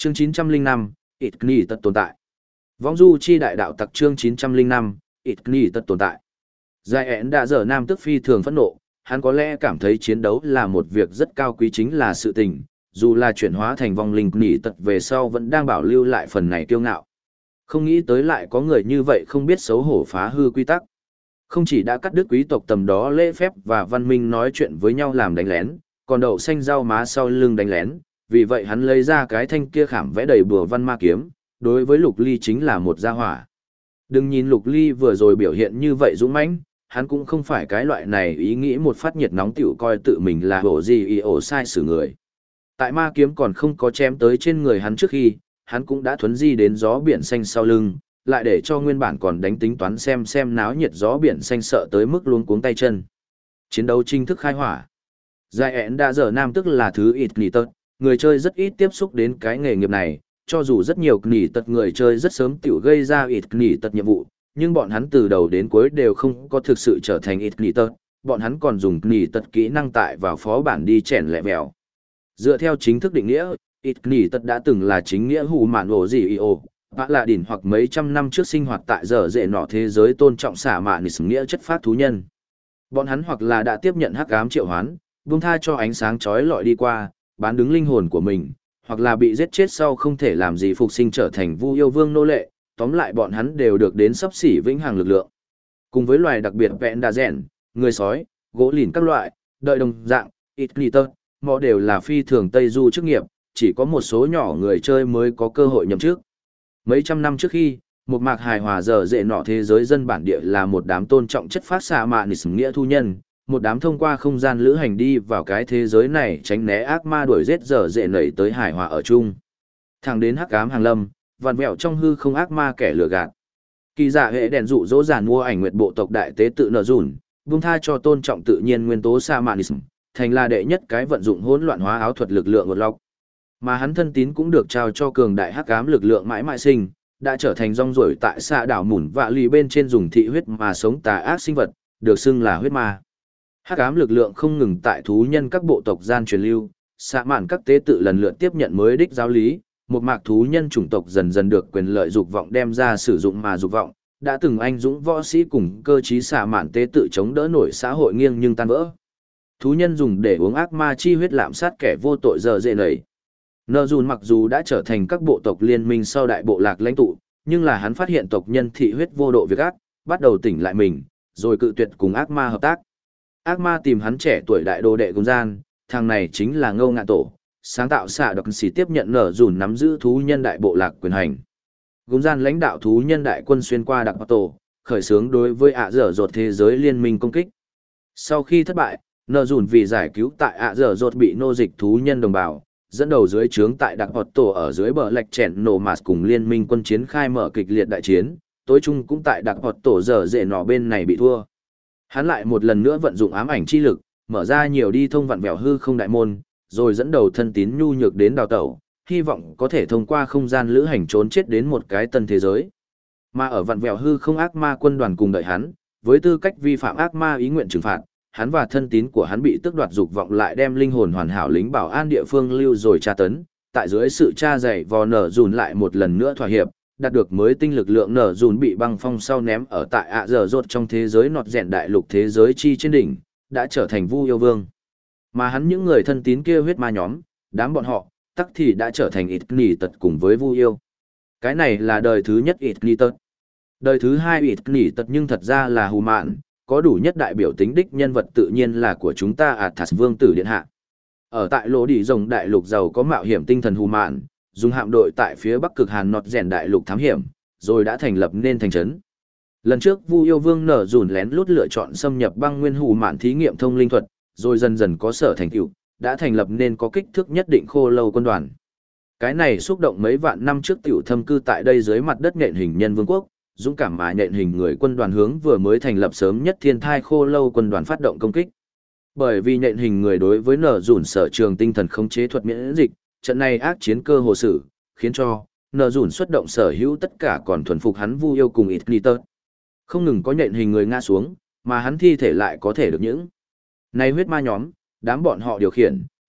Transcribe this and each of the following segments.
Chương 905, ít nghi tật tồn tại. Vong du chi đại đạo tặc chương 905, ít nghi tật tồn tại. Giai ẻn đã giờ nam tức phi thường phẫn nộ, hắn có lẽ cảm thấy chiến đấu là một việc rất cao quý chính là sự tình, dù là chuyển hóa thành vong linh nghi tật về sau vẫn đang bảo lưu lại phần này kiêu ngạo. Không nghĩ tới lại có người như vậy không biết xấu hổ phá hư quy tắc. Không chỉ đã cắt đứt quý tộc tầm đó lễ phép và văn minh nói chuyện với nhau làm đánh lén, còn đậu xanh rau má sau lưng đánh lén, vì vậy hắn lấy ra cái thanh kia khảm vẽ đầy bùa văn ma kiếm, đối với Lục Ly chính là một gia hỏa. Đừng nhìn Lục Ly vừa rồi biểu hiện như vậy dũng mãnh, hắn cũng không phải cái loại này ý nghĩ một phát nhiệt nóng tiểu coi tự mình là hổ gì ý ổ sai xử người. Tại ma kiếm còn không có chém tới trên người hắn trước khi, hắn cũng đã thuấn di đến gió biển xanh sau lưng, lại để cho nguyên bản còn đánh tính toán xem náo nhiệt gió biển xanh sợ tới mức luống cuống tay chân. Chiến đấu chính thức khai hỏa. Giai ẻn đã giờ nam tức là thứ ít nghỉ tật, người chơi rất ít tiếp xúc đến cái nghề nghiệp này, cho dù rất nhiều nghỉ tật người chơi rất sớm tiểu gây ra ít nghỉ tật nhiệm vụ, nhưng bọn hắn từ đầu đến cuối đều không có thực sự trở thành ít nghỉ tật, bọn hắn còn dùng nghỉ tật kỹ năng tại vào phó bản đi chèn lẹ vèo. Dựa theo chính thức định nghĩa, ít nghỉ tật đã từng là chính nghĩa hù mạn ổ gì ý ổ, bạ là đỉnh hoặc mấy trăm năm trước sinh hoạt tại giờ dễ nọ thế giới tôn trọng xả mạn nghĩa chất phát thú nhân. Bọn hắn hoặc là đã tiếp nhận hắc ám triệu hoán, buông tha cho ánh sáng chói lọi đi qua, bán đứng linh hồn của mình, hoặc là bị giết chết sau không thể làm gì phục sinh trở thành Vu Yêu Vương nô lệ, tóm lại bọn hắn đều được đến sắp xỉ vĩnh hằng lực lượng. Cùng với loài đặc biệt vẹn đa rèn, người sói, gỗ lìn các loại, đợi đồng dạng, ít tơ, mọi đều là phi thường Tây Du chức nghiệp, chỉ có một số nhỏ người chơi mới có cơ hội nhậm chức. Mấy trăm năm trước khi, một mạc hài hòa giờ dễ nọ thế giới dân bản địa là một đám tôn trọng chất phát xạ mạn nghĩa thu nhân, một đám thông qua không gian lữ hành đi vào cái thế giới này tránh né ác ma đuổi giết giờ dễ nảy tới hài hòa ở chung. Thẳng đến hắc ám hàng lâm, vằn vẹo trong hư không ác ma kẻ lừa gạt. Kỳ giả hệ đèn dụ dỗ giản mua ảnh nguyệt bộ tộc đại tế tự nở dùn, buông tha cho tôn trọng tự nhiên nguyên tố Samanism, thành là đệ nhất cái vận dụng hỗn loạn hóa áo thuật lực lượng một lọc. Mà hắn thân tín cũng được trao cho cường đại hắc ám lực lượng mãi mãi sinh, đã trở thành rong ruổi tại xạ đảo mủn vạ lì bên trên dùng thị huyết mà sống tà ác sinh vật, được xưng là huyết ma. Hắc ám lực lượng không ngừng tại thú nhân các bộ tộc gian truyền lưu, xạ mạn các tế tự lần lượt tiếp nhận mới đích giáo lý, một mạc thú nhân chủng tộc dần dần được quyền lợi dục vọng đem ra sử dụng mà dục vọng, đã từng anh dũng võ sĩ cùng cơ trí xạ mạn tế tự chống đỡ nổi xã hội nghiêng nhưng tan vỡ. Thú nhân dùng để uống ác ma chi huyết lạm sát kẻ vô tội giờ dễ nảy. Nơ dùn mặc dù đã trở thành các bộ tộc liên minh sau đại bộ lạc lãnh tụ, nhưng là hắn phát hiện tộc nhân thị huyết vô độ việc ác, bắt đầu tỉnh lại mình, rồi cự tuyệt cùng ác ma hợp tác. Ác ma tìm hắn trẻ tuổi đại đồ đệ Gông Gian, thằng này chính là Ngâu Ngạn Tổ, sáng tạo xạ độc xỉ tiếp nhận nở dùn nắm giữ thú nhân đại bộ lạc quyền hành. Gông Gian lãnh đạo thú nhân đại quân xuyên qua đặc tổ, khởi xướng đối với ạ dở dột thế giới liên minh công kích. Sau khi thất bại, nở dùn vì giải cứu tại ạ dở dột bị nô dịch thú nhân đồng bào, dẫn đầu dưới trướng tại đặc tổ ở dưới bờ lạch chèn nổ mạt cùng liên minh quân chiến khai mở kịch liệt đại chiến, tối chung cũng tại đặc tổ giờ dễ nọ bên này bị thua. Hắn lại một lần nữa vận dụng ám ảnh chi lực, mở ra nhiều đi thông vặn vẹo hư không đại môn, rồi dẫn đầu thân tín nhu nhược đến đào tẩu, hy vọng có thể thông qua không gian lữ hành trốn chết đến một cái tân thế giới. Mà ở vặn vẹo hư không ác ma quân đoàn cùng đợi hắn, với tư cách vi phạm ác ma ý nguyện trừng phạt, hắn và thân tín của hắn bị tước đoạt dục vọng lại đem linh hồn hoàn hảo lính bảo an địa phương lưu rồi tra tấn, tại dưới sự tra dày vò nở dùn lại một lần nữa thỏa hiệp, đạt được mới tinh lực lượng nở dùn bị băng phong sau ném ở tại ạ dở dột trong thế giới nọt rèn đại lục thế giới chi trên đỉnh, đã trở thành Vu Yêu Vương. Mà hắn những người thân tín kia huyết ma nhóm, đám bọn họ, tắc thì đã trở thành ít nghỉ tật cùng với Vu Yêu. Cái này là đời thứ nhất ít nghỉ tật. Đời thứ hai ít nghỉ tật nhưng thật ra là hù mạn, có đủ nhất đại biểu tính đích nhân vật tự nhiên là của chúng ta Athas Vương tử điện hạ. Ở tại lỗ đỉ rồng đại lục giàu có mạo hiểm tinh thần hù mạn, dùng hạm đội tại phía bắc cực hàn nọt rèn đại lục thám hiểm, rồi đã thành lập nên thành trấn. Lần trước Vu Yêu Vương nở dùn lén lút lựa chọn xâm nhập băng nguyên hù mạn thí nghiệm thông linh thuật, rồi dần dần có sở thành tựu, đã thành lập nên có kích thước nhất định khô lâu quân đoàn. Cái này xúc động mấy vạn năm trước tiểu thâm cư tại đây dưới mặt đất nhện hình nhân vương quốc, dũng cảm mà nhện hình người quân đoàn hướng vừa mới thành lập sớm nhất thiên thai khô lâu quân đoàn phát động công kích. Bởi vì nhện hình người đối với nở dùn sở trường tinh thần khống chế thuật miễn dịch, trận này ác chiến cơ hồ sử, khiến cho nở dùn xuất động sở hữu tất cả còn thuần phục hắn Vu Yêu cùng Igniter. Không ngừng có nhện hình người ngã xuống, mà hắn thi thể lại có thể được những này huyết ma nhóm, đám bọn họ điều khiển,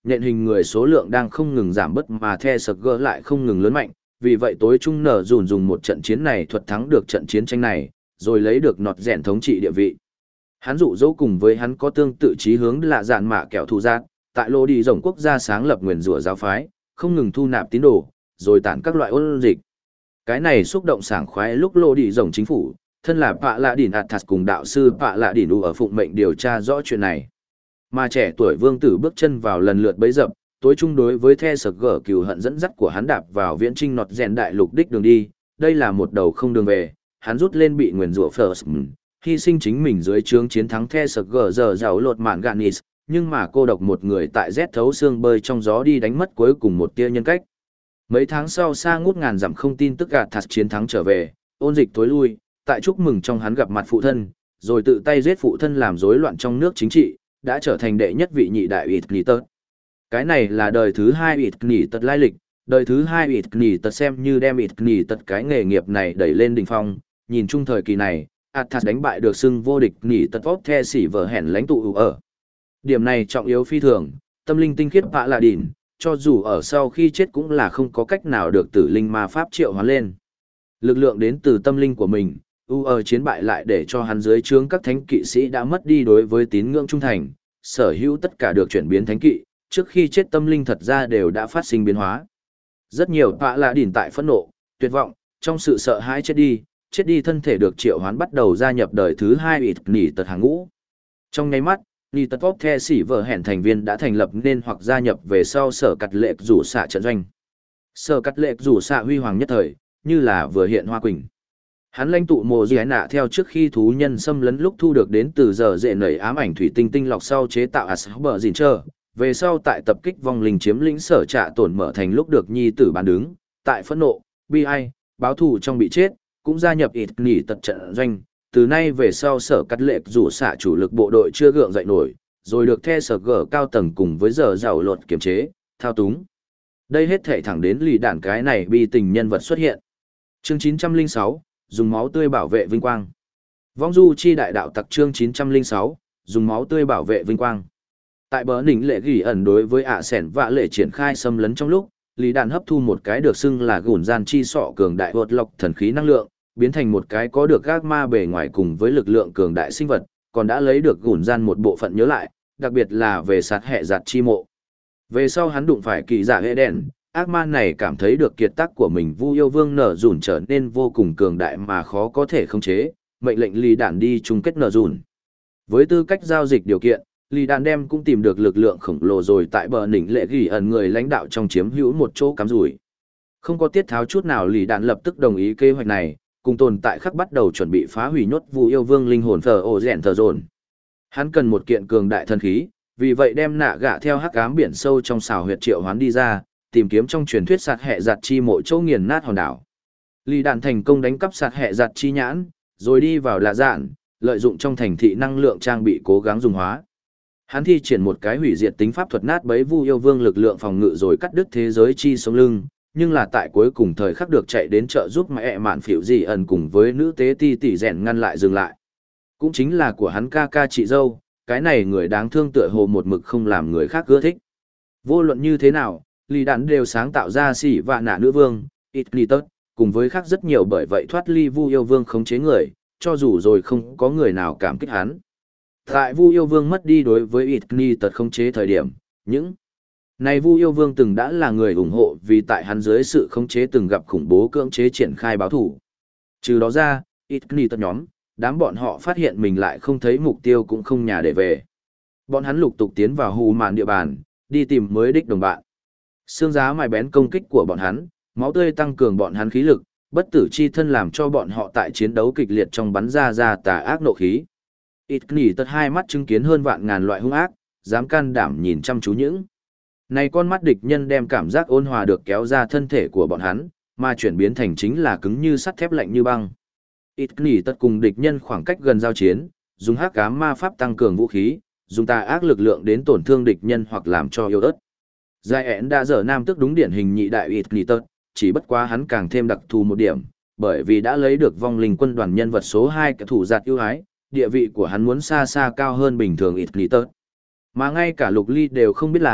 nhện hình người số lượng đang không ngừng giảm bớt mà The Slug lại không ngừng lớn mạnh, vì vậy tối trung nở dùn dùng một trận chiến này thuật thắng được trận chiến tranh này, rồi lấy được nọt rèn thống trị địa vị. Hắn dụ dỗ cùng với hắn có tương tự chí hướng là dạn mạ kẹo thù giác, tại lô đi rồng quốc gia sáng lập nguyền rủa giáo phái, không ngừng thu nạp tín đồ, rồi tản các loại ôn dịch. Cái này xúc động sảng khoái lúc lô đi rồng chính phủ, thân là Pạ Lạ Đỉn Athas cùng đạo sư Pạ Lạ Đỉn U ở phụng mệnh điều tra rõ chuyện này. Mà trẻ tuổi vương tử bước chân vào lần lượt bấy dập, tối chung đối với The Slug cừu hận dẫn dắt của hắn đạp vào viễn trinh nọt rèn đại lục đích đường đi, đây là một đầu không đường về, hắn rút lên bị nguyền rủa First, hy sinh chính mình dưới trướng chiến thắng The Slug giờ giàu lột mạn Ganis, nhưng mà cô độc một người tại rét thấu xương bơi trong gió đi đánh mất cuối cùng một tia nhân cách. Mấy tháng sau xa ngút ngàn dặm không tin tức Athas chiến thắng trở về, ôn dịch tối lui, tại chúc mừng trong hắn gặp mặt phụ thân, rồi tự tay giết phụ thân làm rối loạn trong nước chính trị, đã trở thành đệ nhất vị nhị đại Itgnitật. Cái này là đời thứ hai Itgnitật lai lịch, đời thứ hai Itgnitật xem như đem Itgnitật cái nghề nghiệp này đẩy lên đỉnh phong, nhìn chung thời kỳ này, Athas đánh bại được xưng vô địch Nitật Vóc The Sỉ vở hẻn lãnh tụ ở. Điểm này trọng yếu phi thường, tâm linh tinh khiết Pạ Lạ Đỉn, cho dù ở sau khi chết cũng là không có cách nào được tử linh ma pháp triệu hoán lên. Lực lượng đến từ tâm linh của mình, chiến bại lại để cho hắn dưới trướng các thánh kỵ sĩ đã mất đi đối với tín ngưỡng trung thành, sở hữu tất cả được chuyển biến thánh kỵ, trước khi chết tâm linh thật ra đều đã phát sinh biến hóa. Rất nhiều Pạ Lạ Đỉn tại phẫn nộ, tuyệt vọng, trong sự sợ hãi chết đi thân thể được triệu hoán bắt đầu gia nhập đời thứ hai Itgnitật hàng ngũ. Trong nháy mắt, Nitật Vóc The Sỉ vở hẻn thành viên đã thành lập nên hoặc gia nhập về sau sở cắt lệ rủ xạ trận doanh. Sở cắt lệ rủ xạ huy hoàng nhất thời, như là vừa hiện hoa quỳnh. Hắn lãnh tụ mồ dị nạ theo trước khi thú nhân xâm lấn lúc thu được đến từ giờ dễ nảy ám ảnh thủy tinh tinh lọc sau chế tạo Asper dìn trơ, về sau tại tập kích vong linh chiếm lĩnh sở trạ tổn mở thành lúc được nhi tử bán đứng, tại phẫn nộ, bi ai, báo thù trong bị chết, cũng gia nhập Itgnitật trận doanh. Từ nay về sau sở cắt lệ rủ xạ chủ lực bộ đội chưa gượng dậy nổi, rồi được The Slug cao tầng cùng với giờ giàu lột kiểm chế, thao túng. Đây hết thể thẳng đến lì đản cái này bi tình nhân vật xuất hiện. Chương 906, dùng máu tươi bảo vệ vinh quang. Vong du chi đại đạo tặc chương 906, dùng máu tươi bảo vệ vinh quang. Tại bờ đỉnh lệ gỉ ẩn đối với ạ sẻn vạ lệ triển khai xâm lấn trong lúc, lì đản hấp thu một cái được xưng là gùn gian chi sọ cường đại vượt lọc thần khí năng lượng, biến thành một cái có được gác ma bề ngoài cùng với lực lượng cường đại sinh vật, còn đã lấy được gùn gian một bộ phận nhớ lại, đặc biệt là về sát hệ giặt chi mộ. Về sau hắn đụng phải kỳ giả hệ đèn, ác ma này cảm thấy được kiệt tác của mình Vu Yêu Vương nở dùn trở nên vô cùng cường đại mà khó có thể khống chế, mệnh lệnh Lý Đản đi chung kết nở dùn. Với tư cách giao dịch điều kiện, Lý Đản đem cũng tìm được lực lượng khổng lồ rồi tại bờ đỉnh lệ gỉ ẩn người lãnh đạo trong chiếm hữu một chỗ cắm rủi. Không có tiết tháo chút nào Lý Đản lập tức đồng ý kế hoạch này, cùng tồn tại khắc bắt đầu chuẩn bị phá hủy nhốt Vu Yêu Vương linh hồn phở ổ rèn thờ dồn. Hắn cần một kiện cường đại thần khí, vì vậy đem nạ gạ theo hắc ám biển sâu trong xào huyệt triệu hoán đi ra, tìm kiếm trong truyền thuyết sạt hệ giặt chi mộ chỗ nghiền nát hòn đảo. Lý Đản thành công đánh cắp sạt hệ giặt chi nhãn, rồi đi vào lạ dạn, lợi dụng trong thành thị năng lượng trang bị cố gắng dùng hóa. Hắn thi triển một cái hủy diệt tính pháp thuật nát bấy Vu Yêu Vương lực lượng phòng ngự rồi cắt đứt thế giới chi sống lưng, nhưng là tại cuối cùng thời khắc được chạy đến trợ giúp mẹ mạn phỉu gì ẩn cùng với nữ tế ti tỷ rèn ngăn lại dừng lại. Cũng chính là của hắn ca ca chị dâu, cái này người đáng thương tựa hồ một mực không làm người khác ưa thích. Vô luận như thế nào, Lý Đản đều sáng tạo ra xỉ vạ nạ nữ vương, Itgnitật, cùng với khác rất nhiều bởi vậy thoát ly Vu Yêu Vương khống chế người, cho dù rồi không có người nào cảm kích hắn. Tại Vu Yêu Vương mất đi đối với Itgnitật khống chế thời điểm, những này Vu Yêu Vương từng đã là người ủng hộ vì tại hắn dưới sự khống chế từng gặp khủng bố cưỡng chế triển khai báo thủ. Trừ đó ra, Itgnitật nhóm, đám bọn họ phát hiện mình lại không thấy mục tiêu cũng không nhà để về. Bọn hắn lục tục tiến vào hù màn địa bàn, đi tìm mới đích đồng bạn. Xương giá mài bén công kích của bọn hắn, máu tươi tăng cường bọn hắn khí lực, bất tử chi thân làm cho bọn họ tại chiến đấu kịch liệt trong bắn ra tà ác nộ khí. Itgnitật hai mắt chứng kiến hơn vạn ngàn loại hung ác, dám can đảm nhìn chăm chú những này con mắt địch nhân đem cảm giác ôn hòa được kéo ra thân thể của bọn hắn, mà chuyển biến thành chính là cứng như sắt thép lạnh như băng. Itgnitật cùng địch nhân khoảng cách gần giao chiến, dùng hắc ám ma pháp tăng cường vũ khí, dùng tà ác lực lượng đến tổn thương địch nhân hoặc làm cho yếu ớt. Giai ẻn đã dở nam tức đúng điển hình nhị đại Itgnitật, chỉ bất quá hắn càng thêm đặc thù một điểm, bởi vì đã lấy được vong linh quân đoàn nhân vật số 2 cái thủ giạt ưu ái, địa vị của hắn muốn xa xa cao hơn bình thường Itgnitật. Mà ngay cả Lục Ly đều không biết là,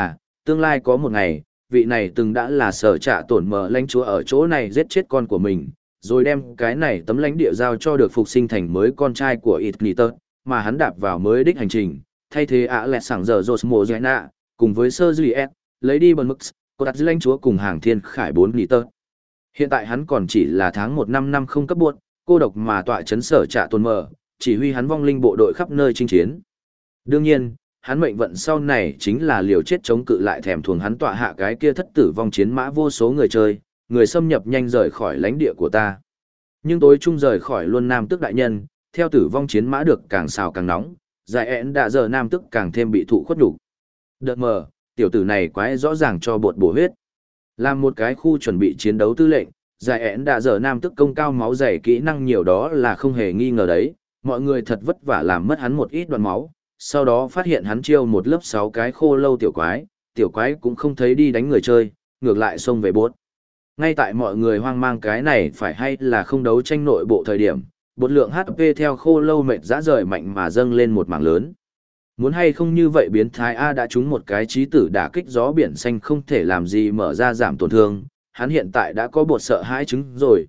tương lai có một ngày, vị này từng đã là sở trạ tổn mở lãnh chúa ở chỗ này giết chết con của mình, rồi đem cái này tấm lãnh địa giao cho được phục sinh thành mới con trai của Itnitus, mà hắn đạp vào mới đích hành trình, thay thế ạ lẹt sảng giờ Rosmozena, cùng với Sơ Juliet, lấy đi bần mực, cô đặt lãnh chúa cùng hàng thiên khải 4 Nitus. Hiện tại hắn còn chỉ là tháng 1 năm năm không cấp buộc, cô độc mà tọa chấn sở trạ tổn mở, chỉ huy hắn vong linh bộ đội khắp nơi chinh chiến. Đương nhiên, hắn mệnh vận sau này chính là liều chết chống cự lại thèm thuồng hắn tọa hạ cái kia thất tử vong chiến mã vô số người chơi, người xâm nhập nhanh rời khỏi lãnh địa của ta. Nhưng tối trung rời khỏi luôn nam tước đại nhân, theo tử vong chiến mã được càng xào càng nóng, giải én đã giờ nam tước càng thêm bị thụ khuất đủ. Đợt mờ, tiểu tử này quái rõ ràng cho bột bổ huyết. Làm một cái khu chuẩn bị chiến đấu tư lệnh, giải én đã giờ nam tước công cao máu dày kỹ năng nhiều đó là không hề nghi ngờ đấy, mọi người thật vất vả làm mất hắn một ít đoạn máu. Sau đó phát hiện hắn chiêu một lớp 6 cái khô lâu tiểu quái cũng không thấy đi đánh người chơi, ngược lại xông về bốt. Ngay tại mọi người hoang mang cái này phải hay là không đấu tranh nội bộ thời điểm, bột lượng HP theo khô lâu mệt dã rời mạnh mà dâng lên một mảng lớn. Muốn hay không như vậy biến thái A đã trúng một cái chí tử đả kích gió biển xanh không thể làm gì mở ra giảm tổn thương, hắn hiện tại đã có bột sợ hãi chứng rồi,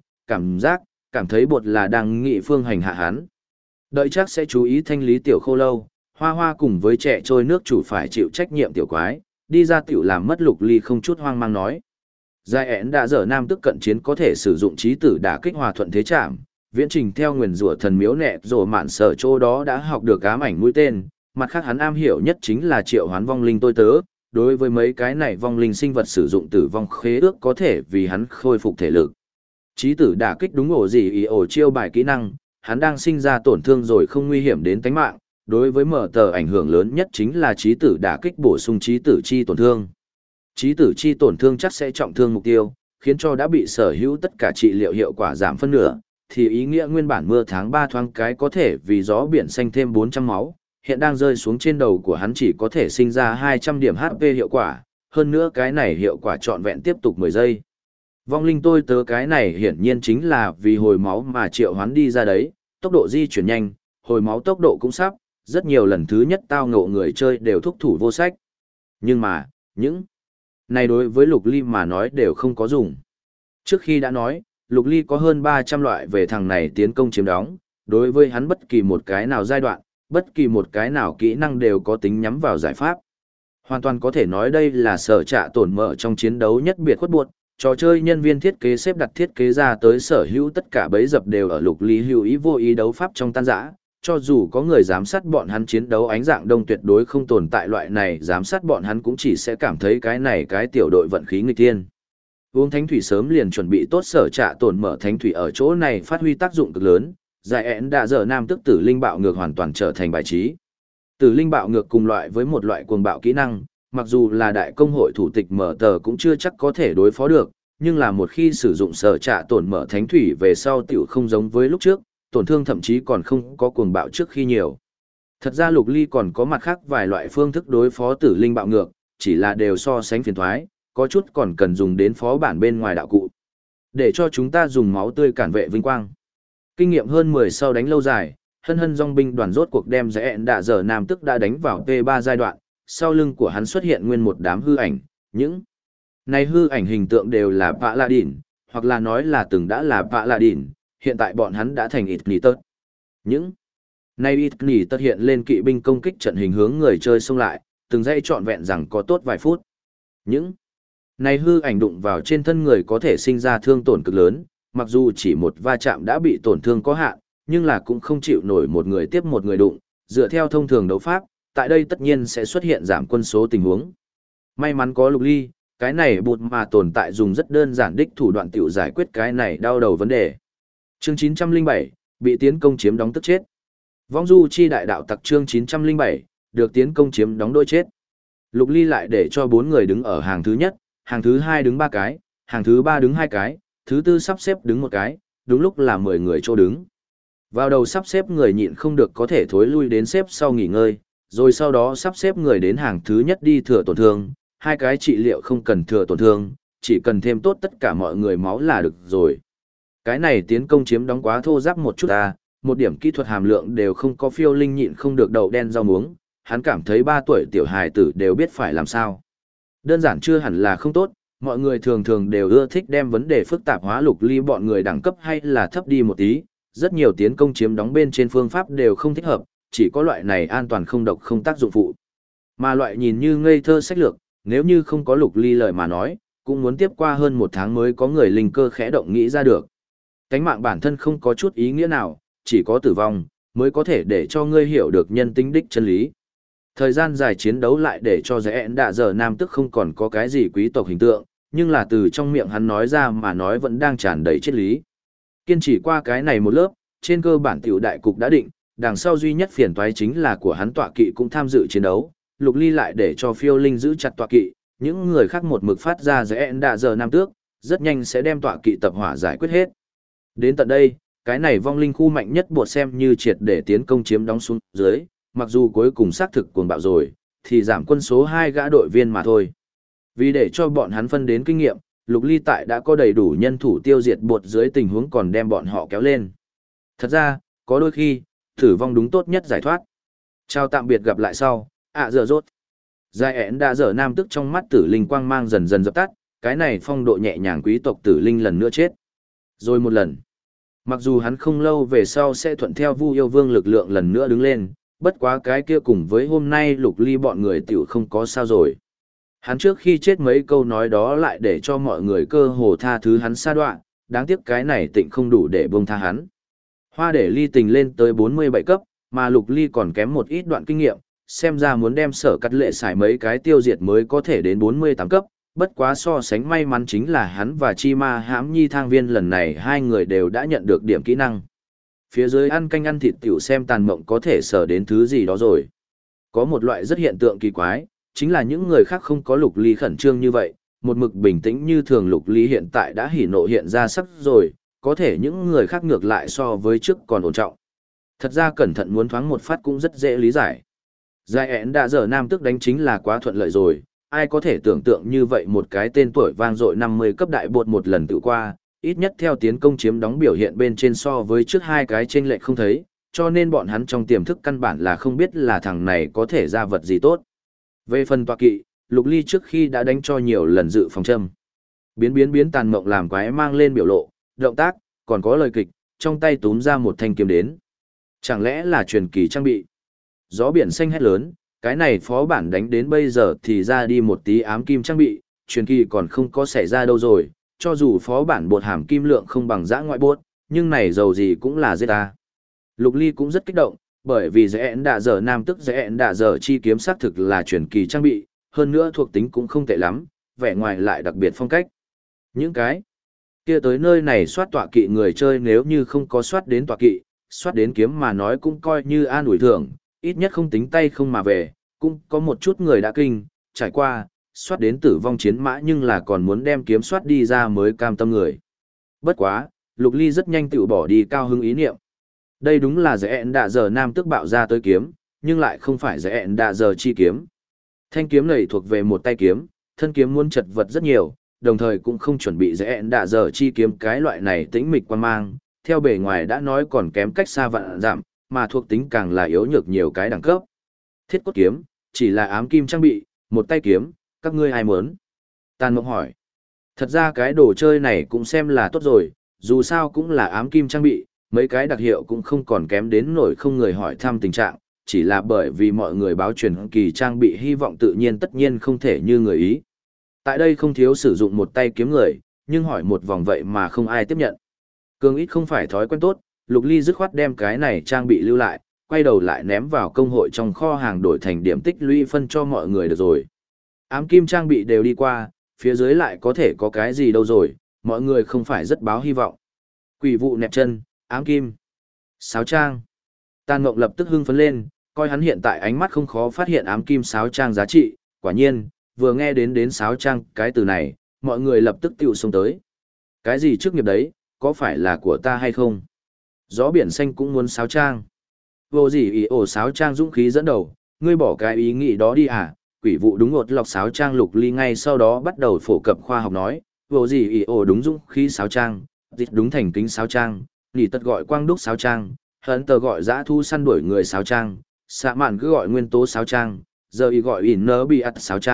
cảm thấy bột là đang nghị phương hành hạ hắn. Đợi chắc sẽ chú ý thanh lý tiểu khô lâu. Hoa Hoa cùng với trẻ trôi nước chủ phải chịu trách nhiệm tiểu quái, đi ra tiểu làm mất Lục Ly không chút hoang mang nói. Giai én đã dở nam tức cận chiến có thể sử dụng trí tử đả kích hòa thuận thế trảm, viễn trình theo nguyền rủa thần miếu nẹ rồi mạn sở chỗ đó đã học được ám ảnh mũi tên, mặt khác hắn am hiểu nhất chính là triệu hoán vong linh tôi tớ, đối với mấy cái này vong linh sinh vật sử dụng tử vong khế ước có thể vì hắn khôi phục thể lực. Trí tử đả kích đúng ổ gì ý ổ chiêu bài kỹ năng, hắn đang sinh ra tổn thương rồi không nguy hiểm đến tính mạng. Đối với mở tờ ảnh hưởng lớn nhất chính là trí tử đả kích bổ sung trí tử chi tổn thương. Trí tử chi tổn thương chắc sẽ trọng thương mục tiêu, khiến cho đã bị sở hữu tất cả trị liệu hiệu quả giảm phân nửa, thì ý nghĩa nguyên bản mưa tháng 3 thoáng cái có thể vì gió biển xanh thêm 400 máu, hiện đang rơi xuống trên đầu của hắn chỉ có thể sinh ra 200 điểm HP hiệu quả, hơn nữa cái này hiệu quả trọn vẹn tiếp tục 10 giây. Vong linh tôi tớ cái này hiển nhiên chính là vì hồi máu mà triệu hoán đi ra đấy, tốc độ di chuyển nhanh, hồi máu tốc độ cũng sắp, rất nhiều lần thứ nhất tao ngộ người chơi đều thúc thủ vô sách. Nhưng mà, những này đối với Lục Ly mà nói đều không có dùng. Trước khi đã nói, Lục Ly có hơn 300 loại về thằng này tiến công chiếm đóng, đối với hắn bất kỳ một cái nào giai đoạn, bất kỳ một cái nào kỹ năng đều có tính nhắm vào giải pháp. Hoàn toàn có thể nói đây là sở trạ tổn mở trong chiến đấu nhất biệt khuất buộc, trò chơi nhân viên thiết kế xếp đặt thiết kế ra tới sở hữu tất cả bấy dập đều ở Lục Ly hữu ý vô ý đấu pháp trong tan rã. Cho dù có người giám sát bọn hắn chiến đấu ánh dạng đông tuyệt đối không tồn tại loại này, giám sát bọn hắn cũng chỉ sẽ cảm thấy cái này cái tiểu đội vận khí nghịch thiên. Uống thánh thủy sớm liền chuẩn bị tốt sở trạ tổn mở thánh thủy ở chỗ này phát huy tác dụng cực lớn, giải én đã giờ nam tức tử linh bạo ngược hoàn toàn trở thành bài trí. Tử linh bạo ngược cùng loại với một loại cuồng bạo kỹ năng, mặc dù là đại công hội thủ tịch mở tờ cũng chưa chắc có thể đối phó được, nhưng là một khi sử dụng sở trạ tổn mở thánh thủy về sau tiểu không giống với lúc trước, tổn thương thậm chí còn không có cuồng bạo trước khi nhiều. Thật ra Lục Ly còn có mặt khác vài loại phương thức đối phó tử linh bạo ngược, chỉ là đều so sánh phiền thoái, có chút còn cần dùng đến phó bản bên ngoài đạo cụ. Để cho chúng ta dùng máu tươi cản vệ vinh quang. Kinh nghiệm hơn 10 sau đánh lâu dài, hân hân dòng binh đoàn rốt cuộc đem rẽ đạ giờ nam tức đã đánh vào P3 giai đoạn, sau lưng của hắn xuất hiện nguyên một đám hư ảnh, những này hư ảnh hình tượng đều là Paladin, hoặc là nói là từng đã là Paladin, hiện tại bọn hắn đã thành Ignitus. Những này Ignitus hiện lên kỵ binh công kích trận hình hướng người chơi xông lại, từng dây trọn vẹn rằng có tốt vài phút. Những này hư ảnh đụng vào trên thân người có thể sinh ra thương tổn cực lớn, mặc dù chỉ một va chạm đã bị tổn thương có hạn, nhưng là cũng không chịu nổi một người tiếp một người đụng, dựa theo thông thường đấu pháp, tại đây tất nhiên sẽ xuất hiện giảm quân số tình huống. May mắn có Lục Ly, cái này bụt mà tồn tại dùng rất đơn giản đích thủ đoạn tiểu giải quyết cái này đau đầu vấn đề. Chương 907, bị tiến công chiếm đóng tức chết. Vong du chi đại đạo tặc chương 907, được tiến công chiếm đóng đôi chết. Lục Ly lại để cho 4 người đứng ở hàng thứ nhất, hàng thứ 2 đứng 3 cái, hàng thứ 3 đứng 2 cái, thứ 4 sắp xếp đứng 1 cái, đúng lúc là 10 người chỗ đứng. Vào đầu sắp xếp người nhịn không được có thể thối lui đến xếp sau nghỉ ngơi, rồi sau đó sắp xếp người đến hàng thứ nhất đi thừa tổn thương, 2 cái trị liệu không cần thừa tổn thương, chỉ cần thêm tốt tất cả mọi người máu là được rồi. Cái này tiến công chiếm đóng quá thô ráp một chút một điểm kỹ thuật hàm lượng đều không có, Phiêu Linh nhịn không được đậu đen rau muống, hắn cảm thấy 3 tuổi tiểu hài tử đều biết phải làm sao. Đơn giản chưa hẳn là không tốt, mọi người thường thường đều ưa thích đem vấn đề phức tạp hóa. Lục Ly bọn người đẳng cấp hay là thấp đi một tí, rất nhiều tiến công chiếm đóng bên trên phương pháp đều không thích hợp, chỉ có loại này an toàn không độc không tác dụng phụ. Mà loại nhìn như ngây thơ sách lược, nếu như không có Lục Ly lời mà nói, cũng muốn tiếp qua hơn một tháng mới có người linh cơ khẽ động nghĩ ra được. Cánh mạng bản thân không có chút ý nghĩa nào, chỉ có tử vong, mới có thể để cho ngươi hiểu được nhân tính đích chân lý. Thời gian dài chiến đấu lại để cho Rẽn Đạ Giờ Nam tức không còn có cái gì quý tộc hình tượng, nhưng là từ trong miệng hắn nói ra mà nói vẫn đang tràn đầy triết lý. Kiên trì qua cái này một lớp, trên cơ bản tiểu đại cục đã định, đằng sau duy nhất phiền toái chính là của hắn tọa kỵ cũng tham dự chiến đấu, Lục Ly lại để cho Phiêu Linh giữ chặt tọa kỵ, những người khác một mực phát ra Rẽn Đạ Giờ Nam tước, rất nhanh sẽ đem tọa kỵ tập hỏa giải quyết hết. Đến tận đây, cái này vong linh khu mạnh nhất buộc xem như triệt để tiến công chiếm đóng xuống dưới, mặc dù cuối cùng xác thực cuồng bạo rồi, thì giảm quân số 2 gã đội viên mà thôi. Vì để cho bọn hắn phân đến kinh nghiệm, Lục Ly tại đã có đầy đủ nhân thủ tiêu diệt bột dưới tình huống còn đem bọn họ kéo lên. Thật ra, có đôi khi, tử vong đúng tốt nhất giải thoát. Chào tạm biệt gặp lại sau, giờ rốt. Giai ẻn đã dở nam tức trong mắt tử linh quang mang dần dần dập tắt, cái này phong độ nhẹ nhàng quý tộc tử linh lần nữa chết. Rồi một lần. Mặc dù hắn không lâu về sau sẽ thuận theo Vu Yêu Vương lực lượng lần nữa đứng lên, bất quá cái kia cùng với hôm nay Lục Ly bọn người tiểu không có sao rồi. Hắn trước khi chết mấy câu nói đó lại để cho mọi người cơ hồ tha thứ hắn sa đoạn, đáng tiếc cái này tịnh không đủ để buông tha hắn. Hoa để Ly tình lên tới 47 cấp, mà Lục Ly còn kém một ít đoạn kinh nghiệm, xem ra muốn đem Sở Cắt Lệ xài mấy cái tiêu diệt mới có thể đến 48 cấp, bất quá so sánh may mắn chính là hắn và Chi Ma Hãm Nhi Thang Viên lần này hai người đều đã nhận được điểm kỹ năng. Phía dưới ăn canh ăn thịt tiểu xem tàn mộng có thể sở đến thứ gì đó rồi. Có một loại rất hiện tượng kỳ quái, chính là những người khác không có Lục Ly khẩn trương như vậy, một mực bình tĩnh như thường. Lục Ly hiện tại đã hỉ nộ hiện ra sắc rồi, có thể những người khác ngược lại so với trước còn ổn trọng. Thật ra cẩn thận muốn thoáng một phát cũng rất dễ lý giải. Giai ẻn đã giờ nam tức đánh chính là quá thuận lợi rồi, ai có thể tưởng tượng như vậy một cái tên tuổi vang dội 50 cấp đại bột một lần tự qua, ít nhất theo tiến công chiếm đóng biểu hiện bên trên so với trước hai cái chênh lệch không thấy, cho nên bọn hắn trong tiềm thức căn bản là không biết là thằng này có thể ra vật gì tốt. Về phần tọa kỵ, Lục Ly trước khi đã đánh cho nhiều lần dự phòng châm. Biến tàn mộng làm quái mang lên biểu lộ, động tác, còn có lời kịch, trong tay túm ra một thanh kiếm đến. Chẳng lẽ là truyền kỳ trang bị? Gió biển xanh hét lớn, cái này phó bản đánh đến bây giờ thì ra đi một tí ám kim trang bị, truyền kỳ còn không có xảy ra đâu rồi, cho dù phó bản bột hàm kim lượng không bằng dã ngoại bốt, nhưng này dầu gì cũng là giết ta. Lục Ly cũng rất kích động, bởi vì Rẽn Đạ Giờ Nam tức Rẽn Đạ Giờ chi kiếm xác thực là truyền kỳ trang bị, hơn nữa thuộc tính cũng không tệ lắm, vẻ ngoài lại đặc biệt phong cách. Những cái kia tới nơi này soát tọa kỵ người chơi nếu như không có soát đến tọa kỵ, soát đến kiếm mà nói cũng coi như an ủi thưởng, ít nhất không tính tay không mà về, cũng có một chút người đã kinh, trải qua, soát đến tử vong chiến mã nhưng là còn muốn đem kiếm soát đi ra mới cam tâm người. Bất quá, Lục Ly rất nhanh tự bỏ đi cao hứng ý niệm. Đây đúng là Rẽn Đạ Giờ Nam tức bạo ra tới kiếm, nhưng lại không phải Rẽn Đạ Giờ chi kiếm. Thanh kiếm này thuộc về một tay kiếm, thân kiếm muốn chật vật rất nhiều, đồng thời cũng không chuẩn bị Rẽn Đạ Giờ chi kiếm cái loại này tĩnh mịch quan mang, theo bề ngoài đã nói còn kém cách xa vạn dặm, mà thuộc tính càng là yếu nhược nhiều cái đẳng cấp. Thiết cốt kiếm, chỉ là ám kim trang bị, một tay kiếm, các ngươi ai muốn? Tàn Mộng hỏi. Thật ra cái đồ chơi này cũng xem là tốt rồi, dù sao cũng là ám kim trang bị, mấy cái đặc hiệu cũng không còn kém đến nổi không người hỏi thăm tình trạng, chỉ là bởi vì mọi người báo truyền kỳ trang bị hy vọng tự nhiên tất nhiên không thể như người ý. Tại đây không thiếu sử dụng một tay kiếm người, nhưng hỏi một vòng vậy mà không ai tiếp nhận. Cường ít không phải thói quen tốt, Lục Ly dứt khoát đem cái này trang bị lưu lại, quay đầu lại ném vào công hội trong kho hàng đổi thành điểm tích lũy phân cho mọi người được rồi. Ám kim trang bị đều đi qua, phía dưới lại có thể có cái gì đâu rồi, mọi người không phải rất báo hy vọng. Quỷ vụ nẹp chân, ám kim, sáo trang. Tàn Ngộng lập tức hưng phấn lên, coi hắn hiện tại ánh mắt không khó phát hiện ám kim sáo trang giá trị, quả nhiên, vừa nghe đến sáo trang cái từ này, mọi người lập tức tiêu xông tới. Cái gì chức nghiệp đấy, có phải là của ta hay không? Gió biển xanh cũng muốn sáo trang. Vô gì ý ổ sáo trang dũng khí dẫn đầu, ngươi bỏ cái ý nghĩ đó đi à? Quỷ vụ đúng ngột lọc sáo trang. Lục Ly ngay sau đó bắt đầu phổ cập khoa học nói, vô gì ý ổ đúng dũng khí sáo trang, dịch đúng thành kính sáo trang, nỉ tật gọi quang đúc sáo trang, hấn tờ gọi dã thu săn đuổi người sáo trang, xạ mạn cứ gọi nguyên tố sáo trang, giờ y gọi ỉn nớ bị ắt sáo trang,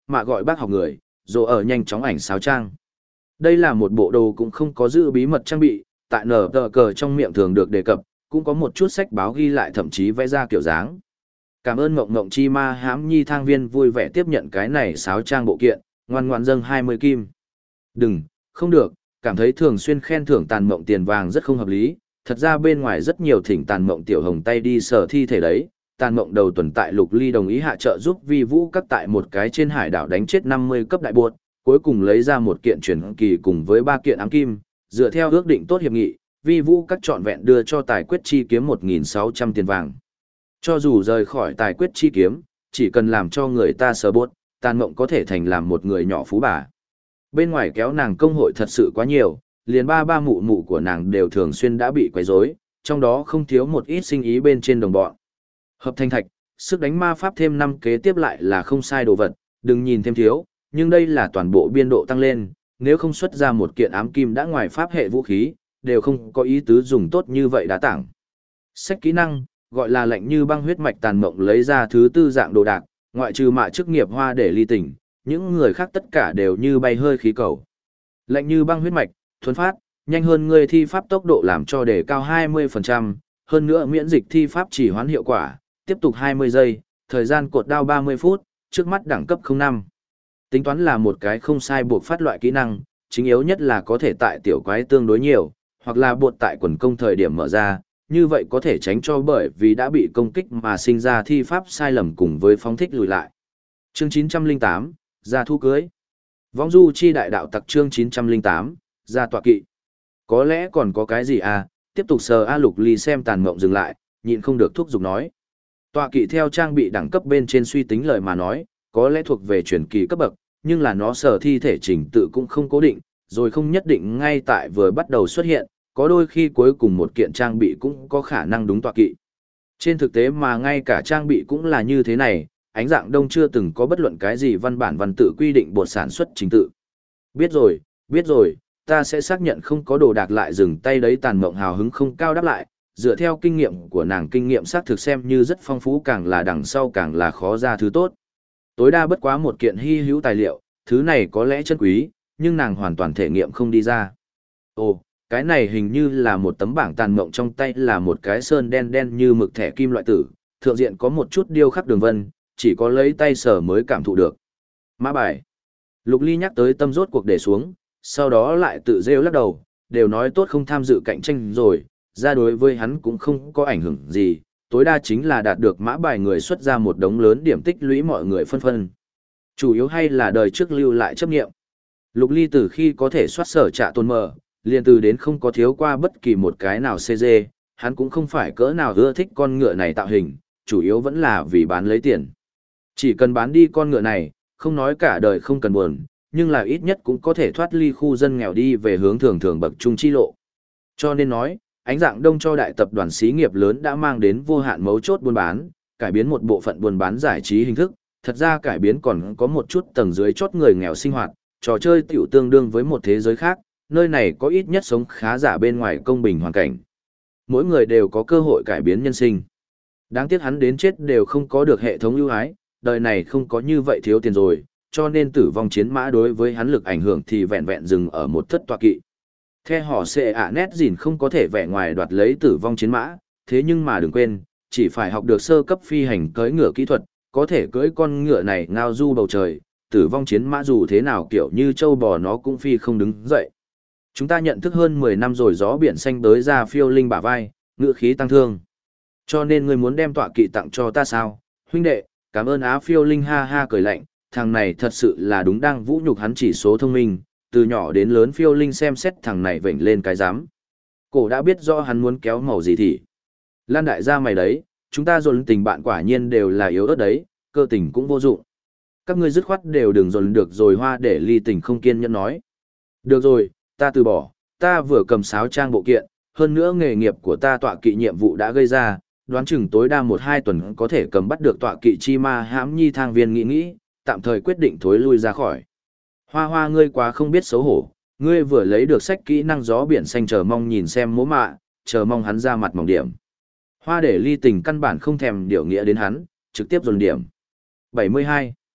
mà gọi bác học người, rồi ở nhanh chóng ảnh sáo trang. Đây là một bộ đồ cũng không có giữ bí mật trang bị, tại nở tờ cờ trong miệng thường được đề cập, cũng có một chút sách báo ghi lại thậm chí vẽ ra kiểu dáng. Cảm ơn Ngộng Ngộng Chi Ma Hãm Nhi Thang Viên vui vẻ tiếp nhận cái này sáo trang bộ kiện, ngoan ngoãn dâng 20 kim. Đừng, không được, cảm thấy thường xuyên khen thưởng Tàn Mộng tiền vàng rất không hợp lý, thật ra bên ngoài rất nhiều thỉnh Tàn Mộng tiểu hồng tay đi sở thi thể đấy. Tàn Mộng đầu tuần tại Lục Ly đồng ý hạ trợ giúp Vi Vũ các tại một cái trên hải đảo đánh chết 50 cấp đại buột, cuối cùng lấy ra một kiện truyền kỳ cùng với 3 kiện ám kim, dựa theo ước định tốt hiệp nghị, Vi Vũ các trọn vẹn đưa cho tài quyết chi kiếm 1.600 tiền vàng. Cho dù rời khỏi tài quyết chi kiếm, chỉ cần làm cho người ta sờ bốt, Tàn Mộng có thể thành làm một người nhỏ phú bà. Bên ngoài kéo nàng công hội thật sự quá nhiều, liền ba ba mụ mụ của nàng đều thường xuyên đã bị quấy rối, trong đó không thiếu một ít sinh ý bên trên đồng bọn. Hợp thành thạch, sức đánh ma pháp thêm 5 kế tiếp lại là không sai đồ vật, đừng nhìn thêm thiếu, nhưng đây là toàn bộ biên độ tăng lên, nếu không xuất ra một kiện ám kim đã ngoài pháp hệ vũ khí, đều không có ý tứ dùng tốt như vậy đá tảng. Sách kỹ năng, gọi là lệnh như băng huyết mạch. Tàn Mộng lấy ra thứ tư dạng đồ đạc, ngoại trừ mạ chức nghiệp Hoa để ly tỉnh, những người khác tất cả đều như bay hơi khí cầu. Lệnh như băng huyết mạch, thuần phát, nhanh hơn người thi pháp tốc độ làm cho đề cao 20%, hơn nữa miễn dịch thi pháp chỉ hoán hiệu quả, tiếp tục 20 giây, thời gian cột đao 30 phút, trước mắt đẳng cấp 05. Tính toán là một cái không sai buộc phát loại kỹ năng, chính yếu nhất là có thể tại tiểu quái tương đối nhiều, hoặc là buộc tại quần công thời điểm mở ra, như vậy có thể tránh cho bởi vì đã bị công kích mà sinh ra thi pháp sai lầm cùng với phóng thích lùi lại. Chương 908, Gia thu cưới. Vong du chi đại đạo tặc chương 908, Gia tọa kỵ. Có lẽ còn có cái gì à, tiếp tục sờ A Lục Ly xem Tàn Mộng dừng lại, nhịn không được thúc giục nói. Tọa kỵ theo trang bị đẳng cấp bên trên suy tính lời mà nói, có lẽ thuộc về truyền kỳ cấp bậc, nhưng là nó sở thi thể trình tự cũng không cố định, rồi không nhất định ngay tại vừa bắt đầu xuất hiện, có đôi khi cuối cùng một kiện trang bị cũng có khả năng đúng tọa kỵ. Trên thực tế mà ngay cả trang bị cũng là như thế này, Ánh Dạng Đông chưa từng có bất luận cái gì văn bản văn tự quy định bột sản xuất trình tự. Biết rồi, ta sẽ xác nhận không có đồ đạc lại dừng tay đấy. Tàn Mộng hào hứng không cao đáp lại, dựa theo kinh nghiệm của nàng, kinh nghiệm xác thực xem như rất phong phú, càng là đằng sau càng là khó ra thứ tốt. Tối đa bất quá một kiện hy hữu tài liệu, thứ này có lẽ chân quý, nhưng nàng hoàn toàn thể nghiệm không đi ra. Ồ, cái này hình như là một tấm bảng. Tàn Mộng trong tay là một cái sơn đen đen như mực thẻ kim loại tử, thượng diện có một chút điêu khắc đường vân, chỉ có lấy tay sờ mới cảm thụ được. Mã bài. Lục Ly nhắc tới tâm rốt cuộc để xuống, sau đó lại tự rêu lắc đầu, đều nói tốt không tham dự cạnh tranh rồi, ra đối với hắn cũng không có ảnh hưởng gì, tối đa chính là đạt được mã bài người xuất ra một đống lớn điểm tích lũy mọi người phân phân. Chủ yếu hay là đời trước lưu lại chấp nghiệm. Lục Ly từ khi có thể soát sở trạ tôn mờ, liền từ đến không có thiếu qua bất kỳ một cái nào CG, hắn cũng không phải cỡ nào ưa thích con ngựa này tạo hình, chủ yếu vẫn là vì bán lấy tiền. Chỉ cần bán đi con ngựa này, không nói cả đời không cần buồn, nhưng là ít nhất cũng có thể thoát ly khu dân nghèo đi về hướng thường thường bậc trung chi lộ. Cho nên nói, Ánh Dạng Đông cho đại tập đoàn xí nghiệp lớn đã mang đến vô hạn mấu chốt buôn bán, cải biến một bộ phận buôn bán giải trí hình thức, thật ra cải biến còn có một chút tầng dưới chốt người nghèo sinh hoạt, trò chơi tiểu tương đương với một thế giới khác, nơi này có ít nhất sống khá giả bên ngoài công bình hoàn cảnh. Mỗi người đều có cơ hội cải biến nhân sinh. Đáng tiếc hắn đến chết đều không có được hệ thống ưu ái, đời này không có như vậy thiếu tiền rồi, cho nên tử vong chiến mã đối với hắn lực ảnh hưởng thì vẹn vẹn dừng ở một thất tọa kỵ. The họ sẽ nét gìn không có thể vẻ ngoài đoạt lấy tử vong chiến mã, thế nhưng mà đừng quên, chỉ phải học được sơ cấp phi hành cưỡi ngựa kỹ thuật, có thể cưỡi con ngựa này ngao du bầu trời, tử vong chiến mã dù thế nào kiểu như trâu bò nó cũng phi không đứng dậy. Chúng ta nhận thức hơn 10 năm rồi, gió biển xanh tới ra phiêu linh bả vai, ngựa khí tăng thương. Cho nên ngươi muốn đem tọa kỵ tặng cho ta sao, huynh đệ? Cảm ơn Á Phiêu Linh ha ha cười lạnh, thằng này thật sự là đúng đang vũ nhục hắn chỉ số thông minh, từ nhỏ đến lớn Phiêu Linh xem xét thằng này vểnh lên cái dám. Cổ đã biết rõ hắn muốn kéo màu gì thì. Lan đại gia mày đấy, chúng ta dồn tình bạn quả nhiên đều là yếu ớt đấy, cơ tình cũng vô dụng. Các ngươi dứt khoát đều đừng dồn được rồi. Hoa để ly tình không kiên nhẫn nói. Được rồi, ta từ bỏ, ta vừa cầm sáo trang bộ kiện, hơn nữa nghề nghiệp của ta tọa kỵ nhiệm vụ đã gây ra, đoán chừng tối đa 1-2 tuần có thể cầm bắt được tọa kỵ chi ma hãm nhi thang viên. Nghĩ, tạm thời quyết định thối lui ra khỏi. Hoa hoa ngươi quá không biết xấu hổ, ngươi vừa lấy được sách kỹ năng gió biển xanh, chờ mong nhìn xem mố mạ, chờ mong hắn ra mặt mỏng điểm. Hoa để ly tình căn bản không thèm điều nghĩa đến hắn, trực tiếp dồn điểm. 72.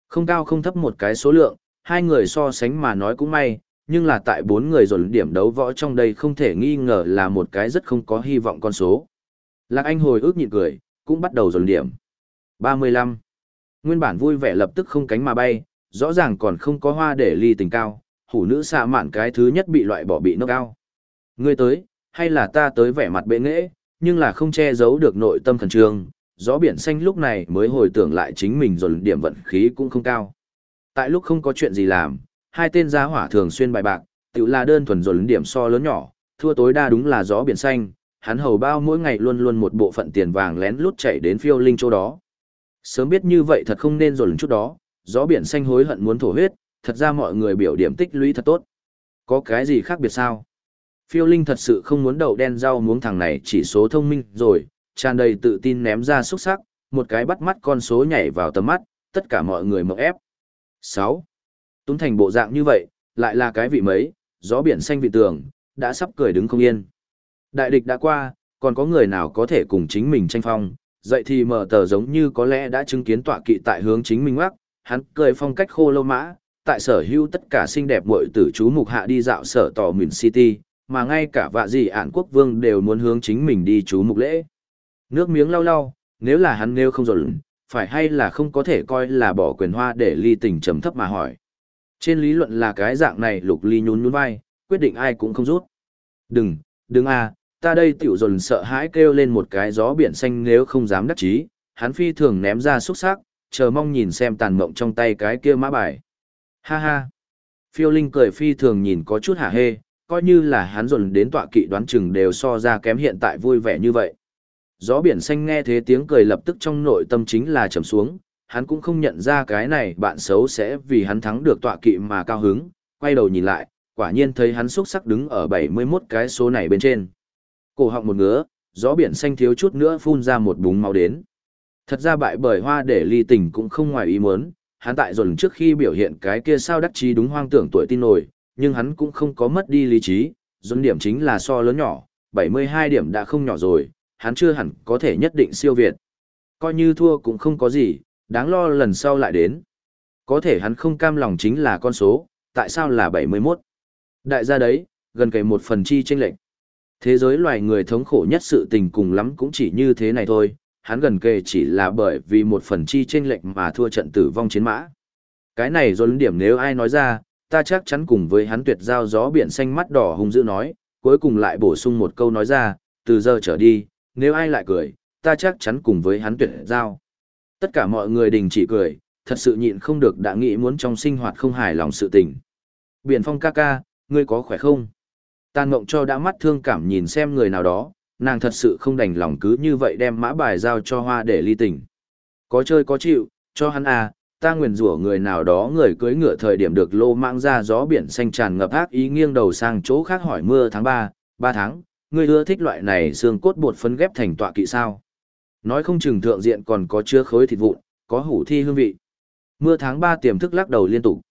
Không cao không thấp một cái số lượng, hai người so sánh mà nói cũng may, nhưng là tại bốn người dồn điểm đấu võ trong đây không thể nghi ngờ là một cái rất không có hy vọng con số. Lạc Anh hồi ức nhịn cười, cũng bắt đầu dồn điểm. 35. Nguyên bản vui vẻ lập tức không cánh mà bay, rõ ràng còn không có hoa để ly tình cao, hủ nữ xạ mạn cái thứ nhất bị loại bỏ bị knock out. Ngươi tới, hay là ta tới vẻ mặt bệ nghễ, nhưng là không che giấu được nội tâm khẩn trương, gió biển xanh lúc này mới hồi tưởng lại chính mình dồn điểm vận khí cũng không cao. Tại lúc không có chuyện gì làm, hai tên gia hỏa thường xuyên bài bạc, tự là đơn thuần dồn điểm so lớn nhỏ, thua tối đa đúng là gió biển xanh, hắn hầu bao mỗi ngày luôn luôn một bộ phận tiền vàng lén lút chạy đến phiêu linh chỗ đó. Sớm biết như vậy thật không nên dồn chút đó, gió biển xanh hối hận muốn thổ huyết, thật ra mọi người biểu điểm tích lũy thật tốt. Có cái gì khác biệt sao? Phiêu linh thật sự không muốn đậu đen rau muống thằng này chỉ số thông minh rồi, tràn đầy tự tin ném ra xúc sắc, một cái bắt mắt con số nhảy vào tầm mắt, tất cả mọi người mộng ép. 6. Túm thành bộ dạng như vậy, lại là cái vị mấy, gió biển xanh vị tường, đã sắp cười đứng không yên. Đại địch đã qua, còn có người nào có thể cùng chính mình tranh phong, dậy thì mở tờ giống như có lẽ đã chứng kiến tọa kỵ tại hướng chính mình ngoắc, hắn cười phong cách khô lâu mã, tại sở hữu tất cả xinh đẹp muội tử chú mục hạ đi dạo sở tỏ Mìn City, mà ngay cả vạ gì ản quốc vương đều muốn hướng chính mình đi chú mục lễ. Nước miếng lau lau, nếu là hắn nêu không rồi, phải hay là không có thể coi là bỏ quyền hoa để ly tình trầm thấp mà hỏi. Trên lý luận là cái dạng này Lục Ly nhún nhún vai, quyết định ai cũng không rút. Đừng ta đây tiểu dồn sợ hãi kêu lên một cái gió biển xanh nếu không dám đắc chí, hắn phi thường ném ra xúc sắc, chờ mong nhìn xem tàn mộng trong tay cái kia mã bài. Ha ha. Phiêu Linh cười phi thường nhìn có chút hả hê, coi như là hắn dồn đến tọa kỵ đoán chừng đều so ra kém hiện tại vui vẻ như vậy. Gió biển xanh nghe thế tiếng cười lập tức trong nội tâm chính là trầm xuống, hắn cũng không nhận ra cái này bạn xấu sẽ vì hắn thắng được tọa kỵ mà cao hứng, quay đầu nhìn lại, quả nhiên thấy hắn xúc sắc đứng ở 71 cái số này bên trên. Cổ họng một ngứa, gió biển xanh thiếu chút nữa phun ra một búng máu đến. Thật ra bại bởi hoa để ly tình cũng không ngoài ý muốn, hắn tại dồn trước khi biểu hiện cái kia sao đắc chí đúng hoang tưởng tuổi tin nổi, nhưng hắn cũng không có mất đi lý trí, dồn điểm chính là so lớn nhỏ, 72 điểm đã không nhỏ rồi, hắn chưa hẳn có thể nhất định siêu việt. Coi như thua cũng không có gì, đáng lo lần sau lại đến. Có thể hắn không cam lòng chính là con số, tại sao là 71? Đại gia đấy, gần kể một phần chi chênh lệch. Thế giới loài người thống khổ nhất sự tình cùng lắm cũng chỉ như thế này thôi, hắn gần kề chỉ là bởi vì một phần chi chênh lệch mà thua trận tử vong chiến mã. Cái này dồn điểm nếu ai nói ra, ta chắc chắn cùng với hắn tuyệt giao gió biển xanh mắt đỏ hung dữ nói, cuối cùng lại bổ sung một câu nói ra, từ giờ trở đi, nếu ai lại cười, ta chắc chắn cùng với hắn tuyệt giao. Tất cả mọi người đình chỉ cười, thật sự nhịn không được đã nghĩ muốn trong sinh hoạt không hài lòng sự tình. Biển Phong ca ca, ngươi có khỏe không? Tàn Mộng cho đã mắt thương cảm nhìn xem người nào đó, nàng thật sự không đành lòng cứ như vậy đem mã bài giao cho hoa để ly tình. Có chơi có chịu, cho hắn ta nguyền rủa người nào đó người cưỡi ngựa thời điểm được lô mang ra gió biển xanh tràn ngập ác ý nghiêng đầu sang chỗ khác hỏi mưa tháng 3, 3 tháng, ngươi ưa thích loại này xương cốt bột phấn ghép thành tọa kỵ sao? Nói không chừng thượng diện còn có chứa khối thịt vụn, có hủ thi hương vị. Mưa tháng 3 tiềm thức lắc đầu liên tục,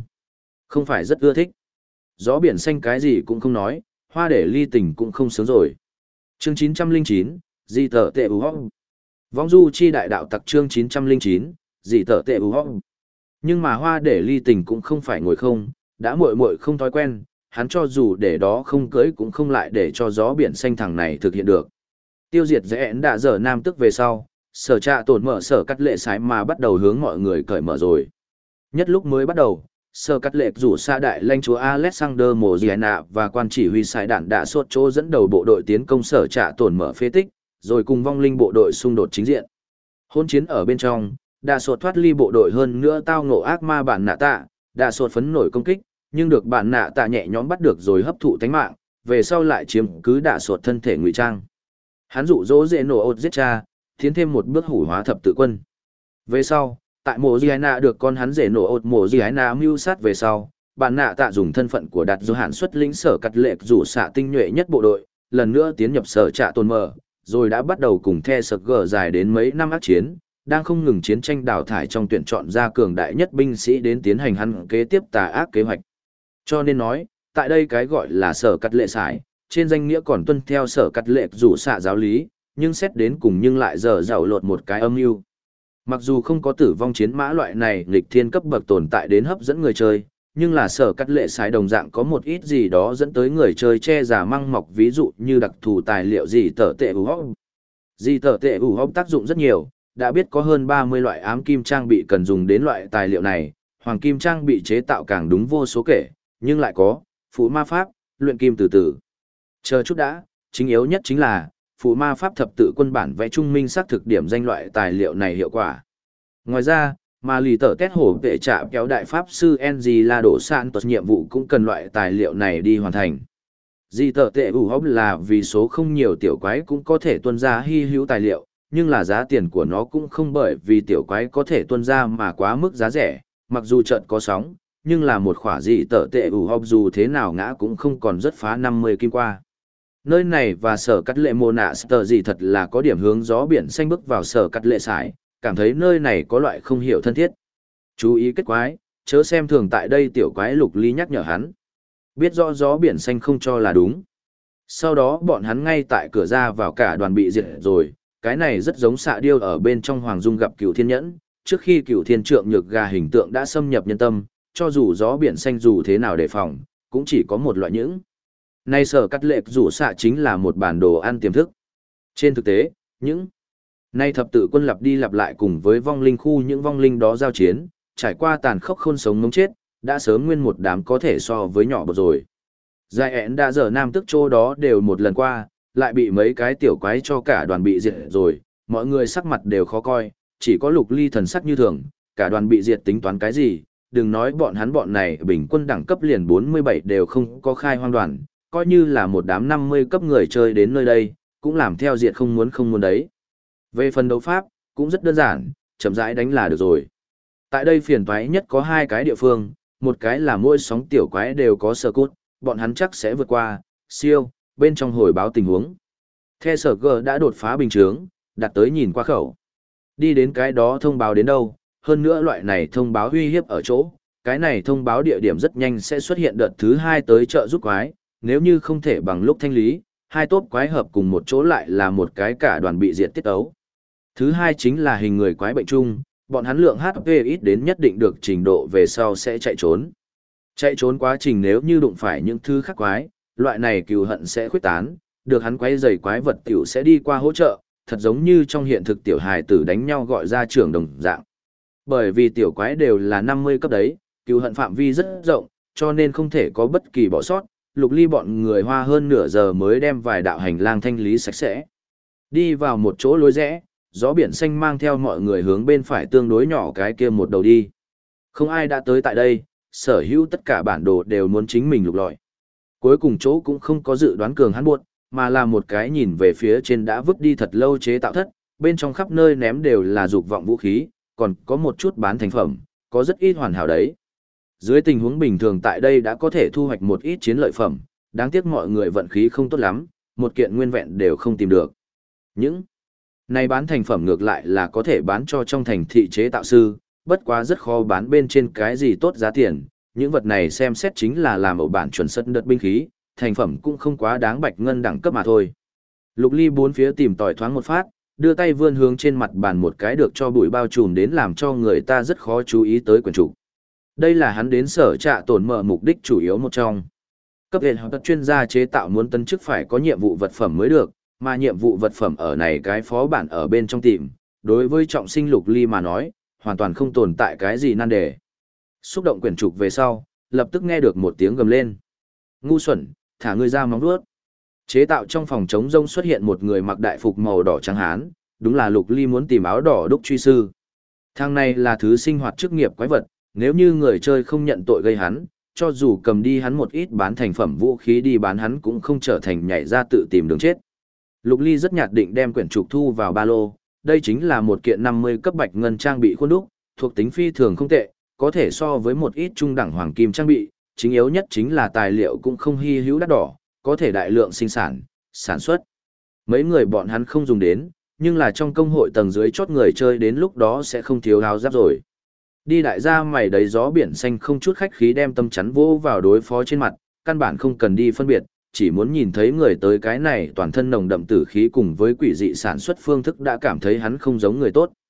không phải rất ưa thích. Gió biển xanh cái gì cũng không nói, hoa để ly tình cũng không sướng rồi. Chương 909, dị tở tệ ú hông. Vong du chi đại đạo tặc chương 909, dị tở tệ ú hông. Nhưng mà hoa để ly tình cũng không phải ngồi không, đã muội muội không thói quen, hắn cho dù để đó không cưới cũng không lại để cho gió biển xanh thằng này thực hiện được. Tiêu diệt dễ đã giờ nam tức về sau, sở trạ tổn mở sở cắt lệ sái mà bắt đầu hướng mọi người cởi mở rồi. Nhất lúc mới bắt đầu, sở cắt lệ rủ xa đại lãnh chúa Alexander Moziana và quan chỉ huy sái đạn đã sốt chỗ dẫn đầu bộ đội tiến công sở trạ tổn mở phế tích, rồi cùng vong linh bộ đội xung đột chính diện. Hôn chiến ở bên trong, đã sốt thoát ly bộ đội hơn nữa tao ngộ ác ma bản nạ tạ, đã sốt phấn nổi công kích, nhưng được bản nạ tạ nhẹ nhõm bắt được rồi hấp thụ tánh mạng, về sau lại chiếm cứ đã sốt thân thể ngụy trang. Hắn dụ dỗ dễ nổ ột giết cha, tiến thêm một bước hủy hóa thập tự quân. Về sau, tại mộ Giana được con hắn dễ nổ ột mộ Giana mưu sát về sau, bản nạ tạ dùng thân phận của đạt du hạn xuất lĩnh sở cắt lệ rủ xạ tinh nhuệ nhất bộ đội, lần nữa tiến nhập sở trạ tồn mở, rồi đã bắt đầu cùng the sực gờ dài đến mấy năm ác chiến, đang không ngừng chiến tranh đào thải trong tuyển chọn ra cường đại nhất binh sĩ đến tiến hành hắn kế tiếp tà ác kế hoạch. Cho nên nói, tại đây cái gọi là sở cắt lệ sải, trên danh nghĩa còn tuân theo sở cắt lệ rủ xạ giáo lý, nhưng xét đến cùng nhưng lại dở dạo lột một cái âm mưu. Mặc dù không có tử vong chiến mã loại này nghịch thiên cấp bậc tồn tại đến hấp dẫn người chơi, nhưng là sở cắt lệ sái đồng dạng có một ít gì đó dẫn tới người chơi che giả măng mọc, ví dụ như đặc thù tài liệu gì tở tệ ủ hốc. Gì tở tệ ủ hốc tác dụng rất nhiều, đã biết có hơn 30 loại ám kim trang bị cần dùng đến loại tài liệu này, hoàng kim trang bị chế tạo càng đúng vô số kể, nhưng lại có phụ ma pháp, luyện kim từ từ. Chờ chút đã, chính yếu nhất chính là phụ ma pháp thập tự quân bản vẽ trung minh xác thực điểm danh loại tài liệu này hiệu quả. Ngoài ra, mà lì tở tét hổ vệ trạ kéo đại pháp sư NG La Đổ Sạn tuật nhiệm vụ cũng cần loại tài liệu này đi hoàn thành. Di tở tệ ủ hốc là vì số không nhiều tiểu quái cũng có thể tuân ra hy hữu tài liệu, nhưng là giá tiền của nó cũng không bởi vì tiểu quái có thể tuân ra mà quá mức giá rẻ, mặc dù trận có sóng, nhưng là một khỏa dị tở tệ ủ hốc dù thế nào ngã cũng không còn rất phá 50 kim qua. Nơi này và sở cắt lệ mô nạ tờ gì thật là có điểm hướng gió biển xanh bước vào sở cắt lệ sải, cảm thấy nơi này có loại không hiểu thân thiết. Chú ý kết quái, chớ xem thường tại đây tiểu quái Lục Ly nhắc nhở hắn. Biết rõ gió biển xanh không cho là đúng. Sau đó bọn hắn ngay tại cửa ra vào cả đoàn bị diệt rồi, cái này rất giống xạ điêu ở bên trong Hoàng Dung gặp Cửu Thiên Nhẫn, trước khi Cửu Thiên Trượng nhược gà hình tượng đã xâm nhập nhân tâm, cho dù gió biển xanh dù thế nào đề phòng, cũng chỉ có một loại những. Nay sở cắt lệ rủ xạ chính là một bản đồ ăn tiềm thức. Trên thực tế, những nay thập tự quân lặp đi lặp lại cùng với vong linh khu những vong linh đó giao chiến, trải qua tàn khốc khôn sống ngống chết, đã sớm nguyên một đám có thể so với nhỏ bột rồi. Dài ẹn đã giờ nam tức chỗ đó đều một lần qua, lại bị mấy cái tiểu quái cho cả đoàn bị diệt rồi, mọi người sắc mặt đều khó coi, chỉ có Lục Ly thần sắc như thường, cả đoàn bị diệt tính toán cái gì, đừng nói bọn hắn bọn này bình quân đẳng cấp liền 47 đều không có khai hoang đoàn, coi như là một đám 50 cấp người chơi đến nơi đây, cũng làm theo diệt không muốn đấy. Về phần đấu pháp, cũng rất đơn giản, chậm rãi đánh là được rồi. Tại đây phiền toái nhất có hai cái địa phương, một cái là mỗi sóng tiểu quái đều có sơ cút, bọn hắn chắc sẽ vượt qua, siêu, bên trong hồi báo tình huống. The sở G đã đột phá bình chướng, đặt tới nhìn qua khẩu. Đi đến cái đó thông báo đến đâu, hơn nữa loại này thông báo uy hiếp ở chỗ, cái này thông báo địa điểm rất nhanh sẽ xuất hiện đợt thứ 2 tới trợ giúp quái, nếu như không thể bằng lúc thanh lý, hai tốp quái hợp cùng một chỗ lại là một cái cả đoàn bị diệt tiết ấu. Thứ hai chính là hình người quái bệnh chung, bọn hắn lượng HP ít đến nhất định được trình độ về sau sẽ chạy trốn. Chạy trốn quá trình nếu như đụng phải những thứ khác quái, loại này cừu hận sẽ khuyết tán, được hắn quái dày quái vật tiểu sẽ đi qua hỗ trợ, thật giống như trong hiện thực tiểu hài tử đánh nhau gọi ra trưởng đồng dạng. Bởi vì tiểu quái đều là 50 cấp đấy, cừu hận phạm vi rất rộng, cho nên không thể có bất kỳ bỏ sót. Lục Ly bọn người hoa hơn nửa giờ mới đem vài đạo hành lang thanh lý sạch sẽ. Đi vào một chỗ lối rẽ, gió biển xanh mang theo mọi người hướng bên phải tương đối nhỏ cái kia một đầu đi. Không ai đã tới tại đây, sở hữu tất cả bản đồ đều muốn chính mình lục lọi. Cuối cùng chỗ cũng không có dự đoán cường hắn buộc, mà là một cái nhìn về phía trên đã vứt đi thật lâu chế tạo thất, bên trong khắp nơi ném đều là dục vọng vũ khí, còn có một chút bán thành phẩm, có rất ít hoàn hảo đấy. Dưới tình huống bình thường tại đây đã có thể thu hoạch một ít chiến lợi phẩm, đáng tiếc mọi người vận khí không tốt lắm, một kiện nguyên vẹn đều không tìm được. Những này bán thành phẩm ngược lại là có thể bán cho trong thành thị chế tạo sư, bất quá rất khó bán bên trên cái gì tốt giá tiền, những vật này xem xét chính là làm ổ bản chuẩn sân đợt binh khí, thành phẩm cũng không quá đáng bạch ngân đẳng cấp mà thôi. Lục Ly bốn phía tìm tòi thoáng một phát, đưa tay vươn hướng trên mặt bàn một cái được cho bụi bao trùm đến làm cho người ta rất khó chú ý tới quyển trục. Đây là hắn đến sở trạ tổn mở mục đích chủ yếu một trong. Cấp hệ hoặc chuyên gia chế tạo muốn tân chức phải có nhiệm vụ vật phẩm mới được, mà nhiệm vụ vật phẩm ở này cái phó bản ở bên trong tìm, đối với trọng sinh Lục Ly mà nói, hoàn toàn không tồn tại cái gì nan đề. Xúc động quyển trục về sau, lập tức nghe được một tiếng gầm lên. Ngu xuẩn, thả ngươi ra móng vuốt. Chế tạo trong phòng chống rông xuất hiện một người mặc đại phục màu đỏ trắng hán, đúng là Lục Ly muốn tìm áo đỏ đúc truy sư. Thằng này là thứ sinh hoạt chức nghiệp quái vật, nếu như người chơi không nhận tội gây hắn, cho dù cầm đi hắn một ít bán thành phẩm vũ khí đi bán hắn cũng không trở thành nhảy ra tự tìm đường chết. Lục Ly rất nhạt định đem quyển trục thu vào ba lô, đây chính là một kiện 50 cấp bạch ngân trang bị khuôn đúc, thuộc tính phi thường không tệ, có thể so với một ít trung đẳng hoàng kim trang bị, chính yếu nhất chính là tài liệu cũng không hy hữu đắt đỏ, có thể đại lượng sinh sản xuất. Mấy người bọn hắn không dùng đến, nhưng là trong công hội tầng dưới chót người chơi đến lúc đó sẽ không thiếu áo giáp rồi. Đi đại gia mày đấy gió biển xanh không chút khách khí đem tâm chắn vô vào đối phó trên mặt, căn bản không cần đi phân biệt, chỉ muốn nhìn thấy người tới cái này toàn thân nồng đậm tử khí cùng với quỷ dị sản xuất phương thức đã cảm thấy hắn không giống người tốt.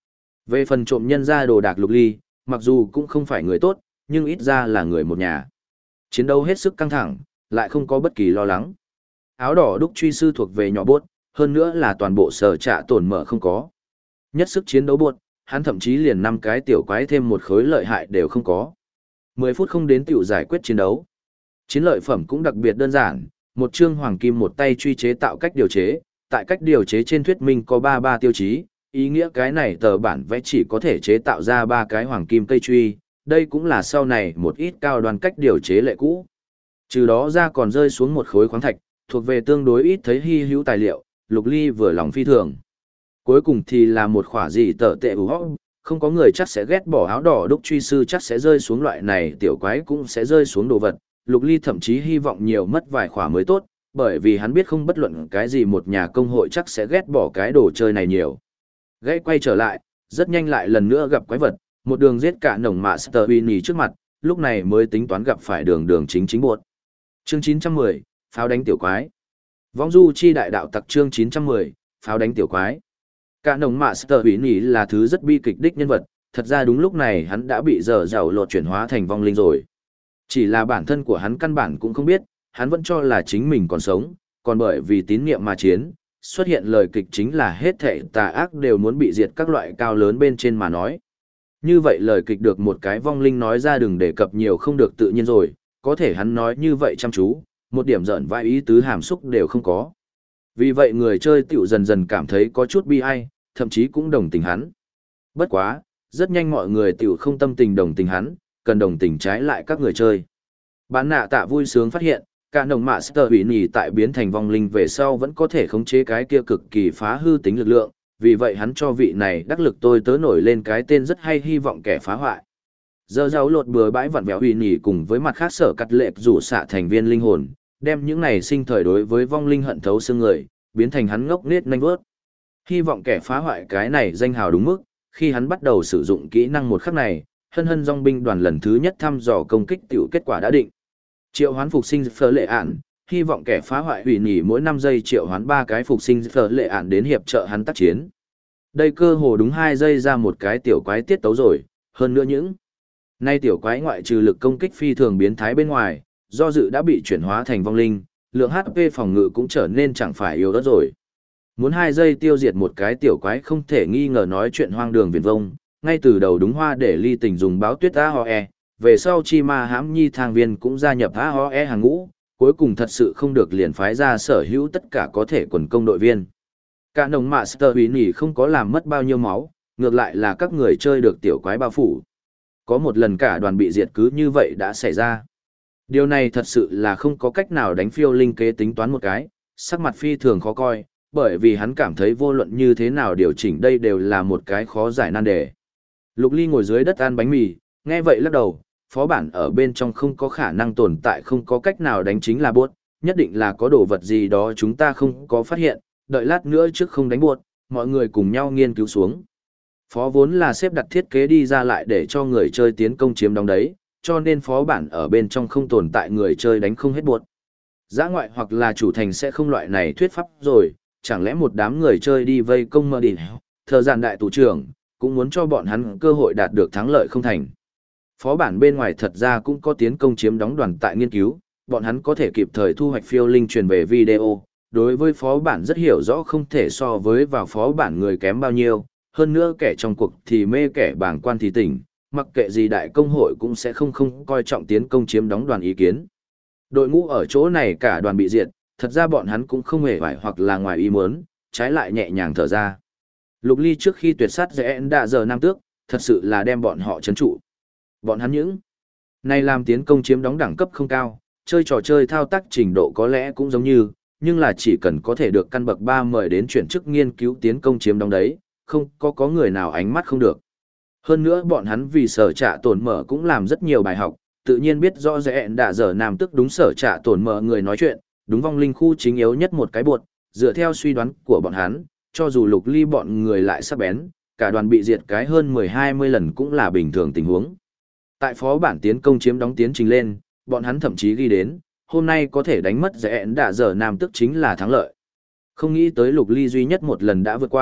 Về phần trộm nhân ra đồ đạc Lục Ly, mặc dù cũng không phải người tốt, nhưng ít ra là người một nhà. Chiến đấu hết sức căng thẳng, lại không có bất kỳ lo lắng. Áo đỏ đúc truy sư thuộc về nhỏ bốt, hơn nữa là toàn bộ sở trạ tổn mở không có. Nhất sức chiến đấu buột, hắn thậm chí liền 5 cái tiểu quái thêm một khối lợi hại đều không có. 10 phút không đến tiểu giải quyết chiến đấu. Chiến lợi phẩm cũng đặc biệt đơn giản, một chương hoàng kim một tay truy chế tạo cách điều chế, tại cách điều chế trên thuyết minh có 33 tiêu chí, ý nghĩa cái này tờ bản vẽ chỉ có thể chế tạo ra 3 cái hoàng kim cây truy, đây cũng là sau này một ít cao đoàn cách điều chế lệ cũ. Trừ đó ra còn rơi xuống một khối khoáng thạch, thuộc về tương đối ít thấy hy hữu tài liệu, Lục Ly vừa lòng phi thường. Cuối cùng thì là một khỏa gì tở tệ không có người chắc sẽ ghét bỏ áo đỏ đúc truy sư chắc sẽ rơi xuống loại này tiểu quái cũng sẽ rơi xuống đồ vật. Lục Ly thậm chí hy vọng nhiều mất vài khỏa mới tốt, bởi vì hắn biết không bất luận cái gì một nhà công hội chắc sẽ ghét bỏ cái đồ chơi này nhiều. Gãy quay trở lại, rất nhanh lại lần nữa gặp quái vật, một đường giết cả nồng mạ Star Winnie trước mặt, lúc này mới tính toán gặp phải đường chính buột. Chương 910, pháo đánh tiểu quái. Vong du chi đại đạo tặc chương 910, pháo đánh tiểu quái. Cả nồng mạ Star Winnie là thứ rất bi kịch đích nhân vật, thật ra đúng lúc này hắn đã bị dở dầu lột chuyển hóa thành vong linh rồi. Chỉ là bản thân của hắn căn bản cũng không biết, hắn vẫn cho là chính mình còn sống, còn bởi vì tín niệm mà chiến, xuất hiện lời kịch chính là hết thảy tà ác đều muốn bị diệt các loại cao lớn bên trên mà nói. Như vậy lời kịch được một cái vong linh nói ra đừng đề cập nhiều không được tự nhiên rồi, có thể hắn nói như vậy chăm chú, một điểm giận vai ý tứ hàm xúc đều không có. Vì vậy người chơi tiểu dần dần cảm thấy có chút bi ai, thậm chí cũng đồng tình hắn. Bất quá, rất nhanh mọi người tiểu không tâm tình đồng tình hắn, cần đồng tình trái lại các người chơi. Bán nạ tạ vui sướng phát hiện, cả nồng mạ Star hủy nhì tại biến thành vong linh về sau vẫn có thể khống chế cái kia cực kỳ phá hư tính lực lượng, vì vậy hắn cho vị này đắc lực tôi tớ nổi lên cái tên rất hay hy vọng kẻ phá hoại. Giờ giáo lột bừa bãi vặn vẹo hủy nhì cùng với mặt khác sở cắt lệch rủ xạ thành viên linh hồn, đem những này sinh thời đối với vong linh hận thấu xương người, biến thành hắn ngốc nết nhanh vớt. Hy vọng kẻ phá hoại cái này danh hào đúng mức, khi hắn bắt đầu sử dụng kỹ năng một khắc này, hân hân dòng binh đoàn lần thứ nhất thăm dò công kích tiểu kết quả đã định. Triệu hoán phục sinh phở lệ ản, hy vọng kẻ phá hoại hủy nhỉ mỗi 5 giây triệu hoán 3 cái phục sinh phở lệ ản đến hiệp trợ hắn tác chiến. Đây cơ hồ đúng 2 giây ra một cái tiểu quái tiết tấu rồi, hơn nữa những. Nay tiểu quái ngoại trừ lực công kích phi thường biến thái bên ngoài, do dự đã bị chuyển hóa thành vong linh, lượng HP phòng ngự cũng trở nên chẳng phải yếu đất rồi. Muốn 2 giây tiêu diệt một cái tiểu quái không thể nghi ngờ nói chuyện hoang đường viển vông, ngay từ đầu đúng hoa để ly tình dùng báo tuyết AOE, về sau chi ma hãm nhi thang viên cũng gia nhập AOE hàng ngũ, cuối cùng thật sự không được liền phái ra sở hữu tất cả có thể quần công đội viên. Cả nồng mạ Star Hủy Nỉ không có làm mất bao nhiêu máu, ngược lại là các người chơi được tiểu quái bao phủ. Có một lần cả đoàn bị diệt cứ như vậy đã xảy ra. Điều này thật sự là không có cách nào đánh phiêu linh kế tính toán một cái, sắc mặt phi thường khó coi, bởi vì hắn cảm thấy vô luận như thế nào điều chỉnh đây đều là một cái khó giải nan đề. Lục Ly ngồi dưới đất ăn bánh mì, nghe vậy lắc đầu, phó bản ở bên trong không có khả năng tồn tại không có cách nào đánh chính là buốt, nhất định là có đồ vật gì đó chúng ta không có phát hiện, đợi lát nữa trước không đánh buốt, mọi người cùng nhau nghiên cứu xuống. Phó vốn là xếp đặt thiết kế đi ra lại để cho người chơi tiến công chiếm đóng đấy, cho nên phó bản ở bên trong không tồn tại người chơi đánh không hết buốt. Dã ngoại hoặc là chủ thành sẽ không loại này thuyết pháp rồi, chẳng lẽ một đám người chơi đi vây công mơ đi, thờ giàn đại tù trưởng, cũng muốn cho bọn hắn cơ hội đạt được thắng lợi không thành. Phó bản bên ngoài thật ra cũng có tiến công chiếm đóng đoàn tại nghiên cứu, bọn hắn có thể kịp thời thu hoạch phiêu linh truyền về video, đối với phó bản rất hiểu rõ không thể so với vào phó bản người kém bao nhiêu, hơn nữa kẻ trong cuộc thì mê kẻ bảng quan thì tỉnh, mặc kệ gì đại công hội cũng sẽ không coi trọng tiến công chiếm đóng đoàn ý kiến. Đội ngũ ở chỗ này cả đoàn bị diệt, thật ra bọn hắn cũng không hề phải hoặc là ngoài ý muốn, trái lại nhẹ nhàng thở ra. Lục Ly trước khi tuyệt sát rẽ đã giờ nam tước, thật sự là đem bọn họ chấn trụ. Bọn hắn những này làm tiến công chiếm đóng đẳng cấp không cao, chơi trò chơi thao tác trình độ có lẽ cũng giống như, nhưng là chỉ cần có thể được căn bậc 3 mời đến chuyển chức nghiên cứu tiến công chiếm đóng đấy, không có người nào ánh mắt không được. Hơn nữa bọn hắn vì sở trạ tổn mở cũng làm rất nhiều bài học, tự nhiên biết rõ rẽ đã giờ nam tức đúng sở trạ tổn mở người nói chuyện, đúng vong linh khu chính yếu nhất một cái buột, dựa theo suy đoán của bọn hắn, cho dù Lục Ly bọn người lại sắc bén, cả đoàn bị diệt cái hơn 10-20 lần cũng là bình thường tình huống. Tại phó bản tiến công chiếm đóng tiến trình lên, bọn hắn thậm chí ghi đến, hôm nay có thể đánh mất rẽ đã giờ nam tức chính là thắng lợi. Không nghĩ tới Lục Ly duy nhất một lần đã vượt qua,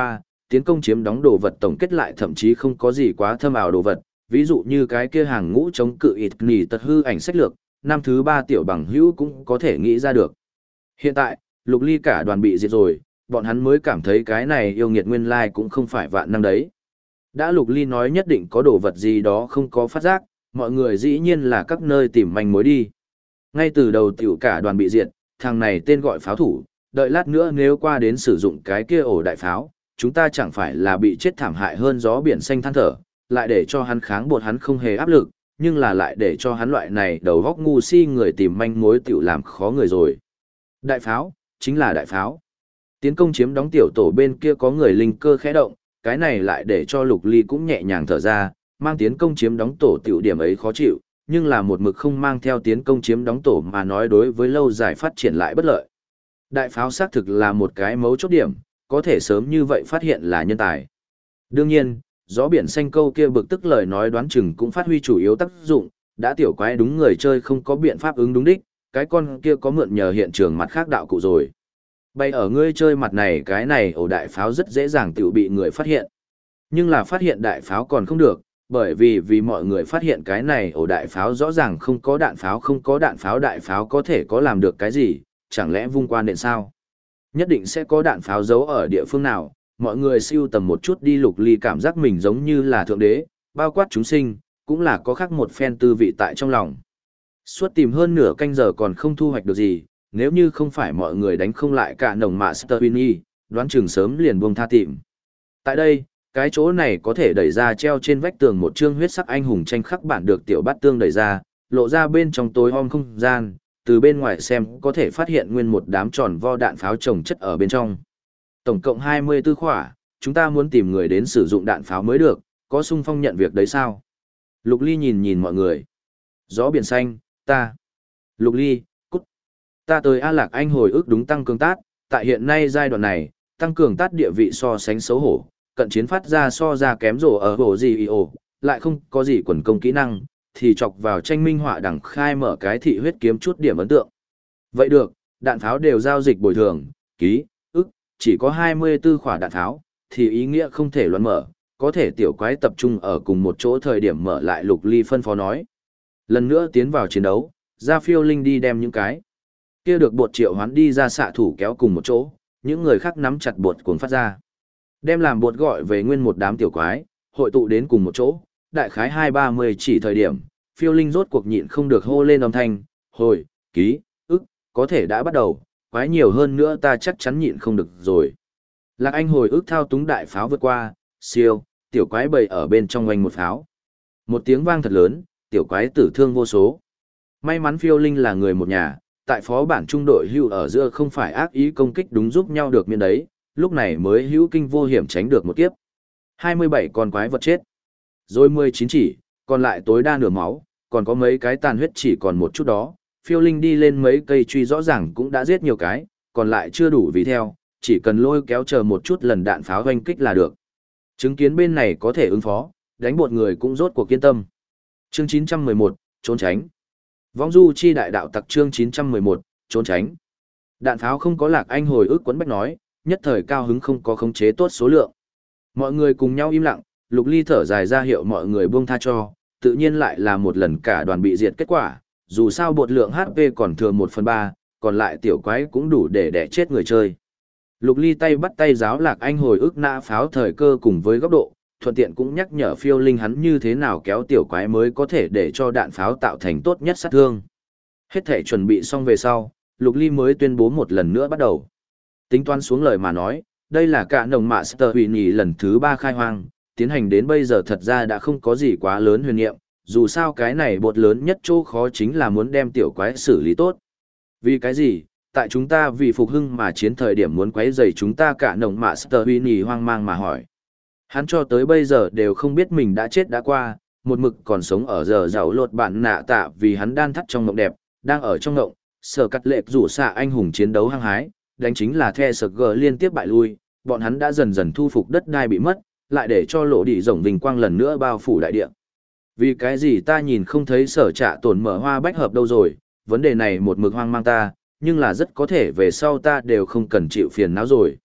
tiến công chiếm đóng đồ vật tổng kết lại thậm chí không có gì quá thâm ảo đồ vật, ví dụ như cái kia hàng ngũ chống cự ịt nỉ tật hư ảnh sách lược, năm thứ 3 tiểu bằng hữu cũng có thể nghĩ ra được. Hiện tại, Lục Ly cả đoàn bị diệt rồi, bọn hắn mới cảm thấy cái này yêu nghiệt nguyên lai cũng không phải vạn năng đấy. Đã Lục Ly nói nhất định có đồ vật gì đó không có phát giác, mọi người dĩ nhiên là các nơi tìm manh mối đi. Ngay từ đầu tiểu cả đoàn bị diệt, thằng này tên gọi pháo thủ, đợi lát nữa nếu qua đến sử dụng cái kia ổ đại pháo, chúng ta chẳng phải là bị chết thảm hại hơn gió biển xanh than thở, lại để cho hắn kháng bột hắn không hề áp lực, nhưng là lại để cho hắn loại này đầu góc ngu si người tìm manh mối tiểu làm khó người rồi. Đại pháo, chính là đại pháo. Tiến công chiếm đóng tiểu tổ bên kia có người linh cơ khẽ động, cái này lại để cho Lục Ly cũng nhẹ nhàng thở ra, mang tiến công chiếm đóng tổ tiểu điểm ấy khó chịu, nhưng là một mực không mang theo tiến công chiếm đóng tổ mà nói đối với lâu dài phát triển lại bất lợi. Đại pháo xác thực là một cái mấu chốt điểm, có thể sớm như vậy phát hiện là nhân tài. Đương nhiên, gió biển xanh câu kia bực tức lời nói đoán chừng cũng phát huy chủ yếu tác dụng, đã tiểu quái đúng người chơi không có biện pháp ứng đúng đích, cái con kia có mượn nhờ hiện trường mặt khác đạo cụ rồi. Bay ở ngươi chơi mặt này cái này ổ đại pháo rất dễ dàng tiểu bị người phát hiện. Nhưng là phát hiện đại pháo còn không được, bởi vì mọi người phát hiện cái này ổ đại pháo rõ ràng không có đạn pháo đại pháo có thể có làm được cái gì, chẳng lẽ vung qua nện sao? Nhất định sẽ có đạn pháo giấu ở địa phương nào, mọi người siêu tầm một chút đi. Lục Ly cảm giác mình giống như là thượng đế, bao quát chúng sinh, cũng là có khác một phen tư vị tại trong lòng. Suốt tìm hơn nửa canh giờ còn không thu hoạch được gì, nếu như không phải mọi người đánh không lại cả nồng Master Winnie, đoán chừng sớm liền buông tha tìm. Tại đây, cái chỗ này có thể đẩy ra treo trên vách tường một chương huyết sắc anh hùng tranh khắc bản được tiểu bát tương đẩy ra, lộ ra bên trong tối om không gian, từ bên ngoài xem có thể phát hiện nguyên một đám tròn vo đạn pháo chồng chất ở bên trong. Tổng cộng 24 khỏa, chúng ta muốn tìm người đến sử dụng đạn pháo mới được, có xung phong nhận việc đấy sao? Lục Ly nhìn mọi người. Gió biển xanh, ta. Lục Ly, cút. Ta tới A Lạc Anh hồi ức đúng tăng cường tát, tại hiện nay giai đoạn này, tăng cường tát địa vị so sánh xấu hổ, cận chiến phát ra so ra kém rổ ở bộ gì lại không có gì quần công kỹ năng, thì chọc vào tranh minh họa đẳng khai mở cái thị huyết kiếm chút điểm ấn tượng. Vậy được, đạn pháo đều giao dịch bồi thường, ký, ức, chỉ có 24 khỏa đạn pháo, thì ý nghĩa không thể loạn mở, có thể tiểu quái tập trung ở cùng một chỗ thời điểm mở lại. Lục Ly phân phó nói. Lần nữa tiến vào chiến đấu, ra phiêu linh đi đem những cái kia được bột triệu hoán đi ra xạ thủ kéo cùng một chỗ, những người khác nắm chặt bột cuồng phát ra. Đem làm bột gọi về nguyên một đám tiểu quái, hội tụ đến cùng một chỗ, đại khái 2-30 chỉ thời điểm, phiêu linh rốt cuộc nhịn không được hô lên âm thanh, hồi, ký, ức, có thể đã bắt đầu, quái nhiều hơn nữa ta chắc chắn nhịn không được rồi. Lạc Anh hồi ức thao túng đại pháo vượt qua, siêu, tiểu quái bầy ở bên trong oanh một pháo. Một tiếng vang thật lớn, tiểu quái tử thương vô số. May mắn phiêu linh là người một nhà, tại phó bản trung đội hưu ở giữa không phải ác ý công kích đúng giúp nhau được miễn đấy, lúc này mới hữu kinh vô hiểm tránh được một kiếp. 27 con quái vật chết. Rồi 19 chỉ, còn lại tối đa nửa máu, còn có mấy cái tàn huyết chỉ còn một chút đó. Phiêu linh đi lên mấy cây truy rõ ràng cũng đã giết nhiều cái, còn lại chưa đủ vì theo, chỉ cần lôi kéo chờ một chút lần đạn pháo hoanh kích là được. Chứng kiến bên này có thể ứng phó, đánh bột người cũng rốt cuộc kiên tâm. Chương 911, trốn tránh. Vong du chi đại đạo tặc chương 911, trốn tránh. Đạn pháo không có Lạc Anh hồi ức quấn bách nói, nhất thời cao hứng không có khống chế tốt số lượng. Mọi người cùng nhau im lặng, Lục Ly thở dài ra hiệu mọi người buông tha cho, tự nhiên lại là một lần cả đoàn bị diệt kết quả, dù sao bột lượng HP còn thừa 1/3, còn lại tiểu quái cũng đủ để đẻ chết người chơi. Lục Ly tay bắt tay giáo Lạc Anh hồi ức nã pháo thời cơ cùng với góc độ, thuận tiện cũng nhắc nhở phiêu linh hắn như thế nào kéo tiểu quái mới có thể để cho đạn pháo tạo thành tốt nhất sát thương. Hết thể chuẩn bị xong về sau, Lục Ly mới tuyên bố một lần nữa bắt đầu. Tính toán xuống lời mà nói, đây là cả nồng Master Winnie lần thứ 3 khai hoang, tiến hành đến bây giờ thật ra đã không có gì quá lớn huyền niệm, dù sao cái này bột lớn nhất chỗ khó chính là muốn đem tiểu quái xử lý tốt. Vì cái gì? Tại chúng ta vì phục hưng mà chiến thời điểm muốn quấy rầy chúng ta cả nồng Master Winnie hoang mang mà hỏi. Hắn cho tới bây giờ đều không biết mình đã chết đã qua, một mực còn sống ở giờ giàu lột bản nạ tạ vì hắn đan thắt trong mộng đẹp, đang ở trong mộng, sở cắt lệ rủ xạ anh hùng chiến đấu hăng hái, đánh chính là the sờ gờ liên tiếp bại lui, bọn hắn đã dần dần thu phục đất đai bị mất, lại để cho lộ đỉ rồng vinh quang lần nữa bao phủ đại địa. Vì cái gì ta nhìn không thấy sở trạ tổn mở hoa bách hợp đâu rồi, vấn đề này một mực hoang mang ta, nhưng là rất có thể về sau ta đều không cần chịu phiền não rồi.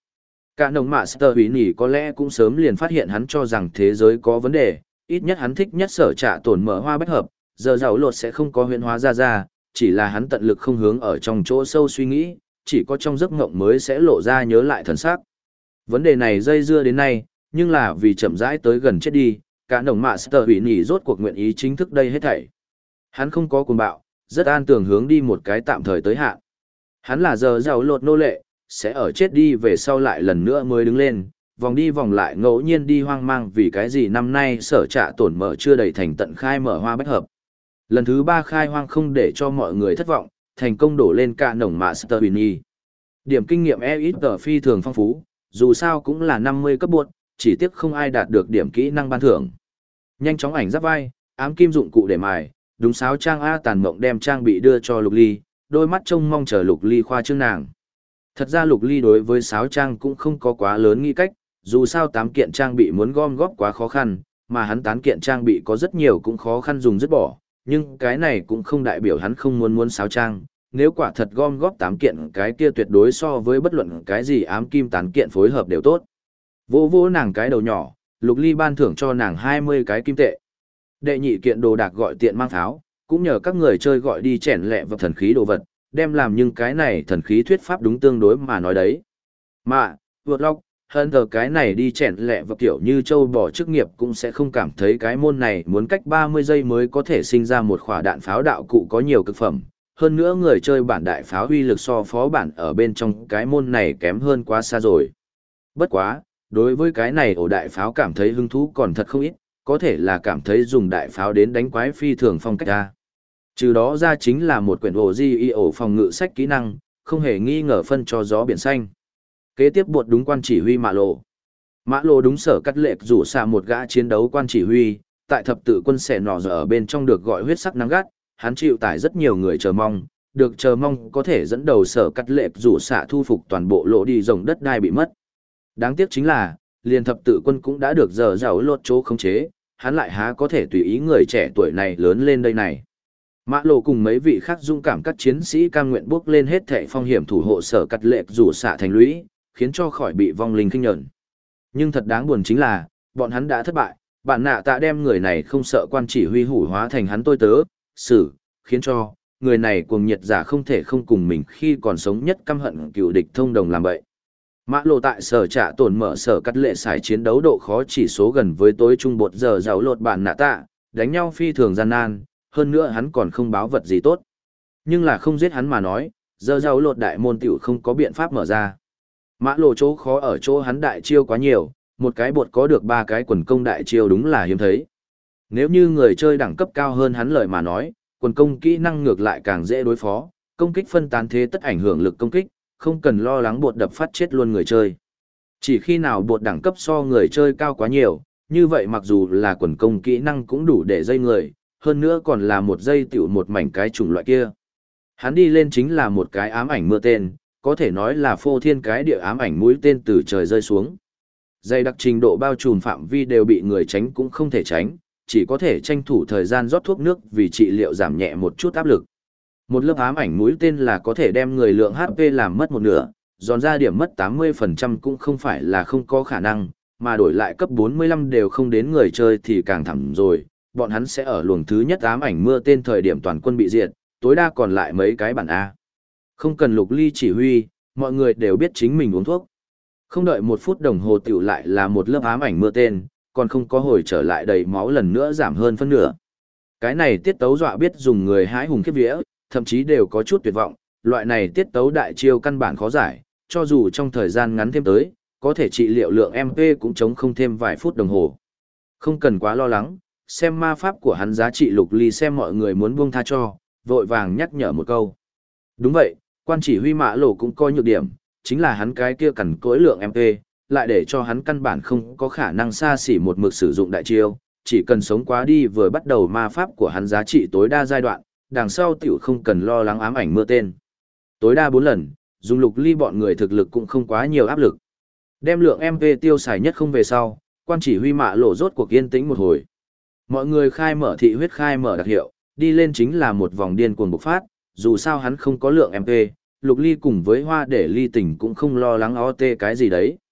Cả nồng Master Huy Nỉ có lẽ cũng sớm liền phát hiện hắn cho rằng thế giới có vấn đề, ít nhất hắn thích nhất sở trạ tổn mở hoa bách hợp, giờ giàu lột sẽ không có huyễn hóa ra, chỉ là hắn tận lực không hướng ở trong chỗ sâu suy nghĩ, chỉ có trong giấc mộng mới sẽ lộ ra nhớ lại thần sắc. Vấn đề này dây dưa đến nay, nhưng là vì chậm rãi tới gần chết đi, cả nồng Master Huy Nỉ rốt cuộc nguyện ý chính thức đây hết thảy. Hắn không có cuồng bạo, rất an tường hướng đi một cái tạm thời tới hạn. Hắn là giờ giàu lột nô lệ, sẽ ở chết đi về sau lại lần nữa mới đứng lên, vòng đi vòng lại ngẫu nhiên đi hoang mang vì cái gì năm nay sở trạ tổn mở chưa đầy thành tận khai mở hoa bách hợp. Lần thứ 3 khai hoang không để cho mọi người thất vọng, thành công đổ lên cả nồng Master Winnie. Điểm kinh nghiệm ít phi thường phong phú, dù sao cũng là 50 cấp buộc, chỉ tiếc không ai đạt được điểm kỹ năng ban thưởng. Nhanh chóng ảnh giáp vai, ám kim dụng cụ để mài, đúng sáo trang A tàn mộng đem trang bị đưa cho Lục Ly, đôi mắt trông mong chờ Lục Ly khoa trương nàng. Thật ra Lục Ly đối với sáo trang cũng không có quá lớn nghi cách, dù sao 8 kiện trang bị muốn gom góp quá khó khăn, mà hắn 8 kiện trang bị có rất nhiều cũng khó khăn dùng dứt bỏ, nhưng cái này cũng không đại biểu hắn không muốn sáo trang, nếu quả thật gom góp 8 kiện cái kia tuyệt đối so với bất luận cái gì ám kim 8 kiện phối hợp đều tốt. Vỗ vỗ nàng cái đầu nhỏ, Lục Ly ban thưởng cho nàng 20 cái kim tệ. Đệ nhị kiện đồ đạc gọi tiện mang tháo, cũng nhờ các người chơi gọi đi chèn lẹ vào thần khí đồ vật, đem làm nhưng cái này thần khí thuyết pháp đúng tương đối mà nói đấy. Mà, vượt lóc, hơn giờ cái này đi chèn lẹ vào kiểu như châu bò chức nghiệp cũng sẽ không cảm thấy cái môn này muốn cách 30 giây mới có thể sinh ra một quả đạn pháo đạo cụ có nhiều cực phẩm. Hơn nữa người chơi bản đại pháo uy lực so phó bản ở bên trong cái môn này kém hơn quá xa rồi. Bất quá, đối với cái này ổ đại pháo cảm thấy hứng thú còn thật không ít, có thể là cảm thấy dùng đại pháo đến đánh quái phi thường phong cách ra. Trừ đó ra chính là một quyển ổ phòng ngự sách kỹ năng, không hề nghi ngờ phân cho gió biển xanh. Kế tiếp buộc đúng quan chỉ huy Mã Lộ. Mã Lộ đúng sở cắt lệ rủ xạ một gã chiến đấu quan chỉ huy, tại thập tự quân xẻ nọ giờ ở bên trong được gọi huyết sắc nắng gắt, hắn chịu tải rất nhiều người chờ mong, được chờ mong có thể dẫn đầu sở cắt lệ rủ xạ thu phục toàn bộ lộ đi rồng đất đai bị mất. Đáng tiếc chính là, liền thập tự quân cũng đã được giờ giàu lột chỗ khống chế, hắn lại há có thể tùy ý người trẻ tuổi này lớn lên đây này. Mã Lộ cùng mấy vị khác dũng cảm các chiến sĩ cam nguyện bước lên hết thảy phong hiểm thủ hộ sở cắt lệ rủ xạ thành lũy, khiến cho khỏi bị vong linh khinh nhẫn. Nhưng thật đáng buồn chính là, bọn hắn đã thất bại, bạn nạ tạ đem người này không sợ quan chỉ huy hủ hóa thành hắn tôi tớ, khiến cho người này cuồng nhiệt giả không thể không cùng mình khi còn sống nhất căm hận cựu địch thông đồng làm vậy. Mã Lộ tại sở trạ tổn mở sở cắt lệ xài chiến đấu độ khó chỉ số gần với tối trung bột giờ giàu lột bạn nạ tạ, đánh nhau phi thường gian nan, hơn nữa hắn còn không báo vật gì tốt. Nhưng là không giết hắn mà nói, giờ giàu lột đại môn tiểu không có biện pháp mở ra. Mã Lộ chỗ khó ở chỗ hắn đại chiêu quá nhiều, một cái bột có được 3 cái quần công đại chiêu đúng là hiếm thấy. Nếu như người chơi đẳng cấp cao hơn hắn lời mà nói, quần công kỹ năng ngược lại càng dễ đối phó, công kích phân tán thế tất ảnh hưởng lực công kích, không cần lo lắng bột đập phát chết luôn người chơi. Chỉ khi nào bột đẳng cấp so người chơi cao quá nhiều, như vậy mặc dù là quần công kỹ năng cũng đủ để dây người, hơn nữa còn là một dây tiểu một mảnh cái chủng loại kia. Hắn đi lên chính là một cái ám ảnh mưa tên, có thể nói là phô thiên cái địa ám ảnh mũi tên từ trời rơi xuống. Dây đặc trình độ bao trùm phạm vi đều bị người tránh cũng không thể tránh, chỉ có thể tranh thủ thời gian rót thuốc nước vì trị liệu giảm nhẹ một chút áp lực. Một lớp ám ảnh mũi tên là có thể đem người lượng HP làm mất một nửa, giòn ra điểm mất 80% cũng không phải là không có khả năng, mà đổi lại cấp 45 đều không đến người chơi thì càng thẳm rồi, bọn hắn sẽ ở luồng thứ nhất ám ảnh mưa tên thời điểm toàn quân bị diệt, tối đa còn lại mấy cái bản A. Không cần Lục Ly chỉ huy, mọi người đều biết chính mình uống thuốc. Không đợi 1 phút đồng hồ tiểu lại là một lớp ám ảnh mưa tên, còn không có hồi trở lại đầy máu lần nữa giảm hơn phân nửa. Cái này tiết tấu dọa biết dùng người hái hùng khiếp vía, thậm chí đều có chút tuyệt vọng, loại này tiết tấu đại chiêu căn bản khó giải, cho dù trong thời gian ngắn thêm tới, có thể trị liệu lượng MP cũng chống không thêm vài phút đồng hồ. Không cần quá lo lắng, xem ma pháp của hắn giá trị Lục Ly xem mọi người muốn buông tha cho, vội vàng nhắc nhở một câu. Đúng vậy, quan chỉ huy Mã Lộ cũng coi nhược điểm, chính là hắn cái kia cần cối lượng MP, lại để cho hắn căn bản không có khả năng xa xỉ một mực sử dụng đại chiêu, chỉ cần sống quá đi vừa bắt đầu ma pháp của hắn giá trị tối đa giai đoạn, đằng sau tiểu không cần lo lắng ám ảnh mưa tên. Tối đa 4 lần, dùng Lục Ly bọn người thực lực cũng không quá nhiều áp lực. Đem lượng MP tiêu xài nhất không về sau, quan chỉ huy Mã Lộ rốt cuộc yên tĩnh một hồi. Mọi người khai mở thị huyết khai mở đặc hiệu, đi lên chính là một vòng điên cuồng bộc phát, dù sao hắn không có lượng MP, Lục Ly cùng với Hoa để Ly Tỉnh cũng không lo lắng OT cái gì đấy.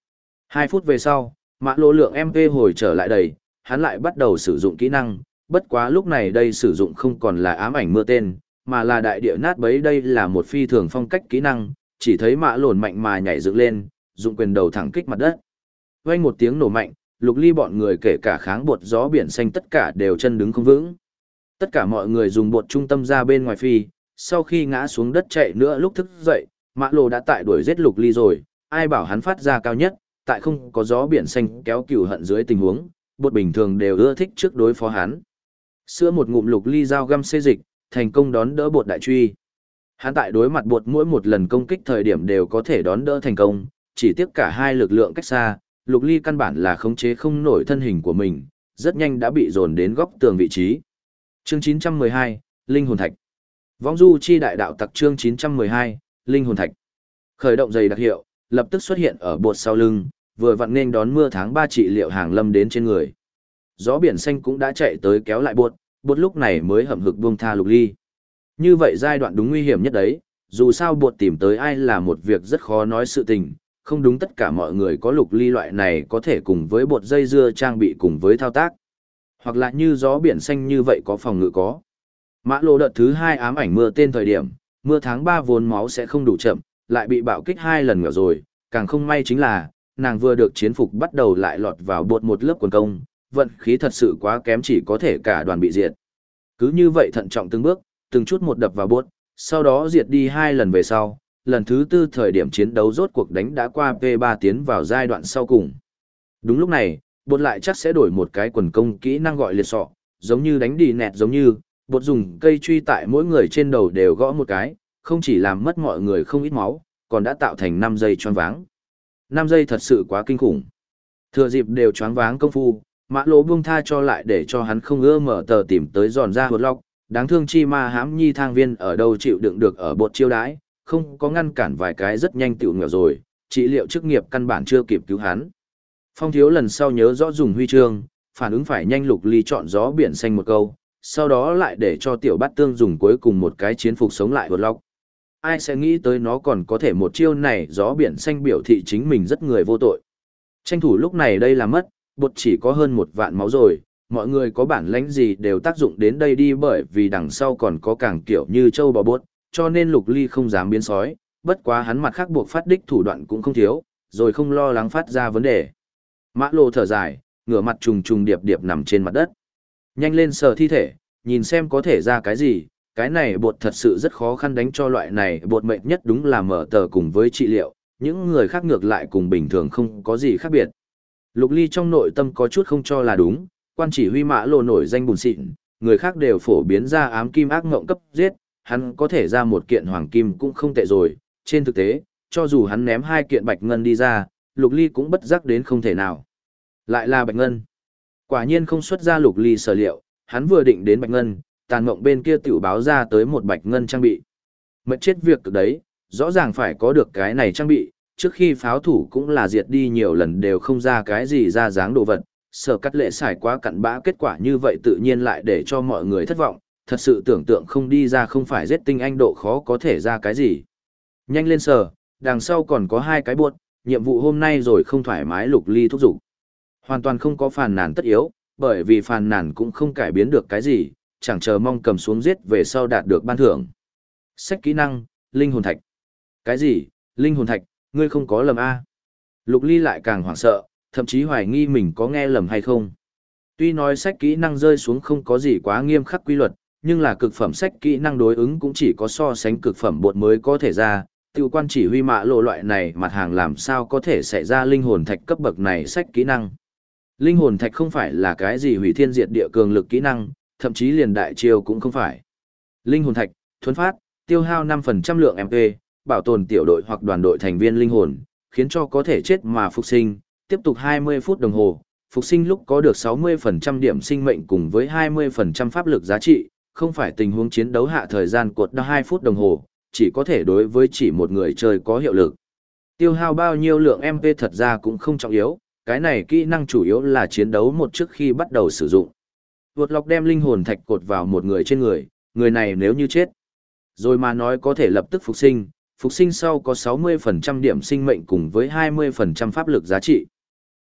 2 phút về sau, mã lô lượng MP hồi trở lại đầy, hắn lại bắt đầu sử dụng kỹ năng, bất quá lúc này đây sử dụng không còn là ám ảnh mưa tên, mà là đại địa nát bấy. Đây là một phi thường phong cách kỹ năng, chỉ thấy mã lồn mạnh mà nhảy dựng lên, dụng quyền đầu thẳng kích mặt đất. Vang một tiếng nổ mạnh, Lục Ly bọn người kể cả kháng bột gió biển xanh tất cả đều chân đứng không vững. Tất cả mọi người dùng bột trung tâm ra bên ngoài phi, sau khi ngã xuống đất chạy nữa lúc thức dậy, mã lô đã tại đuổi giết Lục Ly rồi, ai bảo hắn phát ra cao nhất, tại không có gió biển xanh kéo cừu hận dưới tình huống, bột bình thường đều ưa thích trước đối phó hắn. Sữa một ngụm Lục Ly dao găm xê dịch, thành công đón đỡ bột đại truy. Hắn tại đối mặt bột mỗi một lần công kích thời điểm đều có thể đón đỡ thành công, chỉ tiếc cả hai lực lượng cách xa, Lục Ly căn bản là khống chế không nổi thân hình của mình, rất nhanh đã bị dồn đến góc tường vị trí. Chương 912, Linh hồn thạch. Vong du chi đại đạo tặc chương 912, Linh hồn thạch. Khởi động giày đặc hiệu, lập tức xuất hiện ở bột sau lưng, vừa vặn nên đón mưa tháng 3 trị liệu hàng lâm đến trên người. Gió biển xanh cũng đã chạy tới kéo lại bột lúc này mới hậm hực buông tha Lục Ly. Như vậy giai đoạn đúng nguy hiểm nhất đấy, dù sao bột tìm tới ai là một việc rất khó nói sự tình, không đúng tất cả mọi người có Lục Ly loại này có thể cùng với bột dây dưa trang bị cùng với thao tác. Hoặc là như gió biển xanh như vậy có phòng ngự có. Mã lô đợt thứ 2 ám ảnh mưa tên thời điểm, mưa tháng 3 vốn máu sẽ không đủ chậm, lại bị bạo kích 2 lần ngờ rồi, càng không may chính là, nàng vừa được chiến phục bắt đầu lại lọt vào bột một lớp quần công, vận khí thật sự quá kém chỉ có thể cả đoàn bị diệt. Cứ như vậy thận trọng từng bước, từng chút một đập vào bột, sau đó diệt đi 2 lần về sau, lần thứ 4 thời điểm chiến đấu rốt cuộc đánh đã qua P3 tiến vào giai đoạn sau cùng. Đúng lúc này, bột lại chắc sẽ đổi một cái quần công kỹ năng gọi liệt sọ, giống như đánh đi nẹt giống như, bột dùng cây truy tại mỗi người trên đầu đều gõ một cái, không chỉ làm mất mọi người không ít máu, còn đã tạo thành 5 giây choáng váng. 5 giây thật sự quá kinh khủng. Thừa dịp đều choáng váng công phu, mã lỗ buông tha cho lại để cho hắn không ưa mở tờ tìm tới giòn ra hột lọc, đáng thương chi ma hãm nhi thang viên ở đâu chịu đựng được ở bột chiêu đãi, không có ngăn cản vài cái rất nhanh tiểu nghèo rồi, trị liệu chức nghiệp căn bản chưa kịp cứu hắn. Phong thiếu lần sau nhớ rõ dùng huy chương, phản ứng phải nhanh. Lục Ly chọn gió biển xanh một câu, sau đó lại để cho tiểu bát tương dùng cuối cùng một cái chiến phục sống lại hột lọc. Ai sẽ nghĩ tới nó còn có thể một chiêu này gió biển xanh biểu thị chính mình rất người vô tội. Tranh thủ lúc này đây là mất, bột chỉ có hơn 1 vạn máu rồi, mọi người có bản lãnh gì đều tác dụng đến đây đi bởi vì đằng sau còn có càng kiểu như châu bò bốt, cho nên Lục Ly không dám biến sói, bất quá hắn mặt khác buộc phát đích thủ đoạn cũng không thiếu, rồi không lo lắng phát ra vấn đề. Mã lô thở dài, ngửa mặt trùng trùng điệp điệp nằm trên mặt đất. Nhanh lên sờ thi thể, nhìn xem có thể ra cái gì, cái này bột thật sự rất khó khăn đánh cho loại này bột mệnh nhất đúng là mở tờ cùng với trị liệu, những người khác ngược lại cùng bình thường không có gì khác biệt. Lục Ly trong nội tâm có chút không cho là đúng, quan chỉ huy mã lô nổi danh bùn xịn, người khác đều phổ biến ra ám kim ác ngộng cấp giết, hắn có thể ra một kiện hoàng kim cũng không tệ rồi, trên thực tế, cho dù hắn ném 2 kiện bạch ngân đi ra, Lục Ly cũng bất giác đến không thể nào. Lại là bạch ngân. Quả nhiên không xuất ra Lục Ly sở liệu, hắn vừa định đến bạch ngân, tàn ngộng bên kia tiểu báo ra tới một bạch ngân trang bị. Mệt chết việc cực đấy, rõ ràng phải có được cái này trang bị, trước khi pháo thủ cũng là diệt đi nhiều lần đều không ra cái gì ra dáng đồ vật, sở cắt lệ xài quá cặn bã kết quả như vậy tự nhiên lại để cho mọi người thất vọng, thật sự tưởng tượng không đi ra không phải giết tinh anh độ khó có thể ra cái gì. Nhanh lên sở, đằng sau còn có 2 cái buốt, nhiệm vụ hôm nay rồi không thoải mái. Lục Ly thúc giục. Hoàn toàn không có phàn nàn tất yếu, bởi vì phàn nàn cũng không cải biến được cái gì, chẳng chờ mong cầm xuống giết về sau đạt được ban thưởng. Sách kỹ năng, linh hồn thạch. Cái gì, linh hồn thạch, ngươi không có lầm a? Lục Ly lại càng hoảng sợ, thậm chí hoài nghi mình có nghe lầm hay không. Tuy nói sách kỹ năng rơi xuống không có gì quá nghiêm khắc quy luật, nhưng là cực phẩm sách kỹ năng đối ứng cũng chỉ có so sánh cực phẩm bột mới có thể ra, tiêu quan chỉ huy mã lộ loại này mặt hàng làm sao có thể xảy ra linh hồn thạch cấp bậc này sách kỹ năng. Linh hồn thạch không phải là cái gì hủy thiên diệt địa cường lực kỹ năng, thậm chí liền đại chiêu cũng không phải. Linh hồn thạch, thuấn phát, tiêu hao 5% lượng MP, bảo tồn tiểu đội hoặc đoàn đội thành viên linh hồn, khiến cho có thể chết mà phục sinh, tiếp tục 20 phút đồng hồ, phục sinh lúc có được 60% điểm sinh mệnh cùng với 20% pháp lực giá trị, không phải tình huống chiến đấu hạ thời gian cột 2 phút đồng hồ, chỉ có thể đối với chỉ một người chơi có hiệu lực. Tiêu hao bao nhiêu lượng MP thật ra cũng không trọng yếu, cái này kỹ năng chủ yếu là chiến đấu một trước khi bắt đầu sử dụng. Vượt lọc đem linh hồn thạch cột vào một người trên người, người này nếu như chết, rồi mà nói có thể lập tức phục sinh sau có 60% điểm sinh mệnh cùng với 20% pháp lực giá trị.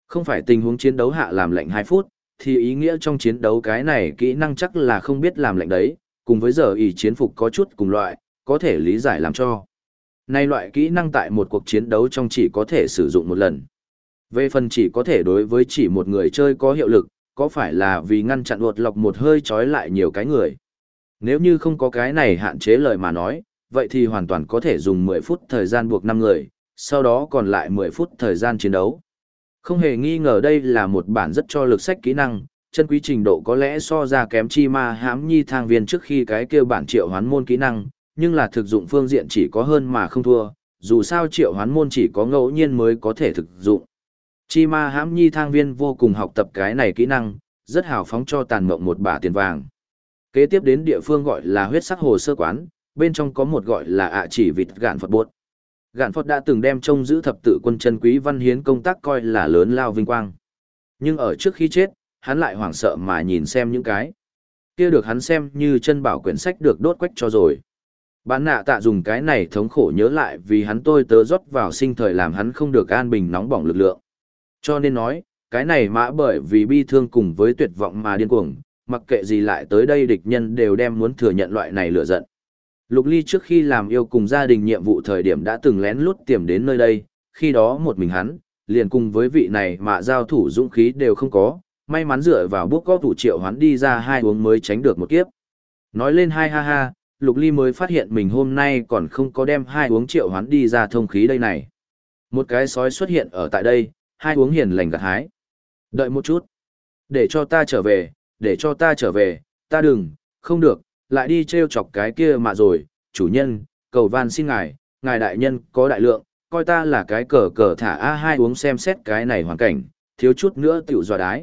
Không phải tình huống chiến đấu hạ làm lệnh 2 phút, thì ý nghĩa trong chiến đấu cái này kỹ năng chắc là không biết làm lệnh đấy, cùng với giờ ý chiến phục có chút cùng loại, có thể lý giải làm cho. Nay loại kỹ năng tại một cuộc chiến đấu trong chỉ có thể sử dụng một lần. Về phần chỉ có thể đối với chỉ một người chơi có hiệu lực, có phải là vì ngăn chặn đột lọc một hơi trói lại nhiều cái người. Nếu như không có cái này hạn chế lời mà nói, vậy thì hoàn toàn có thể dùng 10 phút thời gian buộc 5 người, sau đó còn lại 10 phút thời gian chiến đấu. Không hề nghi ngờ đây là một bản rất cho lực sách kỹ năng, chân quý trình độ có lẽ so ra kém chi ma hãm nhi thang viên trước khi cái kêu bản triệu hoán môn kỹ năng, nhưng là thực dụng phương diện chỉ có hơn mà không thua, dù sao triệu hoán môn chỉ có ngẫu nhiên mới có thể thực dụng. Chi ma hãm nhi thang viên vô cùng học tập cái này kỹ năng, rất hào phóng cho tàn mộng một bả tiền vàng. Kế tiếp đến địa phương gọi là huyết sắc hồ sơ quán, bên trong có một gọi là chỉ vịt gạn Phật buốt. Gạn Phật đã từng đem trông giữ thập tự quân chân quý văn hiến công tác coi là lớn lao vinh quang. Nhưng ở trước khi chết, hắn lại hoảng sợ mà nhìn xem những cái kia được hắn xem như chân bảo quyển sách được đốt quách cho rồi. Bán nạ tạ dùng cái này thống khổ nhớ lại vì hắn tôi tớ rót vào sinh thời làm hắn không được an bình nóng bỏng lực lượng. Cho nên nói, cái này mã bởi vì bi thương cùng với tuyệt vọng mà điên cuồng, mặc kệ gì lại tới đây địch nhân đều đem muốn thừa nhận loại này lửa giận. Lục Ly trước khi làm yêu cùng gia đình nhiệm vụ thời điểm đã từng lén lút tiềm đến nơi đây, khi đó một mình hắn, liền cùng với vị này mà giao thủ dũng khí đều không có, may mắn dựa vào bước góp thủ triệu hoán đi ra 2 uống mới tránh được một kiếp. Nói lên hai ha ha, Lục Ly mới phát hiện mình hôm nay còn không có đem 2 uống triệu hoán đi ra thông khí đây này. Một cái sói xuất hiện ở tại đây, 2 uống hiền lành gặt hái. Đợi một chút. Để cho ta trở về, để cho ta trở về, ta đừng, không được, lại đi treo chọc cái kia mà rồi, chủ nhân, cầu van xin ngài đại nhân có đại lượng, coi ta là cái cờ cờ thả A2 uống xem xét cái này hoàn cảnh, thiếu chút nữa tiểu dọa đái.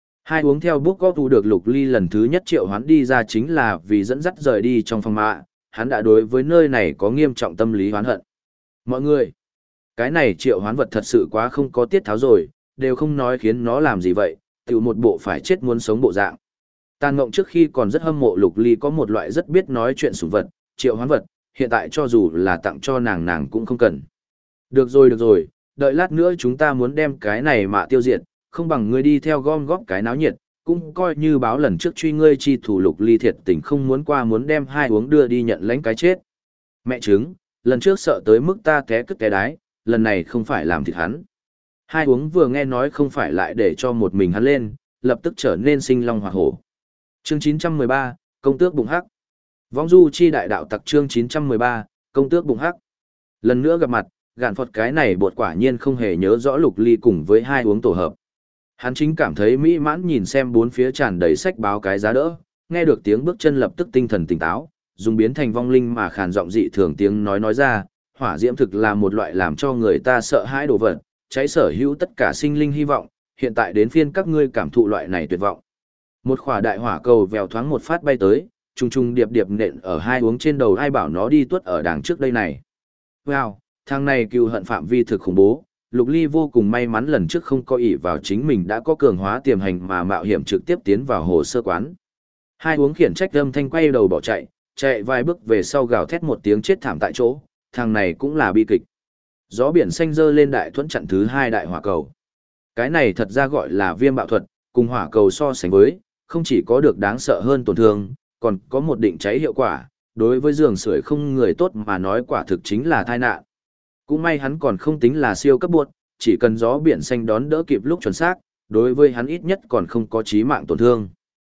2 uống theo bút góp thu được Lục Ly lần thứ nhất triệu hoán đi ra chính là vì dẫn dắt rời đi trong phòng mạ, hắn đã đối với nơi này có nghiêm trọng tâm lý hoán hận. Mọi người, cái này triệu hoán vật thật sự quá không có tiết tháo rồi, đều không nói khiến nó làm gì vậy, tiểu một bộ phải chết muốn sống bộ dạng. Tàn Ngộng trước khi còn rất hâm mộ Lục Ly có một loại rất biết nói chuyện sủng vật, triệu hoán vật, hiện tại cho dù là tặng cho nàng cũng không cần. Được rồi, đợi lát nữa chúng ta muốn đem cái này mà tiêu diệt, không bằng ngươi đi theo gom góp cái náo nhiệt, cũng coi như báo lần trước truy ngươi chi thủ Lục Ly thiệt tình không muốn qua muốn đem 2 uống đưa đi nhận lãnh cái chết. Mẹ chứng, lần trước sợ tới mức ta té cứt té đái, lần này không phải làm thịt hắn. 2 uống vừa nghe nói không phải lại để cho một mình hắn lên, lập tức trở nên sinh long hỏa hổ. Chương 913, Công tước bụng hắc. Vong du chi đại đạo tặc chương 913, Công tước bụng hắc. Lần nữa gặp mặt, Gạn Phật cái này bột quả nhiên không hề nhớ rõ Lục Ly cùng với 2 uống tổ hợp. Hắn chính cảm thấy mỹ mãn nhìn xem bốn phía tràn đầy sách báo cái giá đỡ, nghe được tiếng bước chân lập tức tinh thần tỉnh táo, dùng biến thành vong linh mà khàn giọng dị thường tiếng nói ra, hỏa diễm thực là một loại làm cho người ta sợ hãi đồ vật, cháy sở hữu tất cả sinh linh hy vọng, hiện tại đến phiên các ngươi cảm thụ loại này tuyệt vọng. Một khỏa đại hỏa cầu vèo thoáng một phát bay tới, trùng trùng điệp điệp nện ở 2 uống trên đầu, ai bảo nó đi tuốt ở đằng trước đây này. Wow, thằng này cừu hận phạm vi thực khủng bố. Lục Ly vô cùng may mắn lần trước không có ỷ vào chính mình đã có cường hóa tiềm hành mà mạo hiểm trực tiếp tiến vào hồ sơ quán. 2 uống khiển trách âm thanh quay đầu bỏ chạy vài bước về sau gào thét một tiếng chết thảm tại chỗ, thằng này cũng là bi kịch. Gió biển xanh dơ lên đại thuẫn chặn thứ 2 đại hỏa cầu. Cái này thật ra gọi là viêm bạo thuật, cùng hỏa cầu so sánh với, không chỉ có được đáng sợ hơn tổn thương, còn có một định cháy hiệu quả, đối với giường sưởi không người tốt mà nói quả thực chính là tai nạn. Cũng may hắn còn không tính là siêu cấp buột, chỉ cần gió biển xanh đón đỡ kịp lúc chuẩn xác, đối với hắn ít nhất còn không có chí mạng tổn thương.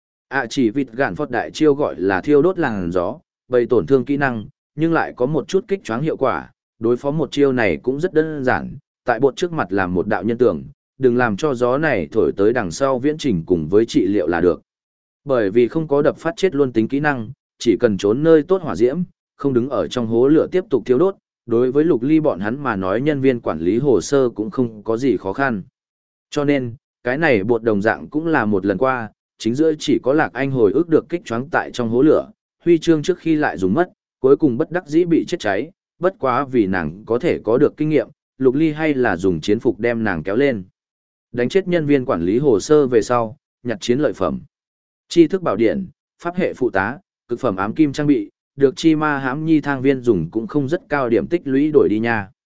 Chỉ vịt Gạn Phật đại chiêu gọi là thiêu đốt làn gió, bày tổn thương kỹ năng, nhưng lại có một chút kích choáng hiệu quả, đối phó một chiêu này cũng rất đơn giản, tại bột trước mặt làm một đạo nhân tưởng, đừng làm cho gió này thổi tới đằng sau viễn trình cùng với trị liệu là được. Bởi vì không có đập phát chết luôn tính kỹ năng, chỉ cần trốn nơi tốt hỏa diễm, không đứng ở trong hố lửa tiếp tục thiêu đốt, đối với Lục Ly bọn hắn mà nói nhân viên quản lý hồ sơ cũng không có gì khó khăn. Cho nên, cái này bột đồng dạng cũng là một lần qua, chính giữa chỉ có Lạc Anh hồi ức được kích choáng tại trong hố lửa, huy chương trước khi lại dùng mất, cuối cùng bất đắc dĩ bị chết cháy, bất quá vì nàng có thể có được kinh nghiệm, Lục Ly hay là dùng chiến phục đem nàng kéo lên. Đánh chết nhân viên quản lý hồ sơ về sau, nhặt chiến lợi phẩm. Tri thức bảo điện, pháp hệ phụ tá, cực phẩm ám kim trang bị, được chi ma hãm nhi thang viên dùng cũng không rất cao điểm tích lũy đổi đi nha.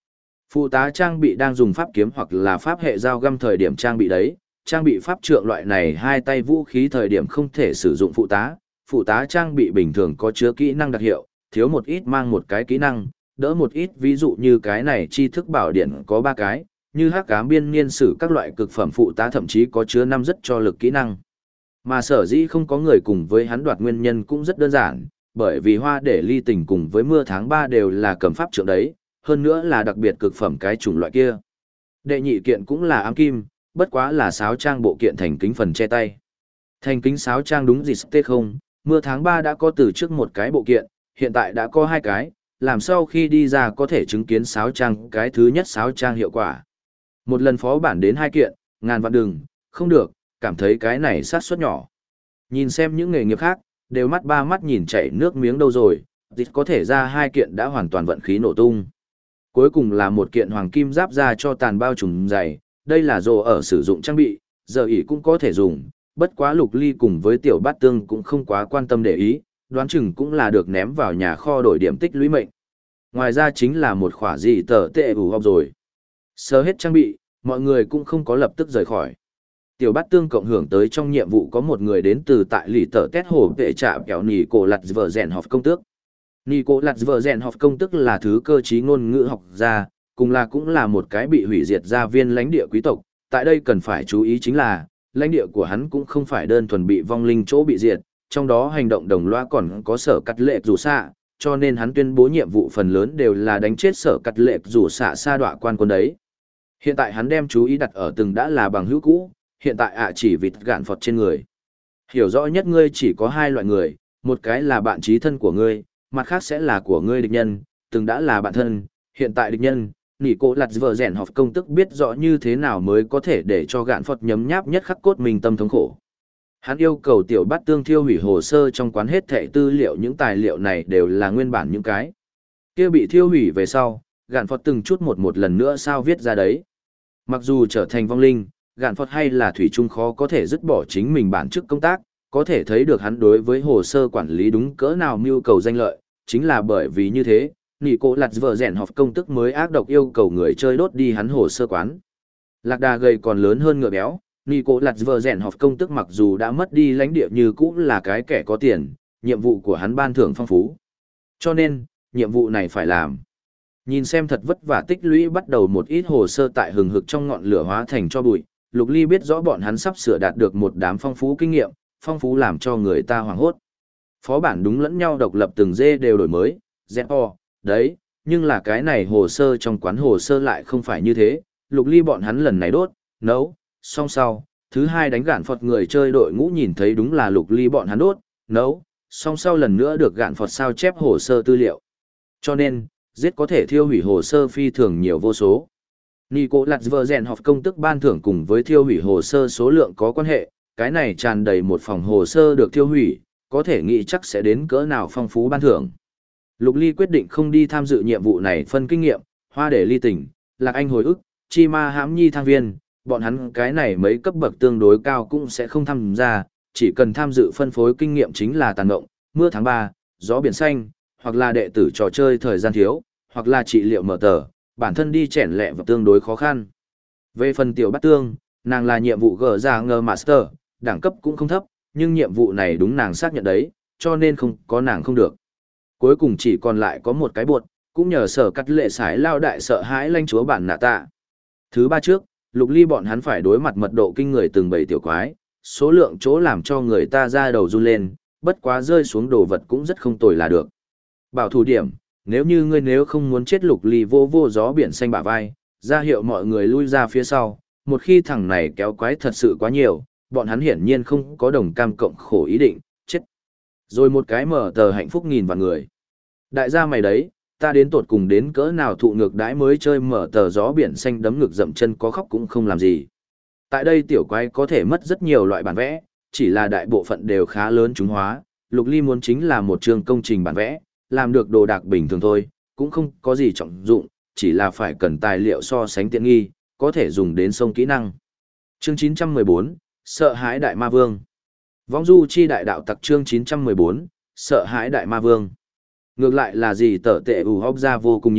Phụ tá trang bị đang dùng pháp kiếm hoặc là pháp hệ dao găm thời điểm trang bị đấy, trang bị pháp trượng loại này hai tay vũ khí thời điểm không thể sử dụng phụ tá trang bị bình thường có chứa kỹ năng đặc hiệu, thiếu một ít mang một cái kỹ năng, đỡ một ít ví dụ như cái này tri thức bảo điện có 3 cái, như hắc ám biên niên sử các loại cực phẩm phụ tá thậm chí có chứa 5 rất cho lực kỹ năng. Mà sở dĩ không có người cùng với hắn đoạt nguyên nhân cũng rất đơn giản, bởi vì hoa để ly tình cùng với mưa tháng 3 đều là cầm pháp trượng đấy, hơn nữa là đặc biệt cực phẩm cái chủng loại kia. Đệ nhị kiện cũng là ám kim, bất quá là sáo trang bộ kiện thành kính phần che tay. Thành kính sáo trang đúng gì tê không, mưa tháng 3 đã có từ trước một cái bộ kiện, hiện tại đã có 2 cái, làm sau khi đi ra có thể chứng kiến sáo trang cái thứ nhất sáo trang hiệu quả. Một lần phó bản đến 2 kiện, ngàn vạn đừng, không được, cảm thấy cái này sát suất nhỏ. Nhìn xem những nghề nghiệp khác, đều mắt ba mắt nhìn chảy nước miếng đâu rồi, dịch có thể ra 2 kiện đã hoàn toàn vận khí nổ tung. Cuối cùng là một kiện hoàng kim giáp ra cho tàn bao trùm dày, đây là đồ ở sử dụng trang bị, giờ ỉ cũng có thể dùng, bất quá Lục Ly cùng với tiểu bát tương cũng không quá quan tâm để ý, đoán chừng cũng là được ném vào nhà kho đổi điểm tích lũy mệnh. Ngoài ra chính là một khỏa gì tờ tệ ủ học rồi. Sơ hết trang bị, mọi người cũng không có lập tức rời khỏi. Tiểu bát tương cộng hưởng tới trong nhiệm vụ có một người đến từ tại lì tờ tét hồ vệ trạ kẹo nì cổ lặt vợ rèn học công tước. Nì cổ lặt vợ rèn học công tước là thứ cơ trí ngôn ngữ học gia, cùng là cũng là một cái bị hủy diệt gia viên lãnh địa quý tộc. Tại đây cần phải chú ý chính là, lãnh địa của hắn cũng không phải đơn thuần bị vong linh chỗ bị diệt, trong đó hành động đồng loa còn có sở cắt lệ dù xạ, cho nên hắn tuyên bố nhiệm vụ phần lớn đều là đánh chết sở cắt lệ dù xạ sa đọa quan quân đấy. Hiện tại hắn đem chú ý đặt ở từng đã là bằng hữu cũ, hiện tại chỉ vịt gạn phọt trên người. Hiểu rõ nhất ngươi chỉ có 2 loại người, một cái là bạn trí thân của ngươi, mặt khác sẽ là của ngươi địch nhân, từng đã là bạn thân, hiện tại địch nhân. Nỉ cô lặt vợ rèn học công tức biết rõ như thế nào mới có thể để cho gạn phọt nhấm nháp nhất khắc cốt mình tâm thống khổ. Hắn yêu cầu tiểu bát tương thiêu hủy hồ sơ trong quán hết thảy tư liệu, những tài liệu này đều là nguyên bản những cái kia bị thiêu hủy về sau, gạn phọt từng chút một lần nữa sao viết ra đấy. Mặc dù trở thành vong linh, gạn phọt hay là thủy chung khó có thể dứt bỏ chính mình bản chức công tác, có thể thấy được hắn đối với hồ sơ quản lý đúng cỡ nào mưu cầu danh lợi, chính là bởi vì như thế, nỉ cô lặt vợ rèn học công tức mới ác độc yêu cầu người chơi đốt đi hắn hồ sơ quán. Lạc đà gầy còn lớn hơn ngựa béo, nỉ cô lặt vợ rèn học công tức mặc dù đã mất đi lãnh địa như cũ là cái kẻ có tiền, nhiệm vụ của hắn ban thưởng phong phú. Cho nên, nhiệm vụ này phải làm. Nhìn xem thật vất vả tích lũy bắt đầu một ít hồ sơ tại hừng hực trong ngọn lửa hóa thành cho bụi, Lục Ly biết rõ bọn hắn sắp sửa đạt được một đám phong phú kinh nghiệm, phong phú làm cho người ta hoảng hốt. Phó bản đúng lẫn nhau độc lập từng dê đều đổi mới, ZO, đấy, nhưng là cái này hồ sơ trong quán hồ sơ lại không phải như thế, Lục Ly bọn hắn lần này đốt, nấu, xong sau, thứ 2 đánh gạn phọt người chơi đội ngũ nhìn thấy đúng là Lục Ly bọn hắn đốt, nấu, xong sau lần nữa được gạn phọt sao chép hồ sơ tư liệu. Cho nên, giết có thể thiêu hủy hồ sơ phi thường nhiều vô số. Nico Latzver học công tức ban thưởng cùng với thiêu hủy hồ sơ số lượng có quan hệ, cái này tràn đầy một phòng hồ sơ được thiêu hủy, có thể nghĩ chắc sẽ đến cỡ nào phong phú ban thưởng. Lục Ly quyết định không đi tham dự nhiệm vụ này phân kinh nghiệm, hoa để ly tỉnh, Lạc Anh hồi ức, Chi Ma hãm nhi thang viên, bọn hắn cái này mấy cấp bậc tương đối cao cũng sẽ không tham gia, chỉ cần tham dự phân phối kinh nghiệm chính là tàn ngộng, mưa tháng 3, gió biển xanh, hoặc là đệ tử trò chơi thời gian thiếu, hoặc là trị liệu mở tờ, bản thân đi chèn lẹ và tương đối khó khăn. Về phần tiểu bát tương, nàng là nhiệm vụ gỡ ra ngờ master, đẳng cấp cũng không thấp, nhưng nhiệm vụ này đúng nàng xác nhận đấy, cho nên không có nàng không được. Cuối cùng chỉ còn lại có một cái buột, cũng nhờ sở cắt lệ sải lao đại sợ hãi lanh chúa bản nạ tạ. Thứ 3 trước, Lục Ly bọn hắn phải đối mặt mật độ kinh người từng bầy tiểu quái, số lượng chỗ làm cho người ta ra đầu run lên, bất quá rơi xuống đồ vật cũng rất không tồi là được. Bảo thủ điểm, nếu như ngươi không muốn chết. Lục Ly vô vô gió biển xanh bả vai, ra hiệu mọi người lui ra phía sau, một khi thằng này kéo quái thật sự quá nhiều, bọn hắn hiển nhiên không có đồng cam cộng khổ ý định, chết. Rồi một cái mở tờ hạnh phúc nghìn vạn người. Đại gia mày đấy, ta đến tột cùng đến cỡ nào thụ ngược đãi mới chơi mở tờ gió biển xanh đấm ngực dậm chân có khóc cũng không làm gì. Tại đây tiểu quái có thể mất rất nhiều loại bản vẽ, chỉ là đại bộ phận đều khá lớn chúng hóa, Lục Ly muốn chính là một trường công trình bản vẽ, làm được đồ đạc bình thường thôi, cũng không có gì trọng dụng, chỉ là phải cần tài liệu so sánh tiện nghi, có thể dùng đến sông kỹ năng. Chương 914, Sợ hãi Đại Ma Vương. Vong du chi đại đạo tặc chương 914, Sợ hãi Đại Ma Vương. Ngược lại là gì tở tệ ủ hóc ra vô cùng nhiều,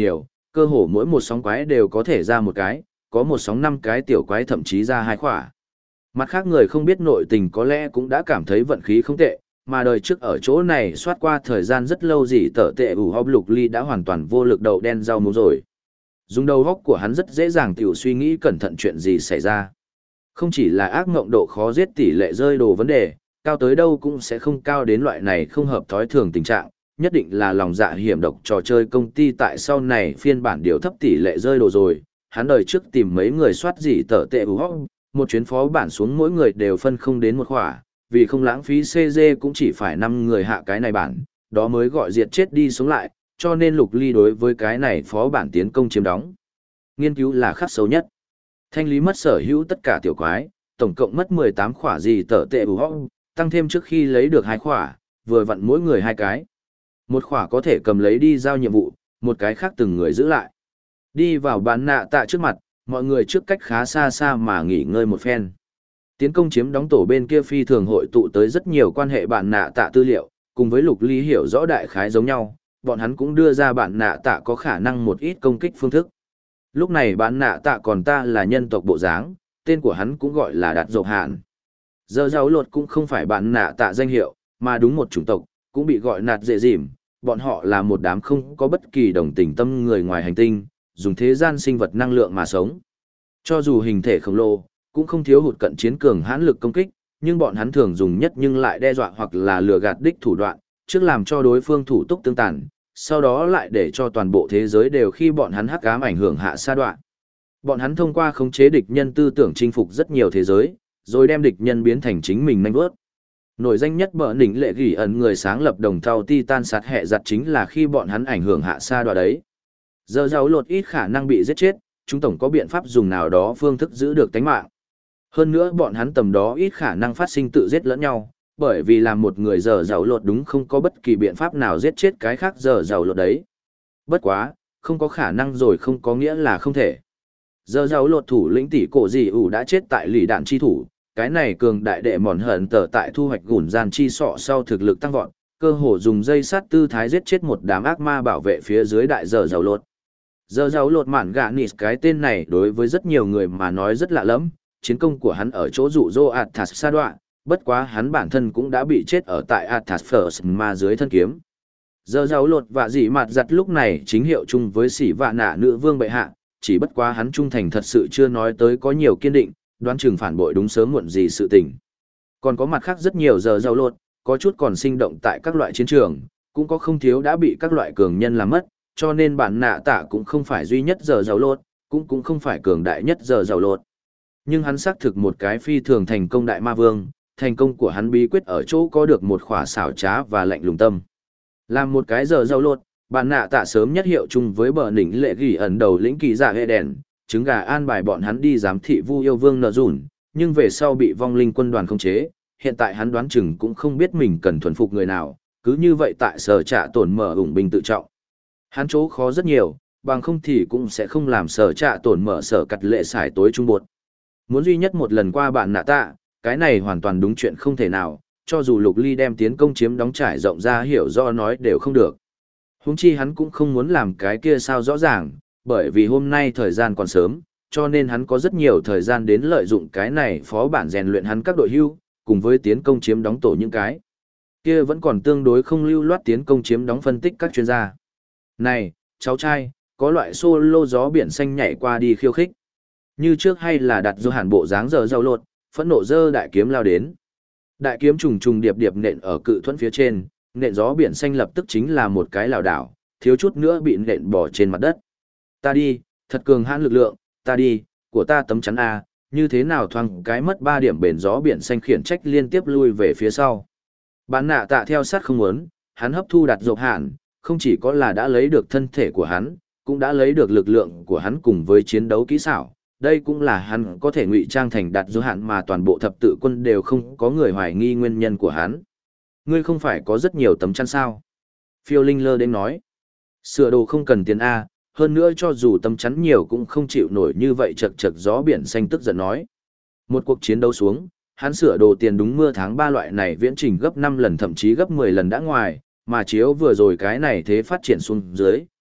Cơ hồ mỗi một sóng quái đều có thể ra một cái, có một sóng 5 cái tiểu quái thậm chí ra 2 khỏa. Mặt khác người không biết nội tình có lẽ cũng đã cảm thấy vận khí không tệ, mà đời trước ở chỗ này soát qua thời gian rất lâu gì tở tệ ủ hop Lục Ly đã hoàn toàn vô lực đậu đen rau muống rồi. Dùng đầu góc của hắn rất dễ dàng tiểu suy nghĩ cẩn thận chuyện gì xảy ra. Không chỉ là ác mộng độ khó giết tỷ lệ rơi đồ vấn đề, cao tới đâu cũng sẽ không cao đến loại này không hợp thói thường tình trạng, nhất định là lòng dạ hiểm độc trò chơi công ty tại sau này phiên bản điều thấp tỷ lệ rơi đồ rồi. Hắn đời trước tìm mấy người soát gì tở tệ ủ hop, một chuyến phó bản xuống mỗi người đều phân không đến một khỏa, vì không lãng phí CG cũng chỉ phải 5 người hạ cái này bản, đó mới gọi diệt chết đi sống lại, cho nên Lục Ly đối với cái này phó bản tiến công chiếm đóng. Nghiên cứu là khắc xấu nhất. Thanh lý mất sở hữu tất cả tiểu quái, tổng cộng mất 18 khỏa gì tở tệ ủ hóc, tăng thêm trước khi lấy được 2 khỏa, vừa vặn mỗi người 2 cái. Một khỏa có thể cầm lấy đi giao nhiệm vụ, một cái khác từng người giữ lại. Đi vào bán nạ tạ trước mặt, mọi người trước cách khá xa xa mà nghỉ ngơi một phen. Tiến công chiếm đóng tổ bên kia phi thường hội tụ tới rất nhiều quan hệ bạn nạ tạ tư liệu, cùng với Lục Ly hiểu rõ đại khái giống nhau, bọn hắn cũng đưa ra bạn nạ tạ có khả năng một ít công kích phương thức. Lúc này bạn nạ tạ còn ta là nhân tộc bộ dáng, tên của hắn cũng gọi là Đạt Dộc Hạn. Giờ giáo luật cũng không phải bạn nạ tạ danh hiệu, mà đúng một chủng tộc, cũng bị gọi nạt dễ dìm, bọn họ là một đám không có bất kỳ đồng tình tâm người ngoài hành tinh, dùng thế gian sinh vật năng lượng mà sống. Cho dù hình thể khổng lồ, cũng không thiếu hụt cận chiến cường hãn lực công kích, nhưng bọn hắn thường dùng nhất nhưng lại đe dọa hoặc là lừa gạt đích thủ đoạn, trước làm cho đối phương thủ túc tương tàn, sau đó lại để cho toàn bộ thế giới đều khi bọn hắn hắc ám ảnh hưởng hạ sa đoạn. Bọn hắn thông qua khống chế địch nhân tư tưởng chinh phục rất nhiều thế giới, rồi đem địch nhân biến thành chính mình nanh vớt. Nổi danh nhất bờ đỉnh lệ gỉ ẩn người sáng lập đồng thau Titan sạt hẹ giặt chính là khi bọn hắn ảnh hưởng hạ sa đoạn đấy. Giờ giáo lột ít khả năng bị giết chết, chúng tổng có biện pháp dùng nào đó phương thức giữ được tánh mạng. Hơn nữa bọn hắn tầm đó ít khả năng phát sinh tự giết lẫn nhau, bởi vì làm một người giờ giàu lột đúng không có bất kỳ biện pháp nào giết chết cái khác giờ giàu lột đấy. Bất quá, không có khả năng rồi không có nghĩa là không thể. Giờ giàu lột thủ lĩnh tỷ cổ dị ủ đã chết tại lì đạn chi thủ, cái này cường đại đệ mòn hận tờ tại thu hoạch gùn gian chi sọ sau thực lực tăng vọt, cơ hồ dùng dây sát tư thái giết chết một đám ác ma bảo vệ phía dưới đại giờ giàu lột. Giờ giàu lột mạn gạ nịt cái tên này đối với rất nhiều người mà nói rất lạ lẫm, chiến công của hắn ở chỗ dụ dỗ Athas sa đoạn, bất quá hắn bản thân cũng đã bị chết ở tại Athas First ma dưới thân kiếm. Giờ giàu lột và dị mặt giặt lúc này chính hiệu chung với sỉ vạ nạ nữ vương bệ hạ, chỉ bất quá hắn trung thành thật sự chưa nói tới có nhiều kiên định, đoán chừng phản bội đúng sớm muộn gì sự tình. Còn có mặt khác rất nhiều giờ giàu lột, có chút còn sinh động tại các loại chiến trường, cũng có không thiếu đã bị các loại cường nhân làm mất, cho nên bản nạ tạ cũng không phải duy nhất giờ giàu lột, cũng không phải cường đại nhất giờ giàu lột. Nhưng hắn xác thực một cái phi thường thành công đại ma vương, thành công của hắn bí quyết ở chỗ có được một khỏa xảo trá và lạnh lùng tâm. Làm một cái giờ giàu lột, bản nạ tạ sớm nhất hiệu chung với bờ đỉnh lệ gỉ ẩn đầu lĩnh kỳ giả hệ đèn, trứng gà an bài bọn hắn đi giám thị Vu yêu vương nợ dùn, nhưng về sau bị vong linh quân đoàn khống chế, hiện tại hắn đoán chừng cũng không biết mình cần thuần phục người nào, cứ như vậy tại sở trạ tổn mở ủng binh tự trọng. Hắn chỗ khó rất nhiều, bằng không thì cũng sẽ không làm sở trạ tổn mở sở cặt lệ xài tối trung bột. Muốn duy nhất một lần qua bản nạ tạ, cái này hoàn toàn đúng chuyện không thể nào, cho dù Lục Ly đem tiến công chiếm đóng trải rộng ra hiểu do nói đều không được. Huống chi hắn cũng không muốn làm cái kia sao rõ ràng, bởi vì hôm nay thời gian còn sớm, cho nên hắn có rất nhiều thời gian đến lợi dụng cái này phó bản rèn luyện hắn các đội hưu, cùng với tiến công chiếm đóng tổ những cái. Kia vẫn còn tương đối không lưu loát tiến công chiếm đóng phân tích các chuyên gia. Này, cháu trai, có loại solo gió biển xanh nhảy qua đi khiêu khích. Như trước hay là đặt do hàn bộ dáng giờ giàu lột, phẫn nộ dơ đại kiếm lao đến. Đại kiếm trùng trùng điệp điệp nện ở cự thuẫn phía trên, nện gió biển xanh lập tức chính là một cái lảo đảo, thiếu chút nữa bị nện bỏ trên mặt đất. Ta đi, thật cường hãn lực lượng, ta đi, của ta tấm chắn A, như thế nào thoáng cái mất 3 điểm bền gió biển xanh khiển trách liên tiếp lui về phía sau. Bán nạ tạ theo sát không muốn, hắn hấp thu đặt dọc hạn, không chỉ có là đã lấy được thân thể của hắn, cũng đã lấy được lực lượng của hắn cùng với chiến đấu kỹ xảo. Đây cũng là hắn có thể ngụy trang thành đặt dấu hạn mà toàn bộ thập tự quân đều không có người hoài nghi nguyên nhân của hắn. Ngươi không phải có rất nhiều tấm chắn sao? Phiêu Linh lơ đến nói. Sửa đồ không cần tiền A, hơn nữa cho dù tấm chắn nhiều cũng không chịu nổi như vậy chật chật gió biển xanh tức giận nói. Một cuộc chiến đấu xuống, hắn sửa đồ tiền đúng mưa tháng 3 loại này viễn trình gấp 5 lần thậm chí gấp 10 lần đã ngoài, mà chiếu vừa rồi cái này thế phát triển xuống dưới,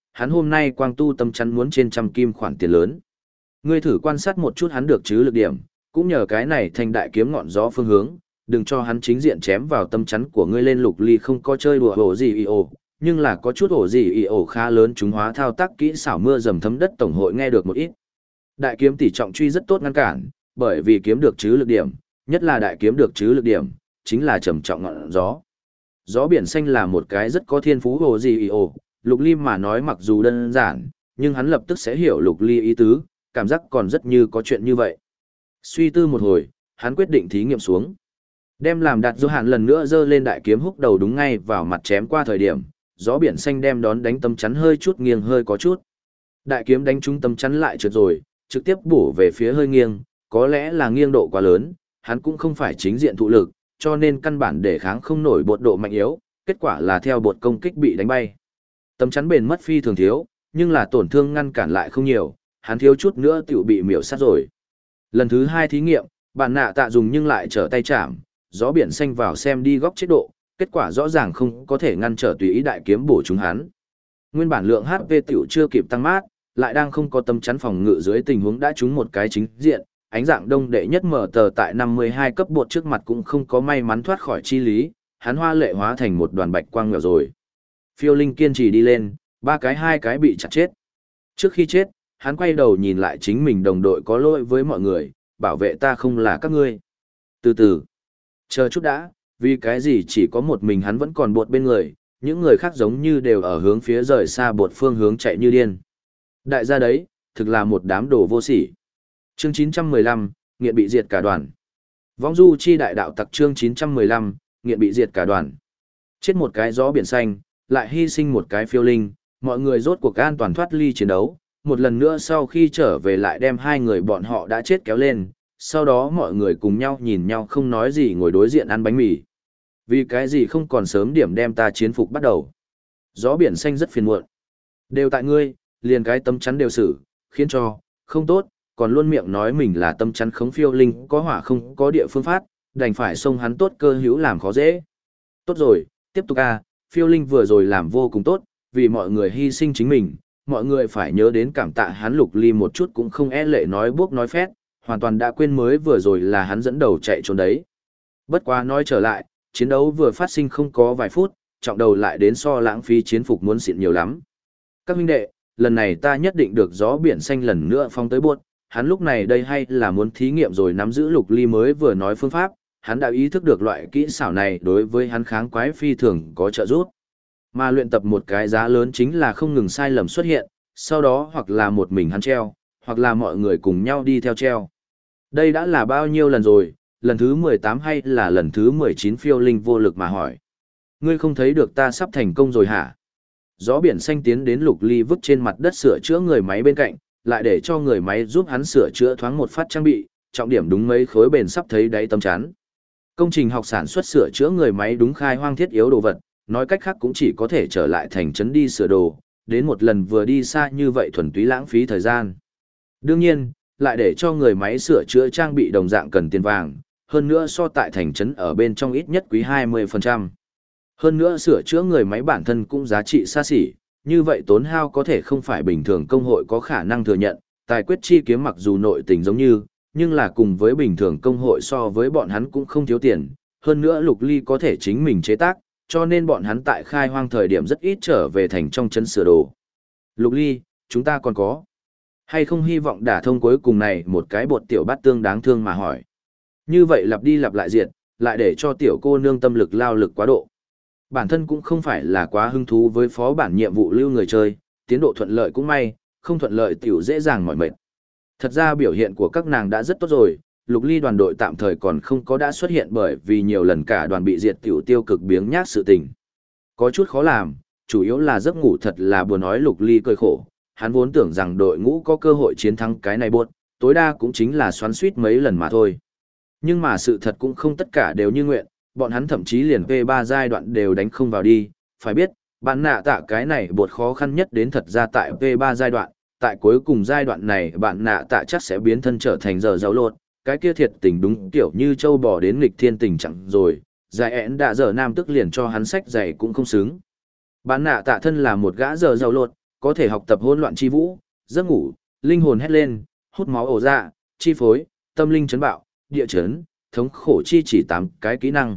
hắn hôm nay quang tu tâm chắn muốn trên trăm kim khoản tiền lớn. Ngươi thử quan sát một chút hắn được chứ lực điểm, cũng nhờ cái này thành đại kiếm ngọn gió phương hướng, đừng cho hắn chính diện chém vào tâm chắn của ngươi lên. Lục Ly không có chơi đùa ổ gì ồ, nhưng là có chút ổ gì ồ khá lớn, chúng hóa thao tác kỹ xảo mưa dầm thấm đất tổng hội nghe được một ít. Đại kiếm tỷ trọng truy rất tốt ngăn cản, bởi vì kiếm được chứ lực điểm, nhất là đại kiếm được chứ lực điểm, chính là trầm trọng ngọn gió. Gió biển xanh là một cái rất có thiên phú ổ gì ồ, Lục Ly mà nói mặc dù đơn giản, nhưng hắn lập tức sẽ hiểu Lục Ly ý tứ, cảm giác còn rất như có chuyện như vậy. Suy tư một hồi, hắn quyết định thí nghiệm xuống. Đem làm đặt Hạn lần nữa giơ lên đại kiếm húc đầu đúng ngay vào mặt chém qua thời điểm, gió biển xanh đem đón đánh tâm chắn hơi chút nghiêng hơi có chút. Đại kiếm đánh trúng tâm chắn lại trượt rồi, trực tiếp bổ về phía hơi nghiêng, có lẽ là nghiêng độ quá lớn, hắn cũng không phải chính diện thụ lực, cho nên căn bản để kháng không nổi bột độ mạnh yếu, kết quả là theo bột công kích bị đánh bay. Tâm chắn bền mất phi thường thiếu, nhưng là tổn thương ngăn cản lại không nhiều, hắn thiếu chút nữa tiểu bị miểu sát rồi. Lần thứ 2 thí nghiệm, bạn nạ tạ dùng nhưng lại trở tay chạm, gió biển xanh vào xem đi góc chế độ, kết quả rõ ràng không có thể ngăn trở tùy ý đại kiếm bổ trúng hắn. Nguyên bản lượng HP tiểu chưa kịp tăng mát, lại đang không có tâm chắn phòng ngự dưới tình huống đã trúng một cái chính diện, ánh dạng đông đệ nhất mở tờ tại 52 cấp bột trước mặt cũng không có may mắn thoát khỏi chi lý, hắn hoa lệ hóa thành một đoàn bạch quang nghèo rồi. Phiêu Linh kiên trì đi lên, 2 cái bị chặt chết. Trước khi chết, hắn quay đầu nhìn lại chính mình đồng đội có lỗi với mọi người, bảo vệ ta không là các ngươi. Từ từ, chờ chút đã, vì cái gì chỉ có một mình hắn vẫn còn bột bên người, những người khác giống như đều ở hướng phía rời xa bột phương hướng chạy như điên. Đại gia đấy, thực là một đám đồ vô sỉ. Chương 915, nghiện bị diệt cả đoàn. Vong du chi đại đạo tặc chương 915, nghiện bị diệt cả đoàn. Chết một cái gió biển xanh, lại hy sinh một cái phiêu linh, mọi người rốt cuộc an toàn thoát ly chiến đấu. Một lần nữa sau khi trở về lại đem 2 người bọn họ đã chết kéo lên, sau đó mọi người cùng nhau nhìn nhau không nói gì ngồi đối diện ăn bánh mì. Vì cái gì không còn sớm điểm đem ta chiến phục bắt đầu. Gió biển xanh rất phiền muộn. Đều tại ngươi, liền cái tấm chắn đều xử, khiến cho, không tốt, còn luôn miệng nói mình là tấm chắn khống phiêu linh có hỏa không có địa phương phát, đành phải xông hắn tốt cơ hữu làm khó dễ. Tốt rồi, tiếp tục phiêu linh vừa rồi làm vô cùng tốt, vì mọi người hy sinh chính mình, mọi người phải nhớ đến cảm tạ hắn. Lục Ly một chút cũng không e lệ nói buốc nói phét, hoàn toàn đã quên mới vừa rồi là hắn dẫn đầu chạy trốn đấy. Bất quá nói trở lại, chiến đấu vừa phát sinh không có vài phút, trọng đầu lại đến so lãng phí chiến phục muốn xịn nhiều lắm. Các huynh đệ, lần này ta nhất định được gió biển xanh lần nữa phong tới buốt, hắn lúc này đây hay là muốn thí nghiệm rồi nắm giữ. Lục Ly mới vừa nói phương pháp, hắn đã ý thức được loại kỹ xảo này đối với hắn kháng quái phi thường có trợ giúp. Mà luyện tập một cái giá lớn chính là không ngừng sai lầm xuất hiện, sau đó hoặc là một mình hắn treo, hoặc là mọi người cùng nhau đi theo treo. Đây đã là bao nhiêu lần rồi, lần thứ 18 hay là lần thứ 19? Phiêu linh vô lực mà hỏi. Ngươi không thấy được ta sắp thành công rồi hả? Gió biển xanh tiến đến Lục Ly vứt trên mặt đất sửa chữa người máy bên cạnh, lại để cho người máy giúp hắn sửa chữa thoáng một phát trang bị, trọng điểm đúng mấy khối bền sắp thấy đáy tấm chắn. Công trình học sản xuất sửa chữa người máy đúng khai hoang thiết yếu đồ vật, nói cách khác cũng chỉ có thể trở lại thành trấn đi sửa đồ, đến một lần vừa đi xa như vậy thuần túy lãng phí thời gian. Đương nhiên, lại để cho người máy sửa chữa trang bị đồng dạng cần tiền vàng, hơn nữa so tại thành trấn ở bên trong ít nhất quý 20%. Hơn nữa sửa chữa người máy bản thân cũng giá trị xa xỉ, như vậy tốn hao có thể không phải bình thường công hội có khả năng thừa nhận, tài quyết chi kiếm mặc dù nội tình giống như, nhưng là cùng với bình thường công hội so với bọn hắn cũng không thiếu tiền, hơn nữa Lục Ly có thể chính mình chế tác, cho nên bọn hắn tại khai hoang thời điểm rất ít trở về thành trong trấn sửa đồ. Lục Ly, chúng ta còn có hay không hy vọng đả thông cuối cùng này một cái bột tiểu bát tương đáng thương mà hỏi. Như vậy lặp đi lặp lại diệt, lại để cho tiểu cô nương tâm lực lao lực quá độ. Bản thân cũng không phải là quá hứng thú với phó bản nhiệm vụ lưu người chơi, tiến độ thuận lợi cũng may, không thuận lợi tiểu dễ dàng mỏi mệt. Thật ra biểu hiện của các nàng đã rất tốt rồi, Lục Ly đoàn đội tạm thời còn không có đã xuất hiện bởi vì nhiều lần cả đoàn bị diệt tiểu tiêu cực biếng nhác sự tình. Có chút khó làm, chủ yếu là giấc ngủ thật là buồn nói. Lục Ly cười khổ, hắn vốn tưởng rằng đội ngũ có cơ hội chiến thắng cái này buốt, tối đa cũng chính là xoắn suýt mấy lần mà thôi. Nhưng mà sự thật cũng không tất cả đều như nguyện, bọn hắn thậm chí liền P3 giai đoạn đều đánh không vào đi, phải biết, bạn nạ tạ cái này bột khó khăn nhất đến thật ra tại P3 giai đoạn, tại cuối cùng giai đoạn này bạn nạ tạ chắc sẽ biến thân trở thành giờ giấu lột, cái kia thiệt tình đúng kiểu như châu bò đến nghịch thiên tình chẳng rồi, giải én đã giờ nam tức liền cho hắn sách giày cũng không xứng. Bạn nạ tạ thân là một gã giờ giấu lột, có thể học tập hỗn loạn chi vũ, giấc ngủ, linh hồn hét lên, hút máu ổ dạ, chi phối, tâm linh chấn bạo, địa chấn, thống khổ chi chỉ 8 cái kỹ năng.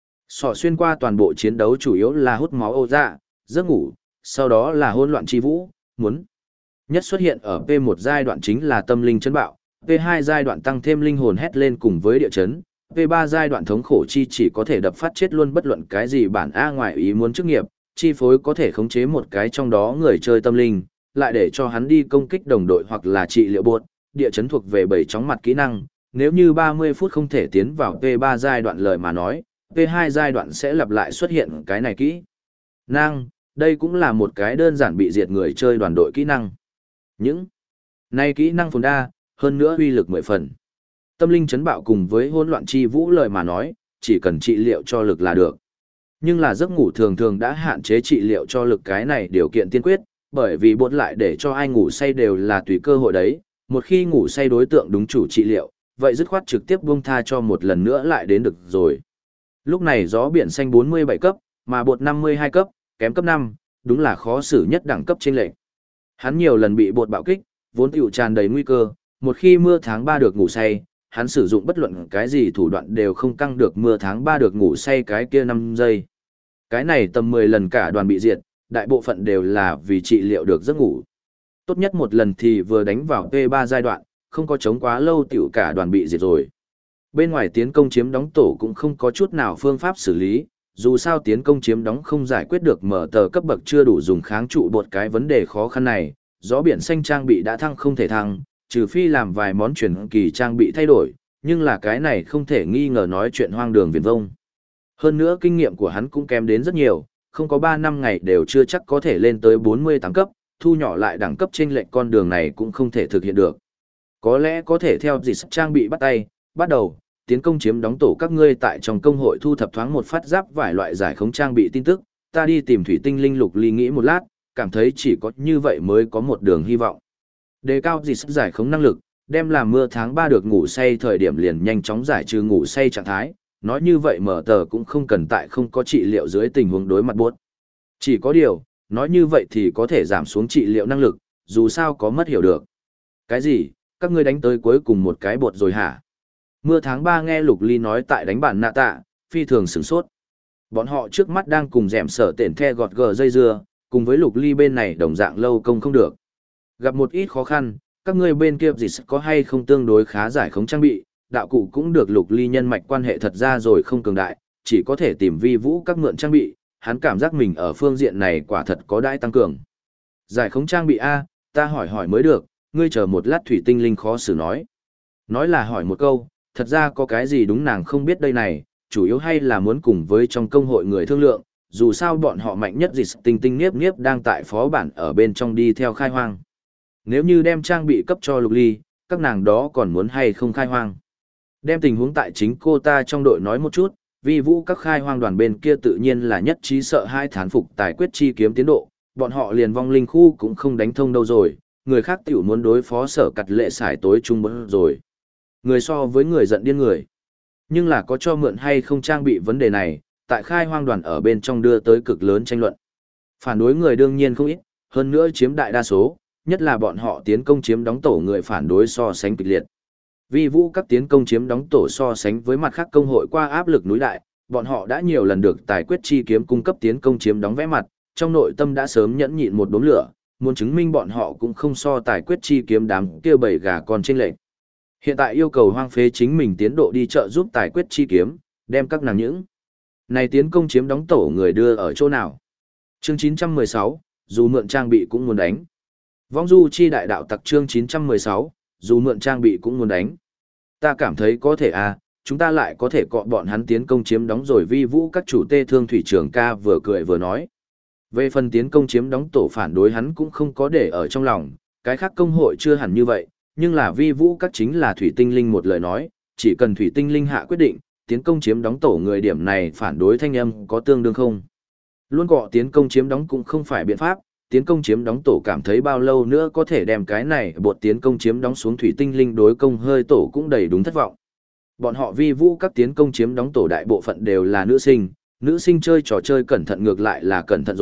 Sọ xuyên qua toàn bộ chiến đấu chủ yếu là hút máu ổ dạ, giấc ngủ, sau đó là hỗn loạn chi vũ, muốn nhất xuất hiện ở P1 giai đoạn chính là tâm linh chấn bạo, P2 giai đoạn tăng thêm linh hồn hét lên cùng với địa chấn, P3 giai đoạn thống khổ chi chỉ có thể đập phát chết luôn bất luận cái gì bản A ngoài ý muốn chức nghiệp, chi phối có thể khống chế một cái trong đó người chơi tâm linh, lại để cho hắn đi công kích đồng đội hoặc là trị liệu bột, địa chấn thuộc về bảy chóng mặt kỹ năng, nếu như 30 phút không thể tiến vào P3 giai đoạn lời mà nói, P2 giai đoạn sẽ lặp lại xuất hiện cái này kỹ năng, đây cũng là một cái đơn giản bị diệt người chơi đoàn đội kỹ năng. Những này kỹ năng phồn đa, hơn nữa uy lực 10 phần. Tâm linh chấn bạo cùng với hỗn loạn chi vũ lời mà nói, chỉ cần trị liệu cho lực là được. Nhưng là giấc ngủ thường thường đã hạn chế trị liệu cho lực cái này điều kiện tiên quyết, bởi vì bột lại để cho ai ngủ say đều là tùy cơ hội đấy, một khi ngủ say đối tượng đúng chủ trị liệu, vậy dứt khoát trực tiếp buông tha cho một lần nữa lại đến được rồi. Lúc này gió biển xanh 47 cấp, mà bột 52 cấp, kém cấp 5, đúng là khó xử nhất đẳng cấp trên lệnh. Hắn nhiều lần bị bột bạo kích, vốn tiểu tràn đầy nguy cơ, một khi mưa tháng 3 được ngủ say, hắn sử dụng bất luận cái gì thủ đoạn đều không căng được mưa tháng 3 được ngủ say cái kia 5 giây. Cái này tầm 10 lần cả đoàn bị diệt, đại bộ phận đều là vì trị liệu được giấc ngủ. Tốt nhất một lần thì vừa đánh vào P3 giai đoạn, không có chống quá lâu tiểu cả đoàn bị diệt rồi. Bên ngoài tiến công chiếm đóng tổ cũng không có chút nào phương pháp xử lý, dù sao tiến công chiếm đóng không giải quyết được mở tờ cấp bậc chưa đủ dùng kháng trụ bột cái vấn đề khó khăn này, gió biển xanh trang bị đã thăng không thể thăng, trừ phi làm vài món chuyển kỳ trang bị thay đổi, nhưng là cái này không thể nghi ngờ nói chuyện hoang đường viển vông. Hơn nữa kinh nghiệm của hắn cũng kém đến rất nhiều, không có 3 năm ngày đều chưa chắc có thể lên tới 48 cấp, thu nhỏ lại đẳng cấp trên lệnh con đường này cũng không thể thực hiện được. Có lẽ có thể theo dịch trang bị bắt tay, bắt đầu, tiến công chiếm đóng tổ các ngươi tại trong công hội thu thập thoáng một phát giáp vài loại giải khống trang bị tin tức, ta đi tìm thủy tinh linh lục ly nghĩ một lát, cảm thấy chỉ có như vậy mới có một đường hy vọng. Đề cao dịch giải khống năng lực, đem làm mưa tháng 3 được ngủ say thời điểm liền nhanh chóng giải trừ ngủ say trạng thái, nói như vậy mở tờ cũng không cần tại không có trị liệu dưới tình huống đối mặt buốt. Chỉ có điều, nói như vậy thì có thể giảm xuống trị liệu năng lực, dù sao có mất hiểu được. Cái gì, các ngươi đánh tới cuối cùng một cái bột rồi hả? Mưa tháng 3 nghe Lục Ly nói tại đánh bản nạ tạ, phi thường sửng sốt. Bọn họ trước mắt đang cùng dẻm sở tển the gọt gờ dây dưa, cùng với Lục Ly bên này đồng dạng lâu công không được. Gặp một ít khó khăn, các ngươi bên kia gì có hay không tương đối khá giải khống trang bị, đạo cụ cũng được Lục Ly nhân mạch quan hệ thật ra rồi không cường đại, chỉ có thể tìm vi vũ các mượn trang bị, hắn cảm giác mình ở phương diện này quả thật có đãi tăng cường. Giải khống trang bị A, ta hỏi mới được, ngươi chờ một lát thủy tinh linh khó xử nói. Nói là hỏi một câu, thật ra có cái gì đúng nàng không biết đây này, chủ yếu hay là muốn cùng với trong công hội người thương lượng, dù sao bọn họ mạnh nhất gì tinh tinh niếp niếp đang tại phó bản ở bên trong đi theo khai hoang. Nếu như đem trang bị cấp cho Lục Ly, các nàng đó còn muốn hay không khai hoang. Đem tình huống tại chính cô ta trong đội nói một chút, vì vũ các khai hoang đoàn bên kia tự nhiên là nhất trí sợ hai thán phục tài quyết chi kiếm tiến độ, bọn họ liền vong linh khu cũng không đánh thông đâu rồi, người khác tiểu muốn đối phó sở cặt lệ sải tối chung bớt rồi. Người so với người giận điên người. Nhưng là có cho mượn hay không trang bị vấn đề này, tại khai hoang đoàn ở bên trong đưa tới cực lớn tranh luận. Phản đối người đương nhiên không ít, hơn nữa chiếm đại đa số, nhất là bọn họ tiến công chiếm đóng tổ người phản đối so sánh kịch liệt. Vì vũ các tiến công chiếm đóng tổ so sánh với mặt khác công hội qua áp lực núi đại, bọn họ đã nhiều lần được tài quyết chi kiếm cung cấp tiến công chiếm đóng vẽ mặt, trong nội tâm đã sớm nhẫn nhịn một đốm lửa, muốn chứng minh bọn họ cũng không so tài quyết chi kiếm đám kia bầy gà con trên lệnh. Hiện tại yêu cầu hoang phế chính mình tiến độ đi trợ giúp tài quyết chi kiếm, đem các nàng những này tiến công chiếm đóng tổ người đưa ở chỗ nào. Chương 916, dù mượn trang bị cũng muốn đánh. Vong du chi đại đạo tặc chương 916, dù mượn trang bị cũng muốn đánh. Ta cảm thấy có thể à, chúng ta lại có thể cọ bọn hắn tiến công chiếm đóng rồi vi vũ các chủ tê thương thủy trưởng ca vừa cười vừa nói. Về phần tiến công chiếm đóng tổ phản đối hắn cũng không có để ở trong lòng, cái khác công hội chưa hẳn như vậy, nhưng là vi vũ các chính là thủy tinh linh một lời nói, chỉ cần thủy tinh linh hạ quyết định, tiến công chiếm đóng tổ người điểm này phản đối thanh âm có tương đương không. Luôn cọ tiến công chiếm đóng cũng không phải biện pháp, tiến công chiếm đóng tổ cảm thấy bao lâu nữa có thể đem cái này bột tiến công chiếm đóng xuống thủy tinh linh đối công hơi tổ cũng đầy đúng thất vọng. Bọn họ vi vũ các tiến công chiếm đóng tổ đại bộ phận đều là nữ sinh chơi trò chơi cẩn thận ngược lại là cẩn thận rồi,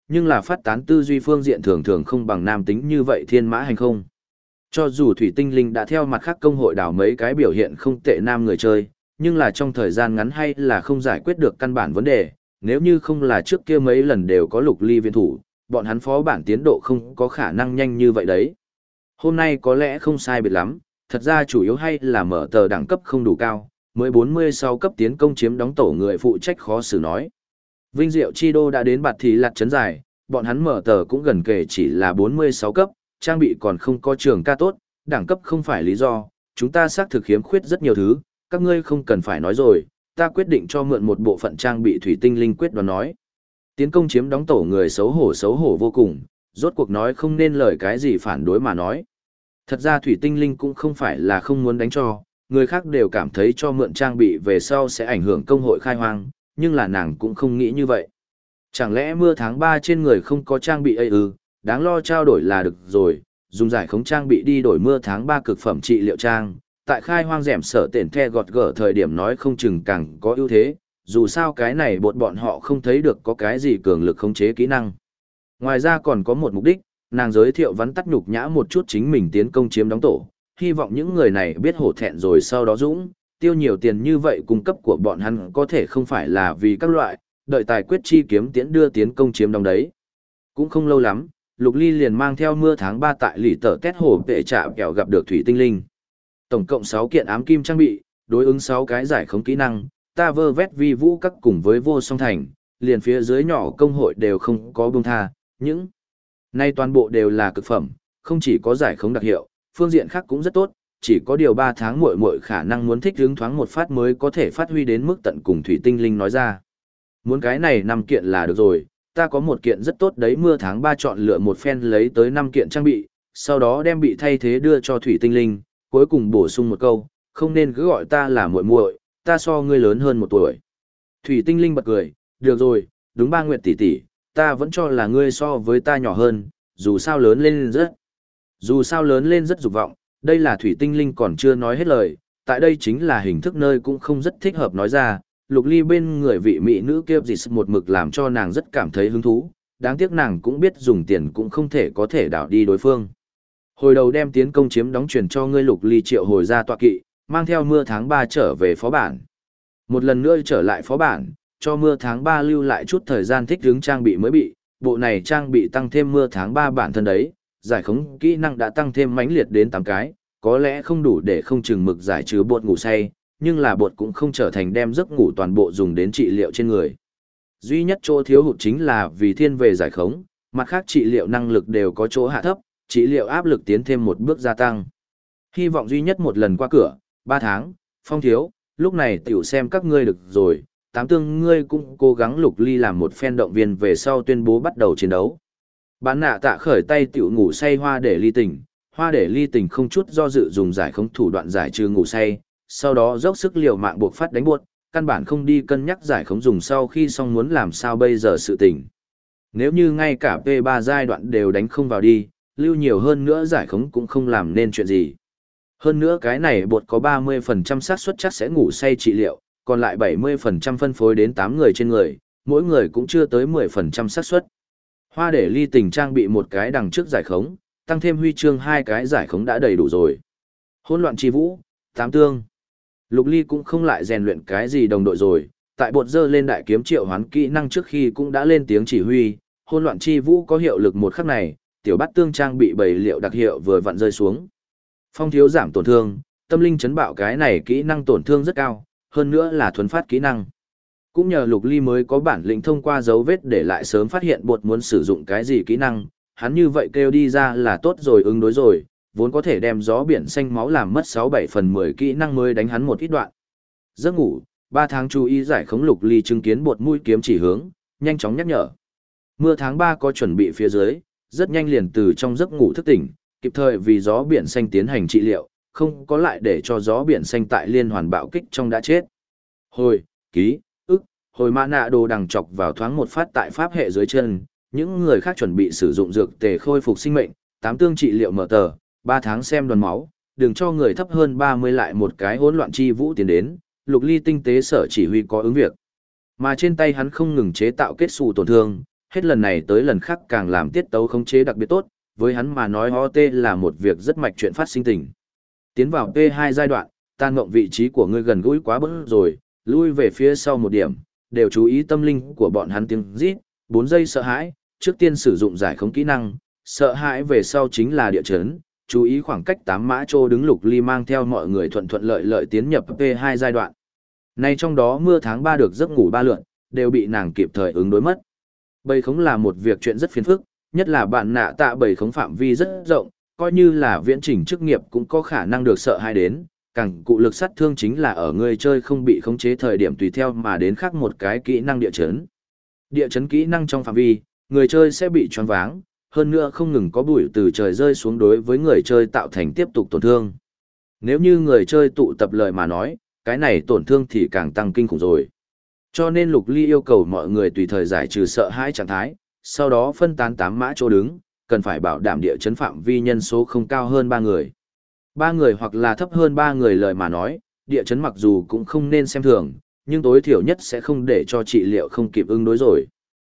nhưng là phát tán tư duy phương diện thường thường không bằng nam tính như vậy thiên mã hành không. Cho dù thủy tinh linh đã theo mặt khác công hội đảo mấy cái biểu hiện không tệ nam người chơi, nhưng là trong thời gian ngắn hay là không giải quyết được căn bản vấn đề, nếu như không là trước kia mấy lần đều có Lục Ly viên thủ, bọn hắn phó bản tiến độ không có khả năng nhanh như vậy đấy. Hôm nay có lẽ không sai biệt lắm, thật ra chủ yếu hay là mở tờ đẳng cấp không đủ cao, mới 46 cấp tiến công chiếm đóng tổ người phụ trách khó xử nói. Vinh Diệu Chi Đô đã đến bạt thì lạt chấn dài, bọn hắn mở tờ cũng gần kề chỉ là 46 cấp, trang bị còn không có trường ca tốt, đẳng cấp không phải lý do, chúng ta xác thực khiếm khuyết rất nhiều thứ, các ngươi không cần phải nói rồi, ta quyết định cho mượn một bộ phận trang bị thủy tinh linh quyết đoán nói. Tiến công chiếm đóng tổ người xấu hổ vô cùng, rốt cuộc nói không nên lời cái gì phản đối mà nói. Thật ra thủy tinh linh cũng không phải là không muốn đánh cho, người khác đều cảm thấy cho mượn trang bị về sau sẽ ảnh hưởng công hội khai hoang, nhưng là nàng cũng không nghĩ như vậy. Chẳng lẽ mưa tháng 3 trên người không có trang bị ấy ư, đáng lo trao đổi là được rồi, dùng giải khống trang bị đi đổi mưa tháng 3 cực phẩm trị liệu trang, tại khai hoang rẻm sở tển the gọt gở thời điểm nói không chừng càng có ưu thế, dù sao cái này bọn họ không thấy được có cái gì cường lực khống chế kỹ năng. Ngoài ra còn có một mục đích, nàng giới thiệu vắn tắt nhục nhã một chút chính mình tiến công chiếm đóng tổ, hy vọng những người này biết hổ thẹn rồi sau đó dũng, tiêu nhiều tiền như vậy cung cấp của bọn hắn có thể không phải là vì các loại, đợi tài quyết chi kiếm tiễn đưa tiến công chiếm đóng đấy. Cũng không lâu lắm, Lục Ly liền mang theo mưa tháng 3 tại lì tờ kết hồ vệ trạm kẹo gặp được thủy tinh linh. Tổng cộng 6 kiện ám kim trang bị, đối ứng 6 cái giải khống kỹ năng, ta vơ vét vi vũ các cùng với vô song thành, liền phía dưới nhỏ công hội đều không có buông tha, những nay toàn bộ đều là cực phẩm, không chỉ có giải khống đặc hiệu, phương diện khác cũng rất tốt, chỉ có điều 3 tháng muội muội khả năng muốn thích hứng thoáng một phát mới có thể phát huy đến mức tận cùng thủy tinh linh nói ra. Muốn cái này 5 kiện là được rồi, ta có một kiện rất tốt đấy, mưa tháng 3 chọn lựa một phen lấy tới 5 kiện trang bị, sau đó đem bị thay thế đưa cho thủy tinh linh, cuối cùng bổ sung một câu, không nên cứ gọi ta là muội muội, ta so ngươi lớn hơn 1 tuổi. Thủy tinh linh bật cười, được rồi, đúng 3 nguyệt tỷ tỷ, ta vẫn cho là ngươi so với ta nhỏ hơn, dù sao lớn lên rất dục vọng, đây là thủy tinh linh còn chưa nói hết lời, tại đây chính là hình thức nơi cũng không rất thích hợp nói ra, Lục Ly bên người vị mỹ nữ kia gì một mực làm cho nàng rất cảm thấy hứng thú, đáng tiếc nàng cũng biết dùng tiền cũng không thể có thể đảo đi đối phương. Hồi đầu đem tiến công chiếm đóng truyền cho ngươi Lục Ly triệu hồi ra tọa kỵ, mang theo mưa tháng 3 trở về phó bản. Một lần nữa trở lại phó bản, cho mưa tháng 3 lưu lại chút thời gian thích ứng trang bị mới bị, bộ này trang bị tăng thêm mưa tháng 3 bản thân đấy, giải khống kỹ năng đã tăng thêm mãnh liệt đến 8 cái, có lẽ không đủ để không chừng mực giải trừ bột ngủ say, nhưng là bột cũng không trở thành đem giấc ngủ toàn bộ dùng đến trị liệu trên người. Duy nhất chỗ thiếu hụt chính là vì thiên về giải khống, mặt khác trị liệu năng lực đều có chỗ hạ thấp, trị liệu áp lực tiến thêm một bước gia tăng. Hy vọng duy nhất một lần qua cửa, 3 tháng, Phong thiếu, lúc này tiểu xem các ngươi được rồi, tám tương ngươi cũng cố gắng Lục Ly làm một phen động viên về sau tuyên bố bắt đầu chiến đấu. Bán nạ tạ khởi tay tiểu ngủ say hoa để ly tình không chút do dự dùng giải khống thủ đoạn giải trừ ngủ say, sau đó dốc sức liều mạng buộc phát đánh buột, căn bản không đi cân nhắc giải khống dùng sau khi xong muốn làm sao bây giờ sự tình. Nếu như ngay cả P3 giai đoạn đều đánh không vào đi, lưu nhiều hơn nữa giải khống cũng không làm nên chuyện gì. Hơn nữa cái này bột có 30% xác suất chắc sẽ ngủ say trị liệu, còn lại 70% phân phối đến 8 người trên người, mỗi người cũng chưa tới 10% xác suất. Hoa để ly tình trang bị một cái đằng trước giải khống, tăng thêm huy chương 2 cái giải khống đã đầy đủ rồi. Hỗn loạn chi vũ, 8 tương. Lục Ly cũng không lại rèn luyện cái gì đồng đội rồi, tại bột dơ lên đại kiếm triệu hoán kỹ năng trước khi cũng đã lên tiếng chỉ huy, hỗn loạn chi vũ có hiệu lực một khắc này, tiểu bát tương trang bị bầy liệu đặc hiệu vừa vặn rơi xuống. Phong thiếu giảm tổn thương, tâm linh chấn bạo cái này kỹ năng tổn thương rất cao, hơn nữa là thuần phát kỹ năng. Cũng nhờ Lục Ly mới có bản lĩnh thông qua dấu vết để lại sớm phát hiện bột muốn sử dụng cái gì kỹ năng, hắn như vậy kêu đi ra là tốt rồi ứng đối rồi, vốn có thể đem gió biển xanh máu làm mất 6-7 phần 10 kỹ năng mới đánh hắn một ít đoạn. Giấc ngủ, 3 tháng chú ý giải khống Lục Ly chứng kiến bột mũi kiếm chỉ hướng, nhanh chóng nhắc nhở. Mưa tháng 3 có chuẩn bị phía dưới, rất nhanh liền từ trong giấc ngủ thức tỉnh, kịp thời vì gió biển xanh tiến hành trị liệu, không có lại để cho gió biển xanh tại liên hoàn bạo kích trong đã chết. Hồi, ký, hồi mã nạ đồ đằng chọc vào thoáng một phát tại pháp hệ dưới chân, những người khác chuẩn bị sử dụng dược tề khôi phục sinh mệnh, 8 tương trị liệu mở tờ, 3 tháng xem đoàn máu, đừng cho người thấp hơn 30 lại một cái hỗn loạn chi vũ tiến đến, Lục Ly tinh tế sở chỉ huy có ứng việc. Mà trên tay hắn không ngừng chế tạo kết xù tổn thương, Hết lần này tới lần khác càng làm tiết tấu khống chế đặc biệt tốt, với hắn mà nói OT là một việc rất mạch chuyện phát sinh tình. Tiến vào P2 giai đoạn, tan mộng vị trí của ngươi gần gũi quá bớt rồi, lui về phía sau một điểm, đều chú ý tâm linh của bọn hắn tiếng rít, 4 giây sợ hãi, trước tiên sử dụng giải khống kỹ năng, sợ hãi về sau chính là địa chấn, chú ý khoảng cách 8 mã trô đứng Lục Ly mang theo mọi người thuận thuận lợi lợi tiến nhập P2 giai đoạn. Nay trong đó mưa tháng 3 được giấc ngủ 3 lượt, đều bị nàng kịp thời ứng đối mất. Bầy khống là một việc chuyện rất phiền phức, nhất là bạn nạ tạ bầy khống phạm vi rất rộng, coi như là viễn trình chức nghiệp cũng có khả năng được sợ hai đến, càng cụ lực sát thương chính là ở người chơi không bị khống chế thời điểm tùy theo mà đến khác một cái kỹ năng địa chấn. Địa chấn kỹ năng trong phạm vi, người chơi sẽ bị choáng váng, hơn nữa không ngừng có bụi từ trời rơi xuống đối với người chơi tạo thành tiếp tục tổn thương. Nếu như người chơi tụ tập lời mà nói, cái này tổn thương thì càng tăng kinh khủng rồi. Cho nên Lục Ly yêu cầu mọi người tùy thời giải trừ sợ hãi trạng thái, sau đó phân tán 8 mã chỗ đứng, cần phải bảo đảm địa chấn phạm vi nhân số không cao hơn 3 người. 3 người hoặc là thấp hơn 3 người lời mà nói, địa chấn mặc dù cũng không nên xem thường, nhưng tối thiểu nhất sẽ không để cho trị liệu không kịp ứng đối rồi.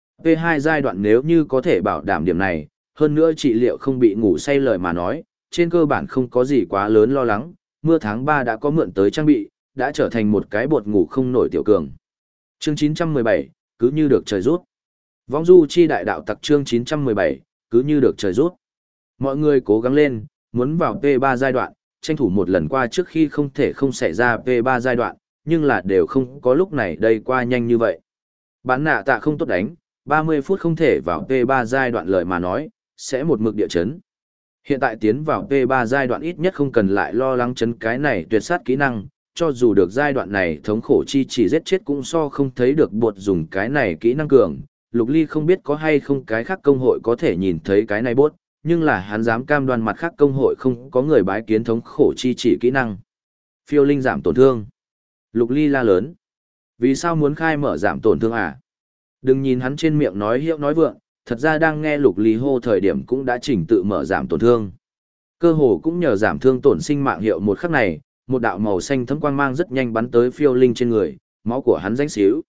P2 giai đoạn nếu như có thể bảo đảm điểm này, hơn nữa trị liệu không bị ngủ say lời mà nói, trên cơ bản không có gì quá lớn lo lắng, mưa tháng 3 đã có mượn tới trang bị, đã trở thành một cái bột ngủ không nổi tiểu cường. Chương 917, cứ như được trời rút. Vong du chi đại đạo tặc chương 917, cứ như được trời rút. Mọi người cố gắng lên, muốn vào P3 giai đoạn, tranh thủ một lần qua trước khi không thể không xảy ra P3 giai đoạn, nhưng là đều không có lúc này đây qua nhanh như vậy. Bán nạ tạ không tốt đánh, 30 phút không thể vào P3 giai đoạn lời mà nói, sẽ một mực địa chấn. Hiện tại tiến vào P3 giai đoạn ít nhất không cần lại lo lắng chấn cái này tuyệt sát kỹ năng, cho dù được giai đoạn này thống khổ chi chỉ giết chết cũng so không thấy được bột dùng cái này kỹ năng cường. Lục Ly không biết có hay không cái khác công hội có thể nhìn thấy cái này bốt, nhưng là hắn dám cam đoan mặt khác công hội không có người bái kiến thống khổ chi chỉ kỹ năng. Phiêu linh giảm tổn thương. Lục Ly la lớn. Vì sao muốn khai mở giảm tổn thương à? Đừng nhìn hắn trên miệng nói hiệu nói vượng, thật ra đang nghe Lục Ly hô thời điểm cũng đã chỉnh tự mở giảm tổn thương. Cơ hồ cũng nhờ giảm thương tổn sinh mạng hiệu một khắc này, một đạo màu xanh thấm quang mang rất nhanh bắn tới phiêu linh trên người, máu của hắn rãnh xíu.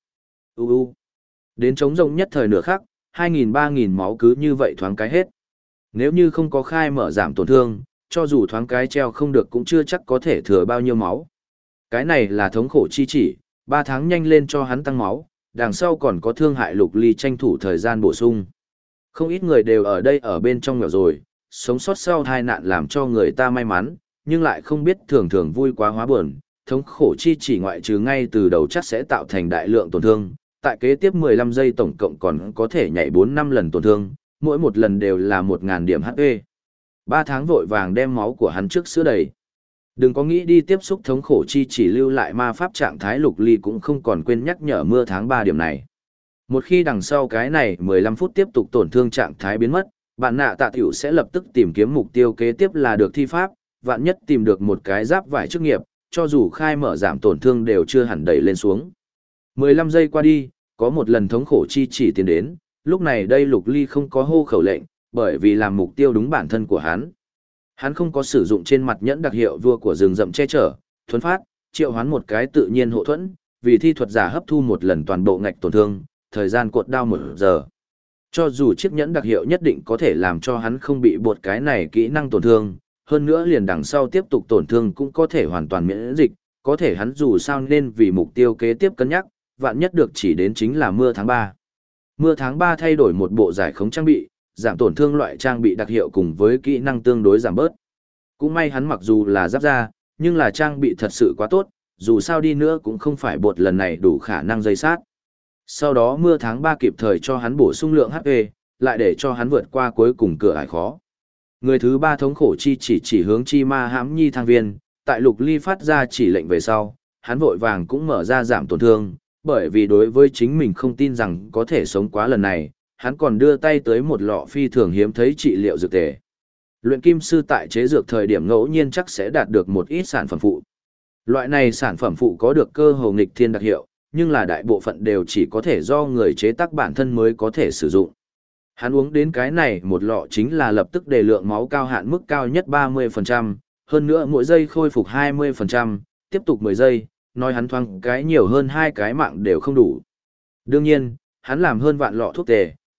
Đến trống rộng nhất thời nửa khắc, 2.000-3.000 máu cứ như vậy thoáng cái hết. Nếu như không có khai mở giảm tổn thương, cho dù thoáng cái treo không được cũng chưa chắc có thể thừa bao nhiêu máu. Cái này là thống khổ chi chỉ, 3 tháng nhanh lên cho hắn tăng máu, đằng sau còn có thương hại Lục Ly tranh thủ thời gian bổ sung. Không ít người đều ở đây ở bên trong nhỏ rồi, sống sót sau tai nạn làm cho người ta may mắn, nhưng lại không biết thường thường vui quá hóa buồn, thống khổ chi chỉ ngoại trừ ngay từ đầu chắc sẽ tạo thành đại lượng tổn thương, tại kế tiếp 15 giây tổng cộng còn có thể nhảy 4-5 lần tổn thương, mỗi một lần đều là 1.000 điểm HP. 3 tháng vội vàng đem máu của hắn trước sữa đầy. Đừng có nghĩ đi tiếp xúc thống khổ chi chỉ lưu lại ma pháp trạng thái Lục Ly cũng không còn quên nhắc nhở mưa tháng 3 điểm này. Một khi đằng sau cái này 15 phút tiếp tục tổn thương trạng thái biến mất, bạn nạ tạ tiểu sẽ lập tức tìm kiếm mục tiêu kế tiếp là được thi pháp, vạn nhất tìm được một cái giáp vải chức nghiệp, cho dù khai mở giảm tổn thương đều chưa hẳn đẩy lên xuống. 15 giây qua đi, có một lần thống khổ chi chỉ tiến đến, lúc này đây Lục Ly không có hô khẩu lệnh, bởi vì làm mục tiêu đúng bản thân của hắn. Hắn không có sử dụng trên mặt nhẫn đặc hiệu vua của rừng rậm che chở, thuấn phát, triệu hoán một cái tự nhiên hộ thuẫn, vì thi thuật giả hấp thu một lần toàn bộ ngạch tổn thương, thời gian cột đao 1 giờ. Cho dù chiếc nhẫn đặc hiệu nhất định có thể làm cho hắn không bị bột cái này kỹ năng tổn thương, hơn nữa liền đằng sau tiếp tục tổn thương cũng có thể hoàn toàn miễn dịch, có thể hắn dù sao nên vì mục tiêu kế tiếp cân nhắc, vạn nhất được chỉ đến chính là mưa tháng 3. Mưa tháng 3 thay đổi một bộ giải khống trang bị, giảm tổn thương loại trang bị đặc hiệu cùng với kỹ năng tương đối giảm bớt. Cũng may hắn mặc dù là giáp da, nhưng là trang bị thật sự quá tốt, dù sao đi nữa cũng không phải bột lần này đủ khả năng dây sát. Sau đó mưa tháng 3 kịp thời cho hắn bổ sung lượng HP, lại để cho hắn vượt qua cuối cùng cửa ải khó. Người thứ 3 thống khổ chi chỉ hướng chi ma hãm nhi thang viên, tại Lục Ly phát ra chỉ lệnh về sau, hắn vội vàng cũng mở ra giảm tổn thương, bởi vì đối với chính mình không tin rằng có thể sống quá lần này, hắn còn đưa tay tới một lọ phi thường hiếm thấy trị liệu dược tề. Luyện kim sư tại chế dược thời điểm ngẫu nhiên chắc sẽ đạt được một ít sản phẩm phụ. Loại này sản phẩm phụ có được cơ hồ nghịch thiên đặc hiệu, nhưng là đại bộ phận đều chỉ có thể do người chế tác bản thân mới có thể sử dụng. Hắn uống đến cái này một lọ chính là lập tức đề lượng máu cao hạn mức cao nhất 30%, hơn nữa mỗi giây khôi phục 20%, tiếp tục 10 giây, nói hắn thoáng cái nhiều hơn 2 cái mạng đều không đủ. Đương nhiên, hắn làm hơn vạn lọ thuốc tề,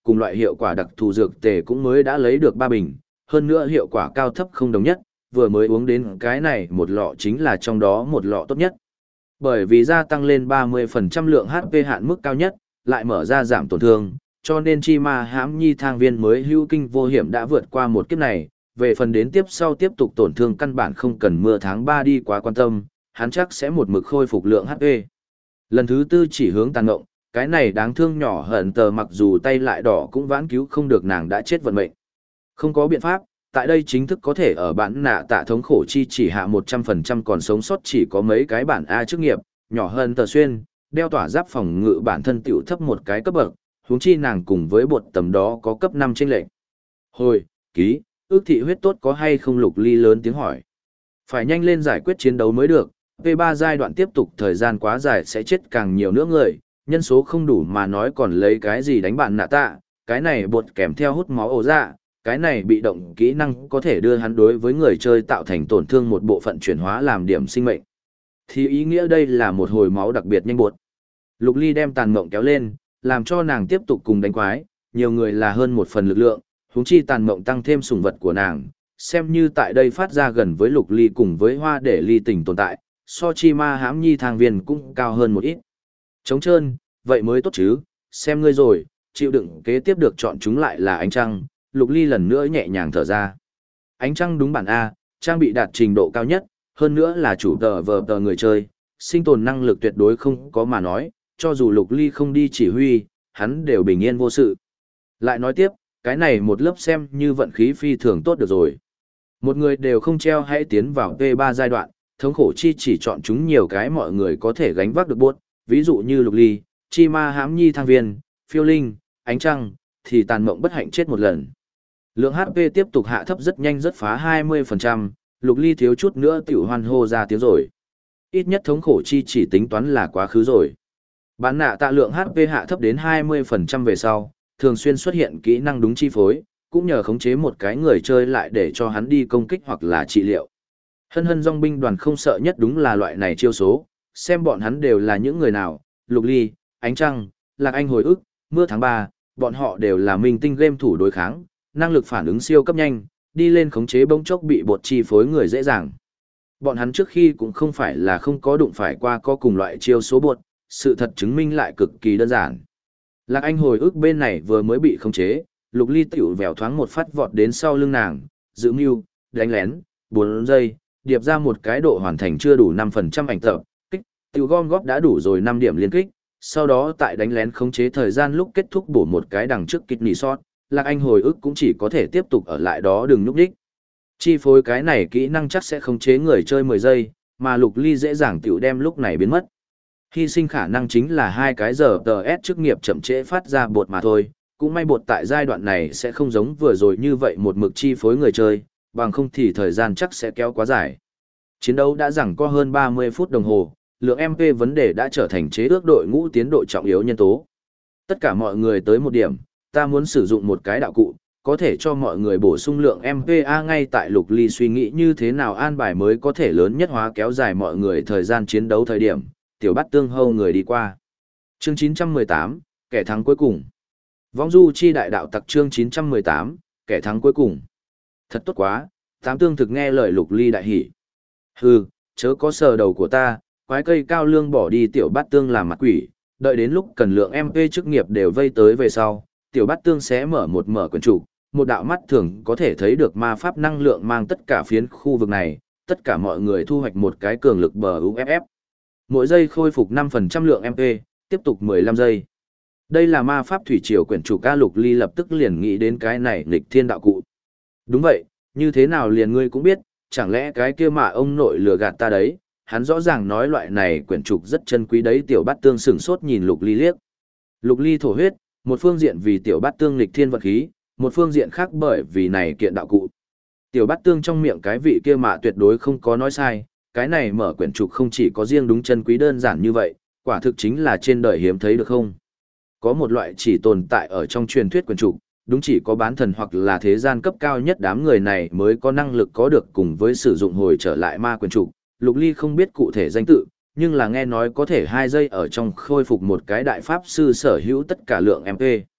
cùng loại hiệu quả đặc thù dược tề cũng mới đã lấy được 3 bình, hơn nữa hiệu quả cao thấp không đồng nhất, vừa mới uống đến cái này một lọ chính là trong đó một lọ tốt nhất. Bởi vì gia tăng lên 30% lượng HP hạn mức cao nhất, lại mở ra giảm tổn thương, cho nên chi ma hãm nhi thang viên mới hữu kinh vô hiểm đã vượt qua một kiếp này, về phần đến tiếp sau tiếp tục tổn thương căn bản không cần mưa tháng 3 đi quá quan tâm, hắn chắc sẽ một mực khôi phục lượng HP. Lần thứ tư chỉ hướng tàn ngộng, cái này đáng thương nhỏ hận tờ mặc dù tay lại đỏ cũng vãn cứu không được nàng đã chết vận mệnh. Không có biện pháp, tại đây chính thức có thể ở bản nạ tạ thống khổ chi chỉ hạ 100% còn sống sót chỉ có mấy cái bản A chức nghiệp, nhỏ hơn tờ xuyên, đeo tỏa giáp phòng ngự bản thân tiểu thấp một cái cấp bậc, huống chi nàng cùng với bột tầm đó có cấp 5 chênh lệch. Hồi, ký, ước thị huyết tốt có hay không Lục Ly lớn tiếng hỏi. Phải nhanh lên giải quyết chiến đấu mới được, P3 giai đoạn tiếp tục thời gian quá dài sẽ chết càng nhiều nữa người, nhân số không đủ mà nói còn lấy cái gì đánh bạn nạ tạ, cái này bột kèm theo hút máu ổ dạ, cái này bị động kỹ năng có thể đưa hắn đối với người chơi tạo thành tổn thương một bộ phận chuyển hóa làm điểm sinh mệnh. Thì ý nghĩa đây là một hồi máu đặc biệt nhanh bột. Lục Ly đem tàn mộng kéo lên, làm cho nàng tiếp tục cùng đánh quái, nhiều người là hơn một phần lực lượng, huống chi tàn mộng tăng thêm sủng vật của nàng, xem như tại đây phát ra gần với Lục Ly cùng với hoa để ly tình tồn tại, so chi ma hãm nhi thang viên cũng cao hơn một ít. Trống trơn, vậy mới tốt chứ, xem ngươi rồi, chịu đựng kế tiếp được chọn chúng lại là ánh trăng, Lục Ly lần nữa nhẹ nhàng thở ra. Ánh trăng đúng bản A, trang bị đạt trình độ cao nhất, hơn nữa là chủ tờ người chơi, sinh tồn năng lực tuyệt đối không có mà nói, cho dù Lục Ly không đi chỉ huy, hắn đều bình yên vô sự. Lại nói tiếp, cái này một lớp xem như vận khí phi thường tốt được rồi. Một người đều không treo hãy tiến vào P3 giai đoạn, thống khổ chi chỉ chọn chúng nhiều cái mọi người có thể gánh vác được bốt, ví dụ như Lục Ly, chi ma hãm nhi thang viên, phiêu linh, ánh trăng, thì tàn mộng bất hạnh chết một lần. Lượng HP tiếp tục hạ thấp rất nhanh rất phá 20%, Lục Ly thiếu chút nữa tiểu hoan hô ra tiếng rồi. Ít nhất thống khổ chi chỉ tính toán là quá khứ rồi. Bán nạ tạ lượng HP hạ thấp đến 20% về sau, thường xuyên xuất hiện kỹ năng đúng chi phối, cũng nhờ khống chế một cái người chơi lại để cho hắn đi công kích hoặc là trị liệu. Hân hân dòng binh đoàn không sợ nhất đúng là loại này chiêu số, xem bọn hắn đều là những người nào, Lục Ly, Ánh Trăng, Lạc Anh hồi ức, Mưa tháng 3, bọn họ đều là minh tinh game thủ đối kháng, năng lực phản ứng siêu cấp nhanh, đi lên khống chế bỗng chốc bị bột chi phối người dễ dàng. Bọn hắn trước khi cũng không phải là không có đụng phải qua có cùng loại chiêu số bột, sự thật chứng minh lại cực kỳ đơn giản. Lạc Anh hồi ức bên này vừa mới bị khống chế, Lục Ly tiểu vèo thoáng một phát vọt đến sau lưng nàng, giữ mưu, đánh lén, 4 giây, điệp ra một cái độ hoàn thành chưa đủ 5% ảnh tập, kích, tiểu gom góp đã đủ rồi 5 điểm liên kích, sau đó tại đánh lén khống chế thời gian lúc kết thúc bổ một cái đằng trước kịch nỉ shot, Lạc Anh hồi ức cũng chỉ có thể tiếp tục ở lại đó đừng núp đích. Chi phối cái này kỹ năng chắc sẽ khống chế người chơi 10 giây, mà Lục Ly dễ dàng tiểu đem lúc này biến mất. Hy sinh khả năng chính là hai cái giờ TS chức nghiệp chậm trễ phát ra bột mà thôi, cũng may bột tại giai đoạn này sẽ không giống vừa rồi như vậy một mực chi phối người chơi, bằng không thì thời gian chắc sẽ kéo quá dài. Chiến đấu đã giằng co hơn 30 phút đồng hồ, lượng MP vấn đề đã trở thành chế ước đội ngũ tiến độ trọng yếu nhân tố. Tất cả mọi người tới một điểm, ta muốn sử dụng một cái đạo cụ, có thể cho mọi người bổ sung lượng MPA ngay tại Lục Ly suy nghĩ như thế nào an bài mới có thể lớn nhất hóa kéo dài mọi người thời gian chiến đấu thời điểm, tiểu bắt tương hâu người đi qua. Chương 918, kẻ thắng cuối cùng. Vong du chi đại đạo tặc chương 918, kẻ thắng cuối cùng. Thật tốt quá, tám tương thực nghe lời Lục Ly đại hỉ. Hừ, chớ có sờ đầu của ta, quái cây cao lương bỏ đi tiểu bát tương làm mặt quỷ, đợi đến lúc cần lượng MP chức nghiệp đều vây tới về sau, tiểu bát tương sẽ mở quyển trục, một đạo mắt thường có thể thấy được ma pháp năng lượng mang tất cả phiến khu vực này, tất cả mọi người thu hoạch một cái cường lực bờ UFF. Mỗi giây khôi phục 5% lượng MP, tiếp tục 15 giây. Đây là ma pháp thủy triều quyển trục A. Lục Ly lập tức liền nghĩ đến cái này nghịch thiên đạo cụ. Đúng vậy, như thế nào liền ngươi cũng biết, chẳng lẽ cái kia mà ông nội lừa gạt ta đấy, hắn rõ ràng nói loại này quyển trục rất chân quý đấy. Tiểu bát tương sửng sốt nhìn Lục Ly liếc. Lục Ly thổ huyết, một phương diện vì tiểu bát tương nghịch thiên vật khí, một phương diện khác bởi vì này kiện đạo cụ. Tiểu bát tương trong miệng cái vị kia mà tuyệt đối không có nói sai, cái này mở quyển trục không chỉ có riêng đúng chân quý đơn giản như vậy, quả thực chính là trên đời hiếm thấy được không. Có một loại chỉ tồn tại ở trong truyền thuyết quyển trục, đúng chỉ có bán thần hoặc là thế gian cấp cao nhất đám người này mới có năng lực có được cùng với sử dụng hồi trở lại ma quyển trục. Lục Ly không biết cụ thể danh tự, nhưng là nghe nói có thể 2 giây ở trong khôi phục một cái đại pháp sư sở hữu tất cả lượng MP.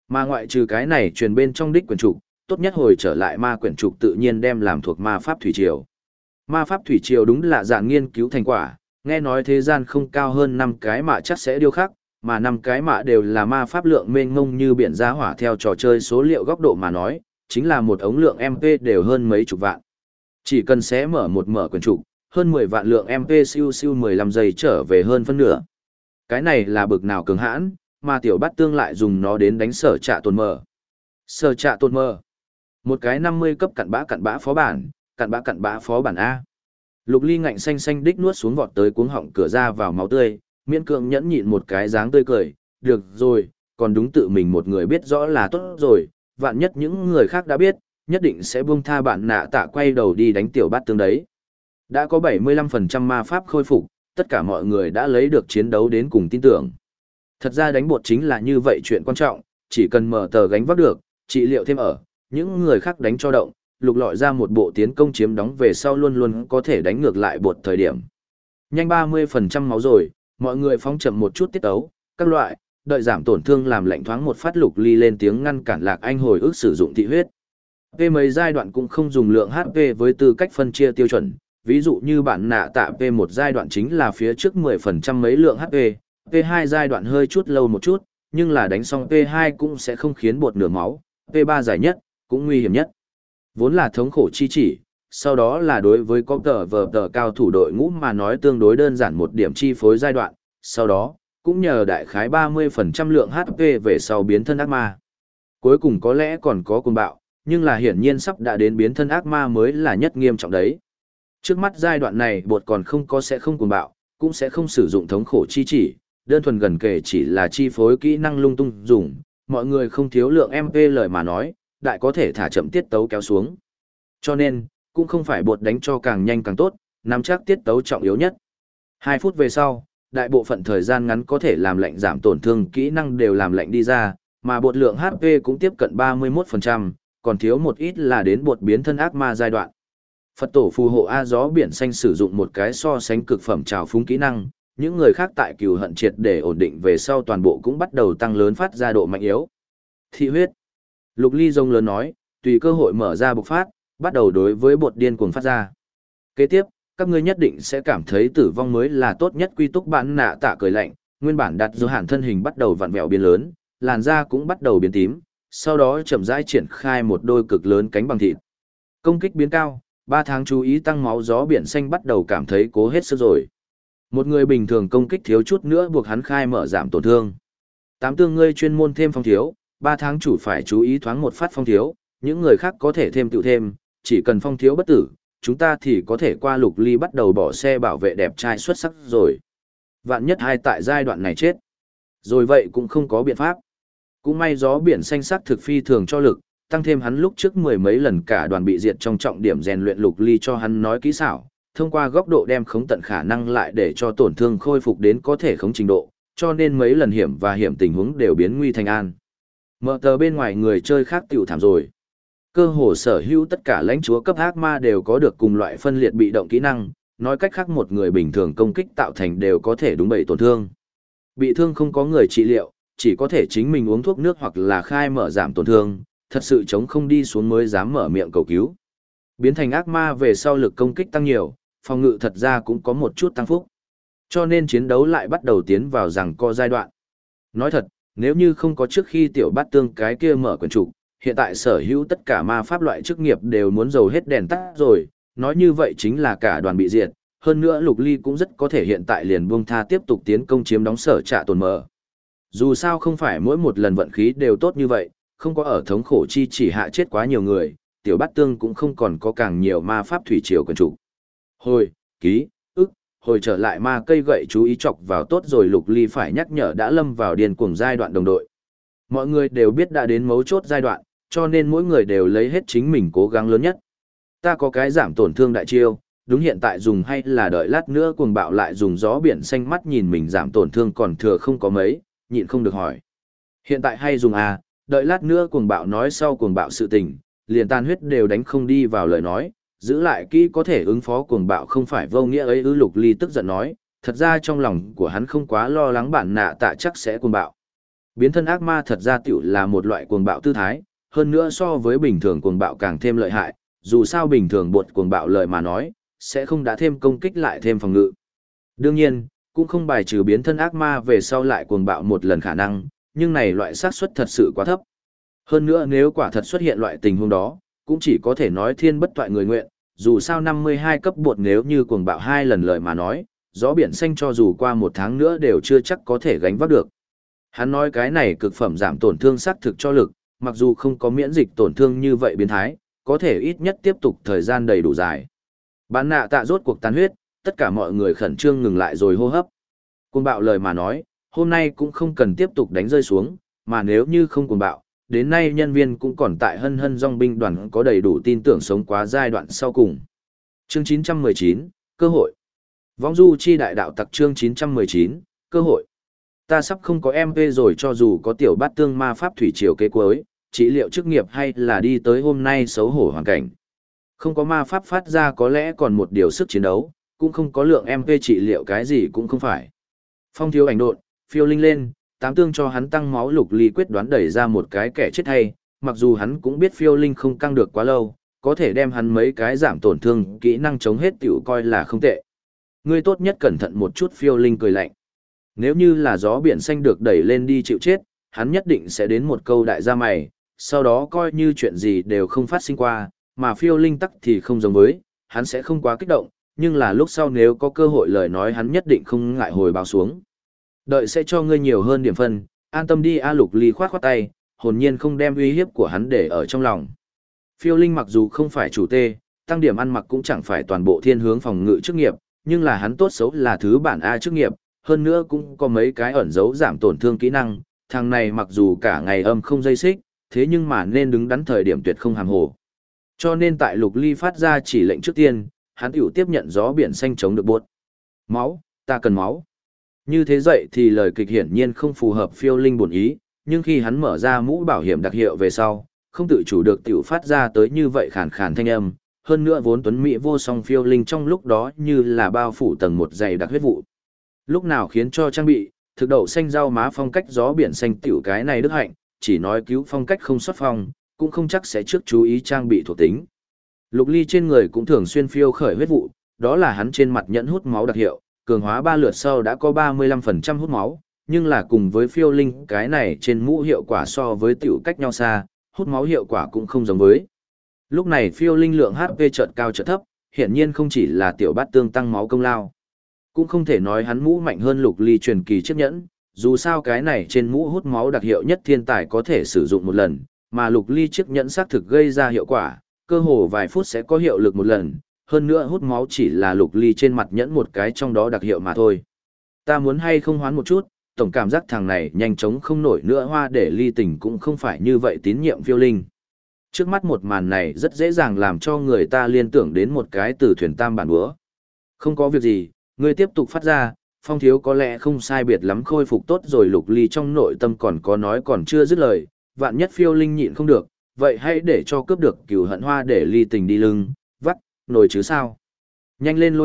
Mà ngoại trừ cái này truyền bên trong đích quyển trục, tốt nhất hồi trở lại ma quyển trục tự nhiên đem làm thuộc ma pháp thủy triều. Ma pháp thủy triều đúng là dạng nghiên cứu thành quả, nghe nói thế gian không cao hơn 5 cái mạ chắc sẽ điêu khắc, mà 5 cái mạ đều là ma pháp lượng mênh mông như biển giá hỏa theo trò chơi số liệu góc độ mà nói, chính là một ống lượng MP đều hơn mấy chục vạn. Chỉ cần xé mở một mở quyển trục, hơn 10 vạn lượng MP siêu siêu 15 giây trở về hơn phân nửa. Cái này là bực nào cường hãn, mà tiểu bát tương lại dùng nó đến đánh sở trạ tồn mờ. Sở trạ tồn mờ. Một cái 50 cấp cặn bã phó bản phó bản A. Lục Ly ngạnh xanh xanh đích nuốt xuống vọt tới cuống họng cửa ra vào máu tươi, miễn cưỡng nhẫn nhịn một cái dáng tươi cười, được rồi, còn đúng tự mình một người biết rõ là tốt rồi, vạn nhất những người khác đã biết, nhất định sẽ buông tha bạn nạ tạ quay đầu đi đánh tiểu bát tương đấy. Đã có 75% ma pháp khôi phục, tất cả mọi người đã lấy được chiến đấu đến cùng tin tưởng. Thật ra đánh bột chính là như vậy chuyện quan trọng, chỉ cần mở tờ gánh vác được, trị liệu thêm ở, những người khác đánh cho động, lục lọi ra một bộ tiến công chiếm đóng về sau luôn luôn có thể đánh ngược lại bột thời điểm. Nhanh 30% máu rồi, mọi người phóng chậm một chút tiết ấu, các loại, đợi giảm tổn thương làm lạnh thoáng một phát Lục Ly lên tiếng ngăn cản Lạc Anh hồi ức sử dụng thị huyết. P mấy giai đoạn cũng không dùng lượng HP với tư cách phân chia tiêu chuẩn, ví dụ như bản nạ tạ P1 giai đoạn chính là phía trước 10% mấy lượng HP, P2 giai đoạn hơi chút lâu một chút, nhưng là đánh xong P2 cũng sẽ không khiến bột nửa máu, P3 dài nhất, cũng nguy hiểm nhất. Vốn là thống khổ chi chỉ, sau đó là đối với có tờ cao thủ đội ngũ mà nói tương đối đơn giản một điểm chi phối giai đoạn, sau đó, cũng nhờ đại khái 30% lượng HP về sau biến thân ác ma. Cuối cùng có lẽ còn có cuồng bạo, nhưng là hiển nhiên sắp đã đến biến thân ác ma mới là nhất nghiêm trọng đấy. Trước mắt giai đoạn này bột còn không có sẽ không cuồng bạo, cũng sẽ không sử dụng thống khổ chi chỉ, đơn thuần gần kể chỉ là chi phối kỹ năng lung tung dùng, mọi người không thiếu lượng MP lời mà nói, đại có thể thả chậm tiết tấu kéo xuống. Cho nên, cũng không phải bột đánh cho càng nhanh càng tốt, nắm chắc tiết tấu trọng yếu nhất. 2 phút về sau, đại bộ phận thời gian ngắn có thể làm lệnh giảm tổn thương kỹ năng đều làm lệnh đi ra, mà bột lượng HP cũng tiếp cận 31%, còn thiếu một ít là đến bột biến thân ác ma giai đoạn. Phật tổ phù hộ A gió biển xanh sử dụng một cái so sánh cực phẩm trào phúng kỹ năng, những người khác tại cừu hận triệt để ổn định về sau toàn bộ cũng bắt đầu tăng lớn phát ra độ mạnh yếu. Thị huyết. Lục Ly rông lớn nói, tùy cơ hội mở ra bộc phát, bắt đầu đối với bột điên cuồng phát ra. Kế tiếp, các ngươi nhất định sẽ cảm thấy tử vong mới là tốt nhất. Quy túc bản nạ tạ cười lạnh, nguyên bản đặt dấu hẳn thân hình bắt đầu vặn vẹo biến lớn, làn da cũng bắt đầu biến tím, sau đó chậm rãi triển khai một đôi cực lớn cánh bằng thịt. Công kích biến cao, 3 tháng chú ý tăng máu gió biển xanh bắt đầu cảm thấy cố hết sức rồi. Một người bình thường công kích thiếu chút nữa buộc hắn khai mở giảm tổn thương. 8 tương ngươi chuyên môn thêm phong thiếu, 3 tháng chủ phải chú ý thoáng một phát phong thiếu, những người khác có thể thêm tự thêm, chỉ cần phong thiếu bất tử, chúng ta thì có thể qua Lục Ly bắt đầu bỏ xe bảo vệ đẹp trai xuất sắc rồi. Vạn nhất hai tại giai đoạn này chết. Rồi vậy cũng không có biện pháp. Cũng may gió biển xanh sắc thực phi thường cho lực, tăng thêm hắn lúc trước 10 mấy lần cả đoàn bị diệt trong trọng điểm rèn luyện Lục Ly cho hắn nói kỹ xảo, thông qua góc độ đem khống tận khả năng lại để cho tổn thương khôi phục đến có thể khống trình độ, cho nên mấy lần hiểm và hiểm tình huống đều biến nguy thành an. Mở tờ bên ngoài người chơi khác tiểu thảm rồi. Cơ hồ sở hữu tất cả lãnh chúa cấp ác ma đều có được cùng loại phân liệt bị động kỹ năng, nói cách khác một người bình thường công kích tạo thành đều có thể đúng bậy tổn thương. Bị thương không có người trị liệu, chỉ có thể chính mình uống thuốc nước hoặc là khai mở giảm tổn thương, thật sự chống không đi xuống mới dám mở miệng cầu cứu. Biến thành ác ma về sau lực công kích tăng nhiều, phòng ngự thật ra cũng có một chút tăng phúc. Cho nên chiến đấu lại bắt đầu tiến vào rằng co giai đoạn. Nói thật, nếu như không có trước khi tiểu bát tương cái kia mở quyển trục, hiện tại sở hữu tất cả ma pháp loại chức nghiệp đều muốn dầu hết đèn tắt rồi, nói như vậy chính là cả đoàn bị diệt. Hơn nữa Lục Ly cũng rất có thể hiện tại liền buông tha tiếp tục tiến công chiếm đóng sở trạ tồn mở. Dù sao không phải mỗi một lần vận khí đều tốt như vậy, không có ở thống khổ chi chỉ hạ chết quá nhiều người, tiểu bát tương cũng không còn có càng nhiều ma pháp thủy triều quyển trục. Hồi, ký, ức, hồi trở lại ma cây gậy chú ý chọc vào tốt rồi. Lục Ly phải nhắc nhở đã lâm vào điên cuồng giai đoạn đồng đội. Mọi người đều biết đã đến mấu chốt giai đoạn, cho nên mỗi người đều lấy hết chính mình cố gắng lớn nhất. Ta có cái giảm tổn thương đại chiêu, đúng hiện tại dùng hay là đợi lát nữa cuồng bạo lại dùng gió biển xanh mắt nhìn mình giảm tổn thương còn thừa không có mấy, nhịn không được hỏi. Hiện tại hay dùng à, đợi lát nữa cuồng bạo nói sau cuồng bạo sự tình, liền tan huyết đều đánh không đi vào lời nói, giữ lại kỹ có thể ứng phó cuồng bạo không phải vô nghĩa ấy ư. Lục Ly tức giận nói, thật ra trong lòng của hắn không quá lo lắng bản nạ tạ chắc sẽ cuồng bạo. Biến thân ác ma thật ra tiểu là một loại cuồng bạo tư thái, hơn nữa so với bình thường cuồng bạo càng thêm lợi hại, dù sao bình thường bột cuồng bạo lợi mà nói, sẽ không đã thêm công kích lại thêm phòng ngự. Đương nhiên, cũng không bài trừ biến thân ác ma về sau lại cuồng bạo một lần khả năng, nhưng này loại xác suất thật sự quá thấp. Hơn nữa nếu quả thật xuất hiện loại tình huống đó, cũng chỉ có thể nói thiên bất toại người nguyện, dù sao 52 cấp bột nếu như cuồng bạo 2 lần lợi mà nói, gió biển xanh cho dù qua 1 tháng nữa đều chưa chắc có thể gánh vác được. Hắn nói cái này cực phẩm giảm tổn thương xác thực cho lực, mặc dù không có miễn dịch tổn thương như vậy biến thái, có thể ít nhất tiếp tục thời gian đầy đủ dài. Bán nạ tạ rốt cuộc tán huyết, tất cả mọi người khẩn trương ngừng lại rồi hô hấp. Cuồng bạo lời mà nói, hôm nay cũng không cần tiếp tục đánh rơi xuống, mà nếu như không cuồng bạo, đến nay nhân viên cũng còn tại hân hân dòng binh đoàn có đầy đủ tin tưởng sống quá giai đoạn sau cùng. Chương 919, cơ hội. Vong du chi đại đạo tặc chương 919, cơ hội. Ta sắp không có MP rồi cho dù có tiểu bát tương ma pháp thủy triều kế cuối, trị liệu chức nghiệp hay là đi tới hôm nay xấu hổ hoàn cảnh. Không có ma pháp phát ra có lẽ còn một điều sức chiến đấu, cũng không có lượng MP trị liệu cái gì cũng không phải. Phong thiếu ảnh độn, phiêu linh lên, tám tương cho hắn tăng máu Lục Ly quyết đoán đẩy ra một cái kẻ chết hay, mặc dù hắn cũng biết phiêu linh không căng được quá lâu, có thể đem hắn mấy cái giảm tổn thương, kỹ năng chống hết tiểu coi là không tệ. Ngươi tốt nhất cẩn thận một chút, phiêu linh cười lạnh. Nếu như là gió biển xanh được đẩy lên đi chịu chết, hắn nhất định sẽ đến một câu đại gia mày, sau đó coi như chuyện gì đều không phát sinh qua, mà phiêu linh tắc thì không giống với, hắn sẽ không quá kích động, nhưng là lúc sau nếu có cơ hội lời nói hắn nhất định không ngại hồi báo xuống. Đợi sẽ cho ngươi nhiều hơn điểm phân, an tâm đi. A Lục Ly khoát khoát tay, hồn nhiên không đem uy hiếp của hắn để ở trong lòng. Phiêu linh mặc dù không phải chủ tê, tăng điểm ăn mặc cũng chẳng phải toàn bộ thiên hướng phòng ngự chức nghiệp, nhưng là hắn tốt xấu là thứ bản A chức nghiệp, hơn nữa cũng có mấy cái ẩn dấu giảm tổn thương kỹ năng, thằng này mặc dù cả ngày âm không dây xích, thế nhưng mà nên đứng đắn thời điểm tuyệt không hàm hồ. Cho nên tại Lục Ly phát ra chỉ lệnh trước tiên, hắn tiểu tiếp nhận gió biển xanh chống được buốt. Máu, ta cần máu. Như thế vậy thì lời kịch hiển nhiên không phù hợp phiêu linh bổn ý, nhưng khi hắn mở ra mũ bảo hiểm đặc hiệu về sau, không tự chủ được tiểu phát ra tới như vậy khàn khàn thanh âm, hơn nữa vốn tuấn mỹ vô song phiêu linh trong lúc đó như là bao phủ tầng một dày đặc huyết vụ. Lúc nào khiến cho trang bị, thực đậu xanh rau má phong cách gió biển xanh tiểu cái này đức hạnh, chỉ nói cứu phong cách không xuất phong, cũng không chắc sẽ trước chú ý trang bị thuộc tính. Lục Ly trên người cũng thường xuyên phiêu khởi huyết vụ, đó là hắn trên mặt nhẫn hút máu đặc hiệu, cường hóa 3 lượt sau đã có 35% hút máu, nhưng là cùng với phiêu linh cái này trên mũ hiệu quả so với tiểu cách nhau xa, hút máu hiệu quả cũng không giống với. Lúc này phiêu linh lượng HP chợt cao chợt thấp, hiển nhiên không chỉ là tiểu bát tương tăng máu công lao. Cũng không thể nói hắn mũ mạnh hơn Lục Ly truyền kỳ chiếc nhẫn, dù sao cái này trên mũ hút máu đặc hiệu nhất thiên tài có thể sử dụng một lần, mà Lục Ly chiếc nhẫn xác thực gây ra hiệu quả, cơ hồ vài phút sẽ có hiệu lực một lần, hơn nữa hút máu chỉ là Lục Ly trên mặt nhẫn một cái trong đó đặc hiệu mà thôi. Ta muốn hay không hoán một chút, tổng cảm giác thằng này nhanh chóng không nổi nữa hoa để Ly tình cũng không phải như vậy tín nhiệm phiêu linh. Trước mắt một màn này rất dễ dàng làm cho người ta liên tưởng đến một cái từ thuyền tam bản búa. Không có việc gì, ngươi tiếp tục phát ra, Phong thiếu có lẽ không sai biệt lắm khôi phục tốt rồi. Lục Ly trong nội tâm còn có nói còn chưa dứt lời, vạn nhất phiêu linh nhịn không được, vậy hãy để cho cướp được cửu hận hoa để Ly tình đi lưng, vắt, nổi chứ sao. Nhanh lên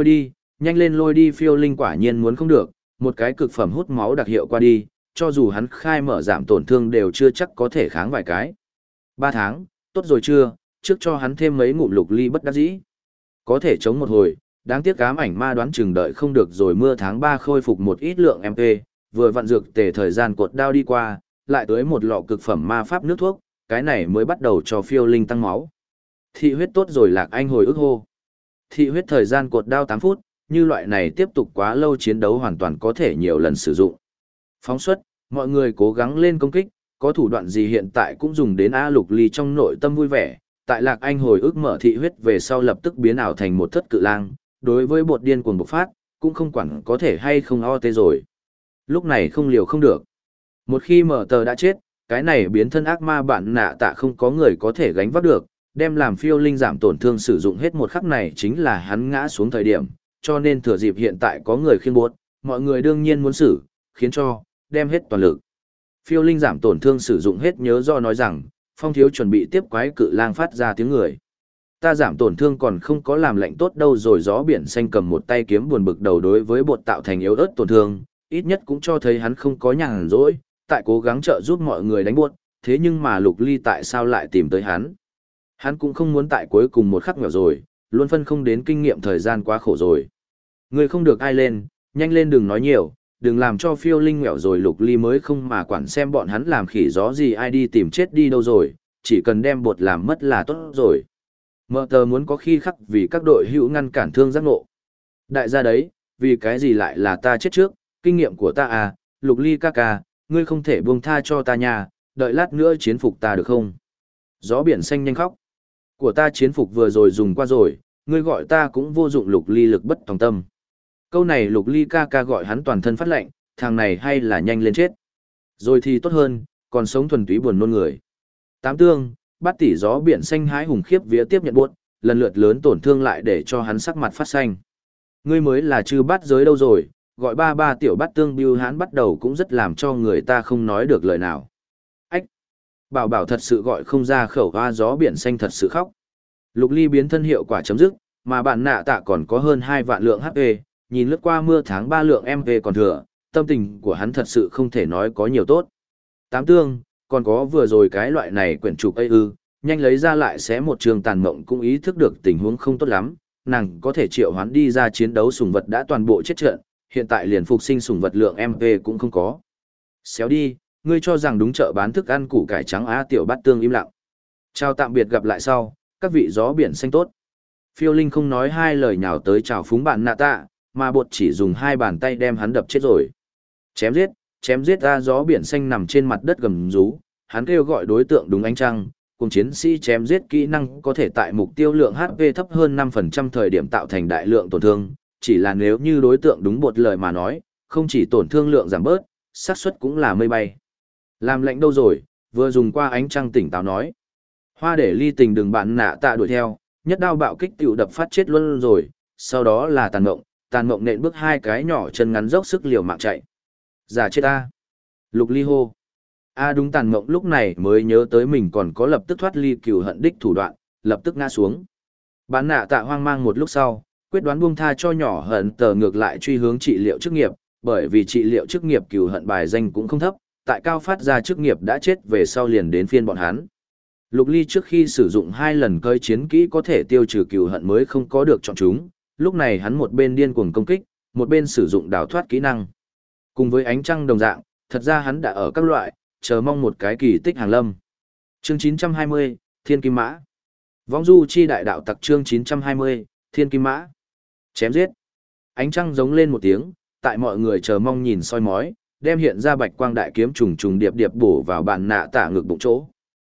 lôi đi, phiêu linh quả nhiên muốn không được, một cái cực phẩm hút máu đặc hiệu qua đi, cho dù hắn khai mở giảm tổn thương đều chưa chắc có thể kháng vài cái. 3 tháng, tốt rồi chưa, trước cho hắn thêm mấy ngụm. Lục Ly bất đắc dĩ. Có thể chống một hồi, đáng tiếc ám ảnh ma đoán chừng đợi không được rồi. Mưa tháng 3 khôi phục một ít lượng MP, vừa vặn dược tề thời gian cột đao đi qua, lại tới một lọ cực phẩm ma pháp nước thuốc, cái này mới bắt đầu cho phiêu linh tăng máu. Thị huyết tốt rồi. Lạc Anh hồi ức hô. Thị huyết thời gian cột đao 8 phút, như loại này tiếp tục quá lâu chiến đấu hoàn toàn có thể nhiều lần sử dụng. Phóng xuất, mọi người cố gắng lên công kích, có thủ đoạn gì hiện tại cũng dùng đến. A Lục Ly trong nội tâm vui vẻ, tại Lạc Anh hồi ức mở thị huyết về sau lập tức biến ảo thành một thất cự lang, đối với bột điên cuồng bộc phát, cũng không quản có thể hay không OT rồi. Lúc này không liều không được. Một khi mở tờ đã chết, cái này biến thân ác ma bản nạ tạ không có người có thể gánh vác được, đem làm phiêu linh giảm tổn thương sử dụng hết một khắc này chính là hắn ngã xuống thời điểm, cho nên thừa dịp hiện tại có người khiên bột, mọi người đương nhiên muốn xử, khiến cho, đem hết toàn lực. Phiêu linh giảm tổn thương sử dụng hết nhớ do nói rằng, Phong thiếu chuẩn bị tiếp quái cự lang phát ra tiếng người. Ta giảm tổn thương còn không có làm lệnh tốt đâu rồi. Gió biển xanh cầm một tay kiếm buồn bực đầu đối với bột tạo thành yếu ớt tổn thương, ít nhất cũng cho thấy hắn không có nhàn rỗi, tại cố gắng trợ giúp mọi người đánh buốt, thế nhưng mà Lục Ly tại sao lại tìm tới hắn? Hắn cũng không muốn tại cuối cùng một khắc nghèo rồi, luôn phân không đến kinh nghiệm thời gian quá khổ rồi. Người không được ai lên, nhanh lên đừng nói nhiều, đừng làm cho phiêu linh nghèo rồi. Lục Ly mới không mà quản xem bọn hắn làm khỉ gió gì, ai đi tìm chết đi đâu rồi, chỉ cần đem bột làm mất là tốt rồi. Mơ tờ muốn có khi khắc vì các đội hữu ngăn cản thương giác ngộ. Đại gia đấy, vì cái gì lại là ta chết trước, kinh nghiệm của ta à, Lục Ly ca ca, ngươi không thể buông tha cho ta nha, đợi lát nữa chiến phục ta được không? Gió biển xanh nhanh khóc. Của ta chiến phục vừa rồi dùng qua rồi, ngươi gọi ta cũng vô dụng. Lục Ly lực bất tòng tâm. Câu này Lục Ly ca ca gọi hắn toàn thân phát lạnh, thằng này hay là nhanh lên chết. Rồi thì tốt hơn, còn sống thuần túy buồn nôn người. Tám tương, Bát tỷ gió biển xanh hái hùng khiếp vía tiếp nhận buốt, lần lượt lớn tổn thương lại để cho hắn sắc mặt phát xanh. Ngươi mới là chư bát giới đâu rồi, gọi ba ba tiểu bát tương bưu hắn bắt đầu cũng rất làm cho người ta không nói được lời nào. Ách! Bảo bảo thật sự gọi không ra khẩu, hoa gió biển xanh thật sự khóc. Lục Ly biến thân hiệu quả chấm dứt, mà bạn nạ tạ còn có hơn 2 vạn lượng HP, nhìn lướt qua mưa tháng 3 lượng MP còn thừa, tâm tình của hắn thật sự không thể nói có nhiều tốt. Tám tương, còn có vừa rồi cái loại này quyển trục ư, nhanh lấy ra lại xé một trường tàn mộng cũng ý thức được tình huống không tốt lắm, nàng có thể triệu hoán đi ra chiến đấu sủng vật đã toàn bộ chết trận, hiện tại liền phục sinh sủng vật lượng MP cũng không có. Xéo đi, ngươi cho rằng đúng chợ bán thức ăn củ cải trắng á. Tiểu bát tương im lặng. Chào tạm biệt, gặp lại sau, các vị gió biển xanh tốt. Phiêu Linh không nói hai lời nhào tới chào phúng bạn nạ tạ, mà bột chỉ dùng 2 bàn tay đem hắn đập chết rồi. Chém giết ra. Gió biển xanh nằm trên mặt đất gầm rú, hắn kêu gọi đối tượng đúng ánh trăng, cùng chiến sĩ chém giết kỹ năng có thể tại mục tiêu lượng HP thấp hơn 5% thời điểm tạo thành đại lượng tổn thương, chỉ là nếu như đối tượng đúng bột lời mà nói, không chỉ tổn thương lượng giảm bớt, xác suất cũng là mây bay. Làm lạnh đâu rồi, vừa dùng qua ánh trăng tỉnh táo nói. Hoa để ly tình đừng bạn nạ tạ đuổi theo, nhất đao bạo kích tiểu đập phát chết luôn rồi, sau đó là tàn mộng nện bước 2 cái nhỏ chân ngắn dốc sức liều mạng chạy. Giả chết ta. Lục Ly hô. Đúng, tàn mộng lúc này mới nhớ tới mình còn có lập tức thoát ly cừu hận đích thủ đoạn, lập tức ngã xuống. Bán nạ tạ hoang mang một lúc sau, quyết đoán buông tha cho nhỏ hận tờ ngược lại truy hướng trị liệu chức nghiệp, bởi vì trị liệu chức nghiệp cừu hận bài danh cũng không thấp, tại cao phát ra chức nghiệp đã chết về sau liền đến phiên bọn hắn. Lục Ly trước khi sử dụng 2 lần cơi chiến kỹ có thể tiêu trừ cừu hận mới không có được chọn chúng, lúc này hắn một bên điên cuồng công kích, một bên sử dụng đào thoát kỹ năng. Cùng với ánh trăng đồng dạng, thật ra hắn đã ở các loại, chờ mong một cái kỳ tích hàng lâm. Chương 920, Thiên Kim Mã. Vong du chi đại đạo tặc chương 920, Thiên Kim Mã. Chém giết. Ánh trăng giống lên một tiếng, tại mọi người chờ mong nhìn soi mói, đem hiện ra bạch quang đại kiếm trùng trùng điệp điệp bổ vào bàn nạ tạ ngực bụng chỗ.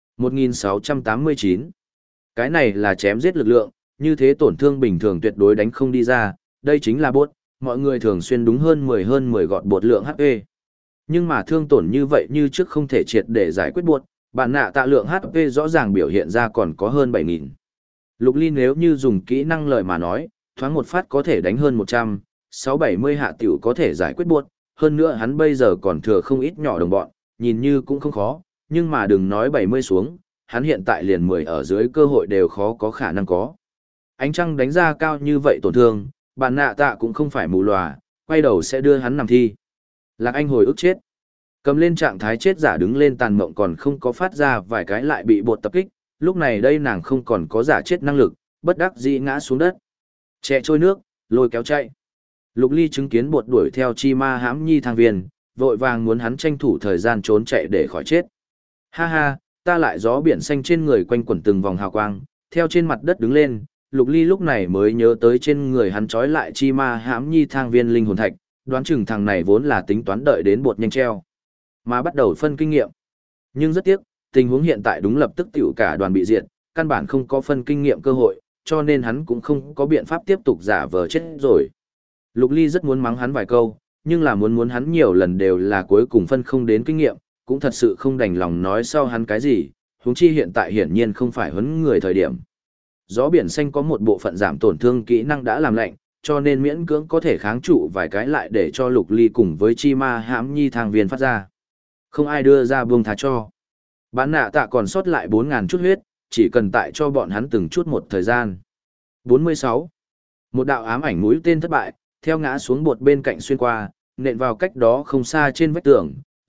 1689. Cái này là chém giết lực lượng, như thế tổn thương bình thường tuyệt đối đánh không đi ra, đây chính là bốt, mọi người thường xuyên đúng hơn 10 gọt bột lượng HP. Nhưng mà thương tổn như vậy như trước không thể triệt để giải quyết bột, bản nạ tạ lượng HP rõ ràng biểu hiện ra còn có hơn 7000. Lục Ly nếu như dùng kỹ năng lời mà nói, thoáng một phát có thể đánh hơn 100, 670 hạ tiểu có thể giải quyết bột, hơn nữa hắn bây giờ còn thừa không ít nhỏ đồng bọn, nhìn như cũng không khó, nhưng mà đừng nói 70 xuống, hắn hiện tại liền 10 ở dưới cơ hội đều khó có khả năng có. Ánh trăng đánh ra cao như vậy tổn thương, bản nạ tạ cũng không phải mù lòa, quay đầu sẽ đưa hắn nằm thi. Lạc Anh hồi ức chết. Cầm lên trạng thái chết giả đứng lên, tàn mộng còn không có phát ra vài cái lại bị bột tập kích, lúc này đây nàng không còn có giả chết năng lực, bất đắc dĩ ngã xuống đất. Trẻ trôi nước, lôi kéo chạy. Lục Ly chứng kiến bột đuổi theo chi ma hãm nhi thang viên, vội vàng muốn hắn tranh thủ thời gian trốn chạy để khỏi chết. Ha ha, ta lại gió biển xanh trên người quanh quẩn từng vòng hào quang, theo trên mặt đất đứng lên, Lục Ly lúc này mới nhớ tới trên người hắn trói lại chi ma hãm nhi thang viên linh hồn thạch, đoán chừng thằng này vốn là tính toán đợi đến bột nhanh treo, mà bắt đầu phân kinh nghiệm. Nhưng rất tiếc, tình huống hiện tại đúng lập tức tiểu cả đoàn bị diệt, căn bản không có phân kinh nghiệm cơ hội, cho nên hắn cũng không có biện pháp tiếp tục giả vờ chết rồi. Lục Ly rất muốn mắng hắn vài câu, nhưng là muốn hắn nhiều lần đều là cuối cùng phân không đến kinh nghiệm, cũng thật sự không đành lòng nói sau hắn cái gì, huống chi hiện tại hiển nhiên không phải huấn người thời điểm. Gió biển xanh có một bộ phận giảm tổn thương kỹ năng đã làm lạnh, cho nên miễn cưỡng có thể kháng trụ vài cái lại để cho Lục Ly cùng với chi ma hãm nhi thang viên phát ra. Không ai đưa ra buông thá cho. Bán nạ tạ còn sót lại 4.000 chút huyết, chỉ cần tại cho bọn hắn từng chút một thời gian. 46. Một đạo ám ảnh mũi tên thất bại, theo ngã xuống bột bên cạnh xuyên qua, nện vào cách đó không xa trên vách tường,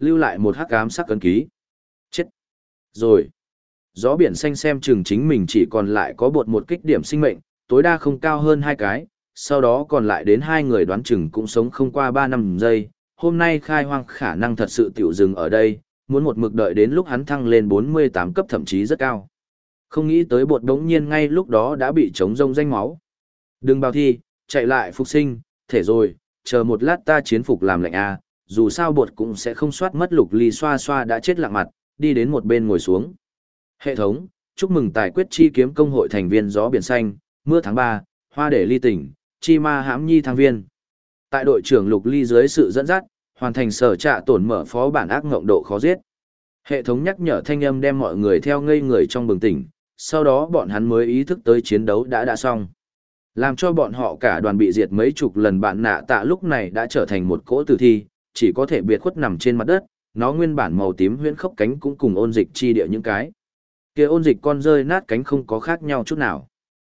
lưu lại một hắc ám sắc ấn ký. Chết. Rồi. Gió biển xanh xem chừng chính mình chỉ còn lại có bột một kích điểm sinh mệnh, tối đa không cao hơn 2 cái, sau đó còn lại đến 2 người đoán chừng cũng sống không qua 3 năm giây. Hôm nay khai hoang khả năng thật sự tiểu dừng ở đây, muốn một mực đợi đến lúc hắn thăng lên 48 cấp thậm chí rất cao. Không nghĩ tới bột đống nhiên ngay lúc đó đã bị trống rông danh máu. Đừng bao thi, chạy lại phục sinh, thể rồi, chờ một lát ta chiến phục làm lệnh a, dù sao bột cũng sẽ không soát mất Lục Ly xoa xoa đã chết lặng mặt, đi đến một bên ngồi xuống. Hệ thống, chúc mừng tài quyết chi kiếm công hội thành viên gió biển xanh, mưa tháng 3, hoa để ly tỉnh, chi ma hãm nhi thăng viên. Tại đội trưởng Lục Ly dưới sự dẫn dắt, hoàn thành sở trạ tổn mở phó bản ác ngộng độ khó giết. Hệ thống nhắc nhở thanh âm đem mọi người theo ngây người trong bừng tỉnh, sau đó bọn hắn mới ý thức tới chiến đấu đã xong. Làm cho bọn họ cả đoàn bị diệt mấy chục lần, bạn nạ tạ lúc này đã trở thành một cỗ tử thi, chỉ có thể biệt khuất nằm trên mặt đất, nó nguyên bản màu tím huyễn khốc cánh cũng cùng ôn dịch chi địa những cái. Kia ôn dịch con rơi nát cánh không có khác nhau chút nào.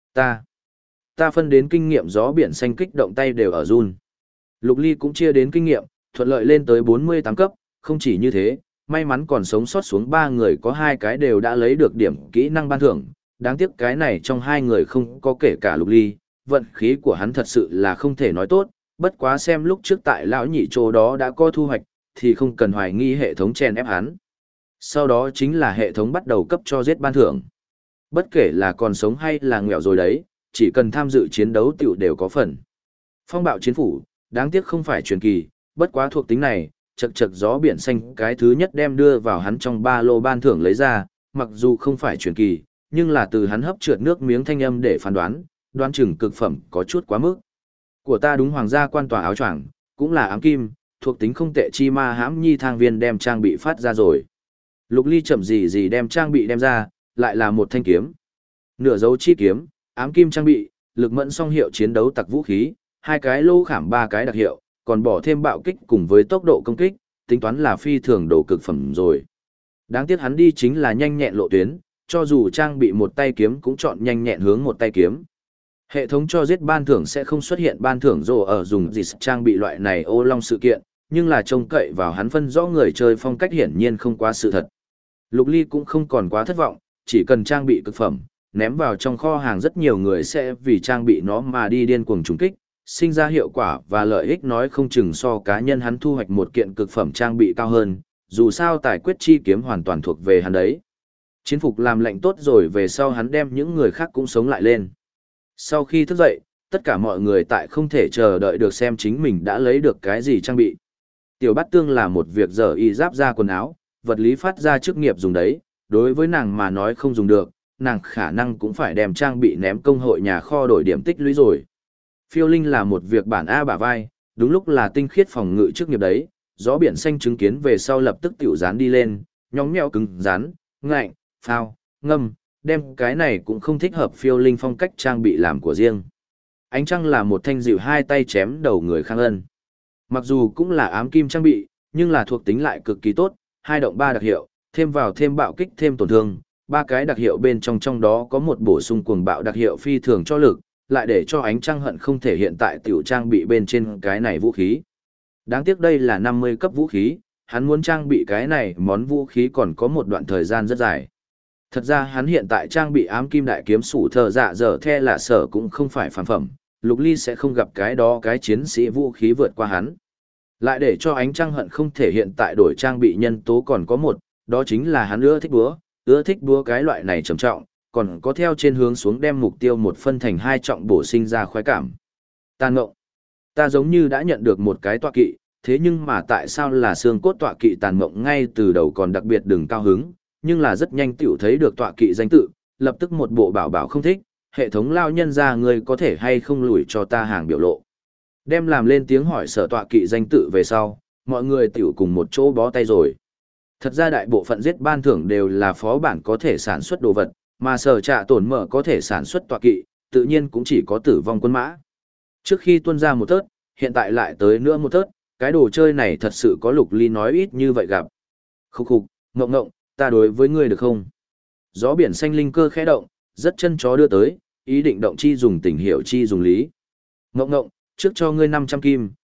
Ta phân đến kinh nghiệm gió biển xanh kích động tay đều ở run. Lục Ly cũng chia đến kinh nghiệm, thuận lợi lên tới 48 cấp, không chỉ như thế, may mắn còn sống sót xuống 3 người có 2 cái đều đã lấy được điểm kỹ năng ban thưởng, đáng tiếc cái này trong 2 người không có kể cả Lục Ly, vận khí của hắn thật sự là không thể nói tốt, bất quá xem lúc trước tại lão nhị chỗ đó đã có thu hoạch, thì không cần hoài nghi hệ thống chèn ép hắn. Sau đó chính là hệ thống bắt đầu cấp cho giết ban thưởng. Bất kể là còn sống hay là nghèo rồi đấy, chỉ cần tham dự chiến đấu tiểu đều có phần. Phong bạo chiến phủ, đáng tiếc không phải truyền kỳ, bất quá thuộc tính này, chật chật gió biển xanh cái thứ nhất đem đưa vào hắn trong ba lô ban thưởng lấy ra, mặc dù không phải truyền kỳ, nhưng là từ hắn hấp trượt nước miếng thanh âm để phán đoán chừng cực phẩm có chút quá mức. Của ta đúng hoàng gia quan tòa áo choàng, cũng là ám kim, thuộc tính không tệ chi ma hãm nhi thang viên đem trang bị phát ra rồi. Lục Ly chậm gì đem trang bị đem ra, lại là một thanh kiếm. Nửa dấu chi kiếm, ám kim trang bị, lực mẫn song hiệu chiến đấu tặc vũ khí, 2 cái lô khảm 3 cái đặc hiệu, còn bỏ thêm bạo kích cùng với tốc độ công kích, tính toán là phi thường đồ cực phẩm rồi. Đáng tiếc hắn đi chính là nhanh nhẹn lộ tuyến, cho dù trang bị một tay kiếm cũng chọn nhanh nhẹn hướng một tay kiếm. Hệ thống cho giết ban thưởng sẽ không xuất hiện ban thưởng rồ ở dùng gì trang bị loại này ô long sự kiện, nhưng là trông cậy vào hắn phân rõ người chơi phong cách hiển nhiên không quá sự thật. Lục Ly cũng không còn quá thất vọng, chỉ cần trang bị cực phẩm, ném vào trong kho hàng rất nhiều người sẽ vì trang bị nó mà đi điên cuồng trùng kích, sinh ra hiệu quả và lợi ích nói không chừng so cá nhân hắn thu hoạch một kiện cực phẩm trang bị cao hơn, dù sao tài quyết chi kiếm hoàn toàn thuộc về hắn đấy. Chiến phục làm lệnh tốt rồi về sau hắn đem những người khác cũng sống lại lên. Sau khi thức dậy, tất cả mọi người tại không thể chờ đợi được xem chính mình đã lấy được cái gì trang bị. Tiểu Bát Tương là một việc dở y giáp ra quần áo, vật lý phát ra chức nghiệp dùng đấy, đối với nàng mà nói không dùng được, nàng khả năng cũng phải đem trang bị ném công hội nhà kho đổi điểm tích lũy rồi. Phiêu linh là một việc bản A bả vai, đúng lúc là tinh khiết phòng ngự chức nghiệp đấy, gió biển xanh chứng kiến về sau lập tức tiểu dán đi lên, nhóng nhẽo cứng rắn, ngạnh, phao, ngâm, đem cái này cũng không thích hợp phiêu linh phong cách trang bị làm của riêng. Ánh trăng là một thanh dịu 2 tay chém đầu người khang ân. Mặc dù cũng là ám kim trang bị, nhưng là thuộc tính lại cực kỳ tốt, 2 động 3 đặc hiệu, thêm vào thêm bạo kích thêm tổn thương, 3 cái đặc hiệu bên trong đó có một bổ sung cuồng bạo đặc hiệu phi thường cho lực, lại để cho ánh trăng hận không thể hiện tại tiểu trang bị bên trên cái này vũ khí. Đáng tiếc đây là 50 cấp vũ khí, hắn muốn trang bị cái này món vũ khí còn có một đoạn thời gian rất dài. Thật ra hắn hiện tại trang bị ám kim đại kiếm sủ thờ dạ dở the là sở cũng không phải phản phẩm, Lục Ly sẽ không gặp cái đó cái chiến sĩ vũ khí vượt qua hắn. Lại để cho ánh trăng hận không thể hiện tại đổi trang bị nhân tố còn có một, đó chính là hắn ưa thích búa cái loại này trầm trọng, còn có theo trên hướng xuống đem mục tiêu một phân thành 2 trọng bổ sinh ra khoái cảm. Tàn ngộng. Ta giống như đã nhận được một cái tọa kỵ, thế nhưng mà tại sao là xương cốt tọa kỵ tàn ngộng ngay từ đầu còn đặc biệt đừng cao hứng, nhưng là rất nhanh tiểu thấy được tọa kỵ danh tự, lập tức một bộ bảo không thích, hệ thống lao nhân ra người có thể hay không lùi cho ta hàng biểu lộ. Đem làm lên tiếng hỏi sở tọa kỵ danh tự về sau, mọi người tiểu cùng một chỗ bó tay rồi. Thật ra đại bộ phận giết ban thưởng đều là phó bản có thể sản xuất đồ vật, mà sở trạ tổn mở có thể sản xuất tọa kỵ, tự nhiên cũng chỉ có tử vong quân mã. Trước khi tuân ra một tớt, hiện tại lại tới nữa một tớt, cái đồ chơi này thật sự có Lục Ly nói ít như vậy gặp. Khúc, ngộng, ta đối với ngươi được không? Gió biển xanh linh cơ khẽ động, rất chân chó đưa tới, ý định động chi dùng tình hiệu chi dùng lý. Ngộng, trước cho ngươi 500 kim,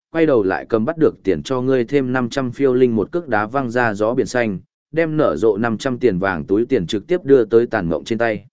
quay đầu lại cầm bắt được tiền cho ngươi thêm 500 phiêu linh một cước đá văng ra gió biển xanh, đem nở rộ 500 tiền vàng túi tiền trực tiếp đưa tới Tàn Mộng trên tay.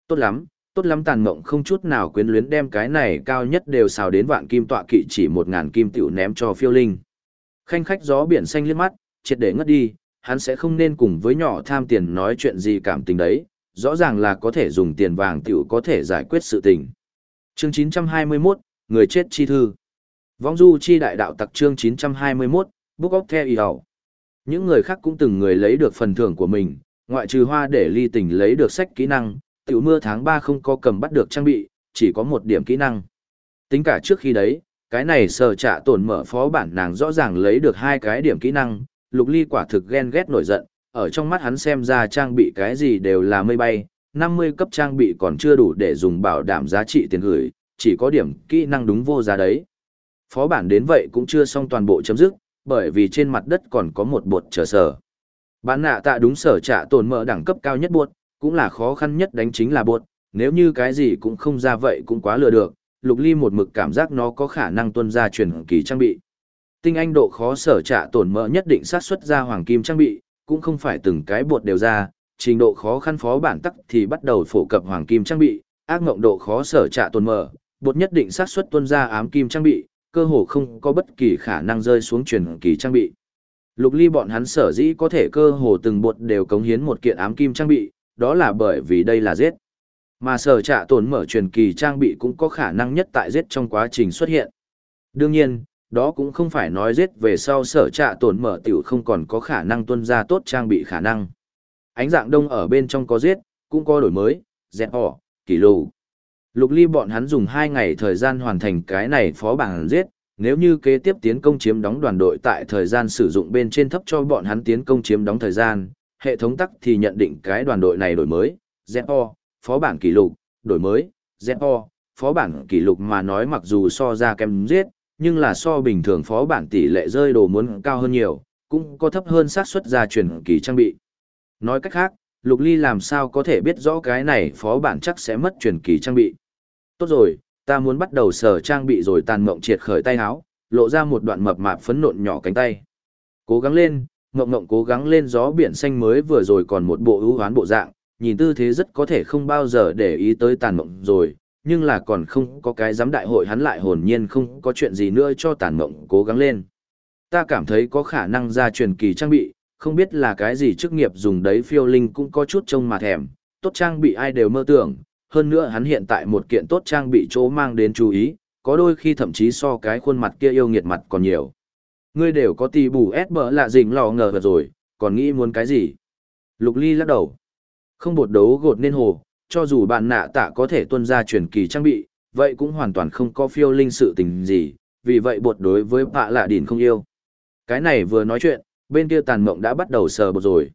Tốt lắm Tàn Mộng không chút nào quyến luyến đem cái này cao nhất đều xào đến vạn kim tọa kỵ chỉ 1000 kim tiểu ném cho phiêu linh. Khanh khách gió biển xanh liếc mắt, triệt để ngất đi, hắn sẽ không nên cùng với nhỏ tham tiền nói chuyện gì cảm tình đấy, rõ ràng là có thể dùng tiền vàng tiểu có thể giải quyết sự tình. Chương 921, người chết chi thư. Vong du chi đại đạo tặc chương 921, Book of the Eo. Những người khác cũng từng người lấy được phần thưởng của mình, ngoại trừ Hoa để ly tình lấy được sách kỹ năng, tiểu mưa tháng 3 không có cầm bắt được trang bị, chỉ có 1 điểm kỹ năng. Tính cả trước khi đấy, cái này Sở Trạ Tổn mở phó bản nàng rõ ràng lấy được 2 cái điểm kỹ năng, Lục Ly quả thực ghen ghét nổi giận, ở trong mắt hắn xem ra trang bị cái gì đều là mây bay, 50 cấp trang bị còn chưa đủ để dùng bảo đảm giá trị tiền gửi, chỉ có điểm kỹ năng đúng vô giá đấy. Phó bản đến vậy cũng chưa xong toàn bộ chấm dứt, bởi vì trên mặt đất còn có một bột chờ sở. Bán nạ tạ đúng Sở Trạ Tổn mở đẳng cấp cao nhất bột, cũng là khó khăn nhất đánh chính là bột, nếu như cái gì cũng không ra vậy cũng quá lừa được, Lục Ly một mực cảm giác nó có khả năng tuân ra truyền kỳ trang bị. Tinh anh độ khó Sở Trạ Tổn mở nhất định xác suất ra hoàng kim trang bị, cũng không phải từng cái bột đều ra, trình độ khó khăn phó bản tắc thì bắt đầu phổ cập hoàng kim trang bị, ác ngộng độ khó Sở Trạ Tổn mở, bột nhất định xác suất tuân ra ám kim trang bị, cơ hồ không có bất kỳ khả năng rơi xuống truyền kỳ trang bị. Lục Ly bọn hắn sở dĩ có thể cơ hồ từng bột đều cống hiến một kiện ám kim trang bị, đó là bởi vì đây là giết. Mà Sở Trạ Tổn mở truyền kỳ trang bị cũng có khả năng nhất tại giết trong quá trình xuất hiện. Đương nhiên, đó cũng không phải nói giết về sau Sở Trạ Tổn mở tiểu không còn có khả năng tuân ra tốt trang bị khả năng. Ánh dạng đông ở bên trong có giết, cũng có đổi mới, dẹp họ, kỷ lù. Lục Ly bọn hắn dùng 2 ngày thời gian hoàn thành cái này phó bản giết, nếu như kế tiếp tiến công chiếm đóng đoàn đội tại thời gian sử dụng bên trên thấp cho bọn hắn tiến công chiếm đóng thời gian, hệ thống tắc thì nhận định cái đoàn đội này đổi mới, ZO, phó bản kỷ lục, đổi mới, ZO, phó bản kỷ lục mà nói mặc dù so ra kém giết, nhưng là so bình thường phó bản tỷ lệ rơi đồ muốn cao hơn nhiều, cũng có thấp hơn xác suất ra truyền kỳ trang bị. Nói cách khác, Lục Ly làm sao có thể biết rõ cái này phó bản chắc sẽ mất truyền kỳ trang bị. Tốt rồi, ta muốn bắt đầu sở trang bị rồi. Tàn Mộng triệt khởi tay háo, lộ ra một đoạn mập mạp phấn nộn nhỏ cánh tay. Cố gắng lên, Mộng cố gắng lên gió biển xanh mới vừa rồi còn một bộ ưu hoán bộ dạng, nhìn tư thế rất có thể không bao giờ để ý tới Tàn Mộng rồi, nhưng là còn không có cái giám đại hội hắn lại hồn nhiên không có chuyện gì nữa cho Tàn Mộng cố gắng lên. Ta cảm thấy có khả năng ra truyền kỳ trang bị, không biết là cái gì chức nghiệp dùng đấy phiêu linh cũng có chút trông mà thèm, tốt trang bị ai đều mơ tưởng, hơn nữa hắn hiện tại một kiện tốt trang bị chỗ mang đến chú ý, có đôi khi thậm chí so cái khuôn mặt kia yêu nghiệt mặt còn nhiều. Ngươi đều có tì bù ép bờ lạ dình lò ngờ vật rồi, còn nghĩ muốn cái gì? Lục Ly lắc đầu. Không bột đấu gột nên hồ, cho dù bạn nạ tạ có thể tuân ra truyền kỳ trang bị, vậy cũng hoàn toàn không có phiêu linh sự tình gì, vì vậy bột đối với bạ lạ đỉn không yêu. Cái này vừa nói chuyện, bên kia Tàn Mộng đã bắt đầu sờ bột rồi.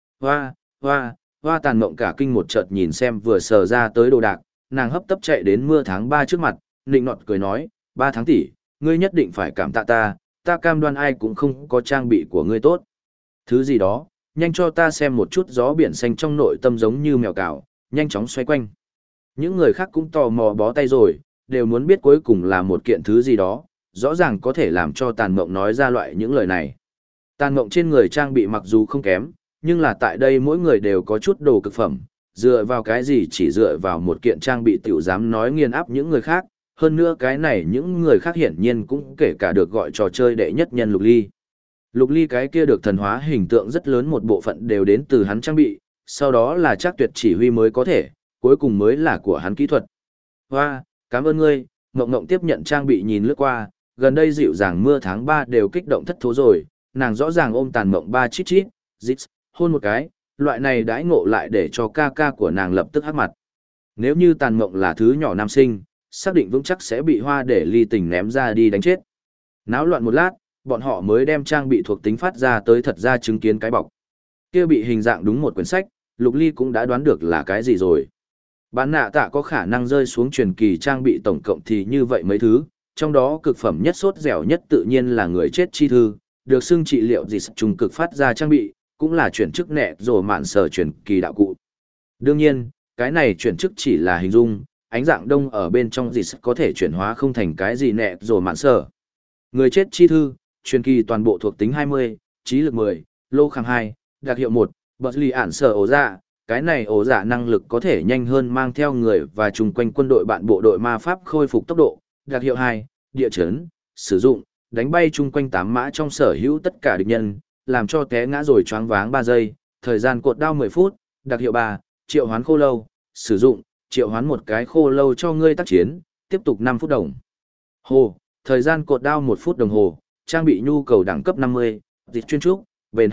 Hoa Tàn Mộng cả kinh một chợt nhìn xem vừa sờ ra tới đồ đạc, nàng hấp tấp chạy đến mưa tháng 3 trước mặt, nịnh nọt cười nói, 3 tháng tỷ, ngươi nhất định phải cảm tạ ta cam đoan ai cũng không có trang bị của ngươi tốt. Thứ gì đó, nhanh cho ta xem một chút. Gió biển xanh trong nội tâm giống như mèo cào, nhanh chóng xoay quanh. Những người khác cũng tò mò bó tay rồi, đều muốn biết cuối cùng là một kiện thứ gì đó, rõ ràng có thể làm cho Tàn Mộng nói ra loại những lời này. Tàn Mộng trên người trang bị mặc dù không kém, nhưng là tại đây mỗi người đều có chút đồ cực phẩm, dựa vào cái gì chỉ dựa vào một kiện trang bị tiểu dám nói nghiền áp những người khác, hơn nữa cái này những người khác hiển nhiên cũng kể cả được gọi trò chơi đệ nhất nhân Lục Ly. Lục Ly cái kia được thần hóa hình tượng rất lớn một bộ phận đều đến từ hắn trang bị, sau đó là chắc tuyệt chỉ huy mới có thể, cuối cùng mới là của hắn kỹ thuật. Hoa, cảm ơn ngươi. Mộng tiếp nhận trang bị nhìn lướt qua, gần đây dịu dàng mưa tháng 3 đều kích động thất thố rồi, nàng rõ ràng ôm Tàn Mộng 3 chít, hôn một cái, loại này đãi ngộ lại để cho ca ca của nàng lập tức hắc mặt. Nếu như Tàn Mộng là thứ nhỏ nam sinh, xác định vững chắc sẽ bị Hoa để ly tình ném ra đi đánh chết. Náo loạn một lát, bọn họ mới đem trang bị thuộc tính phát ra tới thật ra chứng kiến cái bọc. Kia bị hình dạng đúng một quyển sách, Lục Ly cũng đã đoán được là cái gì rồi. Bán nạ tạ có khả năng rơi xuống truyền kỳ trang bị tổng cộng thì như vậy mấy thứ, trong đó cực phẩm nhất sốt dẻo nhất tự nhiên là người chết chi thư, được xưng trị liệu gì trùng cực phát ra trang bị, cũng là chuyển chức nẹ rồi mạn sở truyền kỳ đạo cụ. Đương nhiên, cái này chuyển chức chỉ là hình dung, ánh dạng đông ở bên trong gì có thể chuyển hóa không thành cái gì nẹ rồi mạn sở. Người chết chi thư, truyền kỳ toàn bộ thuộc tính 20, trí lực 10, lô khang 2, đặc hiệu 1, bật lì ản sở ổ dạ. Cái này ổ dạ năng lực có thể nhanh hơn mang theo người và chung quanh quân đội bạn bộ đội ma pháp khôi phục tốc độ. Đặc hiệu 2, địa chấn, sử dụng, đánh bay chung quanh 8 mã trong sở hữu tất cả địch nhân, làm cho té ngã rồi choáng váng 3 giây, thời gian cột đao 10 phút. Đặc hiệu 3, triệu hoán khô lâu, sử dụng, triệu hoán một cái khô lâu cho ngươi tác chiến, tiếp tục 5 phút đồng hồ, thời gian cột đao 1 phút đồng hồ, trang bị nhu cầu đẳng cấp 50, dịch chuyên trúc, bền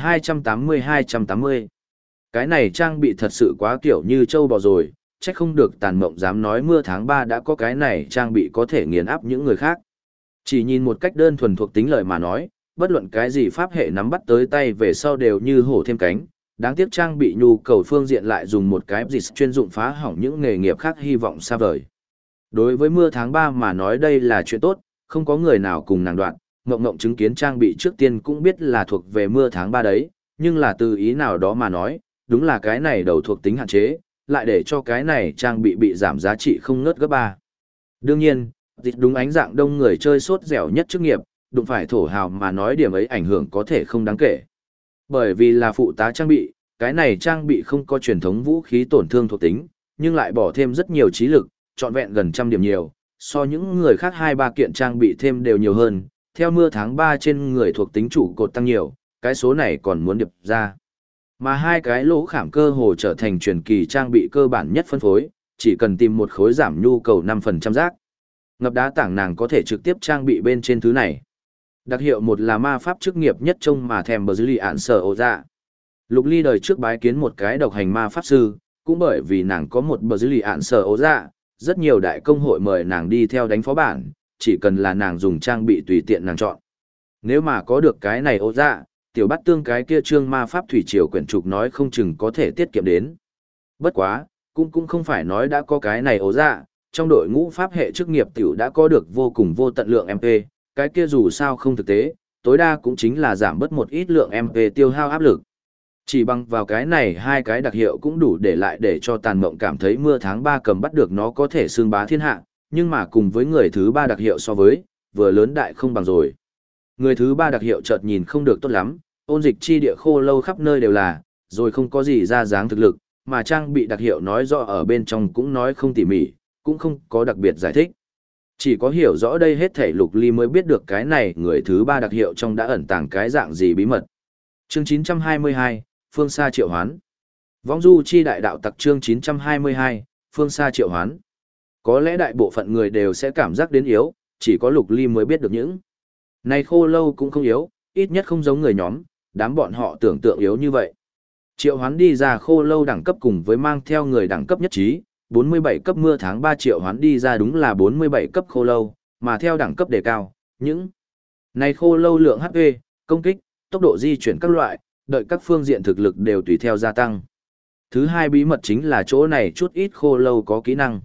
280-280. Cái này trang bị thật sự quá kiểu như châu bò rồi, chắc không được Tàn Mộng dám nói mưa tháng 3 đã có cái này trang bị có thể nghiền áp những người khác. Chỉ nhìn một cách đơn thuần thuộc tính lợi mà nói, bất luận cái gì pháp hệ nắm bắt tới tay về sau đều như hổ thêm cánh, đáng tiếc trang bị nhu cầu phương diện lại dùng một cái dịch chuyên dụng phá hỏng những nghề nghiệp khác hy vọng xa vời. Đối với mưa tháng 3 mà nói đây là chuyện tốt, không có người nào cùng nàng đoạn, Ngộng Ngộng chứng kiến trang bị trước tiên cũng biết là thuộc về mưa tháng 3 đấy, nhưng là từ ý nào đó mà nói, đúng là cái này đầu thuộc tính hạn chế, lại để cho cái này trang bị giảm giá trị không ngớt gấp 3. Đương nhiên, dịch đúng ánh dạng đông người chơi sốt dẻo nhất chức nghiệp, đụng phải thổ hào mà nói điểm ấy ảnh hưởng có thể không đáng kể. Bởi vì là phụ tá trang bị, cái này trang bị không có truyền thống vũ khí tổn thương thuộc tính, nhưng lại bỏ thêm rất nhiều trí lực, trọn vẹn gần 100 điểm nhiều, so những người khác 2-3 kiện trang bị thêm đều nhiều hơn, theo mưa tháng 3 trên người thuộc tính chủ cột tăng nhiều, cái số này còn muốn điệp ra. Mà hai cái lỗ khảm cơ hồ trở thành truyền kỳ trang bị cơ bản nhất phân phối, chỉ cần tìm một khối giảm nhu cầu 5% rác. Ngập đá tảng nàng có thể trực tiếp trang bị bên trên thứ này. Đặc hiệu một là ma pháp chức nghiệp nhất trông mà thèm bờ dư lì ạn sở ổ dạ. Lục Ly đời trước bái kiến một cái độc hành ma pháp sư, cũng bởi vì nàng có một bờ dư lì ạn sở ổ dạ, rất nhiều đại công hội mời nàng đi theo đánh phó bản, chỉ cần là nàng dùng trang bị tùy tiện nàng chọn. Nếu mà có được cái này ổ dạ, tiểu bắt tương cái kia trương ma pháp thủy triều quyển trục nói không chừng có thể tiết kiệm đến. Bất quá, cũng không phải nói đã có cái này ổ dạ, trong đội ngũ pháp hệ chức nghiệp tiểu đã có được vô cùng vô tận lượng MP, cái kia dù sao không thực tế, tối đa cũng chính là giảm bớt một ít lượng MP tiêu hao áp lực. Chỉ bằng vào cái này hai cái đặc hiệu cũng đủ để lại để cho Tàn Mộng cảm thấy mưa tháng 3 cầm bắt được nó có thể xương bá thiên hạ, nhưng mà cùng với người thứ 3 đặc hiệu so với, vừa lớn đại không bằng rồi. Người thứ 3 đặc hiệu chợt nhìn không được tốt lắm, ôn dịch chi địa khô lâu khắp nơi đều là, rồi không có gì ra dáng thực lực, mà trang bị đặc hiệu nói rõ ở bên trong cũng nói không tỉ mỉ, cũng không có đặc biệt giải thích. Chỉ có hiểu rõ đây hết thể Lục Ly mới biết được cái này người thứ 3 đặc hiệu trong đã ẩn tàng cái dạng gì bí mật. Chương 922, Phương Xa triệu hoán. Vong du chi đại đạo tặc chương 922, Phương Xa triệu hoán. Có lẽ đại bộ phận người đều sẽ cảm giác đến yếu, chỉ có Lục Ly mới biết được những. Này khô lâu cũng không yếu, ít nhất không giống người nhóm, đám bọn họ tưởng tượng yếu như vậy. Triệu hoán đi ra khô lâu đẳng cấp cùng với mang theo người đẳng cấp nhất trí, 47 cấp mưa tháng 3 triệu hoán đi ra đúng là 47 cấp khô lâu, mà theo đẳng cấp đề cao, những này khô lâu lượng HP, công kích, tốc độ di chuyển các loại, đợi các phương diện thực lực đều tùy theo gia tăng. Thứ hai bí mật chính là chỗ này chút ít khô lâu có kỹ năng.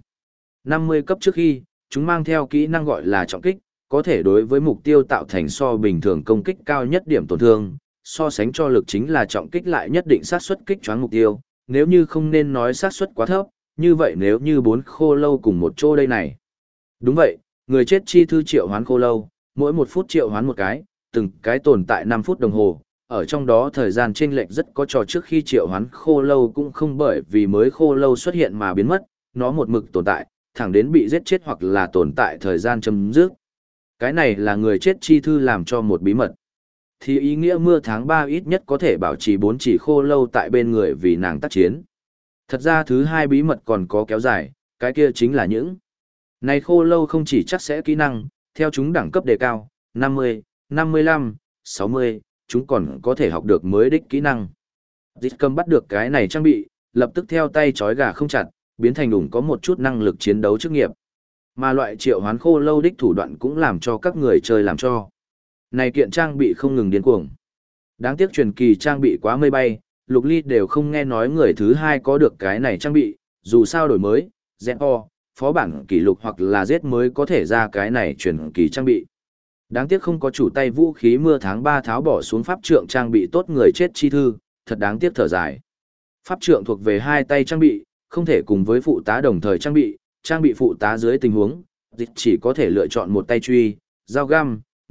50 cấp trước khi, chúng mang theo kỹ năng gọi là trọng kích, có thể đối với mục tiêu tạo thành so bình thường công kích cao nhất điểm tổn thương, so sánh cho lực chính là trọng kích lại nhất định xác suất kích choáng mục tiêu, nếu như không nên nói xác suất quá thấp, như vậy nếu như 4 khô lâu cùng một chỗ đây này. Đúng vậy, người chết chi thư triệu hoán khô lâu, mỗi 1 phút triệu hoán một cái, từng cái tồn tại 5 phút đồng hồ, ở trong đó thời gian chênh lệch rất có trò trước khi triệu hoán khô lâu cũng không bởi vì mới khô lâu xuất hiện mà biến mất, nó một mực tồn tại, thẳng đến bị giết chết hoặc là tồn tại thời gian chấm dứt. Cái này là người chết chi thư làm cho một bí mật. Thì ý nghĩa mưa tháng 3 ít nhất có thể bảo trì 4 chỉ khô lâu tại bên người vì nàng tác chiến. Thật ra thứ hai bí mật còn có kéo dài, cái kia chính là những này khô lâu không chỉ chắc sẽ kỹ năng, theo chúng đẳng cấp đề cao, 50, 55, 60, chúng còn có thể học được mới đích kỹ năng. Dịch cầm bắt được cái này trang bị, lập tức theo tay trói gà không chặt, biến thành đủng có một chút năng lực chiến đấu chức nghiệp. Mà loại triệu hoán khô lâu đích thủ đoạn cũng làm cho các người chơi làm cho. Này kiện trang bị không ngừng điên cuồng. Đáng tiếc truyền kỳ trang bị quá mây bay, Lục Ly đều không nghe nói người thứ hai có được cái này trang bị, dù sao đổi mới, ZO, phó bản kỷ lục hoặc là giết mới có thể ra cái này truyền kỳ trang bị. Đáng tiếc không có chủ tay vũ khí mưa tháng 3 tháo bỏ xuống pháp trượng trang bị tốt người chết chi thư, thật đáng tiếc thở dài. Pháp trượng thuộc về hai tay trang bị, không thể cùng với phụ tá đồng thời trang bị phụ tá dưới tình huống, dịch chỉ có thể lựa chọn một tay truy, dao găm,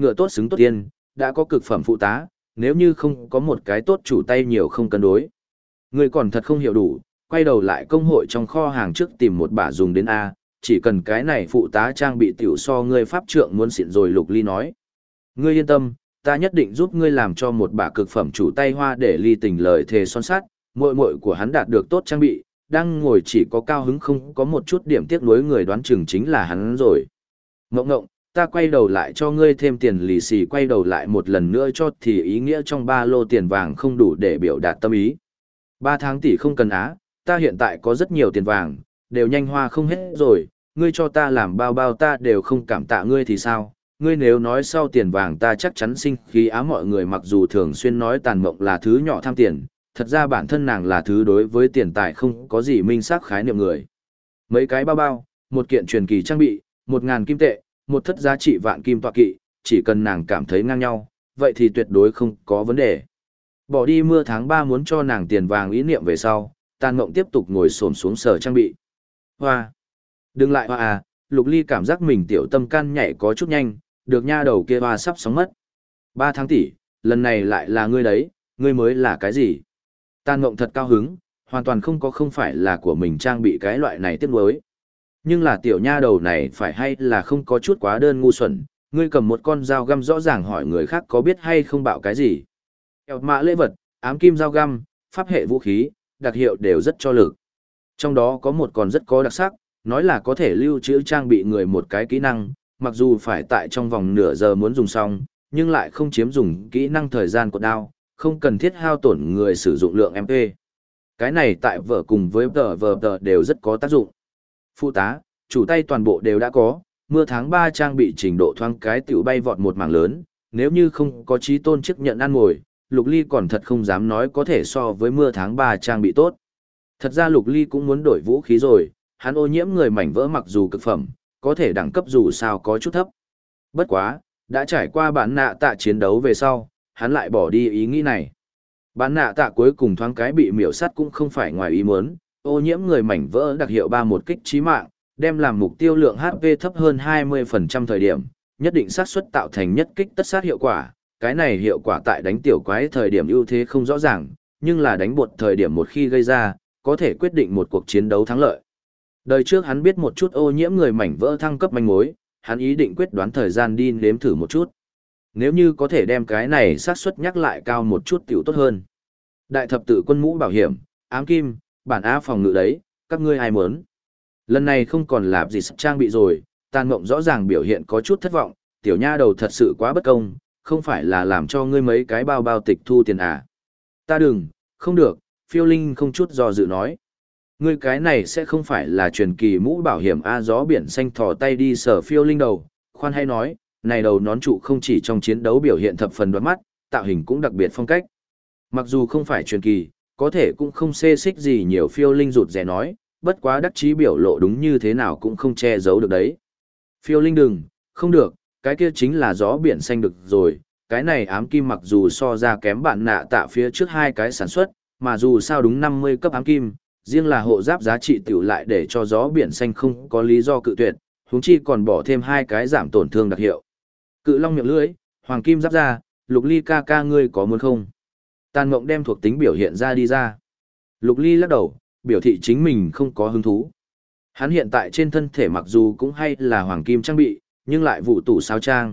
ngựa tốt xứng tốt tiên, đã có cực phẩm phụ tá, nếu như không có một cái tốt chủ tay nhiều không cân đối. Ngươi còn thật không hiểu đủ, quay đầu lại công hội trong kho hàng trước tìm một bả dùng đến A, chỉ cần cái này phụ tá trang bị tiểu so ngươi pháp trượng muốn xịn rồi. Lục Ly nói. Ngươi yên tâm, ta nhất định giúp ngươi làm cho một bả cực phẩm chủ tay hoa để Ly Tình lời thề son sắt, muội muội của hắn đạt được tốt trang bị, đang ngồi chỉ có cao hứng không có một chút điểm tiếc nuối, người đoán chừng chính là hắn rồi. Ngộng ngộng, ta quay đầu lại cho ngươi thêm tiền lì xì, quay đầu lại một lần nữa cho thì ý nghĩa trong ba lô tiền vàng không đủ để biểu đạt tâm ý. 3 tháng tỷ không cần á, ta hiện tại có rất nhiều tiền vàng, đều nhanh hoa không hết rồi, ngươi cho ta làm bao bao ta đều không cảm tạ ngươi thì sao? Ngươi nếu nói sau tiền vàng ta chắc chắn sinh khí á. Mọi người mặc dù thường xuyên nói Tàn Mộng là thứ nhỏ tham tiền, thật ra bản thân nàng là thứ đối với tiền tài không có gì minh xác khái niệm người. Mấy cái bao bao, một kiện truyền kỳ trang bị, 1.000 kim tệ, một thất giá trị vạn kim tọa kỵ, chỉ cần nàng cảm thấy ngang nhau, vậy thì tuyệt đối không có vấn đề. Bỏ đi mưa tháng 3 muốn cho nàng tiền vàng ý niệm về sau, Tàn Mộng tiếp tục ngồi xổm xuống sở trang bị. Hoa! Đừng lại hoa à, Lục Ly cảm giác mình tiểu tâm can nhảy có chút nhanh, được nha đầu kia hoa sắp sóng mất. 3 tháng tỷ, lần này lại là ngươi đấy, ngươi mới là cái gì? Tàn Mộng thật cao hứng, hoàn toàn không phải là của mình trang bị cái loại này tiếc nuối. Nhưng là tiểu nha đầu này phải hay là không có chút quá đơn ngu xuẩn, ngươi cầm một con dao găm rõ ràng hỏi người khác có biết hay không bạo cái gì. Kẹo mạ lễ vật, ám kim dao găm, pháp hệ vũ khí, đặc hiệu đều rất cho lực. Trong đó có một còn rất có đặc sắc, nói là có thể lưu trữ trang bị người một cái kỹ năng, mặc dù phải tại trong vòng nửa giờ muốn dùng xong, nhưng lại không chiếm dùng kỹ năng thời gian của đao, không cần thiết hao tổn người sử dụng lượng MP. Cái này tại vở cùng với vở đều rất có tác dụng. Phụ tá, chủ tay toàn bộ đều đã có, mưa tháng 3 trang bị trình độ thoáng cái tiểu bay vọt một mảng lớn, nếu như không có trí tôn chức nhận ăn ngồi, Lục Ly còn thật không dám nói có thể so với mưa tháng 3 trang bị tốt. Thật ra Lục Ly cũng muốn đổi vũ khí rồi, hắn ô nhiễm người mảnh vỡ mặc dù cực phẩm, có thể đẳng cấp dù sao có chút thấp. Bất quá, đã trải qua bản nạ tạ chiến đấu về sau, hắn lại bỏ đi ý nghĩ này. Bản nạ tạ cuối cùng thoáng cái bị miểu sát cũng không phải ngoài ý muốn, ô nhiễm người mảnh vỡ đặc hiệu 3 một kích chí mạng, đem làm mục tiêu lượng HP thấp hơn 20% thời điểm, nhất định xác suất tạo thành nhất kích tất sát hiệu quả. Cái này hiệu quả tại đánh tiểu quái thời điểm ưu thế không rõ ràng, nhưng là đánh bột thời điểm một khi gây ra, có thể quyết định một cuộc chiến đấu thắng lợi. Đời trước hắn biết một chút ô nhiễm người mảnh vỡ thăng cấp manh mối, hắn ý định quyết đoán thời gian đi nếm thử một chút. Nếu như có thể đem cái này xác suất nhắc lại cao một chút tiểu tốt hơn. Đại thập tự quân mũ bảo hiểm, ám kim, bản A phòng ngự đấy, các ngươi ai muốn? Lần này không còn là gì trang bị rồi, Tàn Mộng rõ ràng biểu hiện có chút thất vọng, tiểu nha đầu thật sự quá bất công, không phải là làm cho ngươi mấy cái bao bao tịch thu tiền à. Ta đừng, không được, Phiêu Linh không chút do dự nói. Ngươi cái này sẽ không phải là truyền kỳ mũ bảo hiểm A. Gió biển xanh thò tay đi sờ Phiêu Linh đầu, khoan hay nói, này đầu nón trụ không chỉ trong chiến đấu biểu hiện thập phần đoán mắt, tạo hình cũng đặc biệt phong cách. Mặc dù không phải truyền kỳ, có thể cũng không xê xích gì nhiều. Phiêu Linh rụt rè nói, bất quá đắc chí biểu lộ đúng như thế nào cũng không che giấu được đấy. Phiêu Linh đừng, không được, cái kia chính là gió biển xanh được rồi, cái này ám kim mặc dù so ra kém bạn nạ tạ phía trước 2 cái sản xuất, mà dù sao đúng 50 cấp ám kim, riêng là hộ giáp giá trị tiểu lại để cho gió biển xanh không có lý do cự tuyệt, huống chi còn bỏ thêm 2 cái giảm tổn thương đặc hiệu. Cự long miệng lưỡi, hoàng kim giáp ra, Lục Ly ca ca ngươi có muốn không? Tàn Mộng đem thuộc tính biểu hiện ra đi ra. Lục Ly lắc đầu, biểu thị chính mình không có hứng thú. Hắn hiện tại trên thân thể mặc dù cũng hay là hoàng kim trang bị, nhưng lại vụ tủ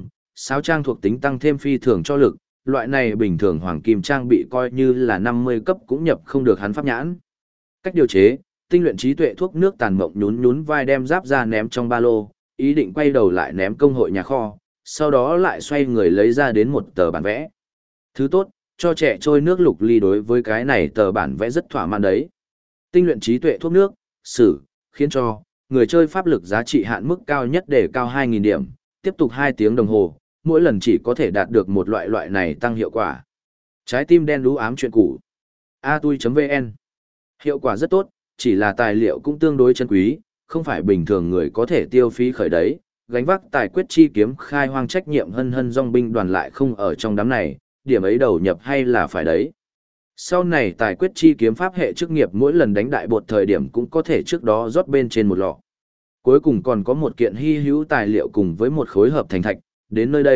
sáo trang thuộc tính tăng thêm phi thường cho lực, loại này bình thường hoàng kim trang bị coi như là 50 cấp cũng nhập không được hắn pháp nhãn. Cách điều chế, tinh luyện trí tuệ thuốc nước. Tàn Mộng nhún nhún vai đem giáp ra ném trong ba lô, ý định quay đầu lại ném công hội nhà kho, sau đó lại xoay người lấy ra đến một tờ bản vẽ. Thứ tốt, cho trẻ trôi nước. Lục Ly đối với cái này tờ bản vẽ rất thỏa mãn đấy. Tinh luyện trí tuệ thuốc nước, khiến cho người chơi pháp lực giá trị hạn mức cao nhất để cao 2.000 điểm, tiếp tục 2 tiếng đồng hồ, mỗi lần chỉ có thể đạt được một loại này tăng hiệu quả. Trái tim đen đú ám chuyện cũ. atui.vn. Hiệu quả rất tốt, chỉ là tài liệu cũng tương đối chân quý, không phải bình thường người có thể tiêu phí khởi đấy. Gánh vác tài quyết chi kiếm khai hoang trách nhiệm hân dòng binh đoàn lại không ở trong đám này, điểm ấy đầu nhập hay là phải đấy. Sau này tài quyết chi kiếm pháp hệ chức nghiệp mỗi lần đánh đại bột thời điểm cũng có thể trước đó rót bên trên một lọ. Cuối cùng còn có một kiện hy hữu tài liệu cùng với một khối hợp thành thạch, đến nơi đây,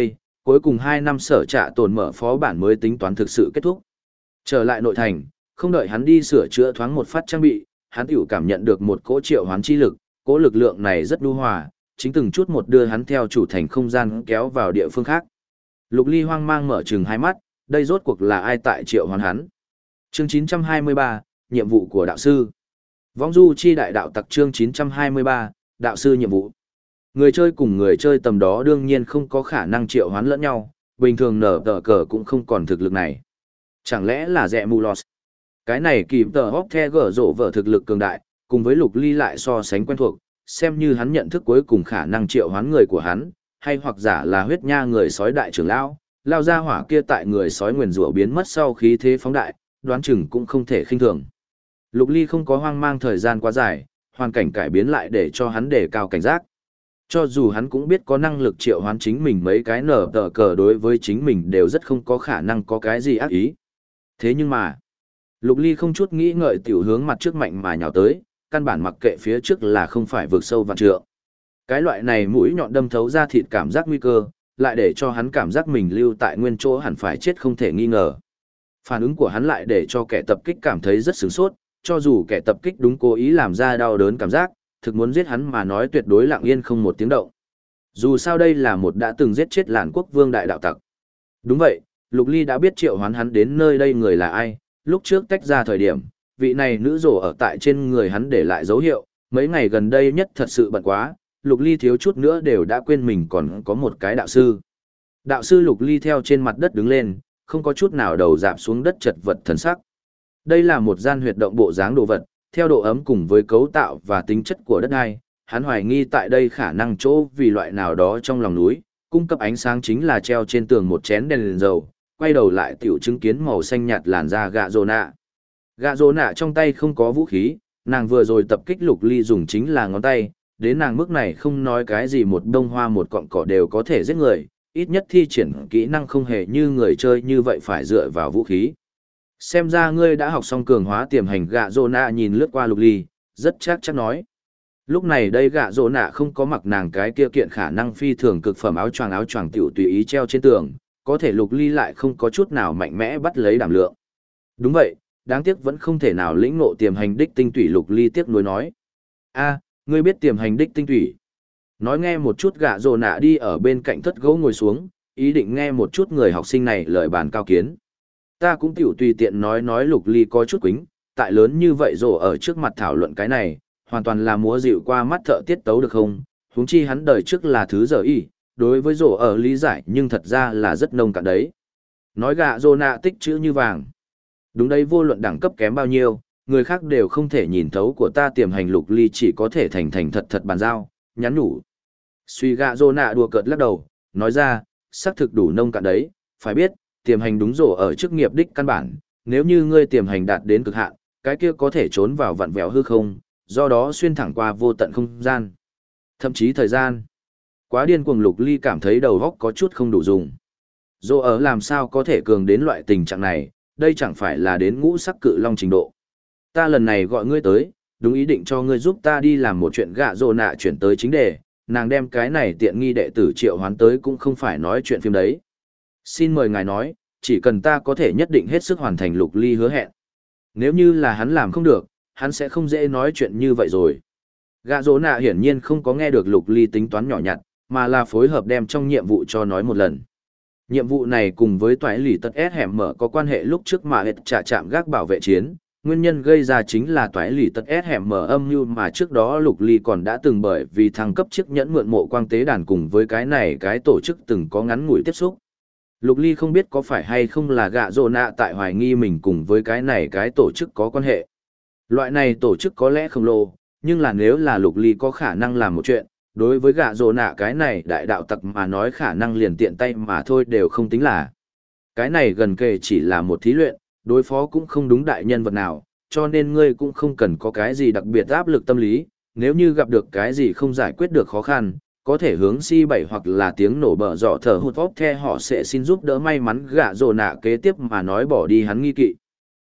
cuối cùng 2 năm sở trạ tồn mở phó bản mới tính toán thực sự kết thúc. Trở lại nội thành, không đợi hắn đi sửa chữa thoáng một phát trang bị, hắn tiểu cảm nhận được một cỗ triệu hoán chi lực, cỗ lực lượng này rất nhu hòa, chính từng chút một đưa hắn theo chủ thành không gian kéo vào địa phương khác. Lục Ly hoang mang mở trừng hai mắt, đây rốt cuộc là ai tại triệu hoán hắn. Chương 923, nhiệm vụ của đạo sư. Vong du chi đại đạo tặc chương 923, đạo sư nhiệm vụ. Người chơi cùng người chơi tầm đó đương nhiên không có khả năng triệu hoán lẫn nhau, bình thường nở tờ cờ cũng không còn thực lực này. Chẳng lẽ là Rẹ Mù Lọt? Cái này kìm tờ hóc the gở rộ vở thực lực cường đại, cùng với Lục Ly lại so sánh quen thuộc, xem như hắn nhận thức cuối cùng khả năng triệu hoán người của hắn, hay hoặc giả là huyết nha người sói đại trưởng lão, lao ra hỏa kia tại người sói nguyền rủa biến mất sau khí thế phóng đại, đoán chừng cũng không thể khinh thường. Lục Ly không có hoang mang thời gian quá dài, hoàn cảnh cải biến lại để cho hắn đề cao cảnh giác. Cho dù hắn cũng biết có năng lực triệu hoán chính mình mấy cái nở tờ cờ đối với chính mình đều rất không có khả năng có cái gì ác ý. Thế nhưng mà, Lục Ly không chút nghĩ ngợi tiểu hướng mặt trước mạnh mà nhào tới, căn bản mặc kệ phía trước là không phải vượt sâu vạn trượng. Cái loại này mũi nhọn đâm thấu ra thịt cảm giác nguy cơ, lại để cho hắn cảm giác mình lưu tại nguyên chỗ hẳn phải chết không thể nghi ngờ. Phản ứng của hắn lại để cho kẻ tập kích cảm thấy rất sửng sốt, cho dù kẻ tập kích đúng cố ý làm ra đau đớn cảm giác, thực muốn giết hắn mà nói tuyệt đối lặng yên không một tiếng động. Dù sao đây là một đã từng giết chết Làn Quốc vương đại đạo tặc. Đúng vậy, Lục Ly đã biết triệu hoán hắn đến nơi đây người là ai, lúc trước tách ra thời điểm, vị này nữ rổ ở tại trên người hắn để lại dấu hiệu, mấy ngày gần đây nhất thật sự bận quá, Lục Ly thiếu chút nữa đều đã quên mình còn có một cái đạo sư. Đạo sư Lục Ly theo trên mặt đất đứng lên, không có chút nào đầu dạp xuống đất chật vật thần sắc. Đây là một gian huyệt động bộ dáng đồ vật, theo độ ấm cùng với cấu tạo và tính chất của đất đai, hắn hoài nghi tại đây khả năng chỗ vì loại nào đó trong lòng núi, cung cấp ánh sáng chính là treo trên tường một chén đèn dầu, quay đầu lại tiểu chứng kiến màu xanh nhạt làn da gạ rồ nạ. Gạ rồ nạ trong tay không có vũ khí, nàng vừa rồi tập kích Lục Ly dùng chính là ngón tay, đến nàng mức này không nói cái gì một đông hoa một cọng cỏ đều có thể giết người, ít nhất thi triển kỹ năng không hề như người chơi như vậy phải dựa vào vũ khí. Xem ra ngươi đã học xong cường hóa tiềm hành. Gạ rồ nạ nhìn lướt qua Lục Ly, rất chắc nói. Lúc này đây gạ rồ nạ không có mặc nàng cái kia kiện khả năng phi thường cực phẩm áo choàng tiểu tùy ý treo trên tường, có thể Lục Ly lại không có chút nào mạnh mẽ bắt lấy đảm lượng. Đúng vậy, đáng tiếc vẫn không thể nào lĩnh ngộ tiềm hành đích tinh tủy. Lục Ly tiếc nuối nói. A, ngươi biết tiềm hành đích tinh tủy? Nói nghe một chút. Gạ rồ nạ đi ở bên cạnh thất gỗ ngồi xuống, ý định nghe một chút người học sinh này lời bàn cao kiến. Ta cũng tiểu tùy tiện nói. Lục Ly có chút quính, tại lớn như vậy rồi ở trước mặt thảo luận cái này, hoàn toàn là múa dịu qua mắt thợ tiết tấu được không? Huống chi hắn đời trước là thứ giờ y, đối với rổ ở lý giải nhưng thật ra là rất nông cạn đấy. Nói gạ rồ nạ tích chữ như vàng. Đúng đấy, vô luận đẳng cấp kém bao nhiêu, người khác đều không thể nhìn thấu của ta tiềm hành. Lục Ly chỉ có thể thành thật bàn giao, nhắn nhủ. Suy gạ rồ nạ đùa cợt lắc đầu, nói ra, xác thực đủ nông cạn đấy, phải biết, tiềm hành đúng rổ ở chức nghiệp đích căn bản, nếu như ngươi tiềm hành đạt đến cực hạn, cái kia có thể trốn vào vặn vẹo hư không, do đó xuyên thẳng qua vô tận không gian, thậm chí thời gian. Quá điên cuồng. Lục Ly cảm thấy đầu óc có chút không đủ dùng. Rổ ở làm sao có thể cường đến loại tình trạng này, đây chẳng phải là đến ngũ sắc cự long trình độ. Ta lần này gọi ngươi tới, đúng ý định cho ngươi giúp ta đi làm một chuyện. Gạ rồ nạ chuyển tới chính đề, nàng đem cái này tiện nghi đệ tử triệu hoán tới cũng không phải nói chuyện phim đấy. Xin mời ngài nói, chỉ cần ta có thể nhất định hết sức hoàn thành. Lục Ly hứa hẹn. Nếu như là hắn làm không được, hắn sẽ không dễ nói chuyện như vậy rồi. Gạ rồ nạ hiển nhiên không có nghe được Lục Ly tính toán nhỏ nhặt, mà là phối hợp đem trong nhiệm vụ cho nói một lần. Nhiệm vụ này cùng với toái lì tật S hẻm mở có quan hệ. Lúc trước mà hết trả chạm gác bảo vệ chiến, nguyên nhân gây ra chính là toái lì tật S hẻm mở âm mưu mà trước đó Lục Ly còn đã từng bởi vì thăng cấp chiếc nhẫn mượn mộ quang tế đàn cùng với cái này cái tổ chức từng có ngắn ngủi tiếp xúc. Lục Ly không biết có phải hay không là gạ rồ nạ tại hoài nghi mình cùng với cái này cái tổ chức có quan hệ. Loại này tổ chức có lẽ khổng lồ, nhưng là nếu là Lục Ly có khả năng làm một chuyện, đối với gạ rồ nạ cái này đại đạo tặc mà nói khả năng liền tiện tay mà thôi đều không tính là. Cái này gần kề chỉ là một thí luyện, đối phó cũng không đúng đại nhân vật nào, cho nên ngươi cũng không cần có cái gì đặc biệt áp lực tâm lý, nếu như gặp được cái gì không giải quyết được khó khăn, có thể hướng C7 hoặc là tiếng nổ bờ dọ thở hụt vóc the họ sẽ xin giúp đỡ. May mắn gạ rồ nạ kế tiếp mà nói bỏ đi hắn nghi kỵ.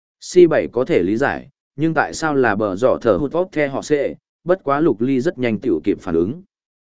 C7 có thể lý giải, nhưng tại sao là bờ dọ thở hụt vóc the họ sẽ, bất quá Lục Ly rất nhanh tiểu kịp phản ứng.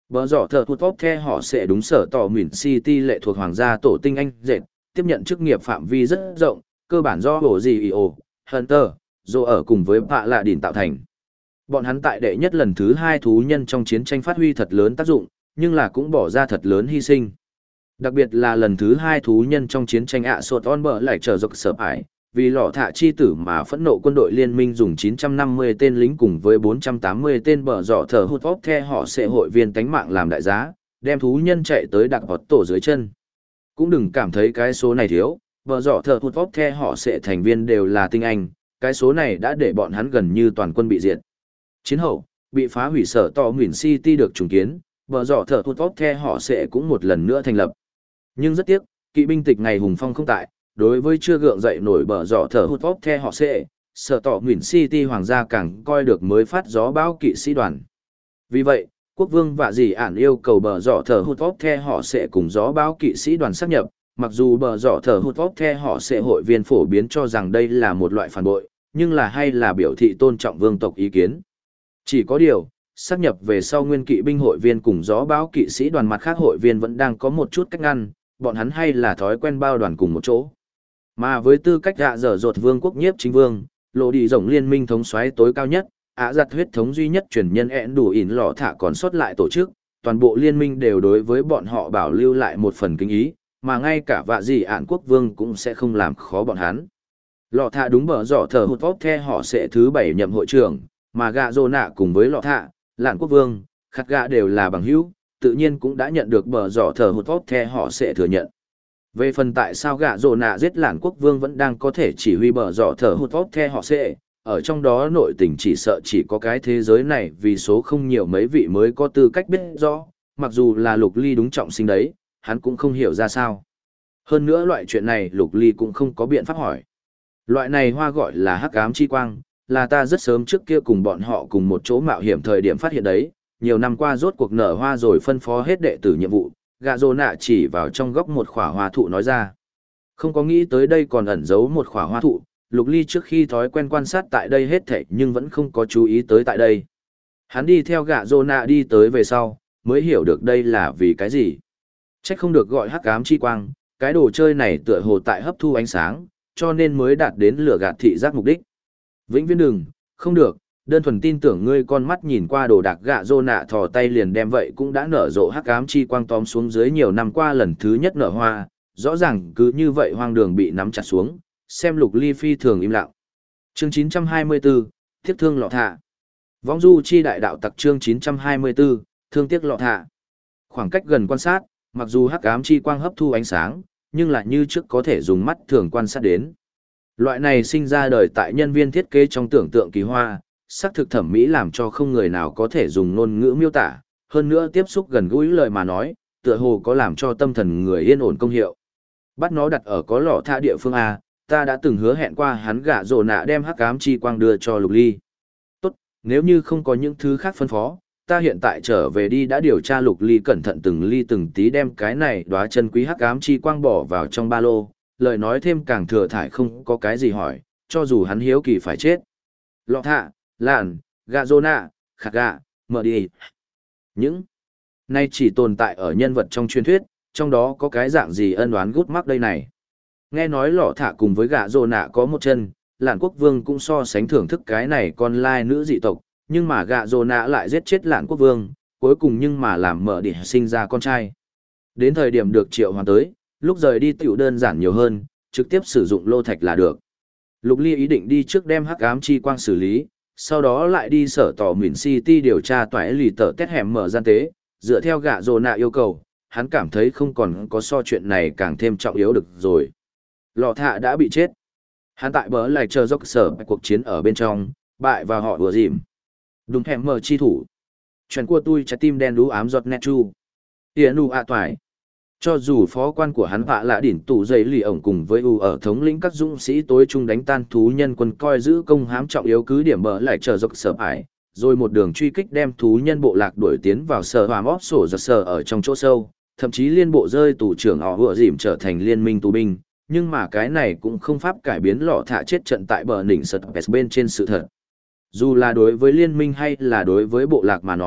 Bờ giỏ thờ hụt vóc the họ sẽ đúng sở tỏ mỉn City lệ thuộc hoàng gia tổ tinh Anh dệt, tiếp nhận chức nghiệp phạm vi rất rộng, cơ bản do hồ gì io, Hunter, dô ở cùng với Pạ Lạ Đỉn tạo thành. Bọn hắn tại đệ nhất lần thứ hai thú nhân trong chiến tranh phát huy thật lớn tác dụng, nhưng là cũng bỏ ra thật lớn hy sinh. Đặc biệt là lần thứ hai thú nhân trong chiến tranh ạ sột on bờ lại trở dọc sở ải, vì lọ thạ chi tử mà phẫn nộ quân đội liên minh dùng 950 tên lính cùng với 480 tên bờ dọ thờ hụt vóc the họ sẽ hội viên tánh mạng làm đại giá, đem thú nhân chạy tới đặc họt tổ dưới chân. Cũng đừng cảm thấy cái số này thiếu, bờ dọ thờ hụt vóc the họ sẽ thành viên đều là tinh anh, cái số này đã để bọn hắn gần như toàn quân bị diệt. Chiến hậu, bị phá hủy sở to Nguyễn City được trùng kiến, bờ dọ thờ hụt vóc the họ sẽ cũng một lần nữa thành lập. Nhưng rất tiếc, kỵ binh tịch ngày hùng phong không tại, đối với chưa gượng dậy nổi bờ dọ thờ hụt vóc the họ sẽ, sở tỏ Nguyễn City hoàng gia càng coi được mới phát gió bão kỵ sĩ đoàn. Vì vậy, quốc vương Vạ Dĩ Ản yêu cầu bờ dọ thờ hụt vóc the họ sẽ cùng gió bão kỵ sĩ đoàn sáp nhập, mặc dù bờ dọ thờ hụt vóc the họ sẽ hội viên phổ biến cho rằng đây là một loại phản bội, nhưng là hay là biểu thị tôn trọng vương tộc ý kiến. Chỉ có điều, sáp nhập về sau nguyên kỵ binh hội viên cùng gió bão kỵ sĩ đoàn mặt khác hội viên vẫn đang có một chút cách ngăn, bọn hắn hay là thói quen bao đoàn cùng một chỗ. Mà với tư cách dạ dở dột vương quốc nhiếp chính vương, lộ đi rộng liên minh thống soái tối cao nhất, giặt huyết thống duy nhất truyền nhân ẹn đủ ỉn lọ thả còn sót lại tổ chức, toàn bộ liên minh đều đối với bọn họ bảo lưu lại một phần kính ý, mà ngay cả Vạ Dĩ Ản quốc vương cũng sẽ không làm khó bọn hắn. Lọ thả đúng bờ dọ thờ hụt vóc the họ sẽ thứ 7 nhậm hội trưởng, mà gạ rồ nạ cùng với lọ thả, lạn quốc vương, khắc gạ đều là bằng hữu, tự nhiên cũng đã nhận được bờ dọ thờ hụt vóc the họ sẽ thừa nhận. Về phần tại sao gạ rồ nạ giết lạn quốc vương vẫn đang có thể chỉ huy bờ dọ thờ hụt vóc the họ sẽ, ở trong đó nội tình chỉ sợ chỉ có cái thế giới này vì số không nhiều mấy vị mới có tư cách biết rõ, mặc dù là Lục Ly đúng trọng sinh đấy, hắn cũng không hiểu ra sao. Hơn nữa loại chuyện này Lục Ly cũng không có biện pháp hỏi. Loại này hoa gọi là hắc ám chi quang, là ta rất sớm trước kia cùng bọn họ cùng một chỗ mạo hiểm thời điểm phát hiện đấy, nhiều năm qua rốt cuộc nở hoa rồi phân phó hết đệ tử nhiệm vụ, gạ rồ nạ chỉ vào trong góc một khỏa hoa thụ nói ra. Không có nghĩ tới đây còn ẩn giấu một khỏa hoa thụ, Lục Ly trước khi thói quen quan sát tại đây hết thảy nhưng vẫn không có chú ý tới tại đây. Hắn đi theo gạ rồ nạ đi tới về sau, mới hiểu được đây là vì cái gì. Chắc không được gọi hắc ám chi quang, cái đồ chơi này tựa hồ tại hấp thu ánh sáng, cho nên mới đạt đến lửa gạt thị giác mục đích. Vĩnh viễn đừng, không được, đơn thuần tin tưởng ngươi con mắt nhìn qua đồ đạc gạ rồ nạ thò tay liền đem vậy cũng đã nở rộ hắc ám chi quang tóm xuống dưới nhiều năm qua lần thứ nhất nở hoa, rõ ràng cứ như vậy hoang đường bị nắm chặt xuống, xem Lục Ly phi thường im lặng. Chương 924, Tiếc thương lọ thạ. Vong du chi đại đạo tặc chương 924, thương tiếc lọ thạ. Khoảng cách gần quan sát, mặc dù hắc ám chi quang hấp thu ánh sáng, nhưng lại như trước có thể dùng mắt thường quan sát đến. Loại này sinh ra đời tại nhân viên thiết kế trong tưởng tượng kỳ hoa, sắc thực thẩm mỹ làm cho không người nào có thể dùng ngôn ngữ miêu tả, hơn nữa tiếp xúc gần gũi lời mà nói, tựa hồ có làm cho tâm thần người yên ổn công hiệu. Bắt nó đặt ở có lọ thạ địa phương A, ta đã từng hứa hẹn qua hắn gạ rồ nạ đem hắc ám chi quang đưa cho Lục Ly. Tốt, nếu như không có những thứ khác phân phó, ta hiện tại trở về đi đã điều tra Lục Ly cẩn thận từng ly từng tí đem cái này đóa chân quý hắc ám chi quang bỏ vào trong ba lô, lời nói thêm càng thừa thải không có cái gì hỏi, cho dù hắn hiếu kỳ phải chết. Lọ thạ, lạn, gạ rồ nạ, khạc gạ, mở đi. Những nay chỉ tồn tại ở nhân vật trong truyền thuyết, trong đó có cái dạng gì ân oán gút mắc đây này. Nghe nói lọ thạ cùng với gạ rồ nạ có một chân, Lạn quốc vương cũng so sánh thưởng thức cái này con lai nữ dị tộc, nhưng mà gạ rồ nạ lại giết chết Lạn quốc vương, cuối cùng nhưng mà làm mở đi sinh ra con trai. Đến thời điểm được triệu hoàn tới, lúc rời đi tiểu đơn giản nhiều hơn, trực tiếp sử dụng lô thạch là được. Lục Ly ý định đi trước đem hắc ám chi quang xử lý, sau đó lại đi sở tỏ Mìn City điều tra toái lì tờ tét hẻm mở gian tế, dựa theo gạ rồ nạ yêu cầu, hắn cảm thấy không còn có so chuyện này càng thêm trọng yếu được rồi. Lọ thạ đã bị chết. Hắn tại bờ lại chờ dốc sở cuộc chiến ở bên trong, bại và họ đùa dìm. Đúng hẻm mở chi thủ. Chuyện của tôi trái tim đen đú ám giọt nét chu. Tiễn u ạ toài. Cho dù phó quan của hắn Pạ Lạ Đỉn tủ dày lì ổng cùng với ở thống lĩnh các dũng sĩ tối trung đánh tan thú nhân quân coi giữ công hám trọng yếu cứ điểm bờ lại chờ dốc sở ải, rồi một đường truy kích đem thú nhân bộ lạc đuổi tiến vào sở hòa móp sổ giật sở ở trong chỗ sâu, thậm chí liên bộ rơi tù trưởng họ vừa dìm trở thành liên minh tù binh, nhưng mà cái này cũng không pháp cải biến lọ thạ chết trận tại bờ đỉnh sật bên trên sự thật. Dù là đối với liên minh hay là đối với bộ lạc mà nói,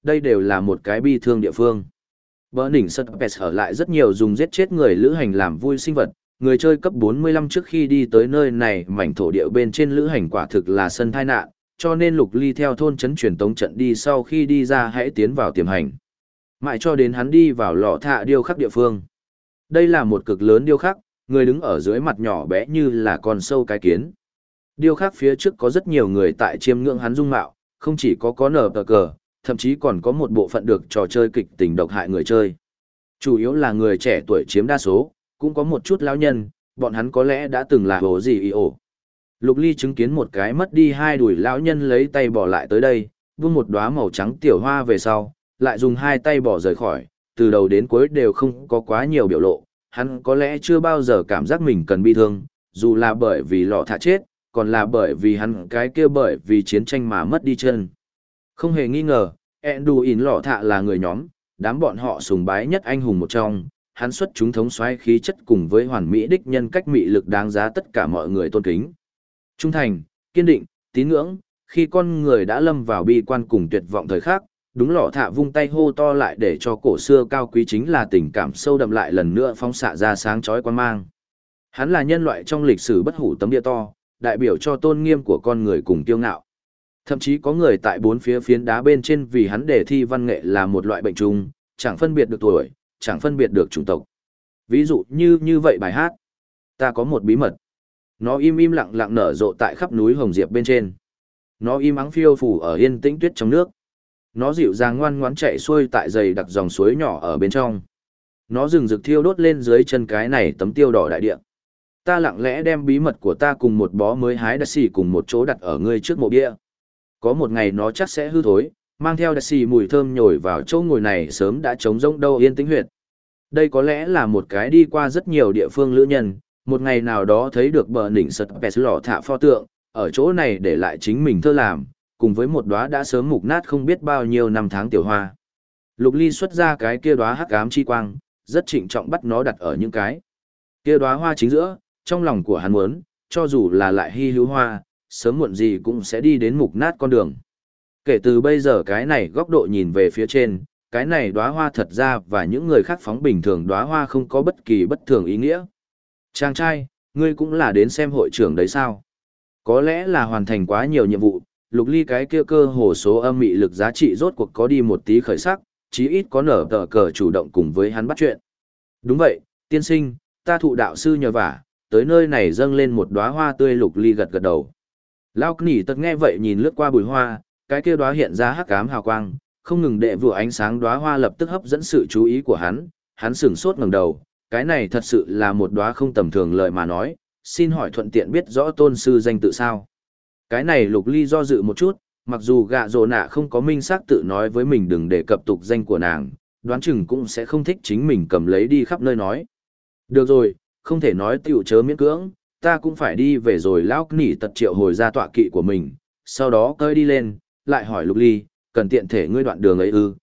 đây đều là một cái bi thương địa phương. Bờ đỉnh Spes ở lại rất nhiều dùng giết chết người lữ hành làm vui sinh vật, người chơi cấp 45 trước khi đi tới nơi này mảnh thổ địa bên trên lữ hành quả thực là sân tai nạn, cho nên Lục Ly theo thôn trấn truyền tống trận đi sau khi đi ra hãy tiến vào tiềm hành. Mãi cho đến hắn đi vào lò thạ điêu khắc địa phương. Đây là một cực lớn điêu khắc, người đứng ở dưới mặt nhỏ bé như là con sâu cái kiến. Điêu khắc phía trước có rất nhiều người tại chiêm ngưỡng hắn dung mạo, không chỉ có nở tờ cờ, thậm chí còn có một bộ phận được trò chơi kịch tình độc hại người chơi. Chủ yếu là người trẻ tuổi chiếm đa số, cũng có một chút lão nhân, bọn hắn có lẽ đã từng là hồ gì ổ. Lục Ly chứng kiến một cái mất đi hai đùi lão nhân lấy tay bỏ lại tới đây, vung một đóa màu trắng tiểu hoa về sau, lại dùng hai tay bỏ rời khỏi, từ đầu đến cuối đều không có quá nhiều biểu lộ, hắn có lẽ chưa bao giờ cảm giác mình cần bi thương, dù là bởi vì lọ thả chết, còn là bởi vì hắn cái kia bởi vì chiến tranh mà mất đi chân. Không hề nghi ngờ, Enduin lọ thạ là người nhóm, đám bọn họ sùng bái nhất anh hùng một trong, hắn xuất chúng thống soái khí chất cùng với hoàn mỹ đích nhân cách mị lực đáng giá tất cả mọi người tôn kính. Trung thành, kiên định, tín ngưỡng, khi con người đã lâm vào bi quan cùng tuyệt vọng thời khắc, đúng lọ thạ vung tay hô to lại để cho cổ xưa cao quý chính là tình cảm sâu đậm lại lần nữa phóng xạ ra sáng chói quan mang. Hắn là nhân loại trong lịch sử bất hủ tấm địa to, đại biểu cho tôn nghiêm của con người cùng kiêu ngạo. Thậm chí có người tại bốn phía phiến đá bên trên vì hắn đề thi văn nghệ là một loại bệnh trùng, chẳng phân biệt được tuổi, chẳng phân biệt được chủng tộc. Ví dụ như vậy bài hát. Ta có một bí mật. Nó im lặng lặng nở rộ tại khắp núi Hồng Diệp bên trên. Nó im ắng phiêu phù ở yên tĩnh tuyết trong nước. Nó dịu dàng ngoan ngoãn chạy xuôi tại dày đặc dòng suối nhỏ ở bên trong. Nó rừng rực thiêu đốt lên dưới chân cái này tấm tiêu đỏ đại địa. Ta lặng lẽ đem bí mật của ta cùng một bó mới hái đặc xì cùng một chỗ đặt ở ngươi trước mộ bia. Có một ngày nó chắc sẽ hư thối, mang theo đặc xì mùi thơm nhồi vào chỗ ngồi này sớm đã trống rỗng đâu yên tĩnh huyệt. Đây có lẽ là một cái đi qua rất nhiều địa phương lữ nhân, một ngày nào đó thấy được bờ đỉnh Spes lò thạ pho tượng, ở chỗ này để lại chính mình thơ làm, cùng với một đóa đã sớm mục nát không biết bao nhiêu năm tháng tiểu hoa. Lục Ly xuất ra cái kia đóa hắc ám chi quang, rất trịnh trọng bắt nó đặt ở những cái kia đóa hoa chính giữa, trong lòng của hắn muốn, cho dù là lại hy hữu hoa, sớm muộn gì cũng sẽ đi đến mục nát con đường. Kể từ bây giờ cái này góc độ nhìn về phía trên, cái này đóa hoa thật ra và những người khác phóng bình thường đóa hoa không có bất kỳ bất thường ý nghĩa. Chàng trai, ngươi cũng là đến xem hội trưởng đấy sao? Có lẽ là hoàn thành quá nhiều nhiệm vụ, Lục Ly cái kia cơ hồ số âm mị lực giá trị rốt cuộc có đi một tí khởi sắc, chí ít có nở tờ cờ chủ động cùng với hắn bắt chuyện. Đúng vậy, tiên sinh, ta thụ đạo sư nhờ vả, tới nơi này dâng lên một đóa hoa tươi. Lục Ly gật gật đầu. Lao Nỉ Tật nghe vậy nhìn lướt qua bùi hoa, cái kia đóa hiện ra hắc ám hào quang, không ngừng đệ vừa ánh sáng đóa hoa lập tức hấp dẫn sự chú ý của hắn sửng sốt ngẩng đầu, cái này thật sự là một đóa không tầm thường lời mà nói, xin hỏi thuận tiện biết rõ tôn sư danh tự sao? Cái này Lục Ly do dự một chút, mặc dù gạ rồ nạ không có minh xác tự nói với mình đừng đề cập tục danh của nàng, đoán chừng cũng sẽ không thích chính mình cầm lấy đi khắp nơi nói. Được rồi, không thể nói tiểu chớ miễn cưỡng, ta cũng phải đi về rồi. Lão Nỉ Tật triệu hồi ra tọa kỵ của mình, sau đó cơi đi lên, lại hỏi Lục Ly, cần tiện thể ngươi đoạn đường ấy ư,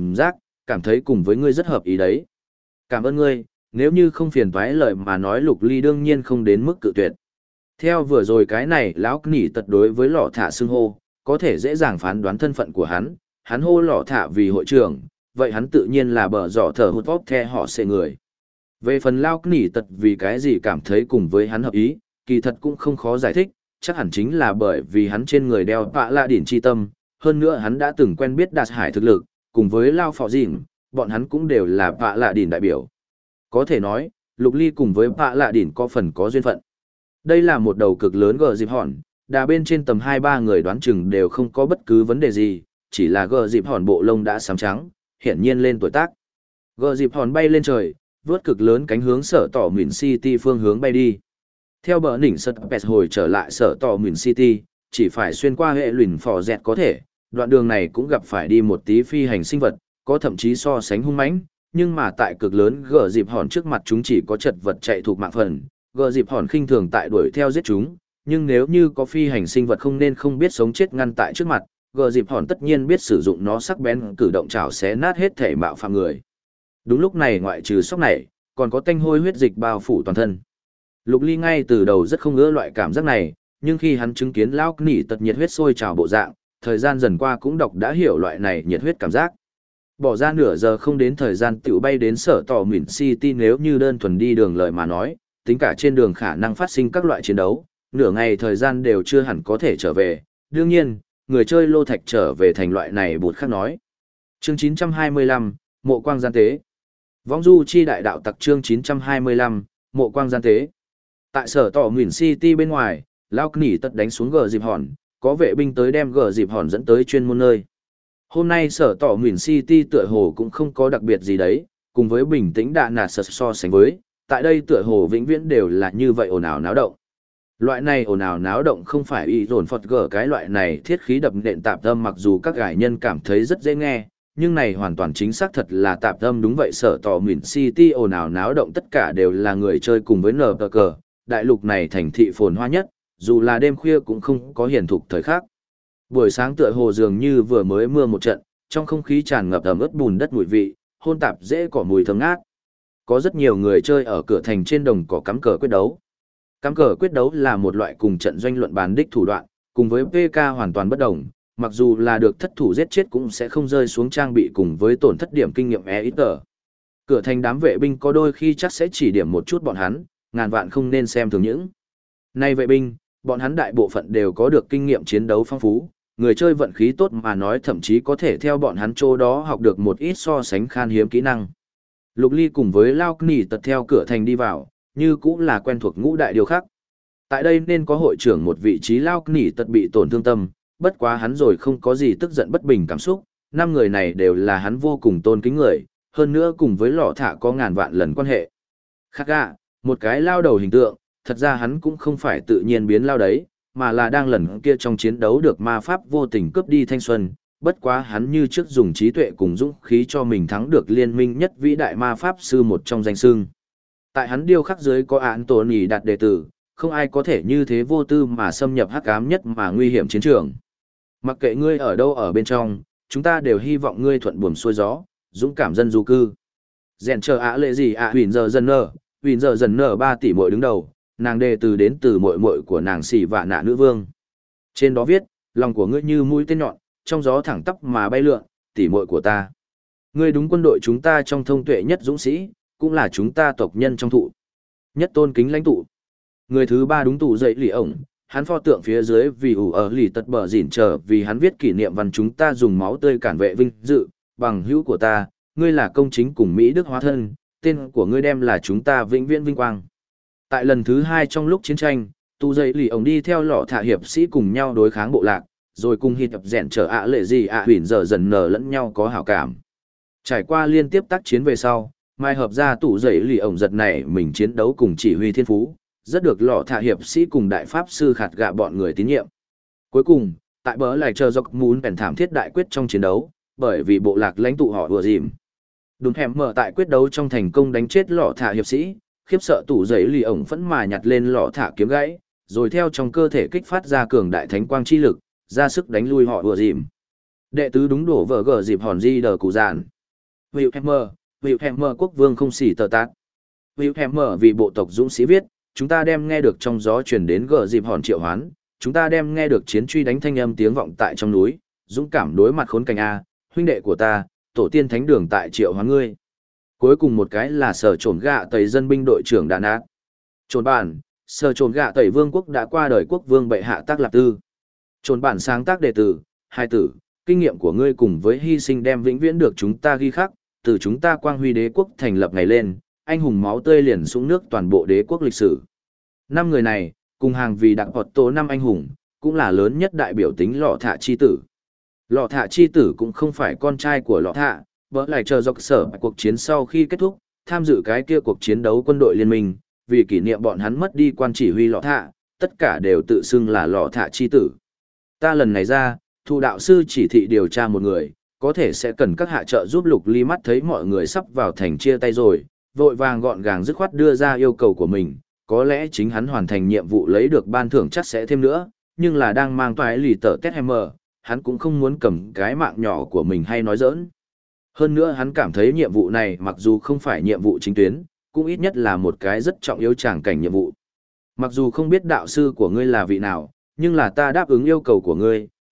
cảm thấy cùng với ngươi rất hợp ý đấy. Cảm ơn ngươi, nếu như không phiền toái lời mà nói. Lục Ly đương nhiên không đến mức cự tuyệt. Theo vừa rồi cái này lão Nỉ Tật đối với lọ thả xưng hô, có thể dễ dàng phán đoán thân phận của hắn hô lọ thả vì hội trưởng, vậy hắn tự nhiên là bờ dọ thở hụt vóc the họ xệ người. Về phần lão Nỉ Tật vì cái gì cảm thấy cùng với hắn hợp ý, kỳ thật cũng không khó giải thích, chắc hẳn chính là bởi vì hắn trên người đeo Pạ Lạ Đỉnh chi tâm, hơn nữa hắn đã từng quen biết Đạt Hải thực lực, cùng với Lao Phò Dìn, bọn hắn cũng đều là Pạ Lạ Đỉnh đại biểu. Có thể nói, Lục Ly cùng với Pạ Lạ Đỉnh có phần có duyên phận. Đây là một đầu cực lớn gờ dịp hòn, đà bên trên tầm 2-3 người đoán chừng đều không có bất cứ vấn đề gì, chỉ là gờ dịp hòn bộ lông đã xám trắng, hiển nhiên lên tuổi tác. Gờ dịp hòn bay lên trời, vướt cực lớn cánh hướng sở tỏ Mìn City phương hướng bay đi. Theo bờ đỉnh Spes hồi trở lại sở tỏ Mìn City, chỉ phải xuyên qua hệ luyện phò dẹt có thể, đoạn đường này cũng gặp phải đi một tí phi hành sinh vật, có thậm chí so sánh hung mãnh, nhưng mà tại cực lớn gờ dịp hòn trước mặt chúng chỉ có chật vật chạy thuộc mạng phần. Gờ dịp hòn khinh thường tại đuổi theo giết chúng, nhưng nếu như có phi hành sinh vật không nên không biết sống chết ngăn tại trước mặt, gờ dịp hòn tất nhiên biết sử dụng nó sắc bén cử động chảo xé nát hết thể mạo phạm người. Đúng lúc này ngoại trừ sóc này, còn có tanh hôi huyết dịch bao phủ toàn thân. Lục Ly ngay từ đầu rất không ngỡ loại cảm giác này, nhưng khi hắn chứng kiến lão Nỉ Tật nhiệt huyết sôi trào bộ dạng, thời gian dần qua cũng đọc đã hiểu loại này nhiệt huyết cảm giác. Bỏ ra nửa giờ không đến thời gian tiểu bay đến sở tỏ Mìn City, nếu như đơn thuần đi đường lời mà nói, tính cả trên đường khả năng phát sinh các loại chiến đấu, nửa ngày thời gian đều chưa hẳn có thể trở về. Đương nhiên, người chơi lô thạch trở về thành loại này bụt khác nói. Chương 925, Mộ Quang Gian Tế. Vong du chi đại đạo tặc chương 925, Mộ Quang Gian Tế. Tại sở tỏ Mìn City bên ngoài, Lao Knỉ tật đánh xuống gờ dịp hòn, có vệ binh tới đem gờ dịp hòn dẫn tới chuyên môn nơi. Hôm nay sở tỏ Mìn City tựa hồ cũng không có đặc biệt gì đấy, cùng với bình tĩnh đạ nạt sật so sánh với, tại đây tựa hồ vĩnh viễn đều là như vậy ồn ào náo động. Loại này ồn ào náo động không phải y dồn phật gở cái loại này thiết khí đập nện tạp âm, mặc dù các gải nhân cảm thấy rất dễ nghe, nhưng này hoàn toàn chính xác thật là tạp âm. Đúng vậy, sở tỏ Mìn City ồn ào náo động tất cả đều là người chơi cùng với nờ cờ, đại lục này thành thị phồn hoa nhất, dù là đêm khuya cũng không có hiển thục thời khắc. Buổi sáng tựa hồ dường như vừa mới mưa một trận, trong không khí tràn ngập ẩm ướt bùn đất mùi vị, hôn tạp dễ cỏ mùi thơm ngát. Có rất nhiều người chơi ở cửa thành trên đồng cỏ cắm cờ quyết đấu. Cắm cờ quyết đấu là một loại cùng trận doanh luận bàn đích thủ đoạn, cùng với PK hoàn toàn bất đồng, mặc dù là được thất thủ giết chết cũng sẽ không rơi xuống trang bị cùng với tổn thất điểm kinh nghiệm ít tờ. Cửa thành đám vệ binh có đôi khi chắc sẽ chỉ điểm một chút bọn hắn, ngàn vạn không nên xem thường những. Nay vệ binh, bọn hắn đại bộ phận đều có được kinh nghiệm chiến đấu phong phú, người chơi vận khí tốt mà nói thậm chí có thể theo bọn hắn chỗ đó học được một ít so sánh khan hiếm kỹ năng. Lục Ly cùng với Lao Knỉ tật theo cửa thành đi vào, như cũng là quen thuộc ngũ đại điều khác. Tại đây nên có hội trưởng một vị trí. Lao Knỉ tật bị tổn thương tâm, bất quá hắn rồi không có gì tức giận bất bình cảm xúc, năm người này đều là hắn vô cùng tôn kính người, hơn nữa cùng với lọ thả có ngàn vạn lần quan hệ. Khác gạ, một cái lao đầu hình tượng, thật ra hắn cũng không phải tự nhiên biến lao đấy, mà là đang lần kia trong chiến đấu được ma pháp vô tình cướp đi thanh xuân, bất quá hắn như trước dùng trí tuệ cùng dũng khí cho mình thắng được liên minh nhất vĩ đại ma pháp sư một trong danh xưng. Tại hắn điêu khắc dưới có án tổ nỉ đạt đệ tử, không ai có thể như thế vô tư mà xâm nhập hắc ám nhất mà nguy hiểm chiến trường. Mặc kệ ngươi ở đâu ở bên trong, chúng ta đều hy vọng ngươi thuận buồm xuôi gió, dũng cảm dân du cư. Rèn chờ ạ lệ gì ạ Huỳnh giờ dần nở 3 tỷ muội đứng đầu, nàng đề từ đến từ muội muội của nàng xỉ vạ nạ nữ vương. Trên đó viết, lòng của ngươi như mũi tên nhọn, trong gió thẳng tắp mà bay lượn, tỷ muội của ta. Ngươi đúng quân đội chúng ta trong thông tuệ nhất dũng sĩ, cũng là chúng ta tộc nhân trong thụ nhất tôn kính lãnh tụ. Người thứ ba đúng tụ dậy lì ổng, hắn pho tượng phía dưới vì ủ ở lì tật bờ dỉn trở vì hắn viết kỷ niệm văn chúng ta dùng máu tươi cản vệ vinh dự, bằng hữu của ta, ngươi là công chính cùng Mỹ Đức hóa thân, tên của ngươi đem là chúng ta vĩnh viễn vinh quang. Tại lần thứ 2 trong lúc chiến tranh, tụ dậy lì ổng đi theo lọ thả hiệp sĩ cùng nhau đối kháng bộ lạc, rồi cùng hít tập rèn trở ạ lệ gì ạ Huỳnh giờ dần nở lẫn nhau có hảo cảm. Trải qua liên tiếp tác chiến về sau, mai hợp ra tụ dậy lì ổng giật này mình chiến đấu cùng chỉ huy thiên phú, rất được lọ thả hiệp sĩ cùng đại pháp sư khạt gạ bọn người tín nhiệm. Cuối cùng, tại bờ lại chờ dọc muốn bèn thảm thiết đại quyết trong chiến đấu, bởi vì bộ lạc lãnh tụ họ đùa dìm. Đúng hẻm mở tại quyết đấu trong thành công đánh chết lọ thả hiệp sĩ, khiếp sợ tụ dậy lì ổng phẫn mà nhặt lên lọ thả kiếm gãy, rồi theo trong cơ thể kích phát ra cường đại thánh quang chi lực, ra sức đánh lui họ đùa dìm. Đệ tứ đúng đổ vợ gờ dịp hòn di đờ cụ giàn. Wilhelm quốc vương không xỉ tờ tát. Wilhelm vì bộ tộc dũng sĩ viết, chúng ta đem nghe được trong gió truyền đến gờ dịp hòn triệu hoán, chúng ta đem nghe được chiến truy đánh thanh âm tiếng vọng tại trong núi, dũng cảm đối mặt khốn cảnh a, huynh đệ của ta, tổ tiên thánh đường tại triệu hoán ngươi. Cuối cùng một cái là sở trồn gạ tẩy dân binh đội trưởng đàn ác. Trồn bản, sở trồn gạ tẩy vương quốc đã qua đời quốc vương bệ hạ tác lạp tư. Trồn bản sáng tác đệ tử, hai tử, kinh nghiệm của ngươi cùng với hy sinh đem vĩnh viễn được chúng ta ghi khắc, từ chúng ta quang huy đế quốc thành lập ngày lên, anh hùng máu tươi liền xuống nước toàn bộ đế quốc lịch sử. 5 người này, cùng hàng vì đặc hoạt tố 5 anh hùng, cũng là lớn nhất đại biểu tính lọ thạ chi tử. Lọ thạ chi tử cũng không phải con trai của lọ thạ, bỡ lại chờ dọc sở cuộc chiến sau khi kết thúc, tham dự cái kia cuộc chiến đấu quân đội liên minh, vì kỷ niệm bọn hắn mất đi quan chỉ huy lọ thạ, tất cả đều tự xưng là lọ thạ chi tử. Ta lần này ra, thụ đạo sư chỉ thị điều tra một người, có thể sẽ cần các hạ trợ giúp. Lục Ly mắt thấy mọi người sắp vào thành chia tay rồi, vội vàng gọn gàng dứt khoát đưa ra yêu cầu của mình, có lẽ chính hắn hoàn thành nhiệm vụ lấy được ban thưởng chắc sẽ thêm nữa, nhưng là đang mang toái lì tờ Tethhammer, hắn cũng không muốn cầm cái mạng nhỏ của mình hay nói giỡn. Hơn nữa hắn cảm thấy nhiệm vụ này mặc dù không phải nhiệm vụ chính tuyến, cũng ít nhất là một cái rất trọng yếu tràng cảnh nhiệm vụ. Mặc dù không biết đạo sư của ngươi là vị nào, nhưng là ta đáp ứng yêu cầu của ngươi,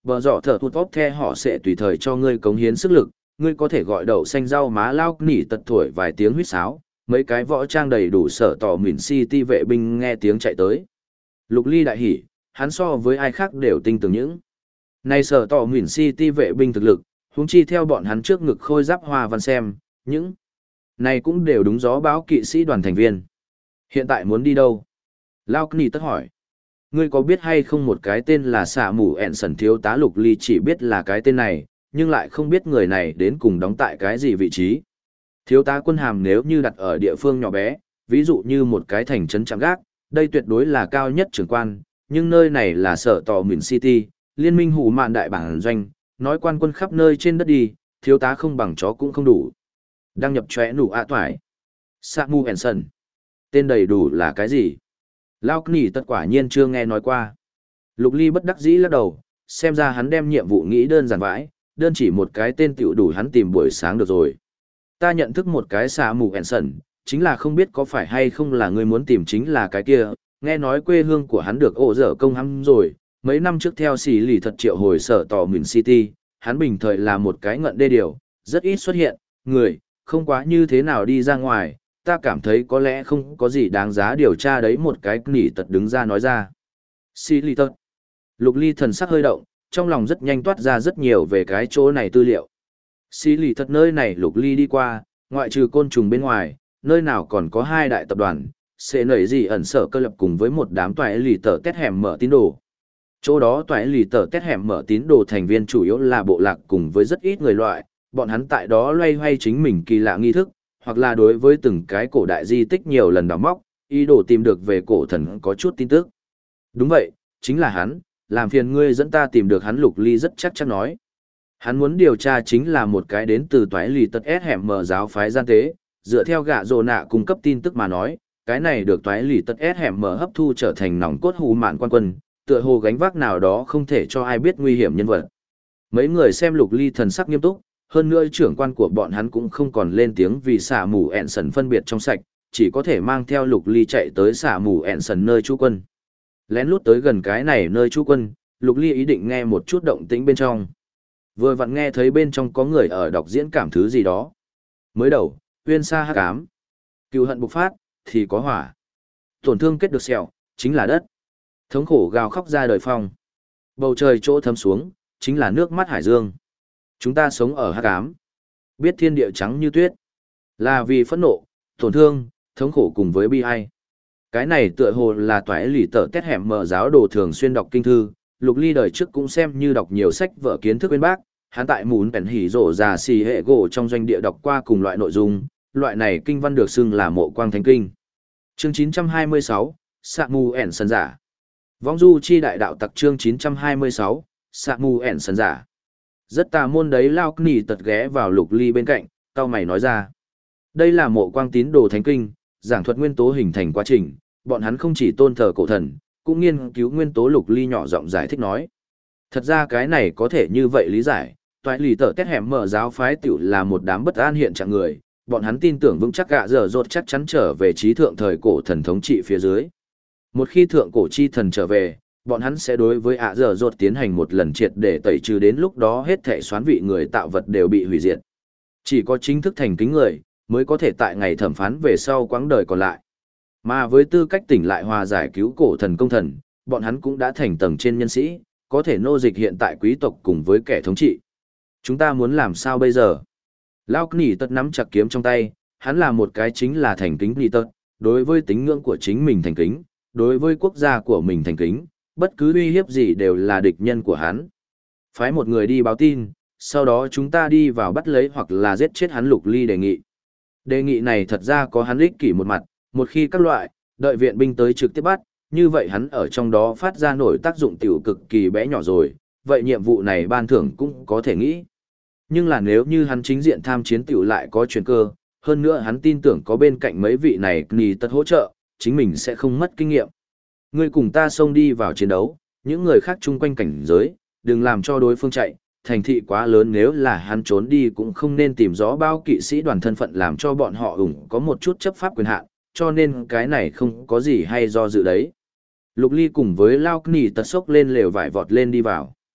bờ dọ thở thụt vóc the họ sẽ tùy thời cho ngươi cống hiến sức lực, ngươi có thể gọi đậu xanh rau má lao nỉ tật thổi vài tiếng huýt sáo, mấy cái võ trang đầy đủ sở tỏ mỉn city vệ binh nghe tiếng chạy tới. Lục Ly đại hỉ, hắn so với ai khác đều tinh tường những. Này sở tỏ mỉn city vệ binh thực lực, huống chi theo bọn hắn trước ngực khôi giáp hoa văn xem, những này cũng đều đúng gió báo kỵ sĩ đoàn thành viên. Hiện tại muốn đi đâu? Lao Nỉ tất hỏi. Ngươi có biết hay không một cái tên là xạ mù ẹn sần thiếu tá Lục Ly chỉ biết là cái tên này, nhưng lại không biết người này đến cùng đóng tại cái gì vị trí. Thiếu tá quân hàm nếu như đặt ở địa phương nhỏ bé, ví dụ như một cái thành trấn trạm gác, đây tuyệt đối là cao nhất trưởng quan, nhưng nơi này là sở tỏ Mìn City, liên minh hủ mạn đại bản doanh, nói quan quân khắp nơi trên đất đi, thiếu tá không bằng chó cũng không đủ. Đăng nhập chóe nụ ạ toải. Samu Enson. Tên đầy đủ là cái gì? Lao Nỉ tất quả nhiên chưa nghe nói qua. Lục Ly bất đắc dĩ lắc đầu, xem ra hắn đem nhiệm vụ nghĩ đơn giản vãi, đơn chỉ một cái tên tiểu đủ hắn tìm buổi sáng được rồi. Ta nhận thức một cái Samu Enson, chính là không biết có phải hay không là người muốn tìm chính là cái kia, nghe nói quê hương của hắn được ổ dở công hắn rồi, mấy năm trước theo xì lì thật triệu hồi sở tỏ Mìn City, hắn bình thời là một cái ngận đê điều, rất ít xuất hiện, người, không quá như thế nào đi ra ngoài, ta cảm thấy có lẽ không có gì đáng giá điều tra đấy. Một cái nỉ tật đứng ra nói ra. Xì lì tật. Lục Ly thần sắc hơi động, trong lòng rất nhanh toát ra rất nhiều về cái chỗ này tư liệu. Xì lì tật nơi này Lục Ly đi qua, ngoại trừ côn trùng bên ngoài, nơi nào còn có hai đại tập đoàn, sẽ nảy gì ẩn sở cơ lập cùng với một đám toại lì tờ tét hẻm mở tín đồ. Chỗ đó toại lì tờ tét hẻm mở tín đồ thành viên chủ yếu là bộ lạc cùng với rất ít người loại, bọn hắn tại đó loay hoay chính mình kỳ lạ nghi thức, hoặc là đối với từng cái cổ đại di tích nhiều lần đào móc, ý đồ tìm được về cổ thần có chút tin tức. Đúng vậy, chính là hắn, làm phiền ngươi dẫn ta tìm được hắn. Lục Ly rất chắc chắn nói. Hắn muốn điều tra chính là một cái đến từ toái lì tật S hẻm mở giáo phái gian tế, dựa theo gạ rồ nạ cung cấp tin tức mà nói, cái này được toái lì tật S hẻm mở hấp thu trở thành nòng cốt hù mạn quan quân, tựa hồ gánh vác nào đó không thể cho ai biết nguy hiểm nhân vật. Mấy người xem Lục Ly thần sắc nghiêm túc, hơn nữa trưởng quan của bọn hắn cũng không còn lên tiếng vì xả mù ẹn sần phân biệt trong sạch, chỉ có thể mang theo Lục Ly chạy tới xả mù ẹn sần nơi trú quân. Lén lút tới gần cái này nơi trú quân, Lục Ly ý định nghe một chút động tĩnh bên trong. Vừa vặn nghe thấy bên trong có người ở đọc diễn cảm thứ gì đó. Mới đầu, uyên sa hắc ám, cừu hận bộc phát, thì có hỏa. Tổn thương kết được sẹo, chính là đất. Thống khổ gào khóc ra đời phong. Bầu trời chỗ thấm xuống, chính là nước mắt hải dương. Chúng ta sống ở hắc ám, biết thiên địa trắng như tuyết, là vì phẫn nộ, tổn thương, thống khổ cùng với bi ai. Cái này tựa hồ là toái lì tở tét hẻm mở giáo đồ thường xuyên đọc kinh thư. Lục Ly đời trước cũng xem như đọc nhiều sách vở kiến thức bên bác, hắn tại mún bèn hỉ rổ già xì hệ gỗ trong doanh địa đọc qua cùng loại nội dung, loại này kinh văn được xưng là mộ quang thánh kinh. Chương 926, Sạ mù ẻn sân giả. Vong du chi đại đạo tặc chương 926, Sạ mù ẻn sân giả. Rất tà môn đấy. Lao Nỉ tật ghé vào Lục Ly bên cạnh, cao mày nói ra. Đây là mộ quang tín đồ thánh kinh, giảng thuật nguyên tố hình thành quá trình, bọn hắn không chỉ tôn thờ cổ thần, cũng nghiên cứu nguyên tố. Lục Ly nhỏ giọng giải thích nói. Thật ra cái này có thể như vậy lý giải, toại lì tở tét hẻm mở giáo phái tiểu là một đám bất an hiện trạng người, bọn hắn tin tưởng vững chắc gạ dở dột chắc chắn trở về trí thượng thời cổ thần thống trị phía dưới. Một khi thượng cổ chi thần trở về, bọn hắn sẽ đối với ạ dở dột tiến hành một lần triệt để tẩy trừ, đến lúc đó hết thảy xoán vị người tạo vật đều bị hủy diệt. Chỉ có chính thức thành kính người mới có thể tại ngày thẩm phán về sau quãng đời còn lại. Mà với tư cách tỉnh lại hòa giải cứu cổ thần công thần, bọn hắn cũng đã thành tầng trên nhân sĩ, có thể nô dịch hiện tại quý tộc cùng với kẻ thống trị. Chúng ta muốn làm sao bây giờ? Lao Nỉ tật nắm chặt kiếm trong tay, hắn là một cái chính là thành kính Nỉ tật, đối với tín ngưỡng của chính mình thành kính, đối với quốc gia của mình thành kính, bất cứ uy hiếp gì đều là địch nhân của hắn. Phái một người đi báo tin, sau đó chúng ta đi vào bắt lấy hoặc là giết chết hắn. Lục Ly đề nghị. Đề nghị này thật ra có hắn ích kỷ một mặt, một khi các loại, đợi viện binh tới trực tiếp bắt, như vậy hắn ở trong đó phát ra nổi tác dụng tiểu cực kỳ bé nhỏ rồi, vậy nhiệm vụ này ban thưởng cũng có thể nghĩ. Nhưng là nếu như hắn chính diện tham chiến tiểu lại có chuyển cơ, hơn nữa hắn tin tưởng có bên cạnh mấy vị này Nỉ tật hỗ trợ, chính mình sẽ không mất kinh nghiệm. Ngươi cùng ta xông đi vào chiến đấu, những người khác chung quanh cảnh giới, đừng làm cho đối phương chạy, thành thị quá lớn, nếu là hắn trốn đi cũng không nên tìm gió bao kỵ sĩ đoàn thân phận làm cho bọn họ có một chút chấp pháp quyền hạn, cho nên cái này không có gì hay do dự đấy. Lục Ly cùng với Lao Nỉ tật sốc lên lều vải vọt lên đi vào.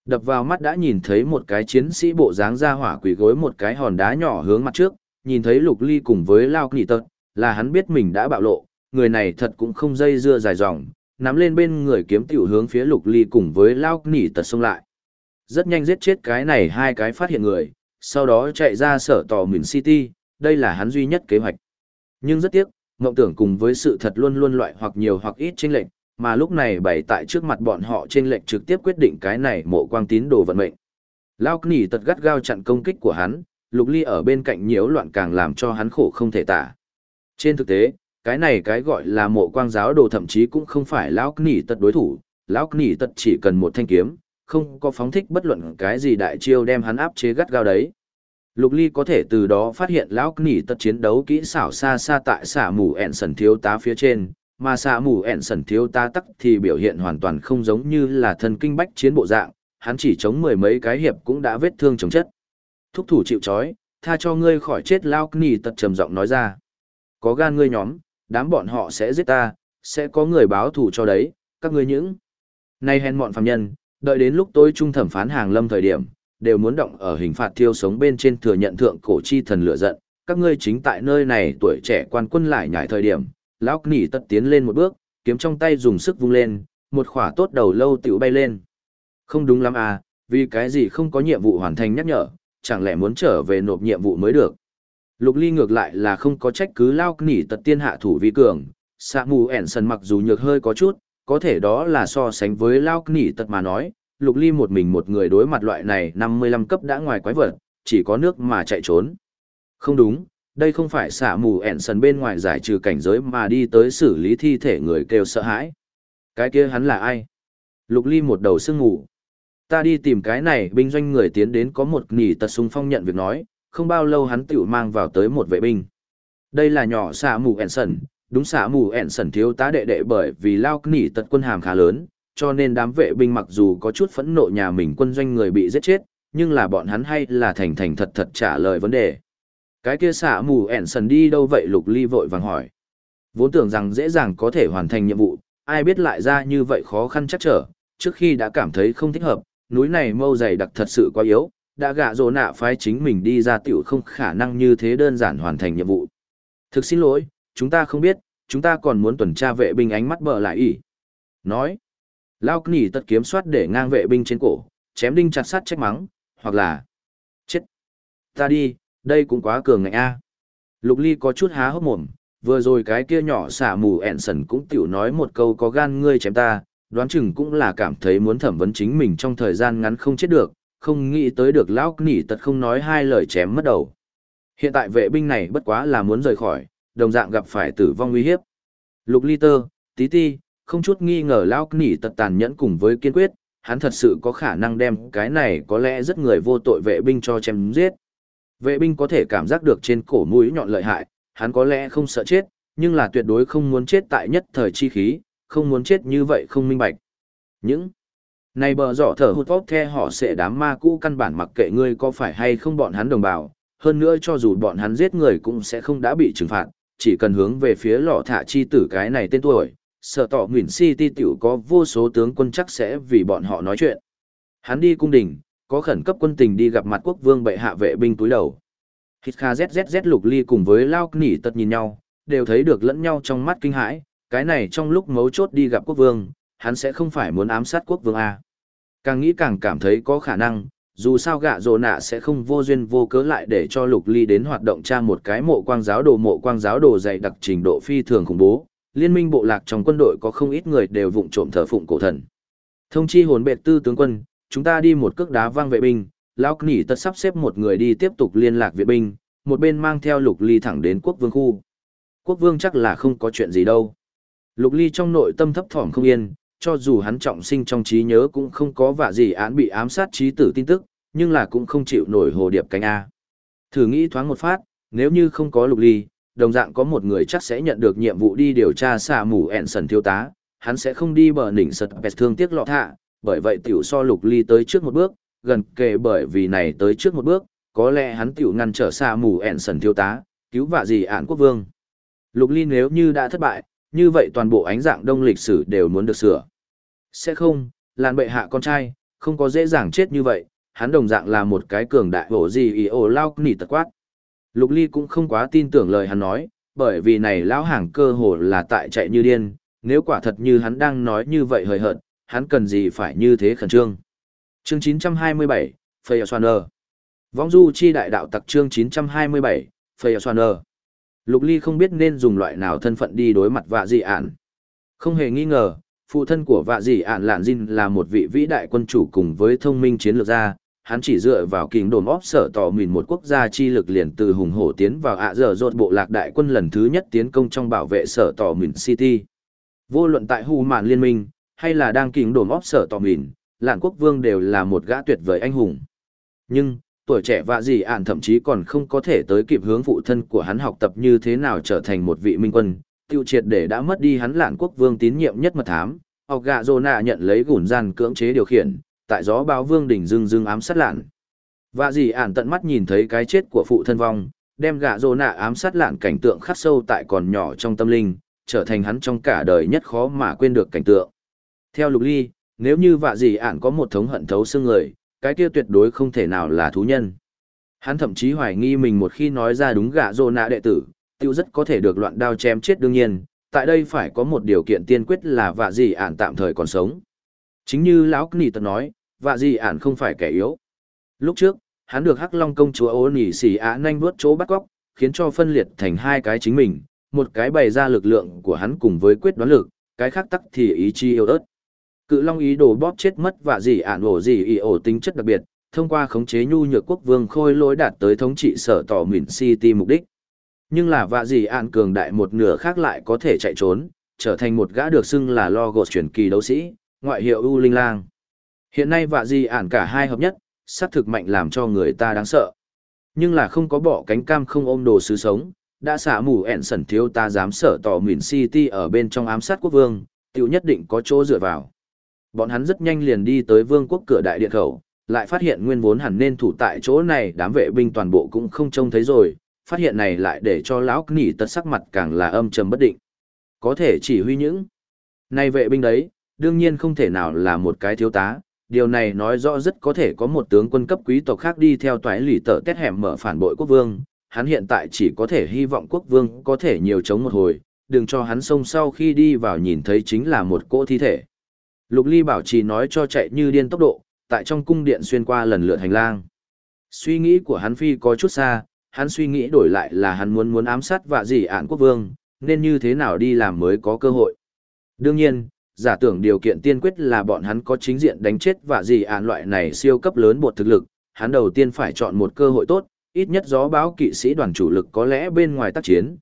Đập vào mắt đã nhìn thấy một cái chiến sĩ bộ dáng ra hỏa quỳ gối một cái hòn đá nhỏ hướng mặt trước, nhìn thấy Lục Ly cùng với Lao Knỉ Tật, là hắn biết mình đã bạo lộ, người này thật cũng không dây dưa dài dòng, nắm lên bên người kiếm tiểu hướng phía Lục Ly cùng với Lao Knỉ Tật xông lại. Rất nhanh giết chết cái này hai cái phát hiện người, sau đó chạy ra sở tỏ Mìn City, đây là hắn duy nhất kế hoạch. Nhưng rất tiếc, mộng tưởng cùng với sự thật luôn luôn loại hoặc nhiều hoặc ít chênh lệch, mà lúc này bày tại trước mặt bọn họ chênh lệch trực tiếp quyết định cái này mộ quang tín đồ vận mệnh. Lao Knỉ Tật gắt gao chặn công kích của hắn, Lục Ly ở bên cạnh nhiễu loạn càng làm cho hắn khổ không thể tả. Trên thực tế, cái này cái gọi là mộ quang giáo đồ thậm chí cũng không phải Lão Knỉ Tật đối thủ, Lão Knỉ Tật chỉ cần một thanh kiếm, không có phóng thích bất luận cái gì đại chiêu đem hắn áp chế gắt gao đấy. Lục Ly có thể từ đó phát hiện Lão Knỉ Tật chiến đấu kỹ xảo xa xa tại xả mù ẹn sần thiếu tá phía trên, mà xả mù ẹn sần thiếu tá tắc thì biểu hiện hoàn toàn không giống như là thần kinh bách chiến bộ dạng, hắn chỉ chống mười mấy cái hiệp cũng đã vết thương chồng chất. Thúc thủ chịu trói, tha cho ngươi khỏi chết. Lão Knỉ Tật trầm giọng nói ra. Có gan ngươi nhóm, đám bọn họ sẽ giết ta, sẽ có người báo thù cho đấy, các ngươi những. Nay hèn mọn phàm nhân, đợi đến lúc tôi trung thẩm phán hàng lâm thời điểm, đều muốn động ở hình phạt thiêu sống bên trên thừa nhận thượng cổ chi thần lửa giận, các ngươi chính tại nơi này tuổi trẻ quan quân lại nhảy thời điểm, Lão Knỉ Tật tiến lên một bước, kiếm trong tay dùng sức vung lên, một khỏa tốt đầu lâu tiểu bay lên. Không đúng lắm à, vì cái gì không có nhiệm vụ hoàn thành nhắc nhở, chẳng lẽ muốn trở về nộp nhiệm vụ mới được. Lục Ly ngược lại là không có trách cứ Lao Knỉ Tật tiên hạ thủ vi cường, Sạ Mù ẻn sần mặc dù nhược hơi có chút, có thể đó là so sánh với Lao Knỉ Tật mà nói, Lục Ly một mình một người đối mặt loại này 55 cấp đã ngoài quái vật, chỉ có nước mà chạy trốn. Không đúng, đây không phải Sạ Mù ẻn sần bên ngoài giải trừ cảnh giới mà đi tới xử lý thi thể người kêu sợ hãi. Cái kia hắn là ai? Lục Ly một đầu sương ngủ. Ta đi tìm cái này binh doanh người tiến đến có một Knỉ Tật xung phong nhận việc nói, không bao lâu hắn tiểu mang vào tới một vệ binh. Đây là nhỏ Sạ Mù ẻn sần, đúng Sạ Mù ẻn sần thiếu tá đệ đệ bởi vì Lao Knỉ Tật quân hàm khá lớn, cho nên đám vệ binh mặc dù có chút phẫn nộ nhà mình quân doanh người bị giết chết, nhưng là bọn hắn hay là thành thành thật thật trả lời vấn đề. Cái kia Sạ Mù ẻn sần đi đâu vậy? Lục Ly vội vàng hỏi. Vốn tưởng rằng dễ dàng có thể hoàn thành nhiệm vụ, ai biết lại ra như vậy khó khăn chắc trở, trước khi đã cảm thấy không thích hợp, núi này mâu dày đặc thật sự quá yếu, đã gạ rồ nạ phái chính mình đi ra tiểu không khả năng như thế đơn giản hoàn thành nhiệm vụ. Thực xin lỗi, chúng ta không biết, chúng ta còn muốn tuần tra vệ binh. Ánh mắt bờ lại ỉ. Nói. Lao Knỉ Tật kiếm soát để ngang vệ binh trên cổ, chém đinh chặt sắt trách mắng, hoặc là chết. Ta đi, đây cũng quá cường ngạnh a. Lục Ly có chút há hốc mồm, vừa rồi cái kia nhỏ Sạ Mù ẻn sần cũng tiểu nói một câu có gan ngươi chém ta, đoán chừng cũng là cảm thấy muốn thẩm vấn chính mình trong thời gian ngắn không chết được, không nghĩ tới được Lão Knỉ Tật không nói hai lời chém mất đầu. Hiện tại vệ binh này bất quá là muốn rời khỏi, đồng dạng gặp phải tử vong nguy hiếp. Lục Ly tơ, tí ti, không chút nghi ngờ Lão Knỉ Tật tàn nhẫn cùng với kiên quyết, hắn thật sự có khả năng đem cái này có lẽ rất người vô tội vệ binh cho chém giết. Vệ binh có thể cảm giác được trên cổ mũi nhọn lợi hại, hắn có lẽ không sợ chết, nhưng là tuyệt đối không muốn chết tại nhất thời chi khí, không muốn chết như vậy không minh bạch. Những này bờ giỏ thở hụt vóc the họ sẽ đám ma cũ căn bản mặc kệ ngươi có phải hay không bọn hắn đồng bào, hơn nữa cho dù bọn hắn giết người cũng sẽ không đã bị trừng phạt, chỉ cần hướng về phía lọ thả chi tử cái này tên tuổi, sợ tỏ Nguyễn City tiểu có vô số tướng quân chắc sẽ vì bọn họ nói chuyện. Hắn đi cung đình, có khẩn cấp quân tình đi gặp mặt quốc vương bệ hạ. Vệ binh túi đầu. Hít kha zzz. Lục Ly cùng với Lao Knỉ Tật nhìn nhau, đều thấy được lẫn nhau trong mắt kinh hãi, cái này trong lúc mấu chốt đi gặp quốc vương, hắn sẽ không phải muốn ám sát quốc vương A. Càng nghĩ càng cảm thấy có khả năng, dù sao gạ rồ nạ sẽ không vô duyên vô cớ lại để cho Lục Ly đến hoạt động tra một cái mộ quang giáo đồ dày đặc trình độ phi thường khủng bố, liên minh bộ lạc trong quân đội có không ít người đều vụng trộm thờ phụng cổ thần. Thông chi hồn bệ tư tướng quân, chúng ta đi một cước đá văng vệ binh, Lão Knỉ Tật sắp xếp một người đi tiếp tục liên lạc viện binh, một bên mang theo Lục Ly thẳng đến quốc vương khu. Quốc vương chắc là không có chuyện gì đâu. Lục Ly trong nội tâm thấp thỏm không yên, cho dù hắn trọng sinh trong trí nhớ cũng không có vạ gì án bị ám sát trí tử tin tức, nhưng là cũng không chịu nổi hồ điệp cánh A. Thử nghĩ thoáng một phát, nếu như không có Lục Ly, đồng dạng có một người chắc sẽ nhận được nhiệm vụ đi điều tra Sạ Mù ẻn sần thiếu tá, hắn sẽ không đi bờ nỉnh sật bẹt thương tiếc lọ thạ, bởi vậy tiểu so Lục Ly tới trước một bước, gần kề bởi vì này tới trước một bước, có lẽ hắn tiểu ngăn trở Sạ Mù ẻn sần thiếu tá, cứu vạ gì án quốc vương. Lục Ly nếu như đã thất bại, như vậy toàn bộ ánh dạng đông lịch sử đều muốn được sửa. Sẽ không, làn bệ hạ con trai, không có dễ dàng chết như vậy, hắn đồng dạng là một cái cường đại hổ gì ý ổ lao nỉ tật quát. Lục Ly cũng không quá tin tưởng lời hắn nói, bởi vì này lão hàng cơ hồ là tại chạy như điên, nếu quả thật như hắn đang nói như vậy hời hợt, hắn cần gì phải như thế khẩn trương. Chương 927, Phây Soaner. Võng du chi đại đạo tặc chương 927, Phây Soaner. Lục Ly không biết nên dùng loại nào thân phận đi đối mặt vạ dị ản. Không hề nghi ngờ, phụ thân của vạ dị ản Lạn Jin là một vị vĩ đại quân chủ cùng với thông minh chiến lược gia, hắn chỉ dựa vào kình đồn óp sở tỏ mìn một quốc gia chi lực liền từ hùng hổ tiến vào ạ dở dột bộ lạc đại quân lần thứ nhất tiến công trong bảo vệ sở tỏ mìn City. Vô luận tại hù mạn liên minh, hay là đang kình đồn óp sở tỏ mìn, Lạn quốc vương đều là một gã tuyệt vời anh hùng. Nhưng, tuổi trẻ vạ dị ản thậm chí còn không có thể tới kịp hướng phụ thân của hắn học tập như thế nào trở thành một vị minh quân, tiêu triệt để đã mất đi hắn Lạn quốc vương tín nhiệm nhất mật thám, học gạ dô nạ nhận lấy gùn gian cưỡng chế điều khiển, tại gió báo vương đỉnh dưng ám sát Lạn. Vạ dị ản tận mắt nhìn thấy cái chết của phụ thân vong, đem gạ dô nạ ám sát Lạn cảnh tượng khắc sâu tại còn nhỏ trong tâm linh, trở thành hắn trong cả đời nhất khó mà quên được cảnh tượng. Theo Lục Ly, nếu như vạ dị ản có một thống hận thấu xương người, cái kia tuyệt đối không thể nào là thú nhân. Hắn thậm chí hoài nghi mình một khi nói ra đúng gạ dô nạ đệ tử, tiêu rất có thể được loạn đao chém chết đương nhiên, tại đây phải có một điều kiện tiên quyết là vạ dị ản tạm thời còn sống. Chính như lão Knì Tật nói, vạ dị ản không phải kẻ yếu. Lúc trước, hắn được Hắc Long công chúa Ô Nỉ Xỉ Á nhanh vuốt chỗ bắt cóc, khiến cho phân liệt thành hai cái chính mình, một cái bày ra lực lượng của hắn cùng với quyết đoán lực, cái khác tắc thì ý chí yếu ớt. Cự Long ý đồ bóp chết mất vạ dị ản ổ gì ý ổ tính chất đặc biệt, thông qua khống chế nhu nhược quốc vương khôi lỗi đạt tới thống trị sở tỏ mìn City mục đích. Nhưng là vạ dị ản cường đại một nửa khác lại có thể chạy trốn, trở thành một gã được xưng là Logos truyền kỳ đấu sĩ, ngoại hiệu U Linh Lang. Hiện nay vạ dị ản cả hai hợp nhất, sát thực mạnh làm cho người ta đáng sợ. Nhưng là không có bỏ cánh cam không ôm đồ sứ sống, đã xả mù ẹn sẩn thiếu ta dám sở tỏ mìn City ở bên trong ám sát quốc vương, tiểu nhất định có chỗ dựa vào. Bọn hắn rất nhanh liền đi tới vương quốc cửa đại điện khẩu, lại phát hiện nguyên vốn hẳn nên thủ tại chỗ này đám vệ binh toàn bộ cũng không trông thấy rồi, phát hiện này lại để cho lão Knì Tật sắc mặt càng là âm trầm bất định. Có thể chỉ huy những này vệ binh đấy, đương nhiên không thể nào là một cái thiếu tá, điều này nói rõ rất có thể có một tướng quân cấp quý tộc khác đi theo toái lì tở tét hẻm mở phản bội quốc vương, hắn hiện tại chỉ có thể hy vọng quốc vương có thể nhiều chống một hồi, đừng cho hắn xông sau khi đi vào nhìn thấy chính là một cỗ thi thể. Lục Ly bảo trì nói cho chạy như điên tốc độ, tại trong cung điện xuyên qua lần lượt hành lang. Suy nghĩ của hắn phi có chút xa, hắn suy nghĩ đổi lại là hắn muốn ám sát vạ dị ản quốc vương, nên như thế nào đi làm mới có cơ hội. Đương nhiên, giả tưởng điều kiện tiên quyết là bọn hắn có chính diện đánh chết vạ dị ản loại này siêu cấp lớn bột thực lực, hắn đầu tiên phải chọn một cơ hội tốt, ít nhất gió báo kỵ sĩ đoàn chủ lực có lẽ bên ngoài tác chiến,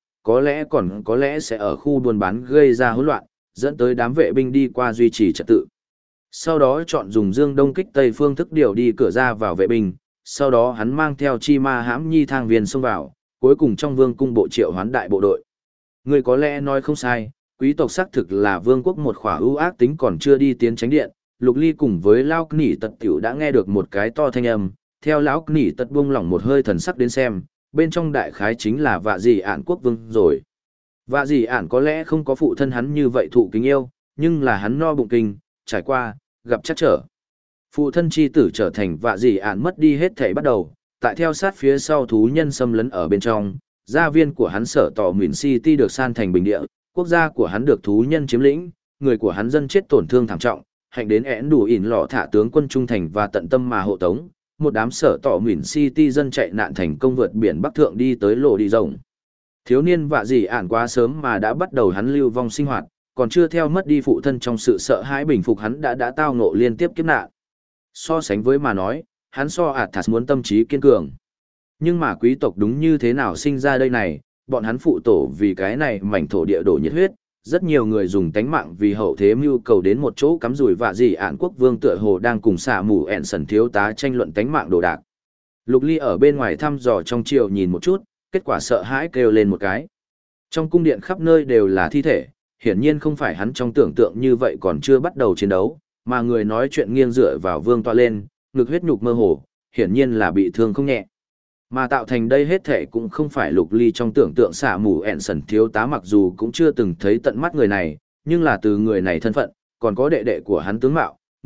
có lẽ sẽ ở khu buôn bán gây ra hỗn loạn, dẫn tới đám vệ binh đi qua duy trì trật tự. Sau đó chọn dùng dương đông kích tây phương thức điều đi cửa ra vào vệ binh, sau đó hắn mang theo chi ma hãm nhi thang viên xông vào, cuối cùng trong vương cung bộ triệu hoán đại bộ đội. Người có lẽ nói không sai, quý tộc xác thực là vương quốc một khỏa ưu ác tính còn chưa đi tiến tránh điện, Lục Ly cùng với Lão Knì Tật tiểu đã nghe được một cái to thanh âm, theo Lão Knì Tật buông lỏng một hơi thần sắc đến xem, bên trong đại khái chính là vạ dị ản quốc vương rồi. Vạ dị ản có lẽ không có phụ thân hắn như vậy thụ kính yêu, nhưng là hắn no bụng kinh, trải qua, gặp chắc trở. Phụ thân chi tử trở thành vạ dị ản mất đi hết thảy bắt đầu, tại theo sát phía sau thú nhân xâm lấn ở bên trong, gia viên của hắn sở tỏ Mìn City được san thành bình địa, quốc gia của hắn được thú nhân chiếm lĩnh, người của hắn dân chết tổn thương thảm trọng, hạnh đến én đủ ỉn lọ thả tướng quân trung thành và tận tâm mà hộ tống, một đám sở tỏ Mìn City dân chạy nạn thành công vượt biển Bắc Thượng đi tới lộ đi rộng. Thiếu niên vạ dị ản quá sớm mà đã bắt đầu hắn lưu vong sinh hoạt, còn chưa theo mất đi phụ thân trong sự sợ hãi bình phục hắn đã tao ngộ liên tiếp kiếp nạn. So sánh với mà nói, hắn so Athas muốn tâm trí kiên cường. Nhưng mà quý tộc đúng như thế nào sinh ra đây này, bọn hắn phụ tổ vì cái này mảnh thổ địa đổ nhiệt huyết, rất nhiều người dùng tánh mạng vì hậu thế mưu cầu đến một chỗ cắm rủi vạ dị ản quốc vương tựa hồ đang cùng xả mù ẹn sần thiếu tá tranh luận tánh mạng đồ đạc. Lục Ly ở bên ngoài thăm dò trong triều nhìn một chút, kết quả sợ hãi kêu lên một cái. Trong cung điện khắp nơi đều là thi thể, hiển nhiên không phải hắn trong tưởng tượng như vậy còn chưa bắt đầu chiến đấu, mà người nói chuyện nghiêng dựa vào vương tọa lên, ngực huyết nhục mơ hồ, hiển nhiên là bị thương không nhẹ. Mà tạo thành đây hết thể cũng không phải Lục Ly trong tưởng tượng xả mù ẹn sần thiếu tá, mặc dù cũng chưa từng thấy tận mắt người này, nhưng là từ người này thân phận, còn có đệ đệ của hắn tướng mạo,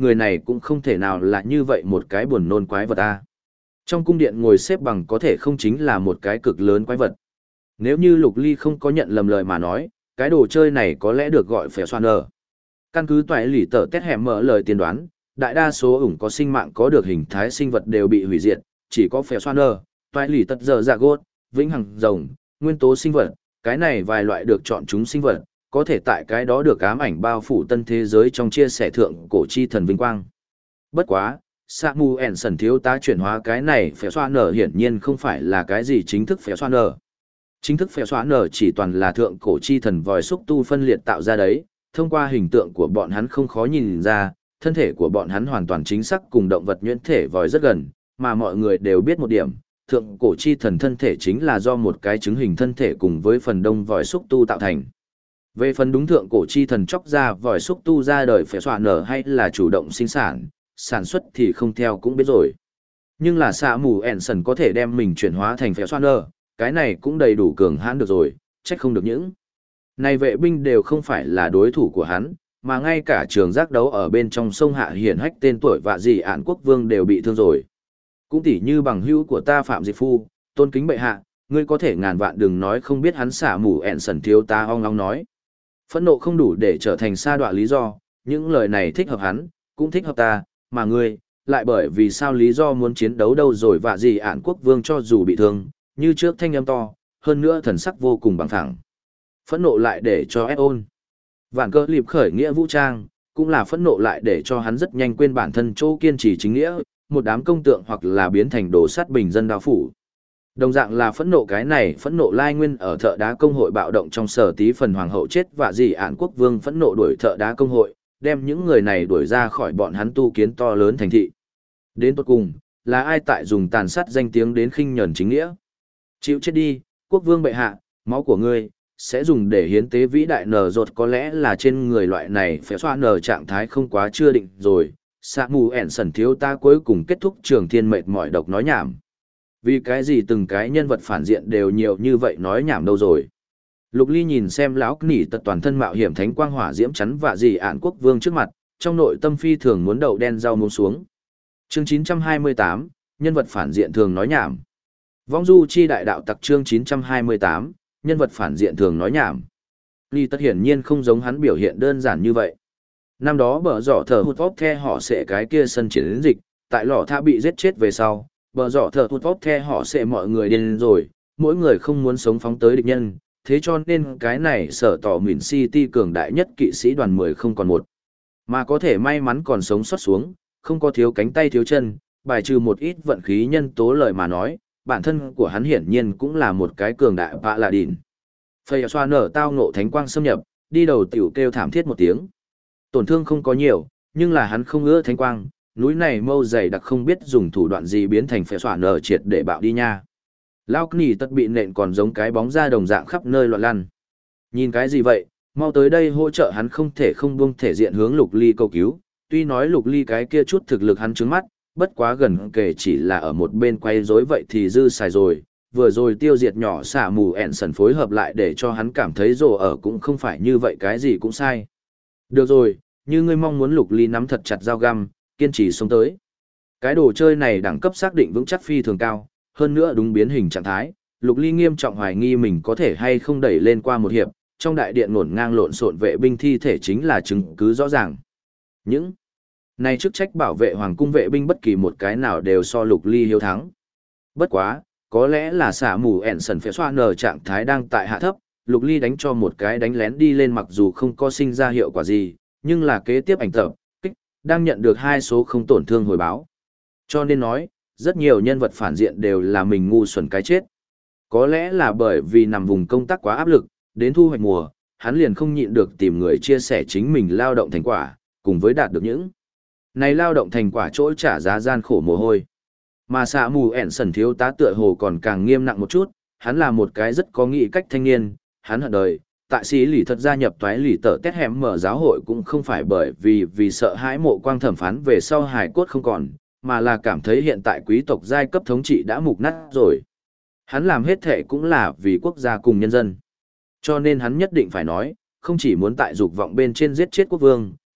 người này cũng không thể nào là như vậy một cái buồn nôn quái vật ta. Trong cung điện ngồi xếp bằng có thể không chính là một cái cực lớn quái vật. Nếu như Lục Ly không có nhận lầm lời mà nói, cái đồ chơi này có lẽ được gọi phèo xoan ở. Căn cứ toại lì tờ tét hẻm mở lời tiên đoán, đại đa số ủng có sinh mạng có được hình thái sinh vật đều bị hủy diệt, chỉ có phèo xoan ở, toại lì tật giờ dạ gốt, vĩnh hằng rồng, nguyên tố sinh vật, cái này vài loại được chọn chúng sinh vật, có thể tại cái đó được ám ảnh bao phủ tân thế giới trong chia sẻ thượng cổ chi thần vinh quang. Bất quá, Samuel Sần thiếu tá chuyển hóa cái này phèo xoan ở hiển nhiên không phải là cái gì chính thức phèo xoan ở. Chính thức phèo xoan ở chỉ toàn là thượng cổ chi thần vòi xúc tu phân liệt tạo ra đấy, thông qua hình tượng của bọn hắn không khó nhìn ra, thân thể của bọn hắn hoàn toàn chính xác cùng động vật nhuyễn thể vòi rất gần, mà mọi người đều biết một điểm, thượng cổ chi thần thân thể chính là do một cái trứng hình thân thể cùng với phần đông vòi xúc tu tạo thành. Về phần đúng thượng cổ chi thần chóc ra vòi xúc tu ra đời phèo xoan nở hay là chủ động sinh sản xuất thì không theo cũng biết rồi. Nhưng là xạ mù ẻn sần có thể đem mình chuyển hóa thành phèo xoan nở, cái này cũng đầy đủ cường hãn được rồi, trách không được những này vệ binh đều không phải là đối thủ của hắn, mà ngay cả trường giác đấu ở bên trong sông Hạ hiển hách tên tuổi vạ dị ản quốc vương đều bị thương rồi. Cũng tỉ như bằng hữu của ta Phạm Diệp Phu, tôn kính bệ hạ, ngươi có thể ngàn vạn đừng nói không biết hắn xả mù ẻn sần thiếu ta ong ong nói. Phẫn nộ không đủ để trở thành sa đọa lý do, những lời này thích hợp hắn, cũng thích hợp ta, mà ngươi, lại bởi vì sao lý do muốn chiến đấu đâu rồi vạ dị ản quốc vương cho dù bị thương, như trước thanh âm to, hơn nữa thần sắc vô cùng bằng thẳng. Phẫn nộ lại để cho ép ôn. Vạn cơ liệp khởi nghĩa vũ trang, cũng là phẫn nộ lại để cho hắn rất nhanh quên bản thân chỗ kiên trì chính nghĩa, một đám công tượng hoặc là biến thành đồ sắt bình dân đao phủ. Đồng dạng là phẫn nộ cái này, phẫn nộ lai nguyên ở thợ đá công hội bạo động trong sở tí phần hoàng hậu chết và dị ản quốc vương phẫn nộ đuổi thợ đá công hội, đem những người này đuổi ra khỏi bọn hắn tu kiến to lớn thành thị. Đến cuối cùng, là ai tại dùng tàn sát danh tiếng đến khinh nhẫn chính nghĩa? Chịu chết đi, quốc vương bệ hạ, máu của ngươi sẽ dùng để hiến tế vĩ đại nở rột, có lẽ là trên người loại này phải xoa nở trạng thái không quá chưa định rồi. Sạ mù ẻn sần thiếu ta cuối cùng kết thúc trường thiên mệt mỏi độc nói nhảm. Vì cái gì từng cái nhân vật phản diện đều nhiều như vậy nói nhảm đâu rồi. Lục Ly nhìn xem lão nỉ tật toàn thân mạo hiểm thánh quang hỏa diễm chắn và dị ản quốc vương trước mặt, trong nội tâm phi thường muốn đậu đen rau muống xuống. Chương 928, nhân vật phản diện thường nói nhảm. Vong du chi đại đạo tặc chương 928, nhân vật phản diện thường nói nhảm. Nỉ tật hiển nhiên không giống hắn biểu hiện đơn giản như vậy. Năm đó bờ giỏ thờ hụt vóp the họ sẽ cái kia sân chiến dịch, tại lò tha bị giết chết về sau, bờ giỏ thờ hụt vóp the họ sẽ mọi người điên rồi, mỗi người không muốn sống phóng tới địch nhân, thế cho nên cái này sở tỏ mỉn City cường đại nhất kỵ sĩ đoàn 10 không còn một. Mà có thể may mắn còn sống sót xuống, không có thiếu cánh tay thiếu chân, bài trừ một ít vận khí nhân tố lời mà nói, bản thân của hắn hiển nhiên cũng là một cái cường đại bạ là đỉn. Phây xoa nở tao ngộ thánh quang xâm nhập, đi đầu tiểu kêu thảm thiết một tiếng. Tổn thương không có nhiều, nhưng là hắn không ưa thánh quang, núi này mâu dày đặc không biết dùng thủ đoạn gì biến thành phệ xoa nở triệt để bạo đi nha. Lao Nỉ tất bị nện còn giống cái bóng ra đồng dạng khắp nơi loạn lăn. Nhìn cái gì vậy, mau tới đây hỗ trợ hắn, không thể không buông thể diện hướng Lục Ly cầu cứu. Tuy nói Lục Ly cái kia chút thực lực hắn trứng mắt, bất quá gần kể chỉ là ở một bên quay rối vậy thì dư xài rồi. Vừa rồi tiêu diệt nhỏ xả mù ẻn sần phối hợp lại để cho hắn cảm thấy rồ ở cũng không phải như vậy, cái gì cũng sai. Được rồi, như ngươi mong muốn. Lục Ly nắm thật chặt dao găm, kiên trì sống tới. Cái đồ chơi này đẳng cấp xác định vững chắc phi thường cao, hơn nữa đúng biến hình trạng thái, Lục Ly nghiêm trọng hoài nghi mình có thể hay không đẩy lên qua một hiệp, trong đại điện ngổn ngang lộn xộn vệ binh thi thể chính là chứng cứ rõ ràng. Những này chức trách bảo vệ hoàng cung vệ binh bất kỳ một cái nào đều so Lục Ly hiếu thắng. Bất quá, có lẽ là xả mù ẻn sần phế xoa nở trạng thái đang tại hạ thấp, Lục Ly đánh cho một cái đánh lén đi lên, mặc dù không có sinh ra hiệu quả gì, nhưng là kế tiếp ảnh tập kích đang nhận được 2 số không tổn thương hồi báo. Cho nên nói, rất nhiều nhân vật phản diện đều là mình ngu xuẩn cái chết. Có lẽ là bởi vì nằm vùng công tác quá áp lực, đến thu hoạch mùa, hắn liền không nhịn được tìm người chia sẻ chính mình lao động thành quả, cùng với đạt được những này lao động thành quả chỗ trả giá gian khổ mồ hôi. Mà xạ mù ẻn sần thiếu tá tựa hồ còn càng nghiêm nặng một chút, hắn là một cái rất có nghị cách thanh niên, hắn hận đời. Tại sĩ lì thật gia nhập toái lì tờ tét hẻm mở giáo hội cũng không phải bởi vì sợ hãi mộ quang thẩm phán về sau hài cốt không còn, mà là cảm thấy hiện tại quý tộc giai cấp thống trị đã mục nát rồi. Hắn làm hết thể cũng là vì quốc gia cùng nhân dân. Cho nên hắn nhất định phải nói, không chỉ muốn tại dục vọng bên trên giết chết quốc vương,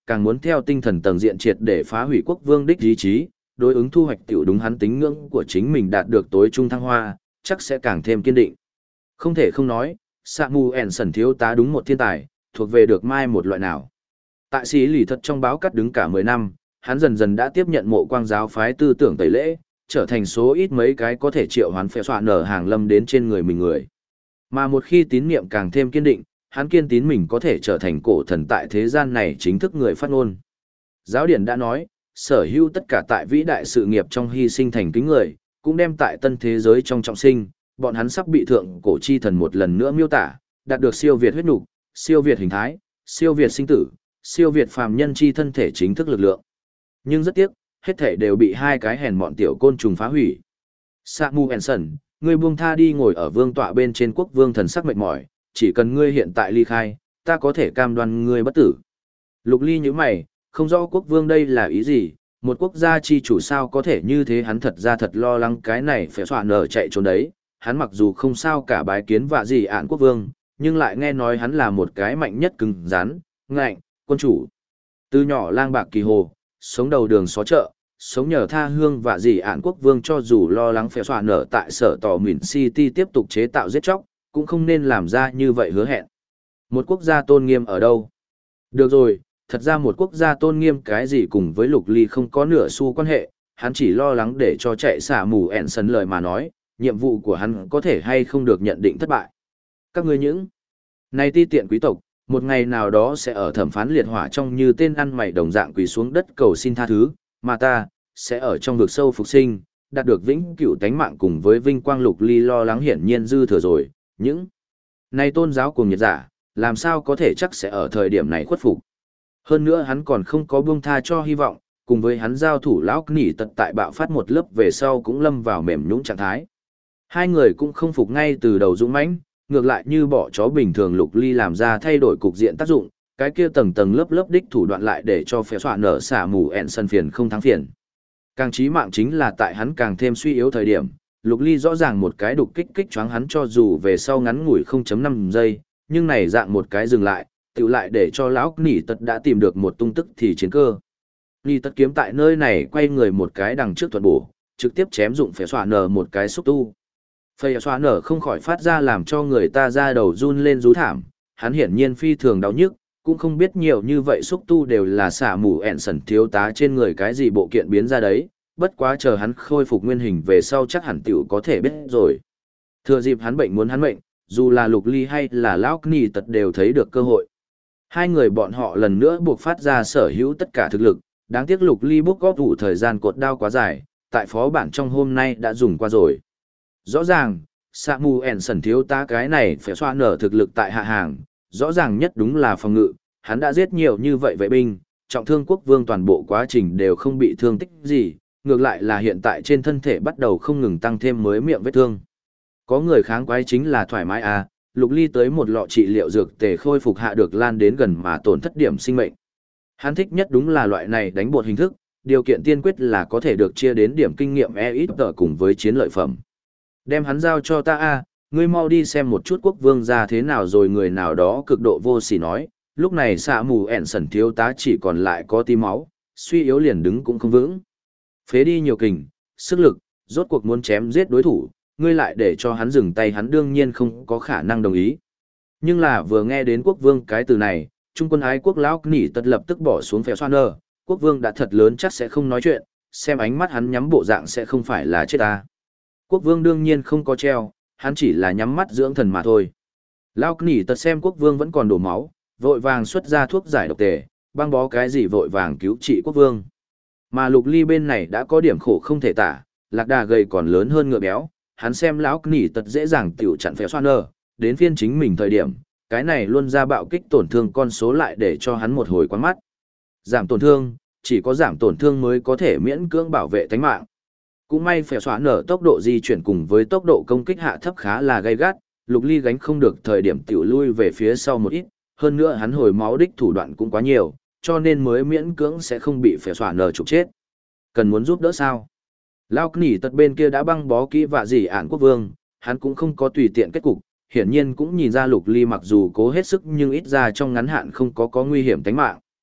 càng muốn theo tinh thần tầng diện triệt để phá hủy quốc vương đích ý chí, đối ứng thu hoạch tiểu đúng hắn tính ngưỡng của chính mình đạt được tối trung thăng hoa, chắc sẽ càng thêm kiên định. Không thể không nói, Samuelson thiếu tá đúng một thiên tài, thuộc về được mai một loại nào. Tại sĩ lì thật trong báo cắt đứng cả 10 năm, hắn dần dần đã tiếp nhận mộ quang giáo phái tư tưởng tẩy lễ, trở thành số ít mấy cái có thể triệu hoán phệ xoạ nở hàng lâm đến trên người mình người. Mà một khi tín niệm càng thêm kiên định, hắn kiên tín mình có thể trở thành cổ thần tại thế gian này chính thức người phát ngôn. Giáo điển đã nói, sở hữu tất cả tại vĩ đại sự nghiệp trong hy sinh thành kính người, cũng đem tại tân thế giới trong trọng sinh, bọn hắn sắp bị thượng cổ chi thần một lần nữa miêu tả, đạt được siêu việt huyết nục, siêu việt hình thái, siêu việt sinh tử, siêu việt phàm nhân chi thân thể chính thức lực lượng. Nhưng rất tiếc, hết thể đều bị hai cái hèn mọn tiểu côn trùng phá hủy. Samuelson, ngươi buông tha đi ngồi ở vương tọa bên trên quốc vương thần sắc mệt mỏi, chỉ cần ngươi hiện tại ly khai, ta có thể cam đoan ngươi bất tử. Lục Ly nhíu mày, không rõ quốc vương đây là ý gì, một quốc gia chi chủ sao có thể như thế, hắn thật ra thật lo lắng cái này phải xoạ nở chạy trốn đấy, hắn mặc dù không sao cả bái kiến vạ gì ạn quốc vương, nhưng lại nghe nói hắn là một cái mạnh nhất cứng rắn, ngạnh, quân chủ. Từ nhỏ lang bạc kỳ hồ, sống đầu đường xó chợ, sống nhờ tha hương và gì ạn quốc vương cho dù lo lắng phải xoạ nở tại sở tỏ mỉn City tiếp tục chế tạo giết chóc, cũng không nên làm ra như vậy hứa hẹn. Một quốc gia tôn nghiêm ở đâu? Được rồi, thật ra một quốc gia tôn nghiêm cái gì cùng với Lục Ly không có nửa xu quan hệ, hắn chỉ lo lắng để cho chạy xả mù ẹn sấn lời mà nói, nhiệm vụ của hắn có thể hay không được nhận định thất bại. Các ngươi những này ti tiện quý tộc, một ngày nào đó sẽ ở thẩm phán liệt hỏa trong như tên ăn mày đồng dạng quỳ xuống đất cầu xin tha thứ, mà ta sẽ ở trong vực sâu phục sinh, đạt được vĩnh cửu tánh mạng cùng với vinh quang. Lục Ly lo lắng hiển nhiên dư thừa rồi, những này tôn giáo cùng nhiệt giả, làm sao có thể chắc sẽ ở thời điểm này khuất phục. Hơn nữa hắn còn không có buông tha cho hy vọng, cùng với hắn giao thủ lão nỉ tật tại bạo phát một lớp về sau cũng lâm vào mềm nhũn trạng thái. Hai người cũng không phục ngay từ đầu dũng mãnh, ngược lại như bỏ chó bình thường. Lục Ly làm ra thay đổi cục diện tác dụng, cái kia tầng tầng lớp lớp đích thủ đoạn lại để cho phệ xoạ nở xả mù ẹn sân phiền không thắng phiền. Càng chí mạng chính là tại hắn càng thêm suy yếu thời điểm, Lục Ly rõ ràng một cái đục kích kích choáng hắn cho dù về sau ngắn ngủi 0.5 giây, nhưng này dạng một cái dừng lại, tự lại để cho lão nỉ tật đã tìm được một tung tức thì chiến cơ. Nỉ tật kiếm tại nơi này quay người một cái đằng trước thuận bổ, trực tiếp chém dụng phệ xoạ nở một cái xúc tu. Phệ xoạ nở không khỏi phát ra làm cho người ta ra đầu run lên rú thảm, hắn hiển nhiên phi thường đau nhức, cũng không biết nhiều như vậy xúc tu đều là xả mù ẹn sẩn thiếu tá trên người cái gì bộ kiện biến ra đấy, bất quá chờ hắn khôi phục nguyên hình về sau chắc hẳn tiểu có thể biết rồi. Thừa dịp hắn bệnh muốn hắn mệnh, dù là Lục Ly hay là lão nỉ tật đều thấy được cơ hội. Hai người bọn họ lần nữa buộc phát ra sở hữu tất cả thực lực, đáng tiếc Lục Ly bốc góp đủ thời gian cột đao quá dài, tại phó bản trong hôm nay đã dùng qua rồi. Rõ ràng, Samuelson thiếu tá cái này phải xoa nở thực lực tại hạ hàng, rõ ràng nhất đúng là phòng ngự, hắn đã giết nhiều như vậy vệ binh, trọng thương quốc vương toàn bộ quá trình đều không bị thương tích gì, ngược lại là hiện tại trên thân thể bắt đầu không ngừng tăng thêm mới miệng vết thương. Có người kháng quái chính là thoải mái à, Lục Ly tới một lọ trị liệu dược tề khôi phục hạ được lan đến gần mà tổn thất điểm sinh mệnh. Hắn thích nhất đúng là loại này đánh bột hình thức, điều kiện tiên quyết là có thể được chia đến điểm kinh nghiệm ít cùng với chiến lợi phẩm. Đem hắn giao cho ta a, ngươi mau đi xem một chút quốc vương ra thế nào rồi. Người nào đó cực độ vô sỉ nói, lúc này xạ mù ẹn sẩn thiếu tá chỉ còn lại có tí máu, suy yếu liền đứng cũng không vững. Phế đi nhiều kình, sức lực, rốt cuộc muốn chém giết đối thủ, ngươi lại để cho hắn dừng tay, hắn đương nhiên không có khả năng đồng ý. Nhưng là vừa nghe đến quốc vương cái từ này, trung quân ái quốc lão nỉ tật lập tức bỏ xuống phèo xoan nơ, quốc vương đã thật lớn chắc sẽ không nói chuyện, xem ánh mắt hắn nhắm bộ dạng sẽ không phải là chết ta. Quốc vương đương nhiên không có treo, hắn chỉ là nhắm mắt dưỡng thần mà thôi. Lão nỉ tật xem quốc vương vẫn còn đổ máu, vội vàng xuất ra thuốc giải độc tề, băng bó cái gì vội vàng cứu trị quốc vương. Mà Lục Ly bên này đã có điểm khổ không thể tả, lạc đà gầy còn lớn hơn ngựa béo, hắn xem lão nỉ tật dễ dàng tiểu chặn phèo xoan nơ, đến phiên chính mình thời điểm, cái này luôn ra bạo kích tổn thương con số lại để cho hắn một hồi quán mắt. Giảm tổn thương, chỉ có giảm tổn thương mới có thể miễn cưỡng bảo vệ tánh mạng. Cũng may phèo xoan nở tốc độ di chuyển cùng với tốc độ công kích hạ thấp khá là gay gắt, Lục Ly gánh không được thời điểm tiểu lui về phía sau một ít, hơn nữa hắn hồi máu đích thủ đoạn cũng quá nhiều, cho nên mới miễn cưỡng sẽ không bị phèo xoan nở trục chết. Cần muốn giúp đỡ sao? Lão nỉ tật bên kia đã băng bó kỹ vạ gì ản quốc vương, hắn cũng không có tùy tiện kết cục, hiển nhiên cũng nhìn ra Lục Ly mặc dù cố hết sức nhưng ít ra trong ngắn hạn không có nguy hiểm tính mạng.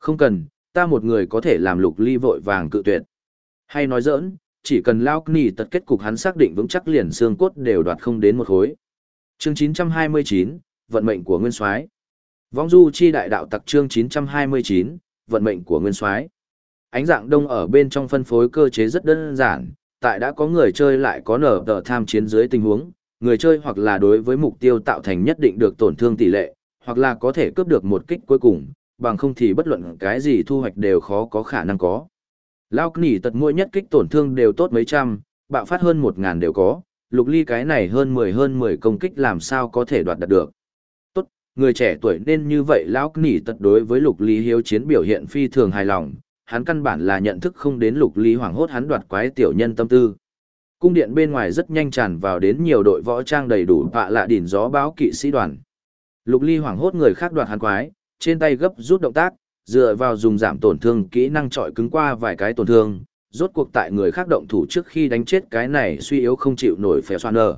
Không cần, ta một người có thể làm Lục Ly vội vàng cự tuyệt. Hay nói giỡn, chỉ cần Lao Nỉ tật kết cục hắn xác định vững chắc liền xương cốt đều đoạt không đến một khối. Chương 929, vận mệnh của Nguyên Soái. Vong du chi đại đạo tặc chương 929, vận mệnh của Nguyên Soái. Ánh dạng đông ở bên trong phân phối cơ chế rất đơn giản, tại đã có người chơi lại có nở tờ tham chiến dưới tình huống, người chơi hoặc là đối với mục tiêu tạo thành nhất định được tổn thương tỷ lệ, hoặc là có thể cướp được một kích cuối cùng, bằng không thì bất luận cái gì thu hoạch đều khó có khả năng có. Lao Nỉ tật mỗi nhất kích tổn thương đều tốt mấy trăm, bạo phát hơn 1000 đều có, Lục Ly cái này hơn 10 công kích làm sao có thể đoạt đạt được. Tốt, người trẻ tuổi nên như vậy Lão Nỉ tật đối với Lục Ly hiếu chiến biểu hiện phi thường hài lòng, hắn căn bản là nhận thức không đến Lục Ly hoảng hốt hắn đoạt quái tiểu nhân tâm tư. Cung điện bên ngoài rất nhanh tràn vào đến nhiều đội võ trang đầy đủ vạ lạ đỉnh gió báo kỵ sĩ đoàn. Lục Ly hoảng hốt người khác đoạt hắn quái, trên tay gấp rút động tác, dựa vào dùng giảm tổn thương kỹ năng trọi cứng qua vài cái tổn thương, rốt cuộc tại người khác động thủ trước khi đánh chết cái này suy yếu không chịu nổi phèo xoan nở.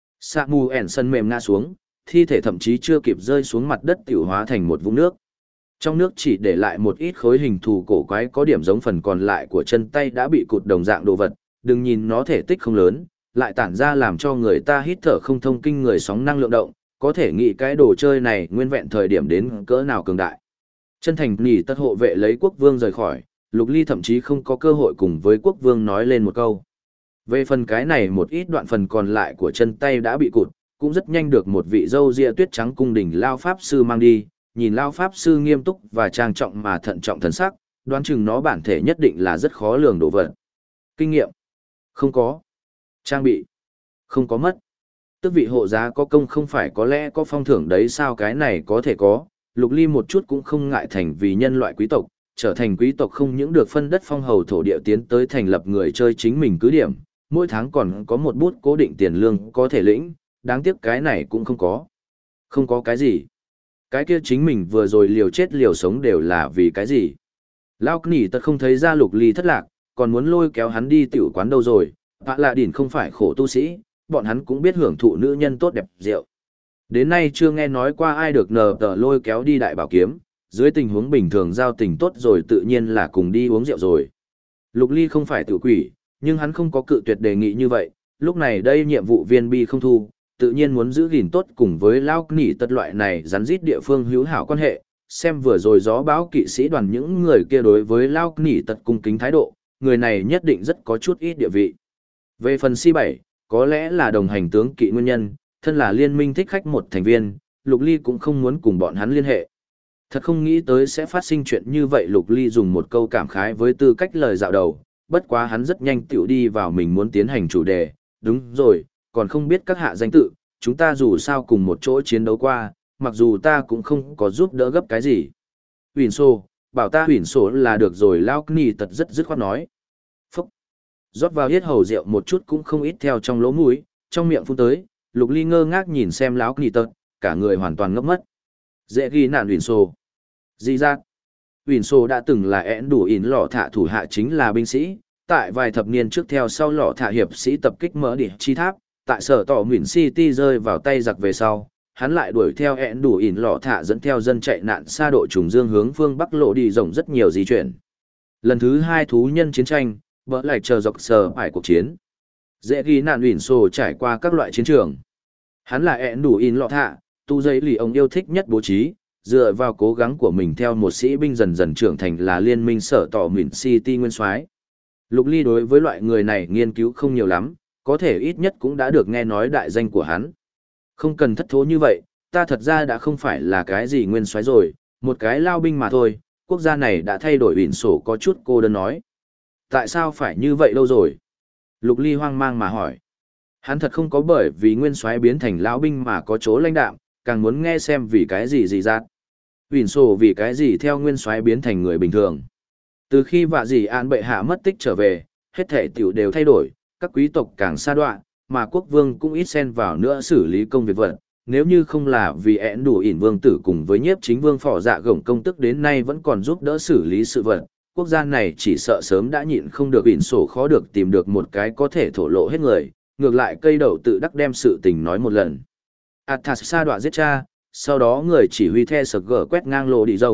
Samuel sân mềm ngã xuống, thi thể thậm chí chưa kịp rơi xuống mặt đất tiểu hóa thành một vũng nước. Trong nước chỉ để lại một ít khối hình thù cổ quái có điểm giống phần còn lại của chân tay đã bị cụt đồng dạng đồ vật, đừng nhìn nó thể tích không lớn, lại tản ra làm cho người ta hít thở không thông kinh người sóng năng lượng động, có thể nghĩ cái đồ chơi này nguyên vẹn thời điểm đến cỡ nào cường đại. Chân thành nỉ tất hộ vệ lấy quốc vương rời khỏi, Lục Ly thậm chí không có cơ hội cùng với quốc vương nói lên một câu. Về phần cái này một ít đoạn phần còn lại của chân tay đã bị cụt, cũng rất nhanh được một vị dâu ria tuyết trắng cung đình Lao Pháp Sư mang đi, nhìn Lao Pháp Sư nghiêm túc và trang trọng mà thận trọng thần sắc, đoán chừng nó bản thể nhất định là rất khó lường đồ vật. Kinh nghiệm? Không có. Trang bị? Không có mất. Tức vị hộ giá có công không phải có lẽ có phong thưởng đấy sao cái này có thể có, Lục Ly một chút cũng không ngại thành vì nhân loại quý tộc, trở thành quý tộc không những được phân đất phong hầu thổ địa tiến tới thành lập người chơi chính mình cứ điểm, mỗi tháng còn có một bút cố định tiền lương có thể lĩnh, đáng tiếc cái này cũng không có. Không có cái gì. Cái kia chính mình vừa rồi liều chết liều sống đều là vì cái gì. Lao Nỉ tật không thấy ra Lục Ly thất lạc, còn muốn lôi kéo hắn đi tiểu quán đâu rồi, Vạ Lạ Đỉnh không phải khổ tu sĩ, bọn hắn cũng biết hưởng thụ nữ nhân tốt đẹp rượu. Đến nay chưa nghe nói qua ai được nờ tờ lôi kéo đi đại bảo kiếm, dưới tình huống bình thường giao tình tốt rồi tự nhiên là cùng đi uống rượu rồi. Lục Ly không phải tự quỷ, nhưng hắn không có cự tuyệt đề nghị như vậy, lúc này đây nhiệm vụ viên bi không thu, tự nhiên muốn giữ gìn tốt cùng với Lao Nỉ tật loại này rắn rít địa phương hữu hảo quan hệ, xem vừa rồi gió báo kỵ sĩ đoàn những người kia đối với Lao Nỉ tật cung kính thái độ, người này nhất định rất có chút ít địa vị. Về phần C7, có lẽ là đồng hành tướng kỵ nguyên nhân, thân là liên minh thích khách một thành viên, Lục Ly cũng không muốn cùng bọn hắn liên hệ. Thật không nghĩ tới sẽ phát sinh chuyện như vậy Lục Ly dùng một câu cảm khái với tư cách lời dạo đầu, bất quá hắn rất nhanh tiểu đi vào mình muốn tiến hành chủ đề, đúng rồi, còn không biết các hạ danh tự, chúng ta dù sao cùng một chỗ chiến đấu qua, mặc dù ta cũng không có giúp đỡ gấp cái gì. Huỳnh Sô, bảo ta Huỳnh Sô là được rồi Lao Nỉ tật rất dứt khoát nói. Phúc! Rót vào hết hầu rượu một chút cũng không ít theo trong lỗ mũi, trong miệng phun tới, Lục Ly ngơ ngác nhìn xem Lão Nỉ tật, cả người hoàn toàn ngốc mất. Dễ ghi nạn Huỳnh Sô. Di giác. Huỳnh Sô đã từng là én đủ ỉn lọ thạ thủ hạ chính là binh sĩ, tại vài thập niên trước theo sau lọ thạ hiệp sĩ tập kích mở đỉ chi tháp, tại sở tỏ Nguyễn City rơi vào tay giặc về sau, hắn lại đuổi theo én đủ ỉn lọ thạ dẫn theo dân chạy nạn xa độ trùng dương hướng phương Bắc lộ đi rộng rất nhiều di chuyển. Lần thứ hai thú nhân chiến tranh, bỡ lại chờ dọc sở phải cuộc chiến. Dễ ghi nạn Huỳnh Sô trải qua các loại chiến trường. Hắn là én đủ ỉn lọ thạ, tu dây lì ông yêu thích nhất bố trí, dựa vào cố gắng của mình theo một sĩ binh dần dần trưởng thành là liên minh sở tỏ Nguyễn City nguyên soái. Lục Ly đối với loại người này nghiên cứu không nhiều lắm, có thể ít nhất cũng đã được nghe nói đại danh của hắn. Không cần thất thố như vậy, ta thật ra đã không phải là cái gì nguyên soái rồi, một cái lao binh mà thôi, quốc gia này đã thay đổi Huỳnh Sô có chút cô đơn nói. Tại sao phải như vậy lâu rồi? Lục Ly hoang mang mà hỏi. Hắn thật không có bởi vì nguyên soái biến thành lão binh mà có chỗ lãnh đạm, càng muốn nghe xem vì cái gì rát. Huỳnh Sô vì cái gì theo nguyên soái biến thành người bình thường. Từ khi vạ dì an bệ hạ mất tích trở về, hết thể tiểu đều thay đổi, các quý tộc càng xa đoạn, mà quốc vương cũng ít xen vào nữa xử lý công việc vật. Nếu như không là vì én đủ ỉn vương tử cùng với nhiếp chính vương phò dạ gổng công tức đến nay vẫn còn giúp đỡ xử lý sự vật, quốc gia này chỉ sợ sớm đã nhịn không được Huỳnh Sô khó được tìm được một cái có thể thổ lộ hết người, ngược lại cây đậu tự đắc đem sự tình nói một lần. Athas sa đọa giết cha, sau đó người chỉ huy the sờ gở quét ngang lộ đi rồng,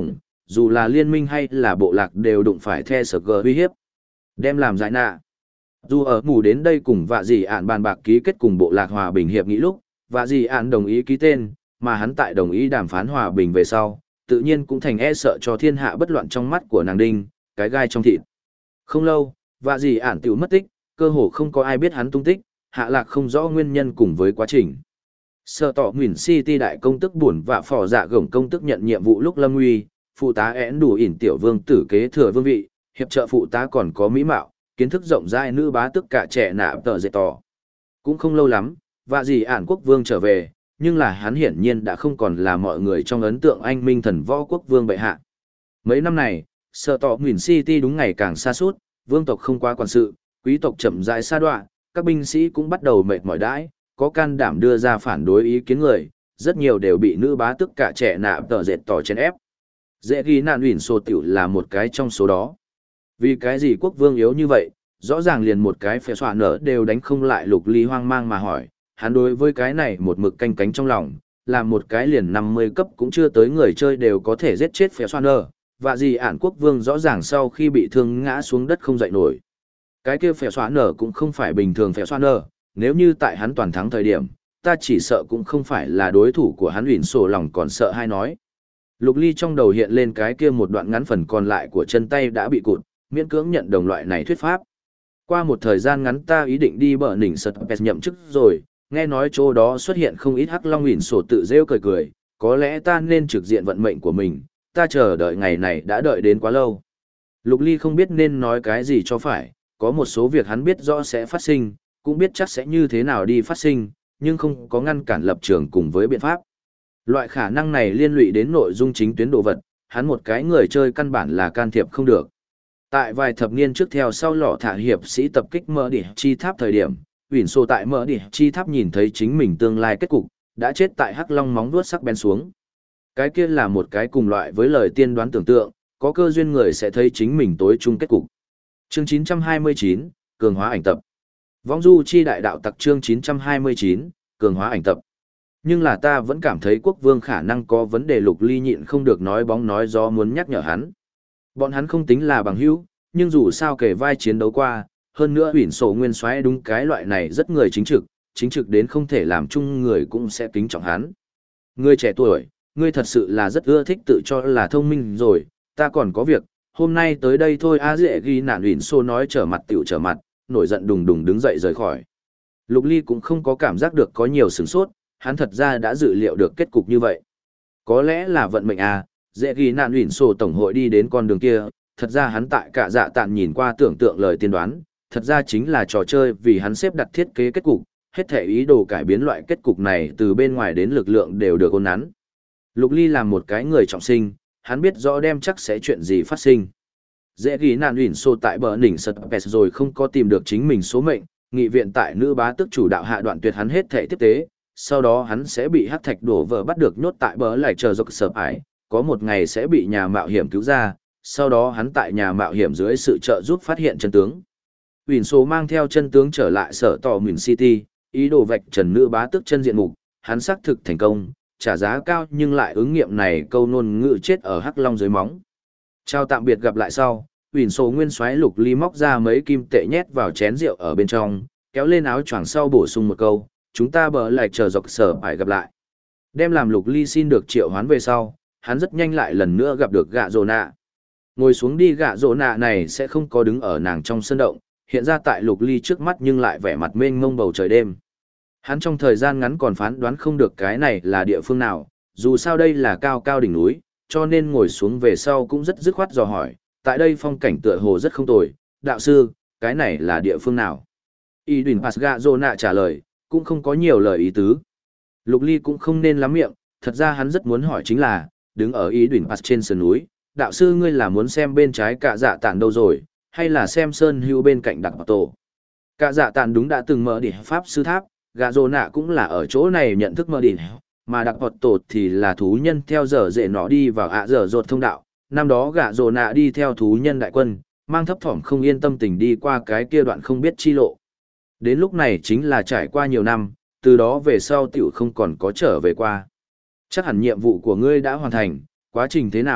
dù là liên minh hay là bộ lạc đều đụng phải the sở gờ uy hiếp. Đem làm giải nạ. Dù ở mù đến đây cùng vạ dì ạn bàn bạc ký kết cùng bộ lạc hòa bình hiệp nghị lúc, vạ dì ạn đồng ý ký tên, mà hắn tại đồng ý đàm phán hòa bình về sau, tự nhiên cũng thành e sợ cho thiên hạ bất loạn trong mắt của nàng đinh, cái gai trong thịt. Không lâu, vạ dì ạn tiểu mất tích, cơ hồ không có ai biết hắn tung tích, hạ lạc không rõ nguyên nhân cùng với quá trình. Sở tỏ Nguyễn City đại công tức buồn và phò dạ gổng công tức nhận nhiệm vụ lúc lâm nguy, phụ tá én đủ ỉn tiểu vương tử kế thừa vương vị, hiệp trợ phụ tá còn có mỹ mạo, kiến thức rộng rãi nữ bá tức cả trẻ nạ tờ dệt tỏ. Cũng không lâu lắm, vạ dì ản quốc vương trở về, nhưng là hắn hiển nhiên đã không còn là mọi người trong ấn tượng anh minh thần võ quốc vương bệ hạ. Mấy năm này, sở tỏ Nguyễn City đúng ngày càng xa suốt, vương tộc không quá quản sự, quý tộc chậm rãi sa đọa, các binh sĩ cũng bắt đầu mệt mỏi đãi, có can đảm đưa ra phản đối ý kiến người, rất nhiều đều bị nữ bá tức cả trẻ nạ tờ dệt tỏ chèn ép. Dễ ghi nạn ủy sổ tiểu là một cái trong số đó. Vì cái gì quốc vương yếu như vậy, rõ ràng liền một cái phẻ xoa nở đều đánh không lại Lục Ly hoang mang mà hỏi, hắn đối với cái này một mực canh cánh trong lòng, làm một cái liền 50 cấp cũng chưa tới người chơi đều có thể giết chết phẻ xoa nở, và gì ản quốc vương rõ ràng sau khi bị thương ngã xuống đất không dậy nổi. Cái kia phẻ xoa nở cũng không phải bình thường phẻ xoa nở, nếu như tại hắn toàn thắng thời điểm, ta chỉ sợ cũng không phải là đối thủ của hắn ủy sổ lòng còn sợ hay nói. Lục Ly trong đầu hiện lên cái kia một đoạn ngắn phần còn lại của chân tay đã bị cụt, miễn cưỡng nhận đồng loại này thuyết pháp. Qua một thời gian ngắn ta ý định đi bờ nỉnh sật pet nhậm chức rồi, nghe nói chỗ đó xuất hiện không ít hắc long ủy sổ tự rêu cười cười, có lẽ ta nên trực diện vận mệnh của mình, ta chờ đợi ngày này đã đợi đến quá lâu. Lục Ly không biết nên nói cái gì cho phải, có một số việc hắn biết rõ sẽ phát sinh, cũng biết chắc sẽ như thế nào đi phát sinh, nhưng không có ngăn cản lập trường cùng với biện pháp. Loại khả năng này liên lụy đến nội dung chính tuyến đồ vật, hắn một cái người chơi căn bản là can thiệp không được. Tại vài thập niên trước theo sau lọ thả hiệp sĩ tập kích mở đỉ chi tháp thời điểm, Uyển Sô tại mở đỉ chi tháp nhìn thấy chính mình tương lai kết cục, đã chết tại hắc long móng vuốt sắc bén xuống. Cái kia là một cái cùng loại với lời tiên đoán tưởng tượng, có cơ duyên người sẽ thấy chính mình tối chung kết cục. Chương 929, Cường hóa ảnh tập. Vong du chi đại đạo tặc chương 929, Cường hóa ảnh tập. Nhưng là ta vẫn cảm thấy quốc vương khả năng có vấn đề. Lục Ly nhịn không được nói bóng nói gió muốn nhắc nhở hắn. Bọn hắn không tính là bằng hữu, nhưng dù sao kể vai chiến đấu qua, hơn nữa Uyển Sổ nguyên soái đúng cái loại này rất người chính trực đến không thể làm chung người cũng sẽ kính trọng hắn. Ngươi trẻ tuổi, ngươi thật sự là rất ưa thích tự cho là thông minh rồi, ta còn có việc, hôm nay tới đây thôi. Dễ ghi nạn Uyển Sô nói trở mặt tiểu trở mặt, nổi giận đùng đùng đứng dậy rời khỏi. Lục Ly cũng không có cảm giác được có nhiều sửng sốt, hắn thật ra đã dự liệu được kết cục như vậy. Có lẽ là vận mệnh dễ ghi nạn Uyển Sô tổng hội đi đến con đường kia, thật ra hắn tại cả dạ tạn nhìn qua tưởng tượng lời tiên đoán, thật ra chính là trò chơi vì hắn xếp đặt thiết kế kết cục, hết thể ý đồ cải biến loại kết cục này từ bên ngoài đến lực lượng đều được ôn nắn. Lục Ly là một cái người trọng sinh, hắn biết rõ đem chắc sẽ chuyện gì phát sinh. Dễ ghi nạn Uyển Sô tại bờ nỉnh sật pet rồi không có tìm được chính mình số mệnh, nghị viện tại nữ bá tức chủ đạo hạ đoạn tuyệt hắn hết thể tiếp tế, sau đó hắn sẽ bị hắc thạch đổ vỡ bắt được nhốt tại bờ lại chờ dọc sợp ải, có một ngày sẽ bị nhà mạo hiểm cứu ra, sau đó hắn tại nhà mạo hiểm dưới sự trợ giúp phát hiện chân tướng. Uyển Sô mang theo chân tướng trở lại sở tỏ Mìn City, ý đồ vạch trần nữ bá tức chân diện mục, hắn xác thực thành công, trả giá cao nhưng lại ứng nghiệm này câu ngôn ngữ chết ở hắc long dưới móng. Chào tạm biệt gặp lại sau, Uyển Sô nguyên soái Lục Ly móc ra mấy kim tệ nhét vào chén rượu ở bên trong, kéo lên áo choàng sau bổ sung một câu, chúng ta bờ lại chờ dọc sở phải gặp lại. Đem làm Lục Ly xin được triệu hoán về sau, hắn rất nhanh lại lần nữa gặp được gạ rồ nạ. Ngồi xuống đi. Gạ rồ nạ này sẽ không có đứng ở nàng trong sân động, hiện ra tại Lục Ly trước mắt nhưng lại vẻ mặt mênh mông bầu trời đêm. Hắn trong thời gian ngắn còn phán đoán không được cái này là địa phương nào, dù sao đây là cao cao đỉnh núi, cho nên ngồi xuống về sau cũng rất dứt khoát dò hỏi, tại đây phong cảnh tựa hồ rất không tồi, đạo sư, cái này là địa phương nào? Y Đùn Pass Gạ rồ nạ trả lời, cũng không có nhiều lời ý tứ. Lục Ly cũng không nên lắm miệng, thật ra hắn rất muốn hỏi chính là, đứng ở Y Đùn Pass trên sườn núi, đạo sư ngươi là muốn xem bên trái cả dạ tản đâu rồi, hay là xem sơn hưu bên cạnh đặc tổ. Cả dạ tản đúng đã từng mở đỉ pháp sư tháp, Gạ rồ nạ cũng là ở chỗ này nhận thức mở đỉ, mà đặc tổ thì là thú nhân theo giờ dễ nó đi vào giờ rột thông đạo. Năm đó Gạ rồ nạ đi theo thú nhân đại quân, mang thấp thỏm không yên tâm tình đi qua cái kia đoạn không biết chi lộ. Đến lúc này chính là trải qua nhiều năm, từ đó về sau tiểu không còn có trở về qua. Chắc hẳn nhiệm vụ của ngươi đã hoàn thành, quá trình thế nào,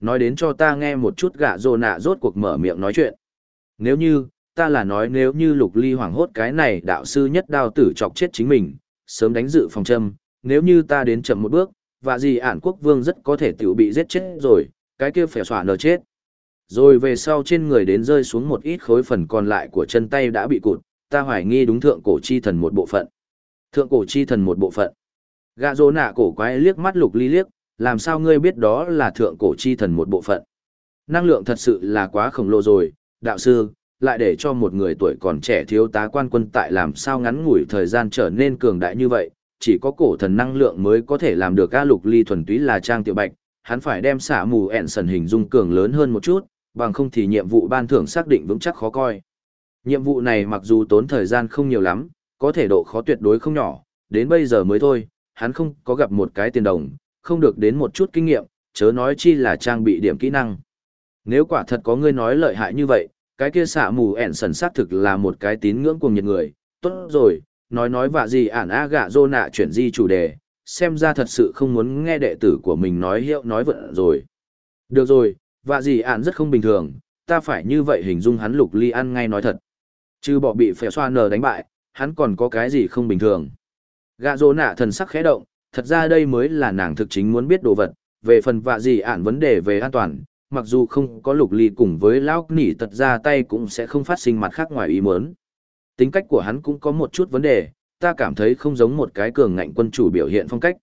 nói đến cho ta nghe một chút. Gạ rồ nạ rốt cuộc mở miệng nói chuyện. Nếu như, ta là nói nếu như Lục Ly hoảng hốt cái này đạo sư nhất đao tử chọc chết chính mình, sớm đánh dự phòng châm, nếu như ta đến chậm một bước, và gì ản quốc vương rất có thể tiểu bị giết chết rồi, cái kia phải xỏa nở chết. Rồi về sau trên người đến rơi xuống một ít khối phần còn lại của chân tay đã bị cụt, ta hoài nghi đúng thượng cổ chi thần một bộ phận. Thượng cổ chi thần một bộ phận. Gạ rồ nạ cổ quái liếc mắt Lục Ly liếc, làm sao ngươi biết đó là thượng cổ chi thần một bộ phận. Năng lượng thật sự là quá khổng lồ rồi, đạo sư, lại để cho một người tuổi còn trẻ thiếu tá quan quân tại làm sao ngắn ngủi thời gian trở nên cường đại như vậy, chỉ có cổ thần năng lượng mới có thể làm được. A Lục Ly thuần túy là Trang Tiểu Bạch, hắn phải đem xả mù ẹn sần hình dung cường lớn hơn một chút, bằng không thì nhiệm vụ ban thưởng xác định vững chắc khó coi. Nhiệm vụ này mặc dù tốn thời gian không nhiều lắm, có thể độ khó tuyệt đối không nhỏ, đến bây giờ mới thôi, hắn không có gặp một cái tiền đồng, không được đến một chút kinh nghiệm, chớ nói chi là trang bị điểm kỹ năng. Nếu quả thật có ngươi nói lợi hại như vậy, cái kia xạ mù ẹn sần xác thực là một cái tín ngưỡng cuồng nhiệt người. Tốt rồi, nói vạ gì ản a gạ rô nạ chuyển di chủ đề, xem ra thật sự không muốn nghe đệ tử của mình nói hiệu nói vượn rồi. Được rồi, vạ gì ản rất không bình thường, ta phải như vậy hình dung hắn. Lục Ly ăn ngay nói thật. Chứ bỏ bị phẻ xoa nờ đánh bại, hắn còn có cái gì không bình thường. Gạ rô nạ thần sắc khẽ động, thật ra đây mới là nàng thực chính muốn biết đồ vật. Về phần vạ gì ản vấn đề về an toàn, mặc dù không có Lục Ly cùng với lão nỉ tật ra tay cũng sẽ không phát sinh mặt khác ngoài ý muốn. Tính cách của hắn cũng có một chút vấn đề, ta cảm thấy không giống một cái cường ngạnh quân chủ biểu hiện phong cách.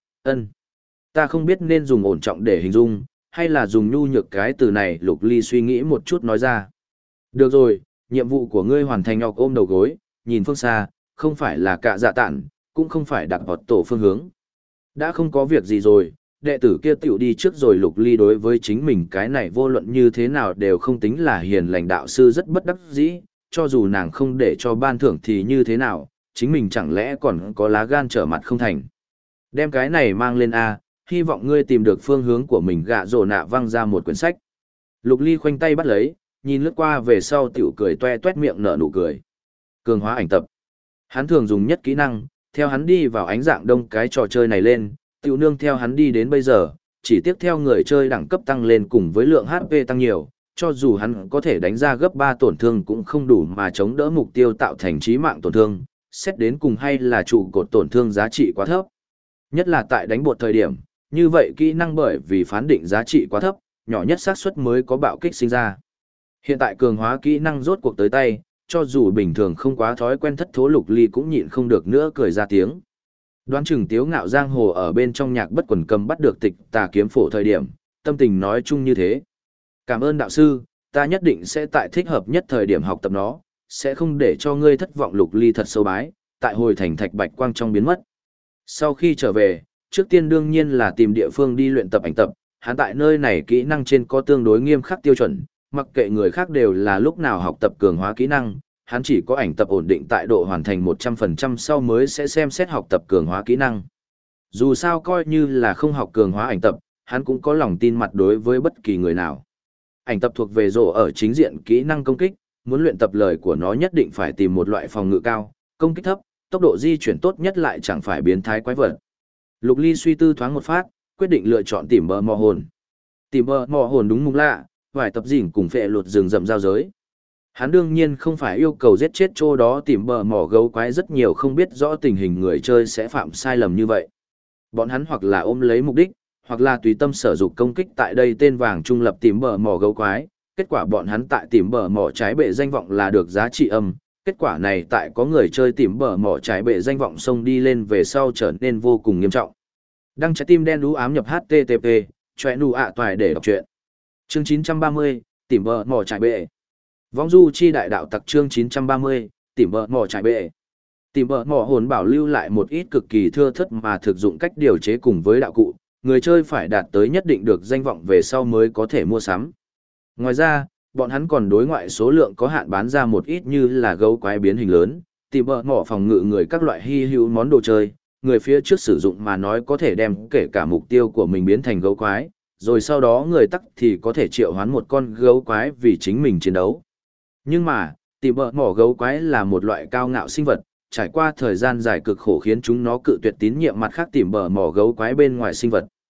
Ta không biết nên dùng ổn trọng để hình dung, hay là dùng nhu nhược cái từ này. Lục Ly suy nghĩ một chút nói ra. Được rồi, nhiệm vụ của ngươi hoàn thành. Nhọc ôm đầu gối, nhìn phương xa, không phải là cạ dạ tản, cũng không phải đặc vọt tổ phương hướng. Đã không có việc gì rồi, đệ tử kia tiểu đi trước rồi. Lục Ly đối với chính mình cái này vô luận như thế nào đều không tính là hiền lành đạo sư rất bất đắc dĩ, cho dù nàng không để cho ban thưởng thì như thế nào, chính mình chẳng lẽ còn có lá gan trở mặt không thành. Đem cái này mang lên A, hy vọng ngươi tìm được phương hướng của mình. Gạ rồ nạ văng ra một quyển sách. Lục Ly khoanh tay bắt lấy, nhìn lướt qua về sau tiểu cười toe toét miệng nở nụ cười. Cường hóa ảnh tập. Hắn thường dùng nhất kỹ năng, theo hắn đi vào ánh dạng đông cái trò chơi này lên, tiểu nương theo hắn đi đến bây giờ, chỉ tiếp theo người chơi đẳng cấp tăng lên cùng với lượng HP tăng nhiều, cho dù hắn có thể đánh ra gấp 3 tổn thương cũng không đủ mà chống đỡ mục tiêu tạo thành chí mạng tổn thương, xét đến cùng hay là trụ cột tổn thương giá trị quá thấp. Nhất là tại đánh bột thời điểm, như vậy kỹ năng bởi vì phán định giá trị quá thấp, nhỏ nhất xác suất mới có bạo kích sinh ra. Hiện tại cường hóa kỹ năng rốt cuộc tới tay, cho dù bình thường không quá thói quen thất thố. Lục Ly cũng nhịn không được nữa cười ra tiếng. Đoán chừng Tiếu Ngạo giang hồ ở bên trong nhạc bất quần cầm bắt được tịch tà kiếm phổ thời điểm, tâm tình nói chung như thế. Cảm ơn đạo sư, ta nhất định sẽ tại thích hợp nhất thời điểm học tập nó, sẽ không để cho ngươi thất vọng. Lục Ly thật sâu bái, tại hồi thành thạch bạch quang trong biến mất. Sau khi trở về, trước tiên đương nhiên là tìm địa phương đi luyện tập ảnh tập, hắn tại nơi này kỹ năng trên có tương đối nghiêm khắc tiêu chuẩn, mặc kệ người khác đều là lúc nào học tập cường hóa kỹ năng, hắn chỉ có ảnh tập ổn định tại độ hoàn thành 100% sau mới sẽ xem xét học tập cường hóa kỹ năng. Dù sao coi như là không học cường hóa ảnh tập, hắn cũng có lòng tin mặt đối với bất kỳ người nào. Ảnh tập thuộc về rổ ở chính diện kỹ năng công kích, muốn luyện tập lời của nó nhất định phải tìm một loại phòng ngự cao, công kích thấp, tốc độ di chuyển tốt nhất lại chẳng phải biến thái quái vật. Lục Ly suy tư thoáng một phát, quyết định lựa chọn tìm bờ mò hồn. Tìm bờ mò hồn đúng mục lạ, vài tập dỉn cùng phệ lột rừng rậm giao giới. Hắn đương nhiên không phải yêu cầu giết chết chỗ đó tìm bờ mỏ gấu quái, rất nhiều không biết rõ tình hình người chơi sẽ phạm sai lầm như vậy. Bọn hắn hoặc là ôm lấy mục đích, hoặc là tùy tâm sở dụng công kích tại đây tên vàng trung lập tìm bờ mỏ gấu quái, kết quả bọn hắn tại tìm bờ mỏ trái bệ danh vọng là được giá trị âm, kết quả này tại có người chơi tìm bờ mỏ trái bệ danh vọng xông đi lên về sau trở nên vô cùng nghiêm trọng. Đăng trái tim đen đú ám nhập http choe nu ạ toài để đọc truyện. Chương 930, tìm bờ mỏ trái bệ. Vong du chi đại đạo tặc chương 930, tìm bờ mỏ trái bệ. Tìm bờ mỏ hồn bảo lưu lại một ít cực kỳ thưa thớt mà thực dụng cách điều chế cùng với đạo cụ, người chơi phải đạt tới nhất định được danh vọng về sau mới có thể mua sắm. Ngoài ra, bọn hắn còn đối ngoại số lượng có hạn bán ra một ít như là gấu quái biến hình lớn, tìm bờ mỏ phòng ngự người các loại hy hữu món đồ chơi, người phía trước sử dụng mà nói có thể đem kể cả mục tiêu của mình biến thành gấu quái, rồi sau đó người tắc thì có thể triệu hoán một con gấu quái vì chính mình chiến đấu. Nhưng mà, tìm bờ mỏ gấu quái là một loại cao ngạo sinh vật, trải qua thời gian dài cực khổ khiến chúng nó cự tuyệt tín nhiệm mặt khác tìm bờ mỏ gấu quái bên ngoài sinh vật.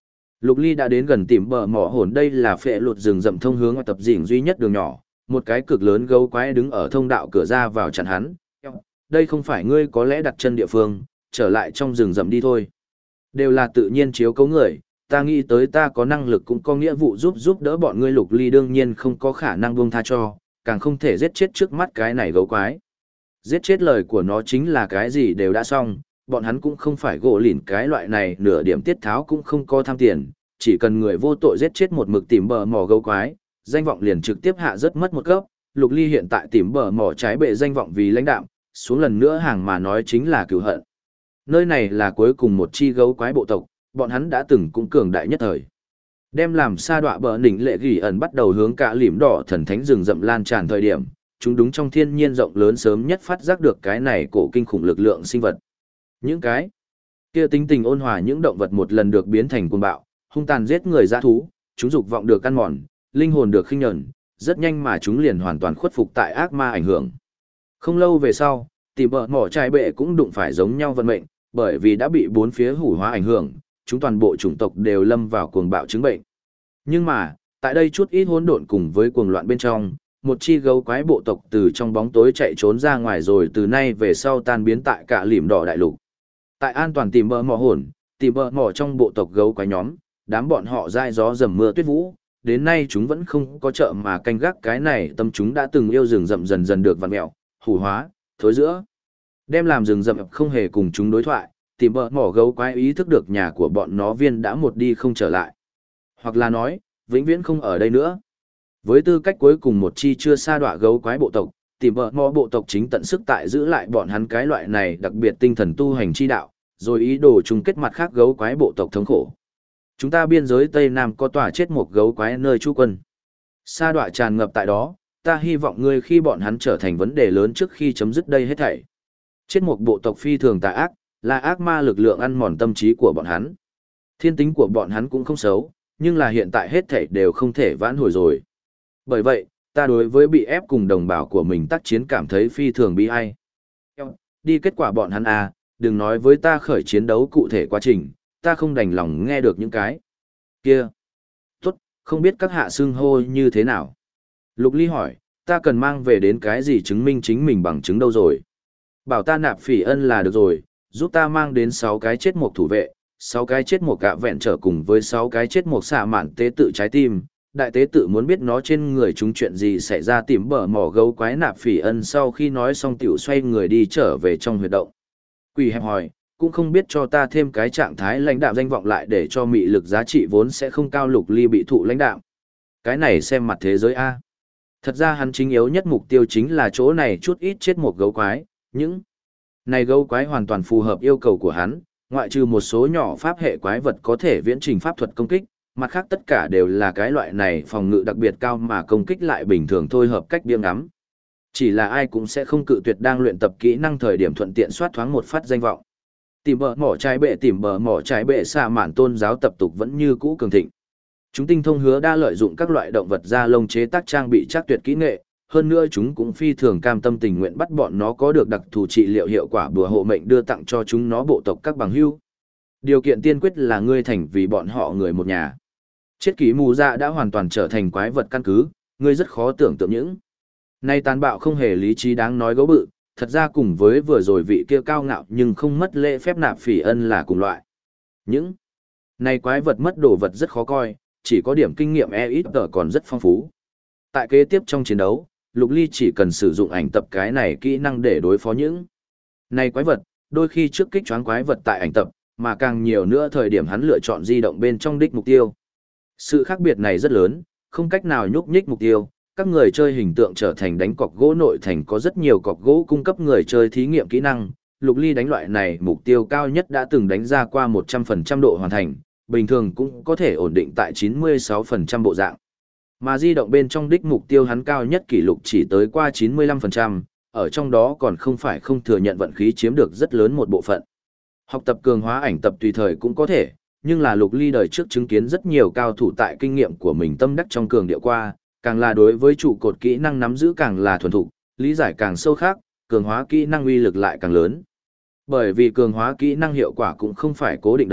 Lục Ly đã đến gần tìm bờ mỏ hồn, đây là phệ lụt rừng rậm thông hướng ngoài tập dĩnh duy nhất đường nhỏ, một cái cực lớn gấu quái đứng ở thông đạo cửa ra vào chặn hắn. Đây không phải ngươi có lẽ đặt chân địa phương, trở lại trong rừng rậm đi thôi. Đều là tự nhiên chiếu cấu người, ta nghĩ tới ta có năng lực cũng có nghĩa vụ giúp đỡ bọn ngươi. Lục Ly đương nhiên không có khả năng buông tha cho, càng không thể giết chết trước mắt cái này gấu quái. Giết chết lời của nó chính là cái gì đều đã xong, bọn hắn cũng không phải gỗ lỉn cái loại này, nửa điểm tiết tháo cũng không có tham tiền, chỉ cần người vô tội giết chết một mực tìm bờ mỏ gấu quái, danh vọng liền trực tiếp hạ rất mất một cấp. Lục Ly hiện tại tìm bờ mỏ trái bệ danh vọng vì lãnh đạm, xuống lần nữa hàng mà nói chính là cửu hận. Nơi này là cuối cùng một chi gấu quái bộ tộc, bọn hắn đã từng cũng cường đại nhất thời. Đem làm sa đọa bờ đỉnh lệ gỉ ẩn bắt đầu hướng cả lỉm đỏ thần thánh rừng rậm lan tràn thời điểm, chúng đúng trong thiên nhiên rộng lớn sớm nhất phát giác được cái này cổ kinh khủng lực lượng sinh vật. Những cái kia tính tình ôn hòa những động vật một lần được biến thành cuồng bạo, hung tàn giết người dã thú, chúng dục vọng được ăn mòn, linh hồn được khinh nhẫn, rất nhanh mà chúng liền hoàn toàn khuất phục tại ác ma ảnh hưởng. Không lâu về sau, tìm bờ mỏ trai bệ cũng đụng phải giống nhau vận mệnh, bởi vì đã bị bốn phía hủ hóa ảnh hưởng, chúng toàn bộ chủng tộc đều lâm vào cuồng bạo chứng bệnh. Nhưng mà, tại đây chút ít hỗn độn cùng với cuồng loạn bên trong, một chi gấu quái bộ tộc từ trong bóng tối chạy trốn ra ngoài rồi từ nay về sau tan biến tại cả lỉm đỏ đại lục. Tại an toàn tìm bờ mỏ hồn, tìm bờ mỏ trong bộ tộc gấu quái nhóm, đám bọn họ dai gió dầm mưa tuyết vũ, đến nay chúng vẫn không có trợ mà canh gác cái này, tâm chúng đã từng yêu rừng rậm dần dần được vặn mẹo, hủ hóa, thối giữa. Đem làm rừng rậm không hề cùng chúng đối thoại, tìm bờ mỏ gấu quái ý thức được nhà của bọn nó viên đã một đi không trở lại. Hoặc là nói, vĩnh viễn không ở đây nữa. Với tư cách cuối cùng một chi chưa sa đọa gấu quái bộ tộc, tìm bờ mỏ bộ tộc chính tận sức tại giữ lại bọn hắn cái loại này đặc biệt tinh thần tu hành chi đạo, rồi ý đồ chung kết mặt khác gấu quái bộ tộc thống khổ. Chúng ta biên giới Tây Nam có tòa chết một gấu quái nơi trú quân. Sa đọa tràn ngập tại đó, ta hy vọng ngươi khi bọn hắn trở thành vấn đề lớn trước khi chấm dứt đây hết thảy. Chết một bộ tộc phi thường tà ác, là ác ma lực lượng ăn mòn tâm trí của bọn hắn. Thiên tính của bọn hắn cũng không xấu, nhưng là hiện tại hết thảy đều không thể vãn hồi rồi. Bởi vậy, ta đối với bị ép cùng đồng bào của mình tác chiến cảm thấy phi thường bi ai. Đi kết quả bọn hắn à, đừng nói với ta khởi chiến đấu cụ thể quá trình, ta không đành lòng nghe được những cái kia. Tốt, không biết các hạ xưng hô như thế nào. Lục Ly hỏi, ta cần mang về đến cái gì chứng minh chính mình bằng chứng đâu rồi. Bảo ta nạp phỉ ân là được rồi, giúp ta mang đến 6 cái chết một thủ vệ, 6 cái chết một gạ vẹn trở cùng với 6 cái chết một xạ mạn tế tự trái tim. Đại tế tự muốn biết nó trên người chúng chuyện gì xảy ra. Tìm bờ mỏ gấu quái nạp phỉ ân sau khi nói xong tiểu xoay người đi trở về trong huyệt động. Quỷ hẹp hỏi, cũng không biết cho ta thêm cái trạng thái lãnh đạm danh vọng lại để cho mị lực giá trị vốn sẽ không cao. Lục Ly bị thụ lãnh đạm. Cái này xem mặt thế giới A. Thật ra hắn chính yếu nhất mục tiêu chính là chỗ này chút ít chết một gấu quái. Những này gấu quái hoàn toàn phù hợp yêu cầu của hắn, ngoại trừ một số nhỏ pháp hệ quái vật có thể viễn trình pháp thuật công kích, mặt khác tất cả đều là cái loại này phòng ngự đặc biệt cao mà công kích lại bình thường thôi, hợp cách biếng ngắm. Chỉ là ai cũng sẽ không cự tuyệt đang luyện tập kỹ năng thời điểm thuận tiện soát thoáng một phát danh vọng. Tìm bờ mỏ trái bệ xạ mạn tôn giáo tập tục vẫn như cũ cường thịnh. Chúng tinh thông hứa đa lợi dụng các loại động vật da lông chế tác trang bị chắc tuyệt kỹ nghệ, hơn nữa chúng cũng phi thường cam tâm tình nguyện bắt bọn nó có được đặc thù trị liệu hiệu quả bùa hộ mệnh đưa tặng cho chúng nó bộ tộc các bằng hữu. Điều kiện tiên quyết là ngươi thành vì bọn họ người một nhà. Chết ký mù dạ đã hoàn toàn trở thành quái vật căn cứ, ngươi rất khó tưởng tượng những nay tàn bạo không hề lý trí đáng nói gấu bự, thật ra cùng với vừa rồi vị kia cao ngạo nhưng không mất lễ phép nạp phỉ ân là cùng loại. Những này quái vật mất đồ vật rất khó coi, chỉ có điểm kinh nghiệm ít còn rất phong phú. Tại kế tiếp trong chiến đấu, Lục Ly chỉ cần sử dụng ảnh tập cái này kỹ năng để đối phó những này quái vật, đôi khi trước kích choáng quái vật tại ảnh tập, mà càng nhiều nữa thời điểm hắn lựa chọn di động bên trong đích mục tiêu. Sự khác biệt này rất lớn, không cách nào nhúc nhích mục tiêu, các người chơi hình tượng trở thành đánh cọc gỗ nội thành có rất nhiều cọc gỗ cung cấp người chơi thí nghiệm kỹ năng. Lục Ly đánh loại này mục tiêu cao nhất đã từng đánh ra qua 100% độ hoàn thành, bình thường cũng có thể ổn định tại 96% bộ dạng. Mà di động bên trong đích mục tiêu hắn cao nhất kỷ lục chỉ tới qua 95%, ở trong đó còn không phải không thừa nhận vận khí chiếm được rất lớn một bộ phận. Học tập cường hóa ảnh tập tùy thời cũng có thể, nhưng là Lục Ly đời trước chứng kiến rất nhiều cao thủ tại kinh nghiệm của mình tâm đắc trong cường điệu qua, càng là đối với trụ cột kỹ năng nắm giữ càng là thuần thục, lý giải càng sâu khác, cường hóa kỹ năng uy lực lại càng lớn. Bởi vì cường hóa kỹ năng hiệu quả cũng không phải cố định đấy,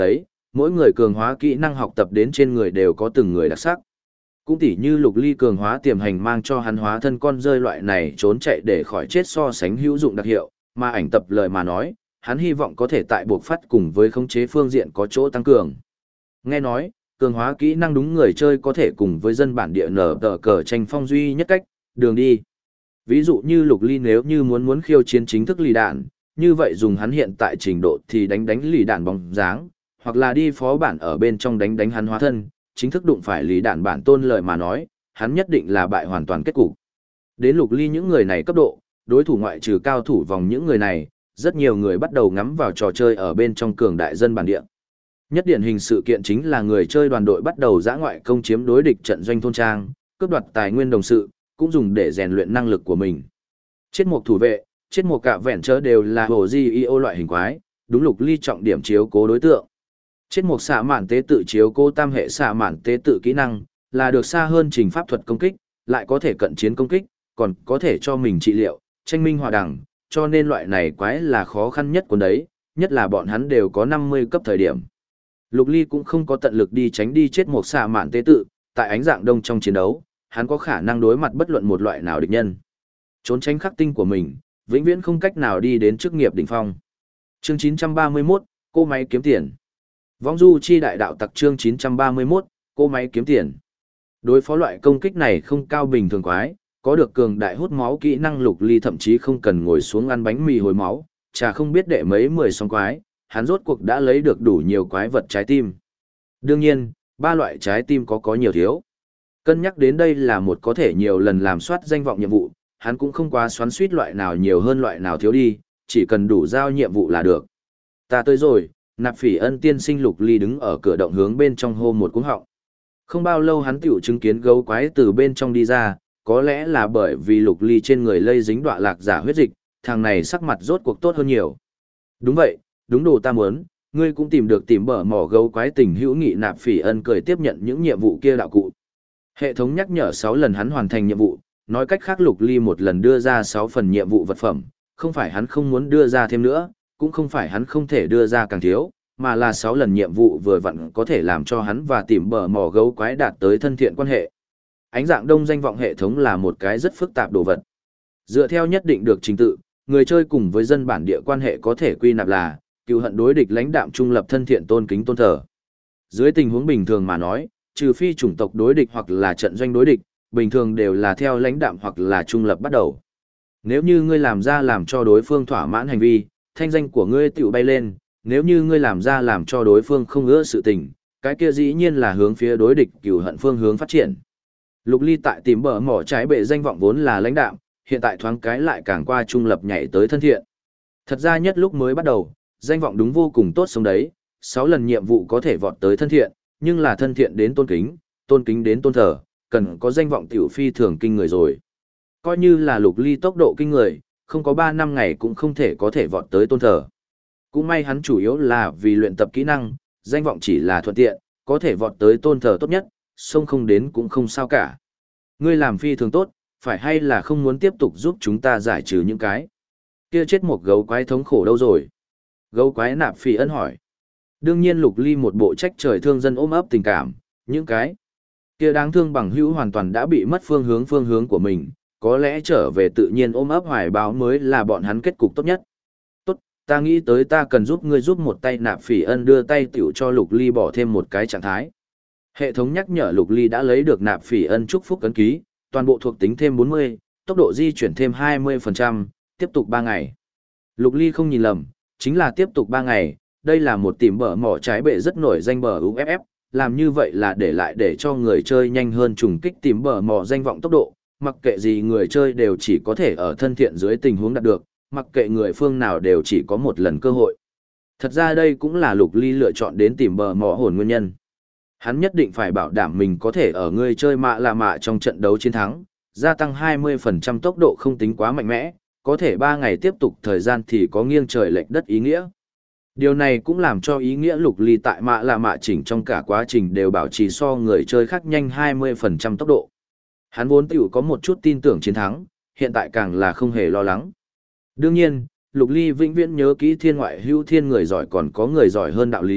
mỗi người cường hóa kỹ năng học tập đến trên người đều có từng người đặc sắc. Cũng tỉ như Lục Ly cường hóa tiềm hành mang cho hắn hóa thân con rơi loại này trốn chạy để khỏi chết so sánh hữu dụng đặc hiệu, mà ảnh tập lời mà nói, hắn hy vọng có thể tại buộc phát cùng với khống chế phương diện có chỗ tăng cường. Nghe nói, cường hóa kỹ năng đúng người chơi có thể cùng với dân bản địa nở tờ cờ tranh phong duy nhất cách, đường đi. Ví dụ như Lục Ly nếu như muốn khiêu chiến chính thức lì đạn, như vậy dùng hắn hiện tại trình độ thì đánh lì đạn bóng dáng, hoặc là đi phó bản ở bên trong đánh hắn hóa thân, chính thức đụng phải lì đạn bản tôn lời mà nói, hắn nhất định là bại hoàn toàn kết cục. Đến Lục Ly những người này cấp độ, đối thủ ngoại trừ cao thủ vòng những người này, rất nhiều người bắt đầu ngắm vào trò chơi ở bên trong cường đại dân bản địa. Nhất điển hình sự kiện chính là người chơi đoàn đội bắt đầu dã ngoại công chiếm đối địch trận doanh thôn trang, cướp đoạt tài nguyên đồng sự, cũng dùng để rèn luyện năng lực của mình. Chết một thủ vệ, chết một cả vẹn chớ đều là hồ di ô loại hình quái, đúng Lục Ly trọng điểm chiếu cố đối tượng. Chết một xạ mạn tế tự chiếu cố tam hệ xạ mạn tế tự kỹ năng, là được xa hơn trình pháp thuật công kích, lại có thể cận chiến công kích, còn có thể cho mình trị liệu, tranh minh hòa đẳng, cho nên loại này quái là khó khăn nhất của đấy, nhất là bọn hắn đều có 50 cấp thời điểm. Lục Ly cũng không có tận lực đi tránh đi chết một xạ mạn tế tự, tại ánh dạng đông trong chiến đấu, hắn có khả năng đối mặt bất luận một loại nào địch nhân. Trốn tránh khắc tinh của mình, vĩnh viễn không cách nào đi đến chức nghiệp đỉnh phong. Chương 931, cô máy kiếm tiền. Vong du chi đại đạo tặc chương 931, cô máy kiếm tiền. Đối phó loại công kích này không cao bình thường quái, có được cường đại hút máu kỹ năng Lục Ly thậm chí không cần ngồi xuống ăn bánh mì hồi máu, chả không biết đệ mấy 10 song quái, hắn rốt cuộc đã lấy được đủ nhiều quái vật trái tim. Đương nhiên, ba loại trái tim có nhiều thiếu. Cân nhắc đến đây là một có thể nhiều lần làm soát danh vọng nhiệm vụ, hắn cũng không quá xoắn suýt loại nào nhiều hơn loại nào thiếu đi, chỉ cần đủ giao nhiệm vụ là được. Ta tới rồi, Nạp Phỉ Ân tiên sinh Lục Ly đứng ở cửa động hướng bên trong hô một cú họng. Không bao lâu hắn tiểu chứng kiến gấu quái từ bên trong đi ra, có lẽ là bởi vì Lục Ly trên người lây dính đọa lạc giả huyết dịch, thằng này sắc mặt rốt cuộc tốt hơn nhiều. Đúng vậy, đúng đồ ta muốn, ngươi cũng tìm bở mỏ gấu quái tình hữu nghị. Nạp Phỉ Ân cười tiếp nhận những nhiệm vụ kia đạo cụ. Hệ thống nhắc nhở 6 lần hắn hoàn thành nhiệm vụ, nói cách khác Lục Ly một lần đưa ra 6 phần nhiệm vụ vật phẩm, không phải hắn không muốn đưa ra thêm nữa, cũng không phải hắn không thể đưa ra càng thiếu, mà là 6 lần nhiệm vụ vừa vặn có thể làm cho hắn và tìm bờ mỏ gấu quái đạt tới thân thiện quan hệ. Ánh dạng đông danh vọng hệ thống là một cái rất phức tạp đồ vật. Dựa theo nhất định được trình tự, người chơi cùng với dân bản địa quan hệ có thể quy nạp là cừu hận đối địch, lãnh đạm, trung lập, thân thiện, tôn kính, tôn thờ. Dưới tình huống bình thường mà nói, trừ phi chủng tộc đối địch hoặc là trận doanh đối địch, bình thường đều là theo lãnh đạm hoặc là trung lập bắt đầu. Nếu như ngươi làm ra làm cho đối phương thỏa mãn hành vi, thanh danh của ngươi tựu bay lên, nếu như ngươi làm ra làm cho đối phương không ưa sự tình, cái kia dĩ nhiên là hướng phía đối địch cừu hận phương hướng phát triển. Lục Ly tại tìm bờ mỏ trái bệ danh vọng vốn là lãnh đạm, hiện tại thoáng cái lại càng qua trung lập nhảy tới thân thiện. Thật ra nhất lúc mới bắt đầu, danh vọng đúng vô cùng tốt sống đấy, 6 lần nhiệm vụ có thể vọt tới thân thiện, nhưng là thân thiện đến tôn kính đến tôn thờ, cần có danh vọng tiểu phi thường kinh người rồi. Coi như là Lục Ly tốc độ kinh người, không có 3 năm ngày cũng không thể có thể vọt tới tôn thờ. Cũng may hắn chủ yếu là vì luyện tập kỹ năng, danh vọng chỉ là thuận tiện, có thể vọt tới tôn thờ tốt nhất, xông không đến cũng không sao cả. Ngươi làm phi thường tốt, phải hay là không muốn tiếp tục giúp chúng ta giải trừ những cái kia chết một gấu quái thống khổ đâu rồi? Gấu quái Nạp Phỉ Ân hỏi. Đương nhiên Lục Ly một bộ trách trời thương dân ôm ấp tình cảm, những cái kia đáng thương bằng hữu hoàn toàn đã bị mất phương hướng của mình, có lẽ trở về tự nhiên ôm ấp hoài bão mới là bọn hắn kết cục tốt nhất. Tốt, ta nghĩ tới ta cần giúp ngươi giúp một tay. Nạp Phỉ Ân đưa tay tiểu cho Lục Ly bỏ thêm một cái trạng thái. Hệ thống nhắc nhở Lục Ly đã lấy được Nạp Phỉ Ân chúc phúc ấn ký, toàn bộ thuộc tính thêm 40, tốc độ di chuyển thêm 20%, tiếp tục 3 ngày. Lục Ly không nhìn lầm, chính là tiếp tục 3 ngày, đây là một tìm bờ mỏ trái bệ rất nổi danh bờ UFF, làm như vậy là để lại để cho người chơi nhanh hơn trùng kích tìm bờ mỏ danh vọng tốc độ, mặc kệ gì người chơi đều chỉ có thể ở thân thiện dưới tình huống đạt được, mặc kệ người phương nào đều chỉ có một lần cơ hội. Thật ra đây cũng là Lục Ly lựa chọn đến tìm bờ mỏ hồn nguyên nhân. Hắn nhất định phải bảo đảm mình có thể ở người chơi mạ là mạ trong trận đấu chiến thắng, gia tăng 20% tốc độ không tính quá mạnh mẽ, có thể 3 ngày tiếp tục thời gian thì có nghiêng trời lệch đất ý nghĩa. Điều này cũng làm cho ý nghĩa Lục Ly tại mạ là mạ chỉnh trong cả quá trình đều bảo trì so người chơi khác nhanh 20% tốc độ. Hắn vốn tiểu có một chút tin tưởng chiến thắng, hiện tại càng là không hề lo lắng. Đương nhiên, Lục Ly vĩnh viễn nhớ kỹ thiên ngoại hữu thiên người giỏi còn có người giỏi hơn đạo lý,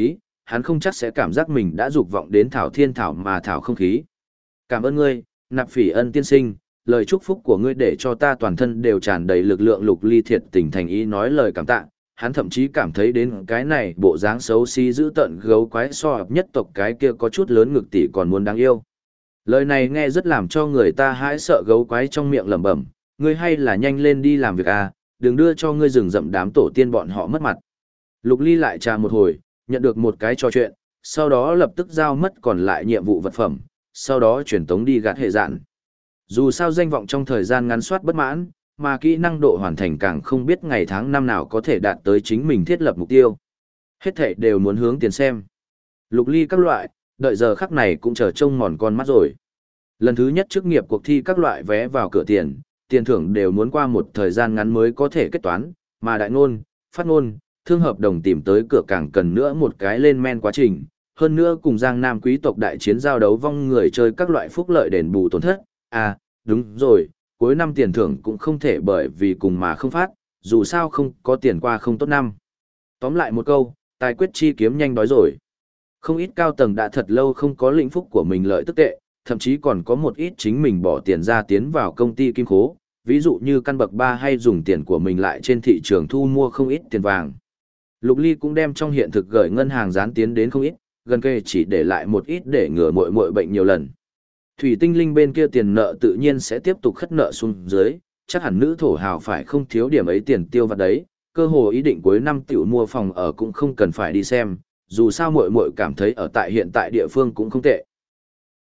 hắn không chắc sẽ cảm giác mình đã dục vọng đến thảo thiên thảo mà thảo không khí. Cảm ơn ngươi, Nạp Phỉ Ân tiên sinh, lời chúc phúc của ngươi để cho ta toàn thân đều tràn đầy lực lượng. Lục Ly thiệt tình thành ý nói lời cảm tạ, hắn thậm chí cảm thấy đến cái này bộ dáng xấu xí dữ tợn gấu quái so hợp nhất tộc cái kia có chút lớn ngực tỷ còn muốn đáng yêu. Lời này nghe rất làm cho người ta hãi sợ, gấu quái trong miệng lẩm bẩm, ngươi hay là nhanh lên đi làm việc à, đừng đưa cho ngươi rừng rậm đám tổ tiên bọn họ mất mặt. Lục Ly lại trà một hồi, nhận được một cái trò chuyện, sau đó lập tức giao mất còn lại nhiệm vụ vật phẩm, sau đó chuyển tống đi gạt hệ dạn. Dù sao danh vọng trong thời gian ngắn soát bất mãn, mà kỹ năng độ hoàn thành càng không biết ngày tháng năm nào có thể đạt tới chính mình thiết lập mục tiêu. Hết thảy đều muốn hướng tiền xem. Lục Ly các loại, đợi giờ khắc này cũng chờ trông mòn con mắt rồi. Lần thứ nhất chức nghiệp cuộc thi các loại vé vào cửa tiền, tiền thưởng đều muốn qua một thời gian ngắn mới có thể kết toán, mà đại ngôn, phát ngôn, thương hợp đồng tìm tới cửa càng cần nữa một cái lên men quá trình. Hơn nữa cùng Giang Nam quý tộc đại chiến giao đấu vong người chơi các loại phúc lợi đền bù tổn thất. À, đúng rồi, cuối năm tiền thưởng cũng không thể bởi vì cùng mà không phát, dù sao không có tiền qua không tốt năm. Tóm lại một câu, tài quyết chi kiếm nhanh đói rồi. Không ít cao tầng đã thật lâu không có lĩnh phúc của mình lợi tức tệ, thậm chí còn có một ít chính mình bỏ tiền ra tiến vào công ty kim khố, ví dụ như căn bậc 3 hay dùng tiền của mình lại trên thị trường thu mua không ít tiền vàng. Lục Ly cũng đem trong hiện thực gửi ngân hàng gián tiến đến không ít, gần kề chỉ để lại một ít để ngừa muội bệnh nhiều lần. Thủy Tinh Linh bên kia tiền nợ tự nhiên sẽ tiếp tục khất nợ xuống dưới, chắc hẳn nữ thổ hào phải không thiếu điểm ấy tiền tiêu vặt đấy, cơ hồ ý định cuối năm tiểu mua phòng ở cũng không cần phải đi xem, dù sao muội cảm thấy ở tại hiện tại địa phương cũng không tệ.